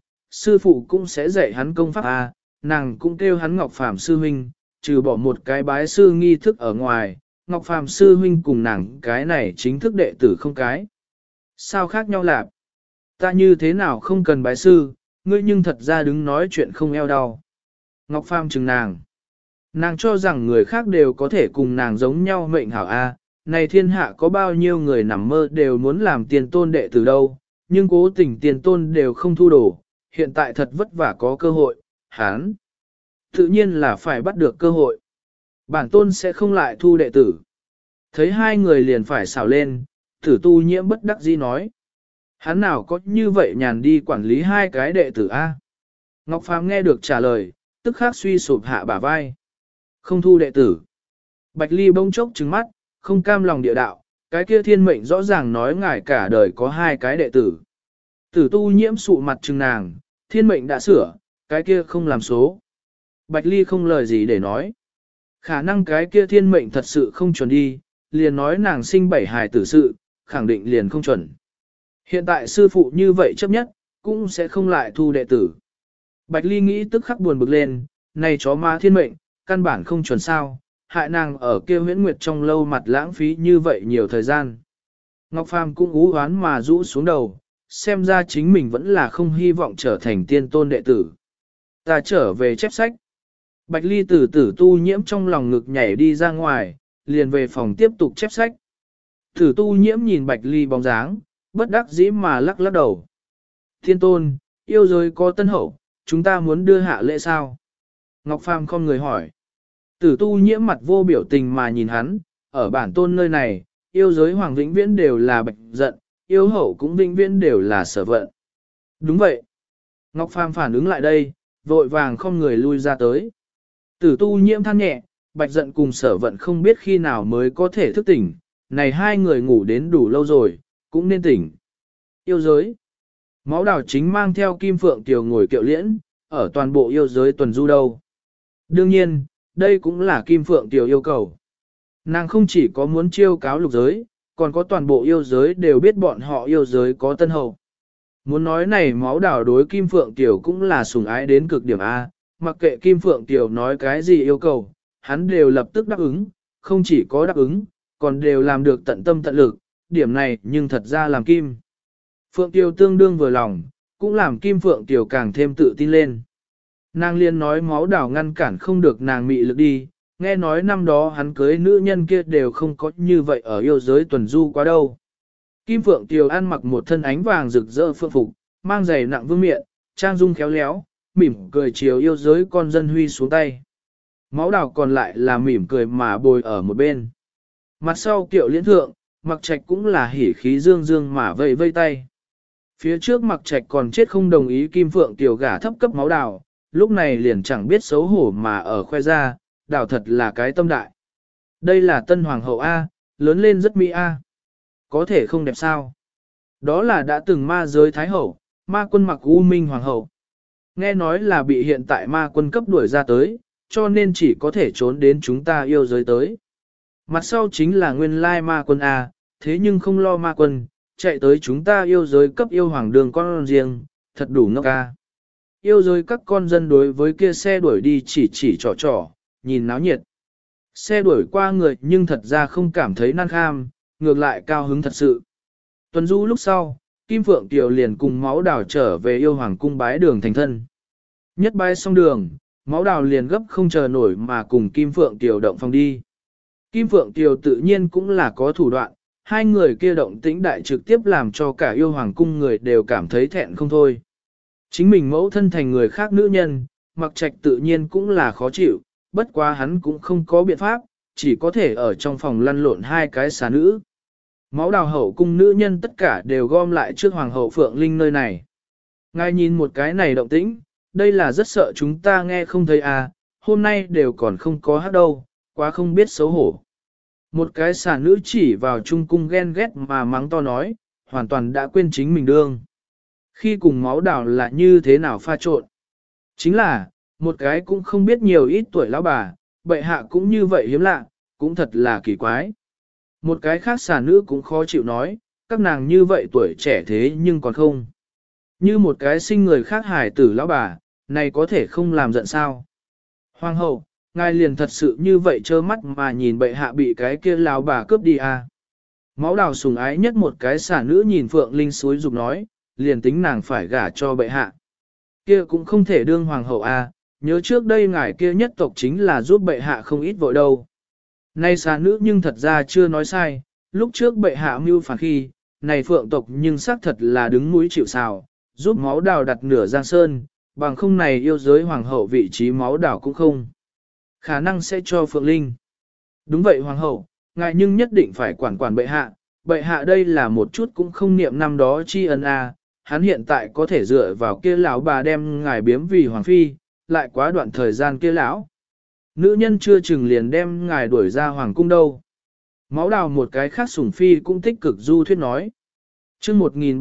sư phụ cũng sẽ dạy hắn công pháp a, nàng cũng kêu hắn Ngọc Phàm sư huynh, trừ bỏ một cái bái sư nghi thức ở ngoài, Ngọc Phàm sư huynh cùng nàng cái này chính thức đệ tử không cái. Sao khác nhau lạc? Ta như thế nào không cần bái sư, ngươi nhưng thật ra đứng nói chuyện không eo đau. Ngọc Phàm chừng nàng. Nàng cho rằng người khác đều có thể cùng nàng giống nhau mệnh hảo a, này thiên hạ có bao nhiêu người nằm mơ đều muốn làm tiền tôn đệ tử đâu, nhưng cố tình tiền tôn đều không thu đổ, hiện tại thật vất vả có cơ hội, hán. Tự nhiên là phải bắt được cơ hội. Bản tôn sẽ không lại thu đệ tử. Thấy hai người liền phải xảo lên, Tử Tu Nhiễm bất đắc dĩ nói. Hắn nào có như vậy nhàn đi quản lý hai cái đệ tử a? Ngọc Phàm nghe được trả lời, tức khắc suy sụp hạ bả vai. Không thu đệ tử. Bạch Ly bỗng chốc trừng mắt, không cam lòng địa đạo, cái kia thiên mệnh rõ ràng nói ngài cả đời có hai cái đệ tử. Tử Tu Nhiễm sụ mặt trừng nàng, thiên mệnh đã sửa, cái kia không làm số. Bạch Ly không lời gì để nói. Khả năng cái kia thiên mệnh thật sự không chuẩn đi, liền nói nàng sinh 7 hài tử sự, khẳng định liền không chuẩn. Hiện tại sư phụ như vậy chấp nhất, cũng sẽ không lại thu đệ tử. Bạch Ly nghĩ tức khắc buồn bực lên, này chó ma thiên mệnh, căn bản không chuẩn sao, hại nàng ở kia huyễn nguyệt trong lâu mặt lãng phí như vậy nhiều thời gian. Ngọc Phàm cũng ú oán mà rũ xuống đầu, xem ra chính mình vẫn là không hy vọng trở thành tiên tôn đệ tử. Ta trở về chép sách. Bạch Ly từ Tử Tu Nhiễm trong lòng ngực nhảy đi ra ngoài, liền về phòng tiếp tục chép sách. Tử Tu Nhiễm nhìn Bạch Ly bóng dáng, bất đắc dĩ mà lắc lắc đầu. Thiên tôn, yêu giới có tân hậu, chúng ta muốn đưa hạ lễ sao? Ngọc Phàm không người hỏi. Tử Tu Nhiễm mặt vô biểu tình mà nhìn hắn, ở bản tôn nơi này, yêu giới hoàng vĩnh viễn đều là Bạch Giận, yêu hậu cũng vĩnh viễn đều là Sở Vận. Đúng vậy. Ngọc Phàm phản ứng lại đây, vội vàng không người lui ra tới. Tử Tu Nhiễm than nhẹ, Bạch Giận cùng Sở Vận không biết khi nào mới có thể thức tỉnh, này hai người ngủ đến đủ lâu rồi, cũng nên tỉnh. Yêu giới. Máu đào chính mang theo Kim Phượng Tiểu ngồi kiệu liễn, ở toàn bộ yêu giới tuần du đâu. Đương nhiên, đây cũng là Kim Phượng Tiểu yêu cầu. Nàng không chỉ có muốn chiêu cáo lục giới, còn có toàn bộ yêu giới đều biết bọn họ yêu giới có tân hậu. Muốn nói này máu đào đối Kim Phượng Tiểu cũng là sủng ái đến cực điểm A, mặc kệ Kim Phượng Tiểu nói cái gì yêu cầu, hắn đều lập tức đáp ứng, không chỉ có đáp ứng, còn đều làm được tận tâm tận lực, điểm này nhưng thật ra làm Kim Phượng Tiểu tương đương vừa lòng, cũng làm Kim Phượng Tiểu càng thêm tự tin lên. Nàng liên nói máu đào ngăn cản không được nàng mị lực đi, nghe nói năm đó hắn cưới nữ nhân kia đều không có như vậy ở yêu giới tuần du quá đâu. Kim Phượng Tiểu ăn mặc một thân ánh vàng rực rỡ phượng phục, mang giày nặng vương miện, trang dung khéo léo, mỉm cười chiều yêu giới con dân huy xuống tay. Máu đào còn lại là mỉm cười mà bồi ở một bên. Mặt sau Kiệu Liễn thượng, Mặc Trạch cũng là hỉ khí dương dương mà vây vây tay. Phía trước Mặc Trạch còn chết không đồng ý Kim Phượng Tiểu gả thấp cấp máu đào, lúc này liền chẳng biết xấu hổ mà ở khoe ra, đào thật là cái tâm đại. Đây là tân hoàng hậu A, lớn lên rất mỹ A. Có thể không đẹp sao? Đó là đã từng ma giới thái hậu, ma quân Mặc U Minh hoàng hậu. Nghe nói là bị hiện tại ma quân cấp đuổi ra tới, cho nên chỉ có thể trốn đến chúng ta yêu giới tới. Mặt sau chính là nguyên lai ma quân A, thế nhưng không lo ma quân, chạy tới chúng ta yêu giới cấp yêu hoàng đường con riêng, thật đủ ngốc A. yêu giới các con dân đối với kia xe đuổi đi chỉ chỉ trò trò, nhìn náo nhiệt. Xe đuổi qua người nhưng thật ra không cảm thấy nan kham, ngược lại cao hứng thật sự. Tuần du lúc sau, Kim Phượng Tiểu liền cùng máu đào trở về yêu hoàng cung bái đường thành thân. Nhất bái xong đường, máu đào liền gấp không chờ nổi mà cùng Kim Phượng Tiểu động phòng đi. Kim Phượng Tiểu tự nhiên cũng là có thủ đoạn, hai người kia động tĩnh đại trực tiếp làm cho cả yêu hoàng cung người đều cảm thấy thẹn không thôi. Chính mình mẫu thân thành người khác nữ nhân, Mặc Trạch tự nhiên cũng là khó chịu, bất quá hắn cũng không có biện pháp, chỉ có thể ở trong phòng lăn lộn hai cái xà nữ. Máu đào hậu cung nữ nhân tất cả đều gom lại trước hoàng hậu Phượng Linh nơi này. Ngài nhìn một cái này động tĩnh, đây là rất sợ chúng ta nghe không thấy à, hôm nay đều còn không có hát đâu, quá không biết xấu hổ. Một cái xà nữ chỉ vào trung cung ghen ghét mà mắng to nói, hoàn toàn đã quên chính mình đương. Khi cùng máu đào là như thế nào pha trộn. Chính là, một cái cũng không biết nhiều ít tuổi lão bà, bệ hạ cũng như vậy hiếm lạ, cũng thật là kỳ quái. Một cái khác xà nữ cũng khó chịu nói, các nàng như vậy tuổi trẻ thế nhưng còn không. Như một cái sinh người khác hài tử lão bà, này có thể không làm giận sao. Hoàng hậu, ngài liền thật sự như vậy trơ mắt mà nhìn bệ hạ bị cái kia lão bà cướp đi à. Máu đào sùng ái nhất một cái xà nữ nhìn Phượng Linh suối dục nói, liền tính nàng phải gả cho bệ hạ. Kia cũng không thể đương hoàng hậu à, nhớ trước đây ngài kia nhất tộc chính là giúp bệ hạ không ít vội đâu. Nay xà nữ nhưng thật ra chưa nói sai, lúc trước bệ hạ mưu phản khi, này phượng tộc nhưng xác thật là đứng mũi chịu sào, giúp máu đào đặt nửa giang sơn, bằng không này yêu giới hoàng hậu vị trí máu đào cũng không. Khả năng sẽ cho Phượng Linh. Đúng vậy hoàng hậu, ngài nhưng nhất định phải quản quản bệ hạ đây là một chút cũng không niệm năm đó tri ân a, hắn hiện tại có thể dựa vào kia lão bà đem ngài biếm vì hoàng phi, lại quá đoạn thời gian kia lão. Nữ nhân chưa chừng liền đem ngài đuổi ra hoàng cung đâu. Máu đào một cái khác sủng phi cũng tích cực du thuyết nói. chương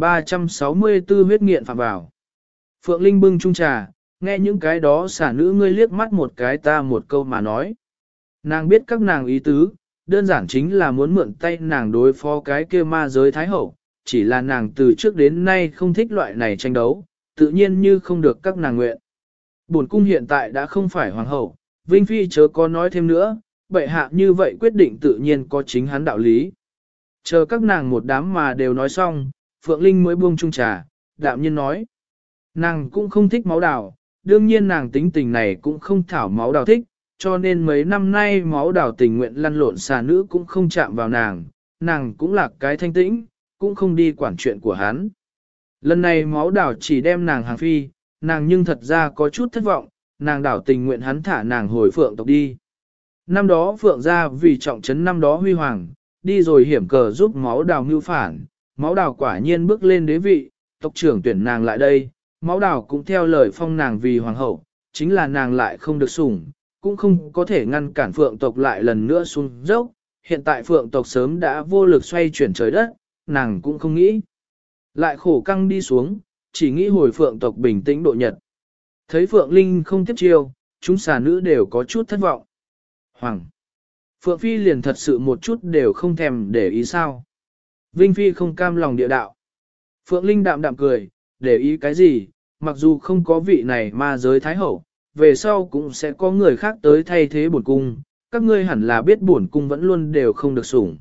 1364 huyết nghiện phạm vào. Phượng Linh bưng chung trà, nghe những cái đó xả nữ ngươi liếc mắt một cái ta một câu mà nói. Nàng biết các nàng ý tứ, đơn giản chính là muốn mượn tay nàng đối phó cái kia ma giới thái hậu, chỉ là nàng từ trước đến nay không thích loại này tranh đấu, tự nhiên như không được các nàng nguyện. Bổn cung hiện tại đã không phải hoàng hậu, Vinh Phi chớ có nói thêm nữa, bệ hạ như vậy quyết định tự nhiên có chính hắn đạo lý. Chờ các nàng một đám mà đều nói xong, Phượng Linh mới buông chung trà, đạm nhiên nói. Nàng cũng không thích máu đào, đương nhiên nàng tính tình này cũng không thảo máu đào thích, cho nên mấy năm nay máu đào tình nguyện lăn lộn xà nữ cũng không chạm vào nàng cũng là cái thanh tĩnh, cũng không đi quản chuyện của hắn. Lần này máu đào chỉ đem nàng hàng phi, nàng nhưng thật ra có chút thất vọng, nàng đảo tình nguyện hắn thả nàng hồi phượng tộc đi. Năm đó phượng ra vì trọng trấn năm đó huy hoàng, đi rồi hiểm cờ giúp máu đào mưu phản, máu đào quả nhiên bước lên đế vị, tộc trưởng tuyển nàng lại đây, máu đào cũng theo lời phong nàng vì hoàng hậu, chính là nàng lại không được sủng, cũng không có thể ngăn cản phượng tộc lại lần nữa xuống dốc, hiện tại phượng tộc sớm đã vô lực xoay chuyển trời đất, nàng cũng không nghĩ. Lại khổ căng đi xuống, chỉ nghĩ hồi phượng tộc bình tĩnh độ nhật. Thấy Phượng Linh không tiếp chiêu, chúng xà nữ đều có chút thất vọng. Hoàng! Phượng Phi liền thật sự một chút đều không thèm để ý sao. Vinh Phi không cam lòng địa đạo. Phượng Linh đạm đạm cười, để ý cái gì, mặc dù không có vị này ma giới thái hậu, về sau cũng sẽ có người khác tới thay thế bổn cung, các ngươi hẳn là biết bổn cung vẫn luôn đều không được sủng.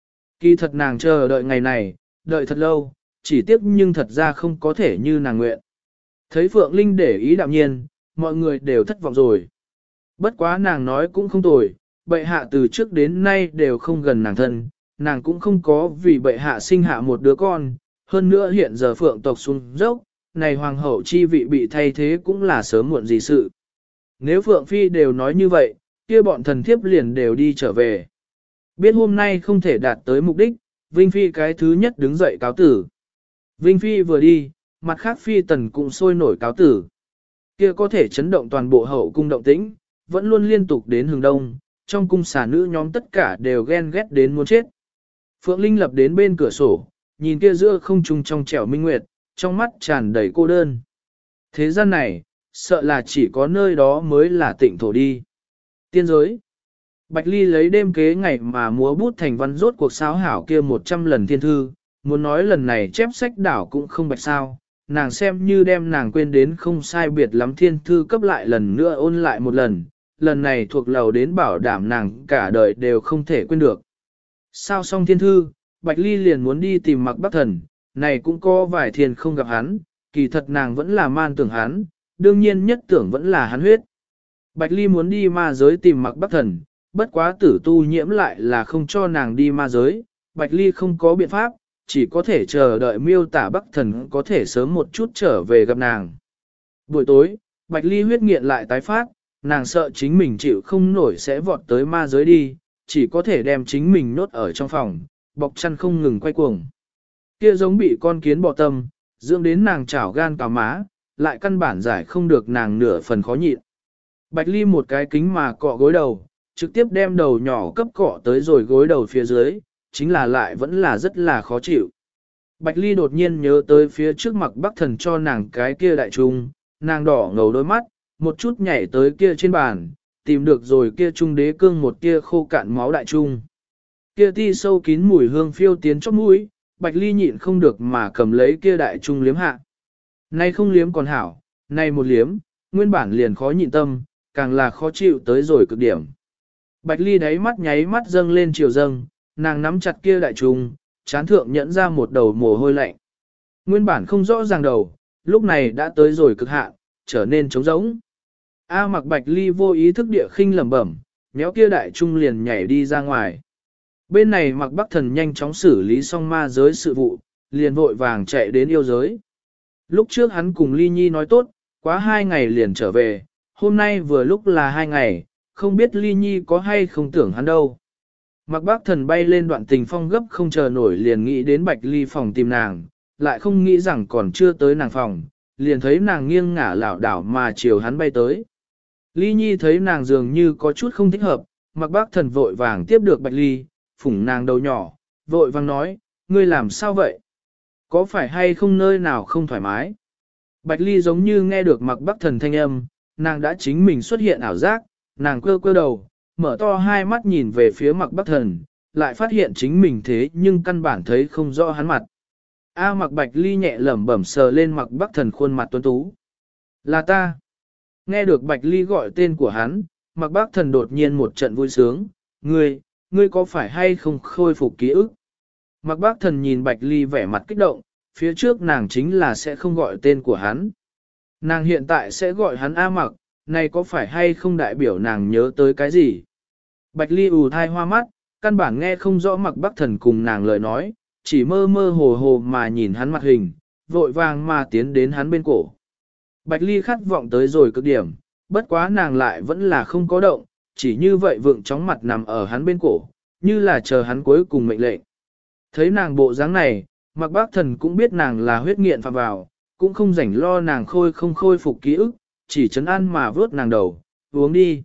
Kỳ thật nàng chờ đợi ngày này, đợi thật lâu, chỉ tiếc nhưng thật ra không có thể như nàng nguyện. Thấy Phượng Linh để ý đạm nhiên, mọi người đều thất vọng rồi. Bất quá nàng nói cũng không tồi, bệ hạ từ trước đến nay đều không gần nàng thân, nàng cũng không có vì bệ hạ sinh hạ một đứa con, hơn nữa hiện giờ Phượng tộc xuống dốc, này hoàng hậu chi vị bị thay thế cũng là sớm muộn gì sự. Nếu Phượng Phi đều nói như vậy, kia bọn thần thiếp liền đều đi trở về. Biết hôm nay không thể đạt tới mục đích, Vinh Phi cái thứ nhất đứng dậy cáo tử. Vinh Phi vừa đi, mặt khác Phi tần cũng sôi nổi cáo tử. Kia có thể chấn động toàn bộ hậu cung động tĩnh, vẫn luôn liên tục đến hướng đông, trong cung xà nữ nhóm tất cả đều ghen ghét đến muốn chết. Phượng Linh lập đến bên cửa sổ, nhìn kia giữa không trung trong trẻo minh nguyệt, trong mắt tràn đầy cô đơn. Thế gian này, sợ là chỉ có nơi đó mới là tịnh thổ đi. Tiên giới. Bạch Ly lấy đêm kế ngày mà múa bút thành văn rốt cuộc sáo hảo kia 100 lần thiên thư, muốn nói lần này chép sách đảo cũng không bạch sao, nàng xem như đem nàng quên đến không sai biệt lắm thiên thư cấp lại lần nữa ôn lại một lần này thuộc lầu đến bảo đảm nàng cả đời đều không thể quên được. Sao xong thiên thư, Bạch Ly liền muốn đi tìm Mạc Bắc Thần, này cũng có vài thiên không gặp hắn, kỳ thật nàng vẫn là man tưởng hắn, đương nhiên nhất tưởng vẫn là hắn huyết. Bạch Ly muốn đi ma giới tìm Mạc Bắc Thần, bất quá Tử Tu Nhiễm lại là không cho nàng đi ma giới, Bạch Ly không có biện pháp, chỉ có thể chờ đợi miêu tả Bắc Thần có thể sớm một chút trở về gặp nàng. Buổi tối, Bạch Ly huyết nghiện lại tái phát, nàng sợ chính mình chịu không nổi sẽ vọt tới ma giới đi, chỉ có thể đem chính mình nốt ở trong phòng, bọc chăn không ngừng quay cuồng. Kia giống bị con kiến bọ tâm, dưỡng đến nàng chảo gan cào má, lại căn bản giải không được nàng nửa phần khó nhịn. Bạch Ly một cái kính mà cọ gối đầu, trực tiếp đem đầu nhỏ cấp cọ tới rồi gối đầu phía dưới, chính là lại vẫn là rất là khó chịu. Bạch Ly đột nhiên nhớ tới phía trước mặt Bắc Thần cho nàng cái kia đại trung, nàng đỏ ngầu đôi mắt, một chút nhảy tới kia trên bàn, tìm được rồi kia trung đế cương một kia khô cạn máu đại trung. Kia ti sâu kín mùi hương phiêu tiến chóp mũi, Bạch Ly nhịn không được mà cầm lấy kia đại trung liếm hạ. Nay không liếm còn hảo, nay một liếm, nguyên bản liền khó nhịn tâm, càng là khó chịu tới rồi cực điểm. Bạch Ly đáy mắt nháy mắt dâng lên chiều dâng, nàng nắm chặt kia đại trung, chán thượng nhẫn ra một đầu mồ hôi lạnh. Nguyên bản không rõ ràng đầu, lúc này đã tới rồi cực hạn, trở nên trống rỗng. A Mặc Bạch Ly vô ý thức địa khinh lẩm bẩm, méo kia đại trung liền nhảy đi ra ngoài. Bên này Mạc Bắc Thần nhanh chóng xử lý xong ma giới sự vụ, liền vội vàng chạy đến yêu giới. Lúc trước hắn cùng Ly Nhi nói tốt, quá 2 ngày liền trở về, hôm nay vừa lúc là 2 ngày, không biết Ly Nhi có hay không tưởng hắn đâu. Mạc Bắc Thần bay lên đoạn tình phong gấp không chờ nổi liền nghĩ đến Bạch Ly phòng tìm nàng, lại không nghĩ rằng còn chưa tới nàng phòng, liền thấy nàng nghiêng ngả lảo đảo mà chiều hắn bay tới. Ly Nhi thấy nàng dường như có chút không thích hợp, Mạc Bắc Thần vội vàng tiếp được Bạch Ly, phủng nàng đầu nhỏ, vội vàng nói, ngươi làm sao vậy? Có phải hay không nơi nào không thoải mái? Bạch Ly giống như nghe được Mạc Bắc Thần thanh âm, nàng đã chính mình xuất hiện ảo giác, nàng quơ quơ đầu, mở to hai mắt nhìn về phía Mạc Bắc Thần, lại phát hiện chính mình thế nhưng căn bản thấy không rõ hắn mặt. A Mạc Bạch Ly nhẹ lẩm bẩm sờ lên Mạc Bắc Thần khuôn mặt tuấn tú. Là ta. Nghe được Bạch Ly gọi tên của hắn, Mạc Bắc Thần đột nhiên một trận vui sướng, ngươi có phải hay không khôi phục ký ức? Mạc Bắc Thần nhìn Bạch Ly vẻ mặt kích động, phía trước nàng chính là sẽ không gọi tên của hắn. Nàng hiện tại sẽ gọi hắn A Mặc, này có phải hay không đại biểu nàng nhớ tới cái gì? Bạch Ly ù thai hoa mắt, căn bản nghe không rõ Mạc Bắc Thần cùng nàng lời nói, chỉ mơ mơ hồ hồ mà nhìn hắn mặt hình, vội vàng mà tiến đến hắn bên cổ. Bạch Ly khát vọng tới rồi cực điểm, bất quá nàng lại vẫn là không có động, chỉ như vậy vượng chóng mặt nằm ở hắn bên cổ, như là chờ hắn cuối cùng mệnh lệnh. Thấy nàng bộ dáng này, Mạc Bắc Thần cũng biết nàng là huyết nghiện phạm vào, cũng không rảnh lo nàng không khôi phục ký ức, chỉ chấn an mà vớt nàng đầu, uống đi.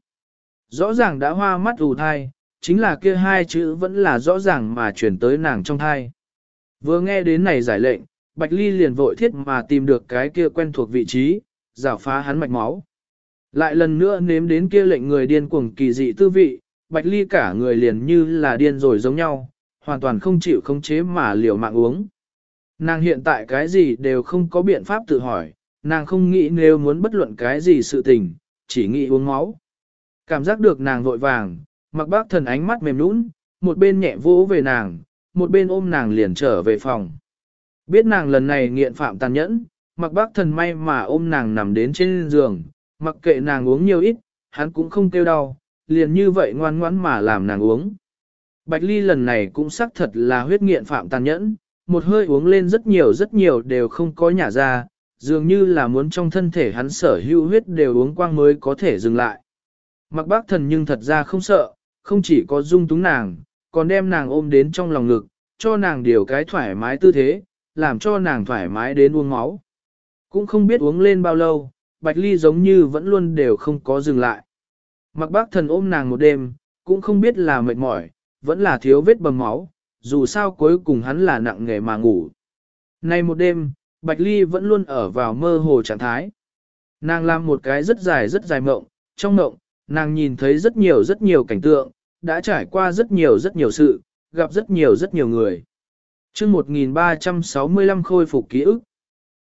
Rõ ràng đã hoa mắt ù thai, chính là kia hai chữ vẫn là rõ ràng mà chuyển tới nàng trong thai. Vừa nghe đến này giải lệnh, Bạch Ly liền vội thiết mà tìm được cái kia quen thuộc vị trí, rảo phá hắn mạch máu. Lại lần nữa nếm đến kia lệnh người điên cuồng kỳ dị tư vị, Bạch Ly cả người liền như là điên rồi giống nhau, hoàn toàn không chịu khống chế mà liều mạng uống. Nàng hiện tại cái gì đều không có biện pháp tự hỏi, nàng không nghĩ nếu muốn bất luận cái gì sự tình, chỉ nghĩ uống máu. Cảm giác được nàng vội vàng, Mạc Bắc Thần ánh mắt mềm nũng, một bên nhẹ vỗ về nàng, một bên ôm nàng liền trở về phòng. Biết nàng lần này nghiện phạm tàn nhẫn, Mạc Bắc Thần may mà ôm nàng nằm đến trên giường, mặc kệ nàng uống nhiều ít, hắn cũng không kêu đau, liền như vậy ngoan ngoãn mà làm nàng uống. Bạch Ly lần này cũng xác thật là huyết nghiện phạm tàn nhẫn, một hơi uống lên rất nhiều đều không có nhả ra, dường như là muốn trong thân thể hắn sở hữu huyết đều uống quang mới có thể dừng lại. Mạc Bắc Thần nhưng thật ra không sợ, không chỉ có dung túng nàng, còn đem nàng ôm đến trong lòng ngực, cho nàng điều cái thoải mái tư thế, làm cho nàng thoải mái đến uống máu. Cũng không biết uống lên bao lâu, Bạch Ly giống như vẫn luôn đều không có dừng lại. Mạc Bắc Thần ôm nàng một đêm, cũng không biết là mệt mỏi, vẫn là thiếu vết bầm máu, dù sao cuối cùng hắn là nặng nghề mà ngủ. Nay một đêm, Bạch Ly vẫn luôn ở vào mơ hồ trạng thái. Nàng làm một cái rất dài mộng, trong mộng, nàng nhìn thấy rất nhiều cảnh tượng, đã trải qua rất nhiều sự, gặp rất nhiều người. Chương 1365 khôi phục ký ức.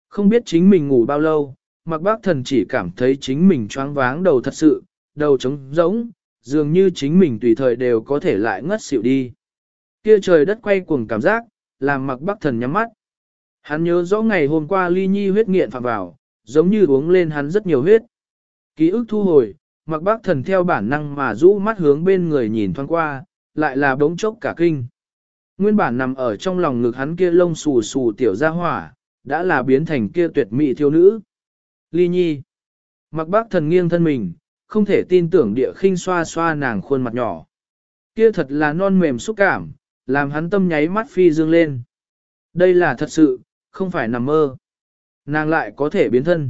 Không biết chính mình ngủ bao lâu, Mạc Bác Thần chỉ cảm thấy chính mình choáng váng đầu thật sự, đầu trống rỗng, dường như chính mình tùy thời đều có thể lại ngất xỉu đi. Kia trời đất quay cuồng cảm giác, làm Mạc Bác Thần nhắm mắt. Hắn nhớ rõ ngày hôm qua Ly Nhi huyết nghiện phạm vào, giống như uống lên hắn rất nhiều huyết. Ký ức thu hồi, Mạc Bác Thần theo bản năng mà rũ mắt hướng bên người nhìn thoáng qua, lại là bỗng chốc cả kinh. Nguyên bản nằm ở trong lòng ngực hắn kia lông xù xù tiểu gia hỏa, đã là biến thành kia tuyệt mỹ thiếu nữ. Ly Nhi. Mạc Bác Thần nghiêng thân mình, không thể tin tưởng địa khinh xoa xoa nàng khuôn mặt nhỏ. Kia thật là non mềm xúc cảm, làm hắn tâm nháy mắt phi dương lên. Đây là thật sự, không phải nằm mơ. Nàng lại có thể biến thân.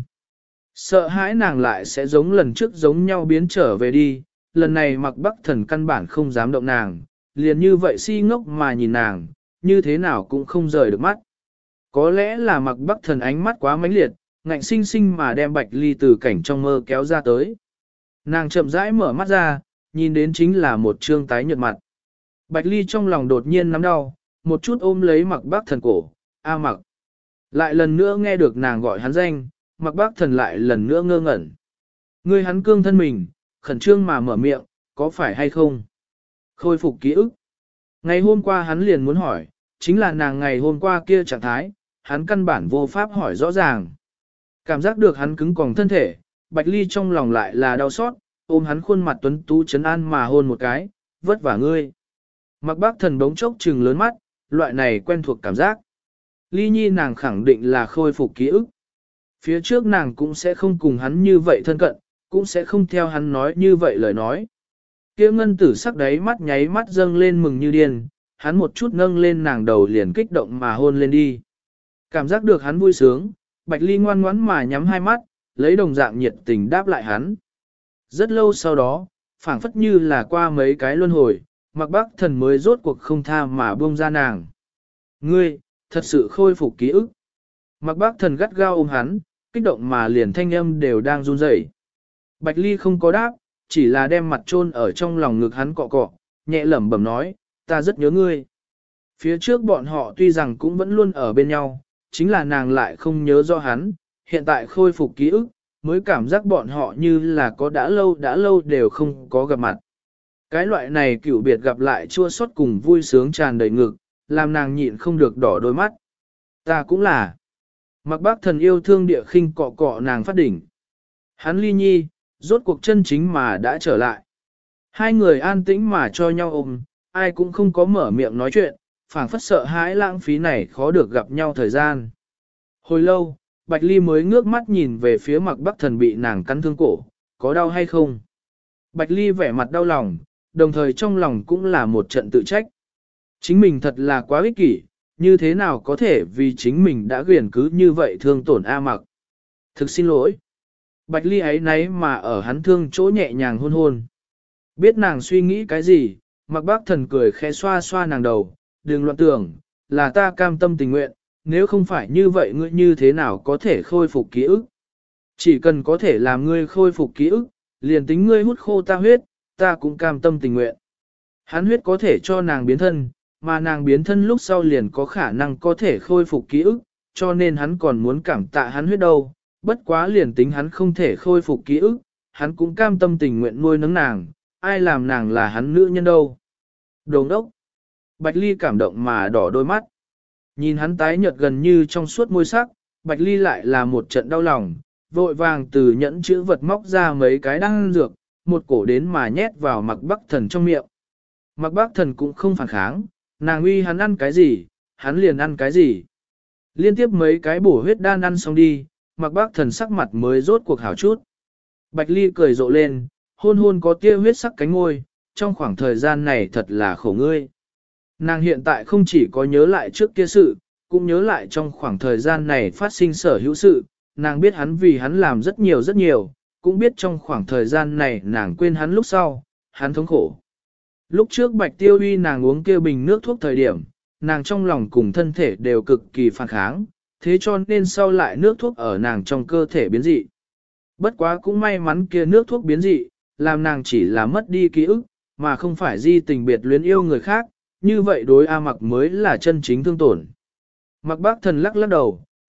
Sợ hãi nàng lại sẽ giống lần trước giống nhau biến trở về đi, lần này Mạc Bác Thần căn bản không dám động nàng, liền như vậy si ngốc mà nhìn nàng, như thế nào cũng không rời được mắt. Có lẽ là Mạc Bác Thần ánh mắt quá mãnh liệt, ngạnh sinh sinh mà đem Bạch Ly từ cảnh trong mơ kéo ra tới. Nàng chậm rãi mở mắt ra, nhìn đến chính là một trương tái nhợt mặt. Bạch Ly trong lòng đột nhiên nắm đau, một chút ôm lấy Mạc Bác Thần cổ, A Mạc. Lại lần nữa nghe được nàng gọi hắn danh, Mạc Bác Thần lại lần nữa ngơ ngẩn. Người hắn cương thân mình, khẩn trương mà mở miệng, có phải hay không? Khôi phục ký ức. Ngày hôm qua hắn liền muốn hỏi, chính là nàng ngày hôm qua kia trạng thái, hắn căn bản vô pháp hỏi rõ ràng. Cảm giác được hắn cứng còng thân thể, Bạch Ly trong lòng lại là đau xót, ôm hắn khuôn mặt tuấn tú trấn an mà hôn một cái, vất vả ngươi. Mạc Bác Thần bỗng chốc trừng lớn mắt, loại này quen thuộc cảm giác. Ly Nhi nàng khẳng định là khôi phục ký ức. Phía trước nàng cũng sẽ không cùng hắn như vậy thân cận, cũng sẽ không theo hắn nói như vậy lời nói. Kia ngân tử sắc đáy mắt nháy mắt dâng lên mừng như điên, hắn một chút nâng lên nàng đầu liền kích động mà hôn lên đi. Cảm giác được hắn vui sướng, Bạch Ly ngoan ngoãn mà nhắm hai mắt, lấy đồng dạng nhiệt tình đáp lại hắn. Rất lâu sau đó, phảng phất như là qua mấy cái luân hồi, Mạc Bác Thần mới rốt cuộc không tha mà buông ra nàng. Ngươi, thật sự khôi phục ký ức. Mạc Bác Thần gắt gao ôm hắn, kích động mà liền thanh âm đều đang run rẩy. Bạch Ly không có đáp, chỉ là đem mặt chôn ở trong lòng ngực hắn cọ cọ, nhẹ lẩm bẩm nói, ta rất nhớ ngươi. Phía trước bọn họ tuy rằng cũng vẫn luôn ở bên nhau, chính là nàng lại không nhớ rõ hắn, hiện tại khôi phục ký ức, mới cảm giác bọn họ như là có đã lâu đều không có gặp mặt. Cái loại này cựu biệt gặp lại chua xót cùng vui sướng tràn đầy ngực, làm nàng nhịn không được đỏ đôi mắt. Ta cũng là. Mạc Bác Thần yêu thương địa khinh cọ cọ nàng phát đỉnh. Hắn Ly Nhi, rốt cuộc chân chính mà đã trở lại. Hai người an tĩnh mà cho nhau ôm, ai cũng không có mở miệng nói chuyện, phảng phất sợ hãi lãng phí này khó được gặp nhau thời gian. Hồi lâu, Bạch Ly mới ngước mắt nhìn về phía Mạc Bác Thần bị nàng cắn thương cổ, có đau hay không? Bạch Ly vẻ mặt đau lòng, đồng thời trong lòng cũng là một trận tự trách. Chính mình thật là quá ích kỷ, như thế nào có thể vì chính mình đã quyền cứ như vậy thương tổn A Mạc. Thực xin lỗi. Bạch Ly ấy nấy mà ở hắn thương chỗ nhẹ nhàng hôn hôn. Biết nàng suy nghĩ cái gì, Mạc Bác Thần cười khẽ xoa xoa nàng đầu, đừng loạn tưởng, là ta cam tâm tình nguyện, nếu không phải như vậy ngươi như thế nào có thể khôi phục ký ức. Chỉ cần có thể làm ngươi khôi phục ký ức, liền tính ngươi hút khô ta huyết, ta cũng cam tâm tình nguyện. Hắn huyết có thể cho nàng biến thân, mà nàng biến thân lúc sau liền có khả năng có thể khôi phục ký ức, cho nên hắn còn muốn cảm tạ hắn huyết đâu, bất quá liền tính hắn không thể khôi phục ký ức, hắn cũng cam tâm tình nguyện nuôi nấng nàng, ai làm nàng là hắn nữ nhân đâu. Đồ ngốc. Bạch Ly cảm động mà đỏ đôi mắt. Nhìn hắn tái nhợt gần như trong suốt môi sắc, Bạch Ly lại là một trận đau lòng, vội vàng từ nhẫn chữ vật móc ra mấy cái đan dược, một cổ đến mà nhét vào Mạc Bác Thần trong miệng. Mạc Bác Thần cũng không phản kháng, nàng uy hắn ăn cái gì, hắn liền ăn cái gì. Liên tiếp mấy cái bổ huyết đan ăn xong đi, Mạc Bác Thần sắc mặt mới rốt cuộc hảo chút. Bạch Ly cười rộ lên, hôn hôn có tia huyết sắc cánh môi, trong khoảng thời gian này thật là khổ ngươi. Nàng hiện tại không chỉ có nhớ lại trước kia sự, cũng nhớ lại trong khoảng thời gian này phát sinh sở hữu sự, nàng biết hắn vì hắn làm rất nhiều, cũng biết trong khoảng thời gian này nàng quên hắn lúc sau, hắn thống khổ. Lúc trước Bạch Tiêu Uy nàng uống kia bình nước thuốc thời điểm, nàng trong lòng cùng thân thể đều cực kỳ phản kháng, thế cho nên sau lại nước thuốc ở nàng trong cơ thể biến dị. Bất quá cũng may mắn kia nước thuốc biến dị, làm nàng chỉ là mất đi ký ức, mà không phải di tình biệt luyến yêu người khác, như vậy đối A Mặc mới là chân chính thương tổn. Mạc Bác Thần lắc lắc đầu,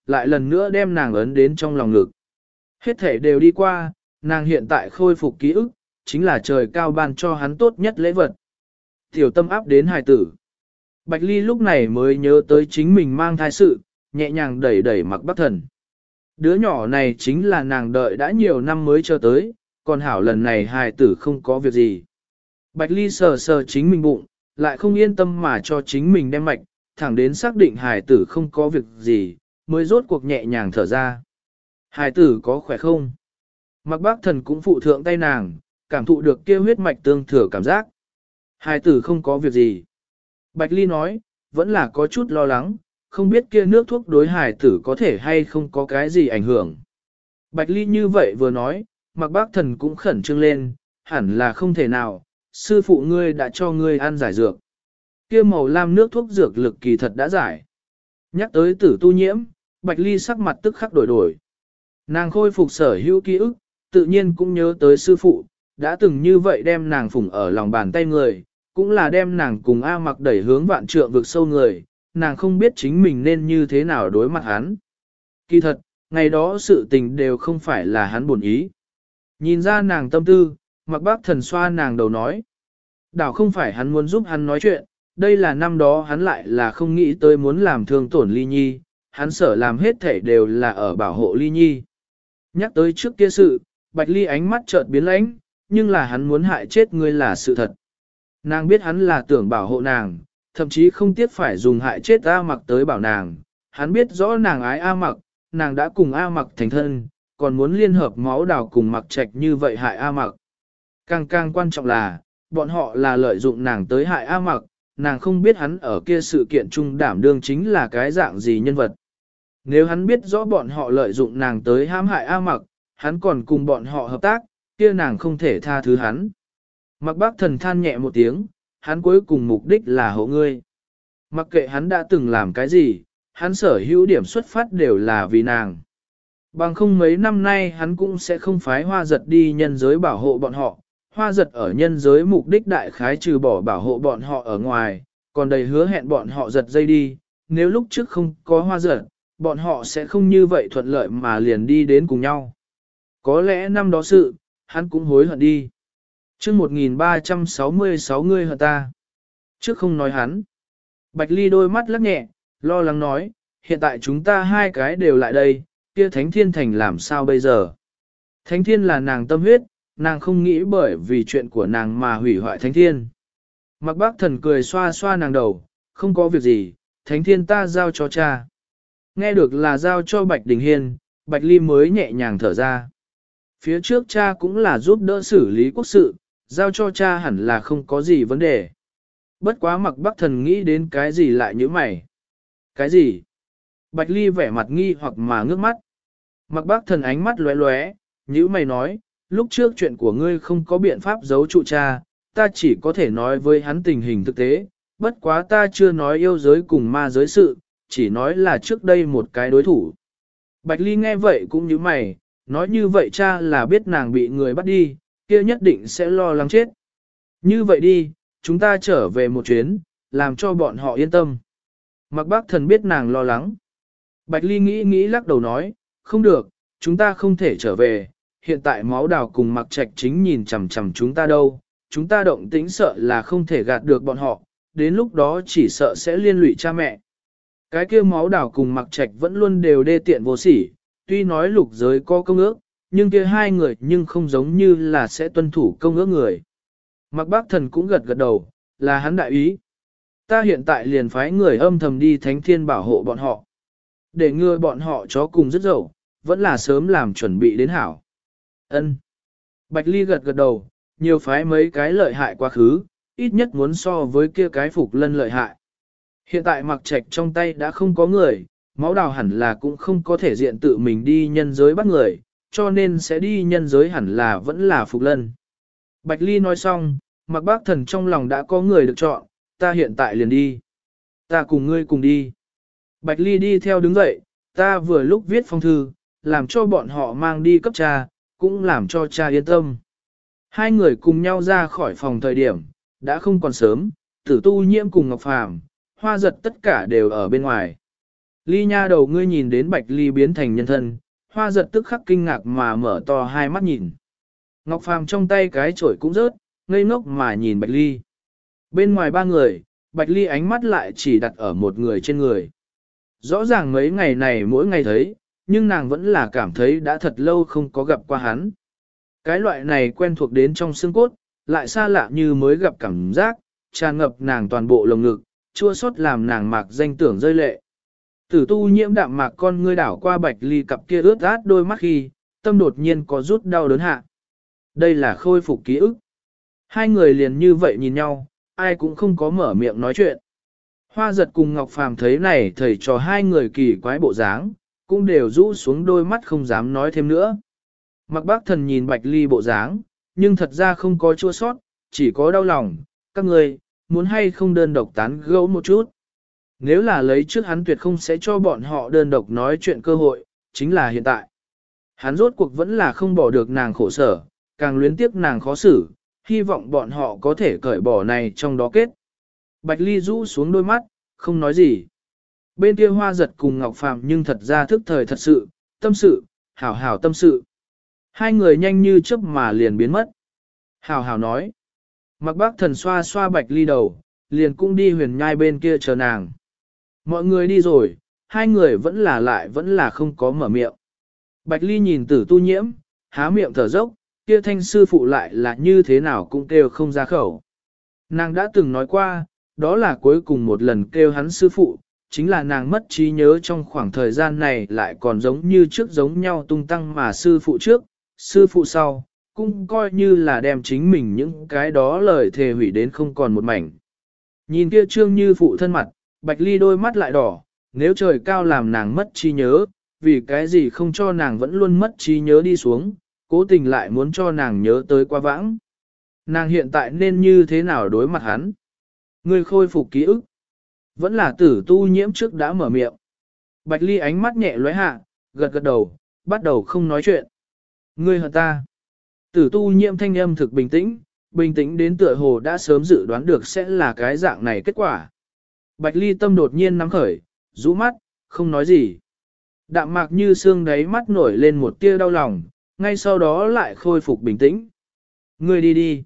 lại lần nữa đem nàng ấn đến trong lòng ngực. Hết thể đều đi qua, nàng hiện tại khôi phục ký ức, chính là trời cao ban cho hắn tốt nhất lễ vật. Tiểu tâm áp đến hài tử. Bạch Ly lúc này mới nhớ tới chính mình mang thai sự, nhẹ nhàng đẩy đẩy Mạc Bắc Thần. Đứa nhỏ này chính là nàng đợi đã nhiều năm mới cho tới, còn hảo lần này hài tử không có việc gì. Bạch Ly sờ sờ chính mình bụng, lại không yên tâm mà cho chính mình đem mạch, thẳng đến xác định hài tử không có việc gì, mới rốt cuộc nhẹ nhàng thở ra. Hài tử có khỏe không? Mạc Bắc Thần cũng phụ thượng tay nàng, cảm thụ được kia huyết mạch tương thừa cảm giác. Hài tử không có việc gì. Bạch Ly nói, vẫn là có chút lo lắng, không biết kia nước thuốc đối hài tử có thể hay không có cái gì ảnh hưởng. Bạch Ly như vậy vừa nói, Mạc Bắc Thần cũng khẩn trương lên, hẳn là không thể nào, sư phụ ngươi đã cho ngươi ăn giải dược. Kia màu lam nước thuốc dược lực kỳ thật đã giải. Nhắc tới tử tu nhiễm, Bạch Ly sắc mặt tức khắc đổi đổi. Nàng khôi phục sở hữu ký ức, tự nhiên cũng nhớ tới sư phụ, đã từng như vậy đem nàng phủng ở lòng bàn tay người, cũng là đem nàng cùng A Mặc đẩy hướng vạn trượng vực sâu người, nàng không biết chính mình nên như thế nào đối mặt hắn. Kỳ thật, ngày đó sự tình đều không phải là hắn buồn ý. Nhìn ra nàng tâm tư, Mạc Bắc Thần xoa nàng đầu nói. Đảo không phải hắn muốn giúp hắn nói chuyện, đây là năm đó hắn lại là không nghĩ tới muốn làm thương tổn Ly Nhi, hắn sở làm hết thể đều là ở bảo hộ Ly Nhi. Nhắc tới trước kia sự, Bạch Ly ánh mắt chợt biến lãnh, nhưng là hắn muốn hại chết ngươi là sự thật. Nàng biết hắn là tưởng bảo hộ nàng, thậm chí không tiếc phải dùng hại chết A Mặc tới bảo nàng. Hắn biết rõ nàng ái A Mặc, nàng đã cùng A Mặc thành thân, còn muốn liên hợp máu đào cùng Mặc Trạch như vậy hại A Mặc. Càng quan trọng là, bọn họ là lợi dụng nàng tới hại A Mặc, nàng không biết hắn ở kia sự kiện chung đảm đương chính là cái dạng gì nhân vật. Nếu hắn biết rõ bọn họ lợi dụng nàng tới hãm hại A Mặc, hắn còn cùng bọn họ hợp tác, kia nàng không thể tha thứ hắn. Mạc Bắc Thần than nhẹ một tiếng, hắn cuối cùng mục đích là hộ ngươi. Mặc kệ hắn đã từng làm cái gì, hắn sở hữu điểm xuất phát đều là vì nàng. Bằng không mấy năm nay hắn cũng sẽ không phái Hoa Giật đi nhân giới bảo hộ bọn họ. Hoa Giật ở nhân giới mục đích đại khái trừ bỏ bảo hộ bọn họ ở ngoài, còn đầy hứa hẹn bọn họ giật dây đi. Nếu lúc trước không có Hoa Giật, bọn họ sẽ không như vậy thuận lợi mà liền đi đến cùng nhau. Có lẽ năm đó sự, hắn cũng hối hận đi. Trước 1366 ngươi hận ta. Trước không nói hắn. Bạch Ly đôi mắt lắc nhẹ, lo lắng nói, hiện tại chúng ta hai cái đều lại đây, kia Thánh Thiên Thành làm sao bây giờ? Thánh Thiên là nàng tâm huyết, nàng không nghĩ bởi vì chuyện của nàng mà hủy hoại Thánh Thiên. Mạc Bắc Thần cười xoa xoa nàng đầu, không có việc gì, Thánh Thiên ta giao cho cha. Nghe được là giao cho Bạch Đình Hiên, Bạch Ly mới nhẹ nhàng thở ra. Phía trước cha cũng là giúp đỡ xử lý quốc sự, giao cho cha hẳn là không có gì vấn đề. Bất quá Mạc Bắc Thần nghĩ đến cái gì lại như mày. Cái gì? Bạch Ly vẻ mặt nghi hoặc mà ngước mắt. Mạc Bắc Thần ánh mắt lóe lóe, nhíu mày nói, lúc trước chuyện của ngươi không có biện pháp giấu trụ cha, ta chỉ có thể nói với hắn tình hình thực tế, bất quá ta chưa nói yêu giới cùng ma giới sự, chỉ nói là trước đây một cái đối thủ. Bạch Ly nghe vậy cũng nhíu mày, nói như vậy cha là biết nàng bị người bắt đi, kia nhất định sẽ lo lắng chết. Như vậy đi, chúng ta trở về một chuyến, làm cho bọn họ yên tâm. Mạc Bắc Thần biết nàng lo lắng. Bạch Ly nghĩ lắc đầu nói, không được, chúng ta không thể trở về, hiện tại máu đào cùng Mạc Trạch chính nhìn chằm chằm chúng ta đâu, chúng ta động tĩnh sợ là không thể gạt được bọn họ, đến lúc đó chỉ sợ sẽ liên lụy cha mẹ. Cái kia máu đào cùng Mạc Trạch vẫn luôn đều đê tiện vô sỉ, tuy nói lục giới có công ước, nhưng kia hai người nhưng không giống như là sẽ tuân thủ công ước người. Mạc Bắc Thần cũng gật đầu, là hắn đại ý. Ta hiện tại liền phái người âm thầm đi Thánh Thiên bảo hộ bọn họ. Để ngừa bọn họ chó cùng rất dậu, vẫn là sớm làm chuẩn bị đến hảo. Ân. Bạch Ly gật đầu, nhiều phái mấy cái lợi hại quá khứ, ít nhất muốn so với kia cái Phục Lân lợi hại. Hiện tại Mạc Trạch trong tay đã không có người, máu đào hẳn là cũng không có thể diện tự mình đi nhân giới bắt người, cho nên sẽ đi nhân giới hẳn là vẫn là Phục Lân. Bạch Ly nói xong, Mạc Bắc Thần trong lòng đã có người được chọn, ta hiện tại liền đi. Ta cùng ngươi cùng đi. Bạch Ly đi theo đứng dậy, ta vừa lúc viết phong thư, làm cho bọn họ mang đi cấp cha, cũng làm cho cha yên tâm. Hai người cùng nhau ra khỏi phòng thời điểm, đã không còn sớm, Tử Tu Nhiễm cùng Ngọc Phàm, Hoa Giật tất cả đều ở bên ngoài. Ly nha đầu ngươi nhìn đến Bạch Ly biến thành nhân thân, Hoa giật tức khắc kinh ngạc mà mở to hai mắt nhìn. Ngọc Phàm trong tay cái chổi cũng rớt, ngây ngốc mà nhìn Bạch Ly. Bên ngoài ba người, Bạch Ly ánh mắt lại chỉ đặt ở một người trên người. Rõ ràng mấy ngày này mỗi ngày thấy, nhưng nàng vẫn là cảm thấy đã thật lâu không có gặp qua hắn. Cái loại này quen thuộc đến trong xương cốt, lại xa lạ như mới gặp cảm giác, tràn ngập nàng toàn bộ lồng ngực, chua xót làm nàng mạc danh tưởng rơi lệ. Tử tu nhiễm đạm mạc con ngươi đảo qua Bạch Ly cặp kia ướt át đôi mắt khi, tâm đột nhiên có rút đau đớn hạ. Đây là khôi phục ký ức. Hai người liền như vậy nhìn nhau, ai cũng không có mở miệng nói chuyện. Hoa giật cùng Ngọc Phàm thấy này thầy trò hai người kỳ quái bộ dáng, cũng đều rũ xuống đôi mắt không dám nói thêm nữa. Mặc bác thần nhìn Bạch Ly bộ dáng, nhưng thật ra không có chua sót, chỉ có đau lòng, các người, muốn hay không đơn độc tán gẫu một chút. Nếu là lấy trước hắn tuyệt không sẽ cho bọn họ đơn độc nói chuyện cơ hội, chính là hiện tại. Hắn rốt cuộc vẫn là không bỏ được nàng khổ sở, càng luyến tiếc nàng khó xử, hy vọng bọn họ có thể cởi bỏ này trong đó kết. Bạch Ly rũ xuống đôi mắt, không nói gì. Bên kia Hoa giật cùng Ngọc Phàm nhưng thật ra thức thời thật sự, tâm sự, hảo hảo tâm sự. Hai người nhanh như chớp mà liền biến mất. Hảo hảo nói. Mặc bác thần xoa xoa Bạch Ly đầu, liền cũng đi huyền nhai bên kia chờ nàng. Mọi người đi rồi, hai người vẫn là không có mở miệng. Bạch Ly nhìn Tử Tu Nhiễm, há miệng thở dốc, kia thanh sư phụ lại là như thế nào cũng kêu không ra khẩu. Nàng đã từng nói qua, đó là cuối cùng một lần kêu hắn sư phụ, chính là nàng mất trí nhớ trong khoảng thời gian này lại còn giống như trước giống nhau tung tăng mà sư phụ trước, sư phụ sau, cũng coi như là đem chính mình những cái đó lời thề hủy đến không còn một mảnh. Nhìn kia trương như phụ thân mặt, Bạch Ly đôi mắt lại đỏ, nếu trời cao làm nàng mất trí nhớ, vì cái gì không cho nàng vẫn luôn mất trí nhớ đi xuống, cố tình lại muốn cho nàng nhớ tới quá vãng. Nàng hiện tại nên như thế nào đối mặt hắn? Người khôi phục ký ức. Vẫn là Tử Tu Nhiễm trước đã mở miệng. Bạch Ly ánh mắt nhẹ lóe hạ, gật gật đầu, bắt đầu không nói chuyện. Ngươi hận ta. Tử Tu Nhiễm thanh âm thực bình tĩnh đến tựa hồ đã sớm dự đoán được sẽ là cái dạng này kết quả. Bạch Ly tâm đột nhiên nắm khởi, rũ mắt, không nói gì. Đạm mạc như xương đáy mắt nổi lên một tia đau lòng, ngay sau đó lại khôi phục bình tĩnh. Ngươi đi đi.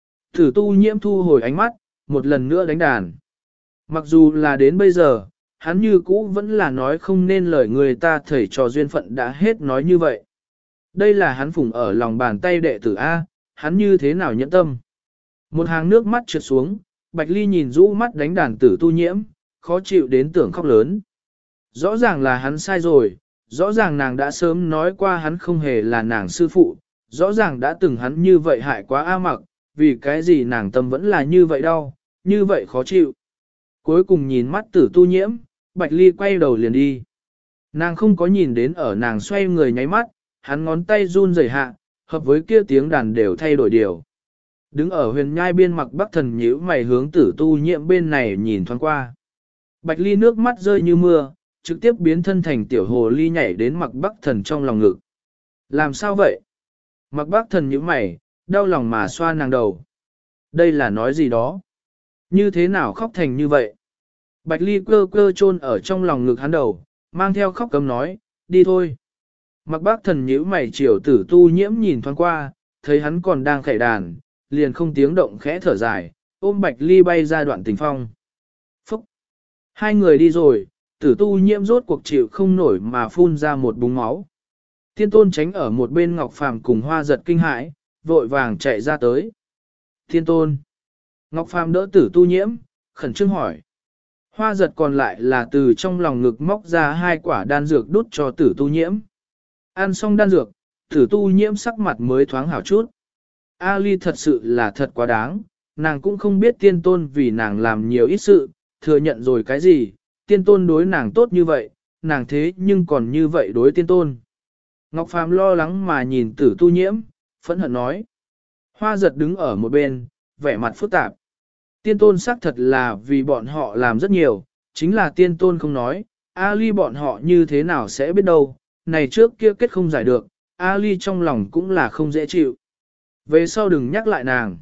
Tử Tu Nhiễm thu hồi ánh mắt, một lần nữa đánh đàn. Mặc dù là đến bây giờ, hắn như cũ vẫn là nói không nên lời người ta thầy trò duyên phận đã hết nói như vậy. Đây là hắn phụng ở lòng bàn tay đệ tử A, hắn như thế nào nhẫn tâm. Một hàng nước mắt trượt xuống, Bạch Ly nhìn rũ mắt đánh đàn Tử Tu Nhiễm, khó chịu đến tưởng khóc lớn. Rõ ràng là hắn sai rồi, rõ ràng nàng đã sớm nói qua hắn không hề là nàng sư phụ, rõ ràng đã từng hắn như vậy hại quá A Mặc, vì cái gì nàng tâm vẫn là như vậy đau, như vậy khó chịu. Cuối cùng nhìn mắt Tử Tu Nhiễm, Bạch Ly quay đầu liền đi. Nàng không có nhìn đến ở nàng xoay người nháy mắt, hắn ngón tay run rẩy hạ, hợp với kia tiếng đàn đều thay đổi điều. Đứng ở huyền nhai biên Mặc Bắc Thần nhíu mày hướng Tử Tu Nhiễm bên này nhìn thoáng qua. Bạch Ly nước mắt rơi như mưa, trực tiếp biến thân thành tiểu hồ ly nhảy đến Mặc Bắc Thần trong lòng ngực. Làm sao vậy? Mặc Bắc Thần nhíu mày, đau lòng mà xoa nàng đầu. Đây là nói gì đó? Như thế nào khóc thành như vậy? Bạch Ly cơ cơ chôn ở trong lòng ngực hắn đầu, mang theo khóc cấm nói, đi thôi. Mặc Bác Thần nhíu mày chiều Tử Tu Nhiễm nhìn thoáng qua, thấy hắn còn đang khải đàn, liền không tiếng động khẽ thở dài, ôm Bạch Ly bay ra đoạn tình phong. Phúc! Hai người đi rồi, Tử Tu Nhiễm rốt cuộc chịu không nổi mà phun ra một búng máu. Tiên Tôn tránh ở một bên Ngọc Phàm cùng Hoa giật kinh hãi, vội vàng chạy ra tới. Tiên Tôn! Ngọc Phàm đỡ Tử Tu Nhiễm, khẩn trương hỏi. Hoa giật còn lại là từ trong lòng ngực móc ra 2 quả đan dược đút cho Tử Tu Nhiễm. Ăn xong đan dược, Tử Tu Nhiễm sắc mặt mới thoáng hảo chút. A Ly thật sự là thật quá đáng, nàng cũng không biết Tiên Tôn vì nàng làm nhiều ít sự, thừa nhận rồi cái gì, Tiên Tôn đối nàng tốt như vậy, nàng thế nhưng còn như vậy đối Tiên Tôn. Ngọc Phàm lo lắng mà nhìn Tử Tu Nhiễm, phẫn hận nói. Hoa giật đứng ở một bên, vẻ mặt phức tạp. Tiên Tôn xác thật là vì bọn họ làm rất nhiều, chính là Tiên Tôn không nói, A Ly bọn họ như thế nào sẽ biết đâu, này trước kia kết không giải được, A Ly trong lòng cũng là không dễ chịu. Về sau đừng nhắc lại nàng.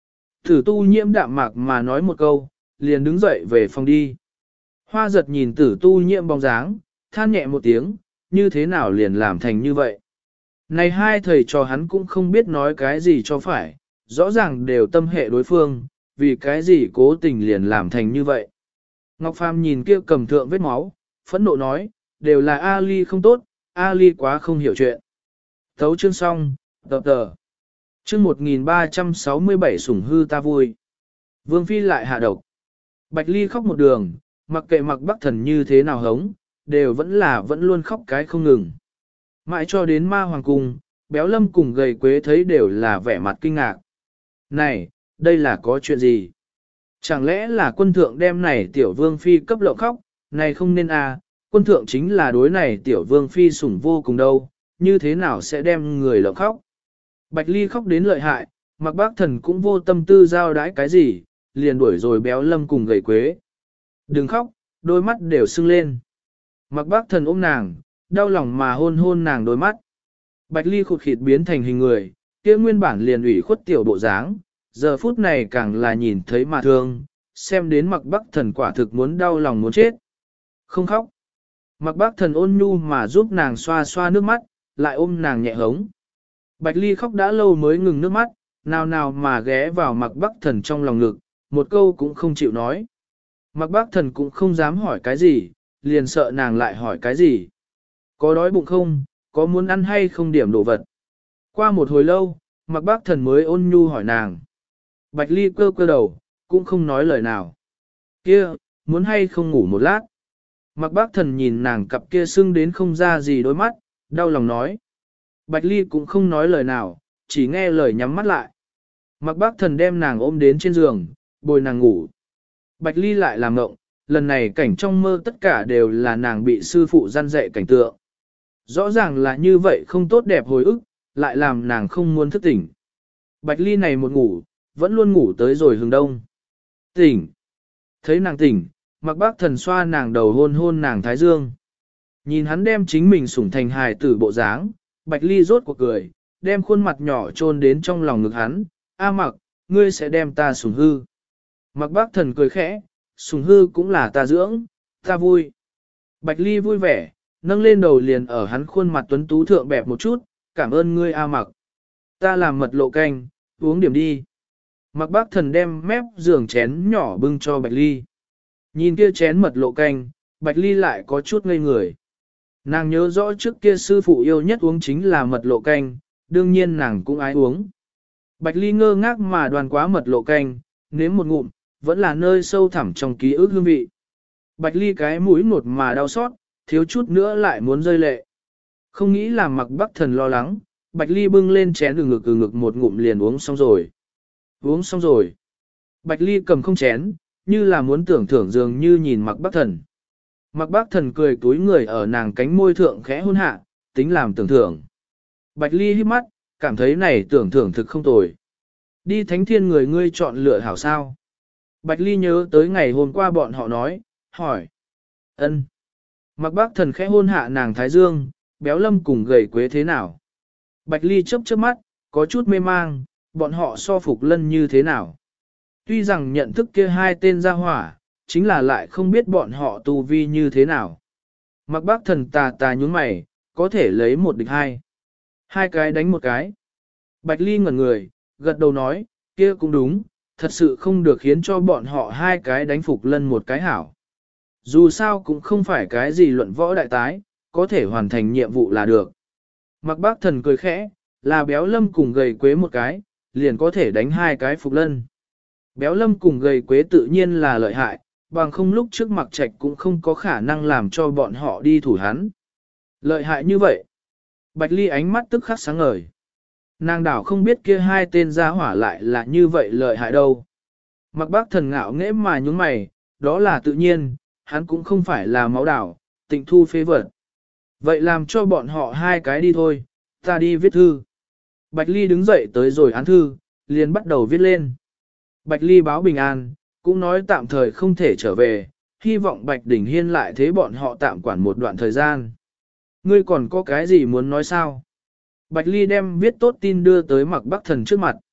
Tử Tu Nhiễm đạm mạc mà nói một câu, liền đứng dậy về phòng đi. Hoa giật nhìn Tử Tu Nhiễm bóng dáng, than nhẹ một tiếng, như thế nào liền làm thành như vậy. Này hai thầy trò hắn cũng không biết nói cái gì cho phải, rõ ràng đều tâm hệ đối phương, vì cái gì cố tình liền làm thành như vậy. Ngọc Phàm nhìn kia cầm thượng vết máu, phẫn nộ nói, đều là Ali không tốt, Ali quá không hiểu chuyện. Thấu chương xong, tập tờ. Chương 1367 sủng hư ta vui. Vương Phi lại hạ độc. Bạch Ly khóc một đường, mặc kệ mặc Bắc Thần như thế nào hống, đều vẫn luôn khóc cái không ngừng. Mãi cho đến ma hoàng cung, Béo Lâm cùng Gầy Quế thấy đều là vẻ mặt kinh ngạc. Này, đây là có chuyện gì? Chẳng lẽ là quân thượng đem này tiểu vương phi cấp lộng khóc, này không nên à, quân thượng chính là đối này tiểu vương phi sủng vô cùng đâu, như thế nào sẽ đem người lộng khóc? Bạch Ly khóc đến lợi hại, mặc bác thần cũng vô tâm tư giao đái cái gì, liền đuổi rồi Béo Lâm cùng Gầy Quế. Đừng khóc, đôi mắt đều sưng lên. Mặc bác thần ôm nàng, đau lòng mà hôn hôn nàng đôi mắt. Bạch Ly khụt khịt biến thành hình người, kia nguyên bản liền ủy khuất tiểu bộ dáng, giờ phút này càng là nhìn thấy mà thương, xem đến mặc bác thần quả thực muốn đau lòng muốn chết. Không khóc. Mặc bác thần ôn nhu mà giúp nàng xoa xoa nước mắt, lại ôm nàng nhẹ hống. Bạch Ly khóc đã lâu mới ngừng nước mắt, nào nào mà ghé vào mặc bác thần trong lòng ngực, một câu cũng không chịu nói. Mặc bác thần cũng không dám hỏi cái gì, liền sợ nàng lại hỏi cái gì. Có đói bụng không, có muốn ăn hay không điểm đồ vật. Qua một hồi lâu, mặc bác thần mới ôn nhu hỏi nàng. Bạch Ly cơ cơ đầu, cũng không nói lời nào. Kia, muốn hay không ngủ một lát. Mặc bác thần nhìn nàng cặp kia sưng đến không ra gì đôi mắt, đau lòng nói. Bạch Ly cũng không nói lời nào, chỉ nghe lời nhắm mắt lại. Mặc bác thần đem nàng ôm đến trên giường, bồi nàng ngủ. Bạch Ly lại làm ngộng, lần này cảnh trong mơ tất cả đều là nàng bị sư phụ gian dạy cảnh tượng. Rõ ràng là như vậy không tốt đẹp hồi ức, lại làm nàng không muốn thức tỉnh. Bạch Ly này một ngủ, vẫn luôn ngủ tới rồi hướng đông. Tỉnh. Thấy nàng tỉnh, mặc bác thần xoa nàng đầu hôn hôn nàng thái dương. Nhìn hắn đem chính mình sủng thành hài tử bộ dáng, Bạch Ly rốt cuộc cười, đem khuôn mặt nhỏ chôn đến trong lòng ngực hắn. A mặc, ngươi sẽ đem ta sủng hư. Mặc bác thần cười khẽ, sủng hư cũng là ta dưỡng, ta vui. Bạch Ly vui vẻ, nâng lên đầu liền ở hắn khuôn mặt tuấn tú thượng bẹp một chút, cảm ơn ngươi A mặc. Ta làm mật lộ canh, uống điểm đi. Mặc bác thần đem mép giường chén nhỏ bưng cho Bạch Ly. Nhìn kia chén mật lộ canh, Bạch Ly lại có chút ngây người. Nàng nhớ rõ trước kia sư phụ yêu nhất uống chính là mật lộ canh, đương nhiên nàng cũng ái uống. Bạch Ly ngơ ngác mà đoàn quá mật lộ canh, nếm một ngụm, vẫn là nơi sâu thẳm trong ký ức hương vị. Bạch Ly cái mũi nột mà đau xót, thiếu chút nữa lại muốn rơi lệ. Không nghĩ là mặc bắc thần lo lắng, Bạch Ly bưng lên chén ừ ngực một ngụm liền uống xong rồi. Uống xong rồi. Bạch Ly cầm không chén, như là muốn tưởng thưởng dường như nhìn mặc bắc thần. Mặc bắc thần cười túi người ở nàng cánh môi thượng khẽ hôn hạ, tính làm tưởng thưởng. Bạch Ly hít mắt, cảm thấy này tưởng thưởng thực không tồi. Đi thánh thiên người ngươi chọn lựa hảo sao. Bạch Ly nhớ tới ngày hôm qua bọn họ nói, hỏi. Ân. Mặc bác thần khẽ hôn hạ nàng thái dương, Béo Lâm cùng Gầy Quế thế nào. Bạch Ly chớp chớp mắt, có chút mê mang, bọn họ so Phục Lân như thế nào. Tuy rằng nhận thức kia hai tên gia hỏa, chính là lại không biết bọn họ tu vi như thế nào. Mặc bác thần tà tà nhún mày, có thể lấy một địch hai. Hai cái đánh một cái. Bạch Ly ngẩn người, gật đầu nói, kia cũng đúng, thật sự không được khiến cho bọn họ hai cái đánh Phục Lân một cái hảo. Dù sao cũng không phải cái gì luận võ đại tái, có thể hoàn thành nhiệm vụ là được. Mặc bác thần cười khẽ, là Béo Lâm cùng Gầy Quế một cái, liền có thể đánh hai cái Phục Lân. Béo Lâm cùng Gầy Quế tự nhiên là lợi hại, bằng không lúc trước Mặc Trạch cũng không có khả năng làm cho bọn họ đi thủ hắn. Lợi hại như vậy. Bạch Ly ánh mắt tức khắc sáng ngời. Nàng đảo không biết kia hai tên gia hỏa lại là như vậy lợi hại đâu. Mặc bác thần ngạo nghễ mà nhúng mày, đó là tự nhiên, hắn cũng không phải là máu đảo, tịnh thu phế vật. Vậy làm cho bọn họ hai cái đi thôi, ta đi viết thư. Bạch Ly đứng dậy tới rồi án thư, liền bắt đầu viết lên. Bạch Ly báo bình an, cũng nói tạm thời không thể trở về, hy vọng Bạch Đỉnh Hiên lại thế bọn họ tạm quản một đoạn thời gian. Ngươi còn có cái gì muốn nói sao? Bạch Ly đem viết tốt tin đưa tới Mặc Bắc Thần trước mặt.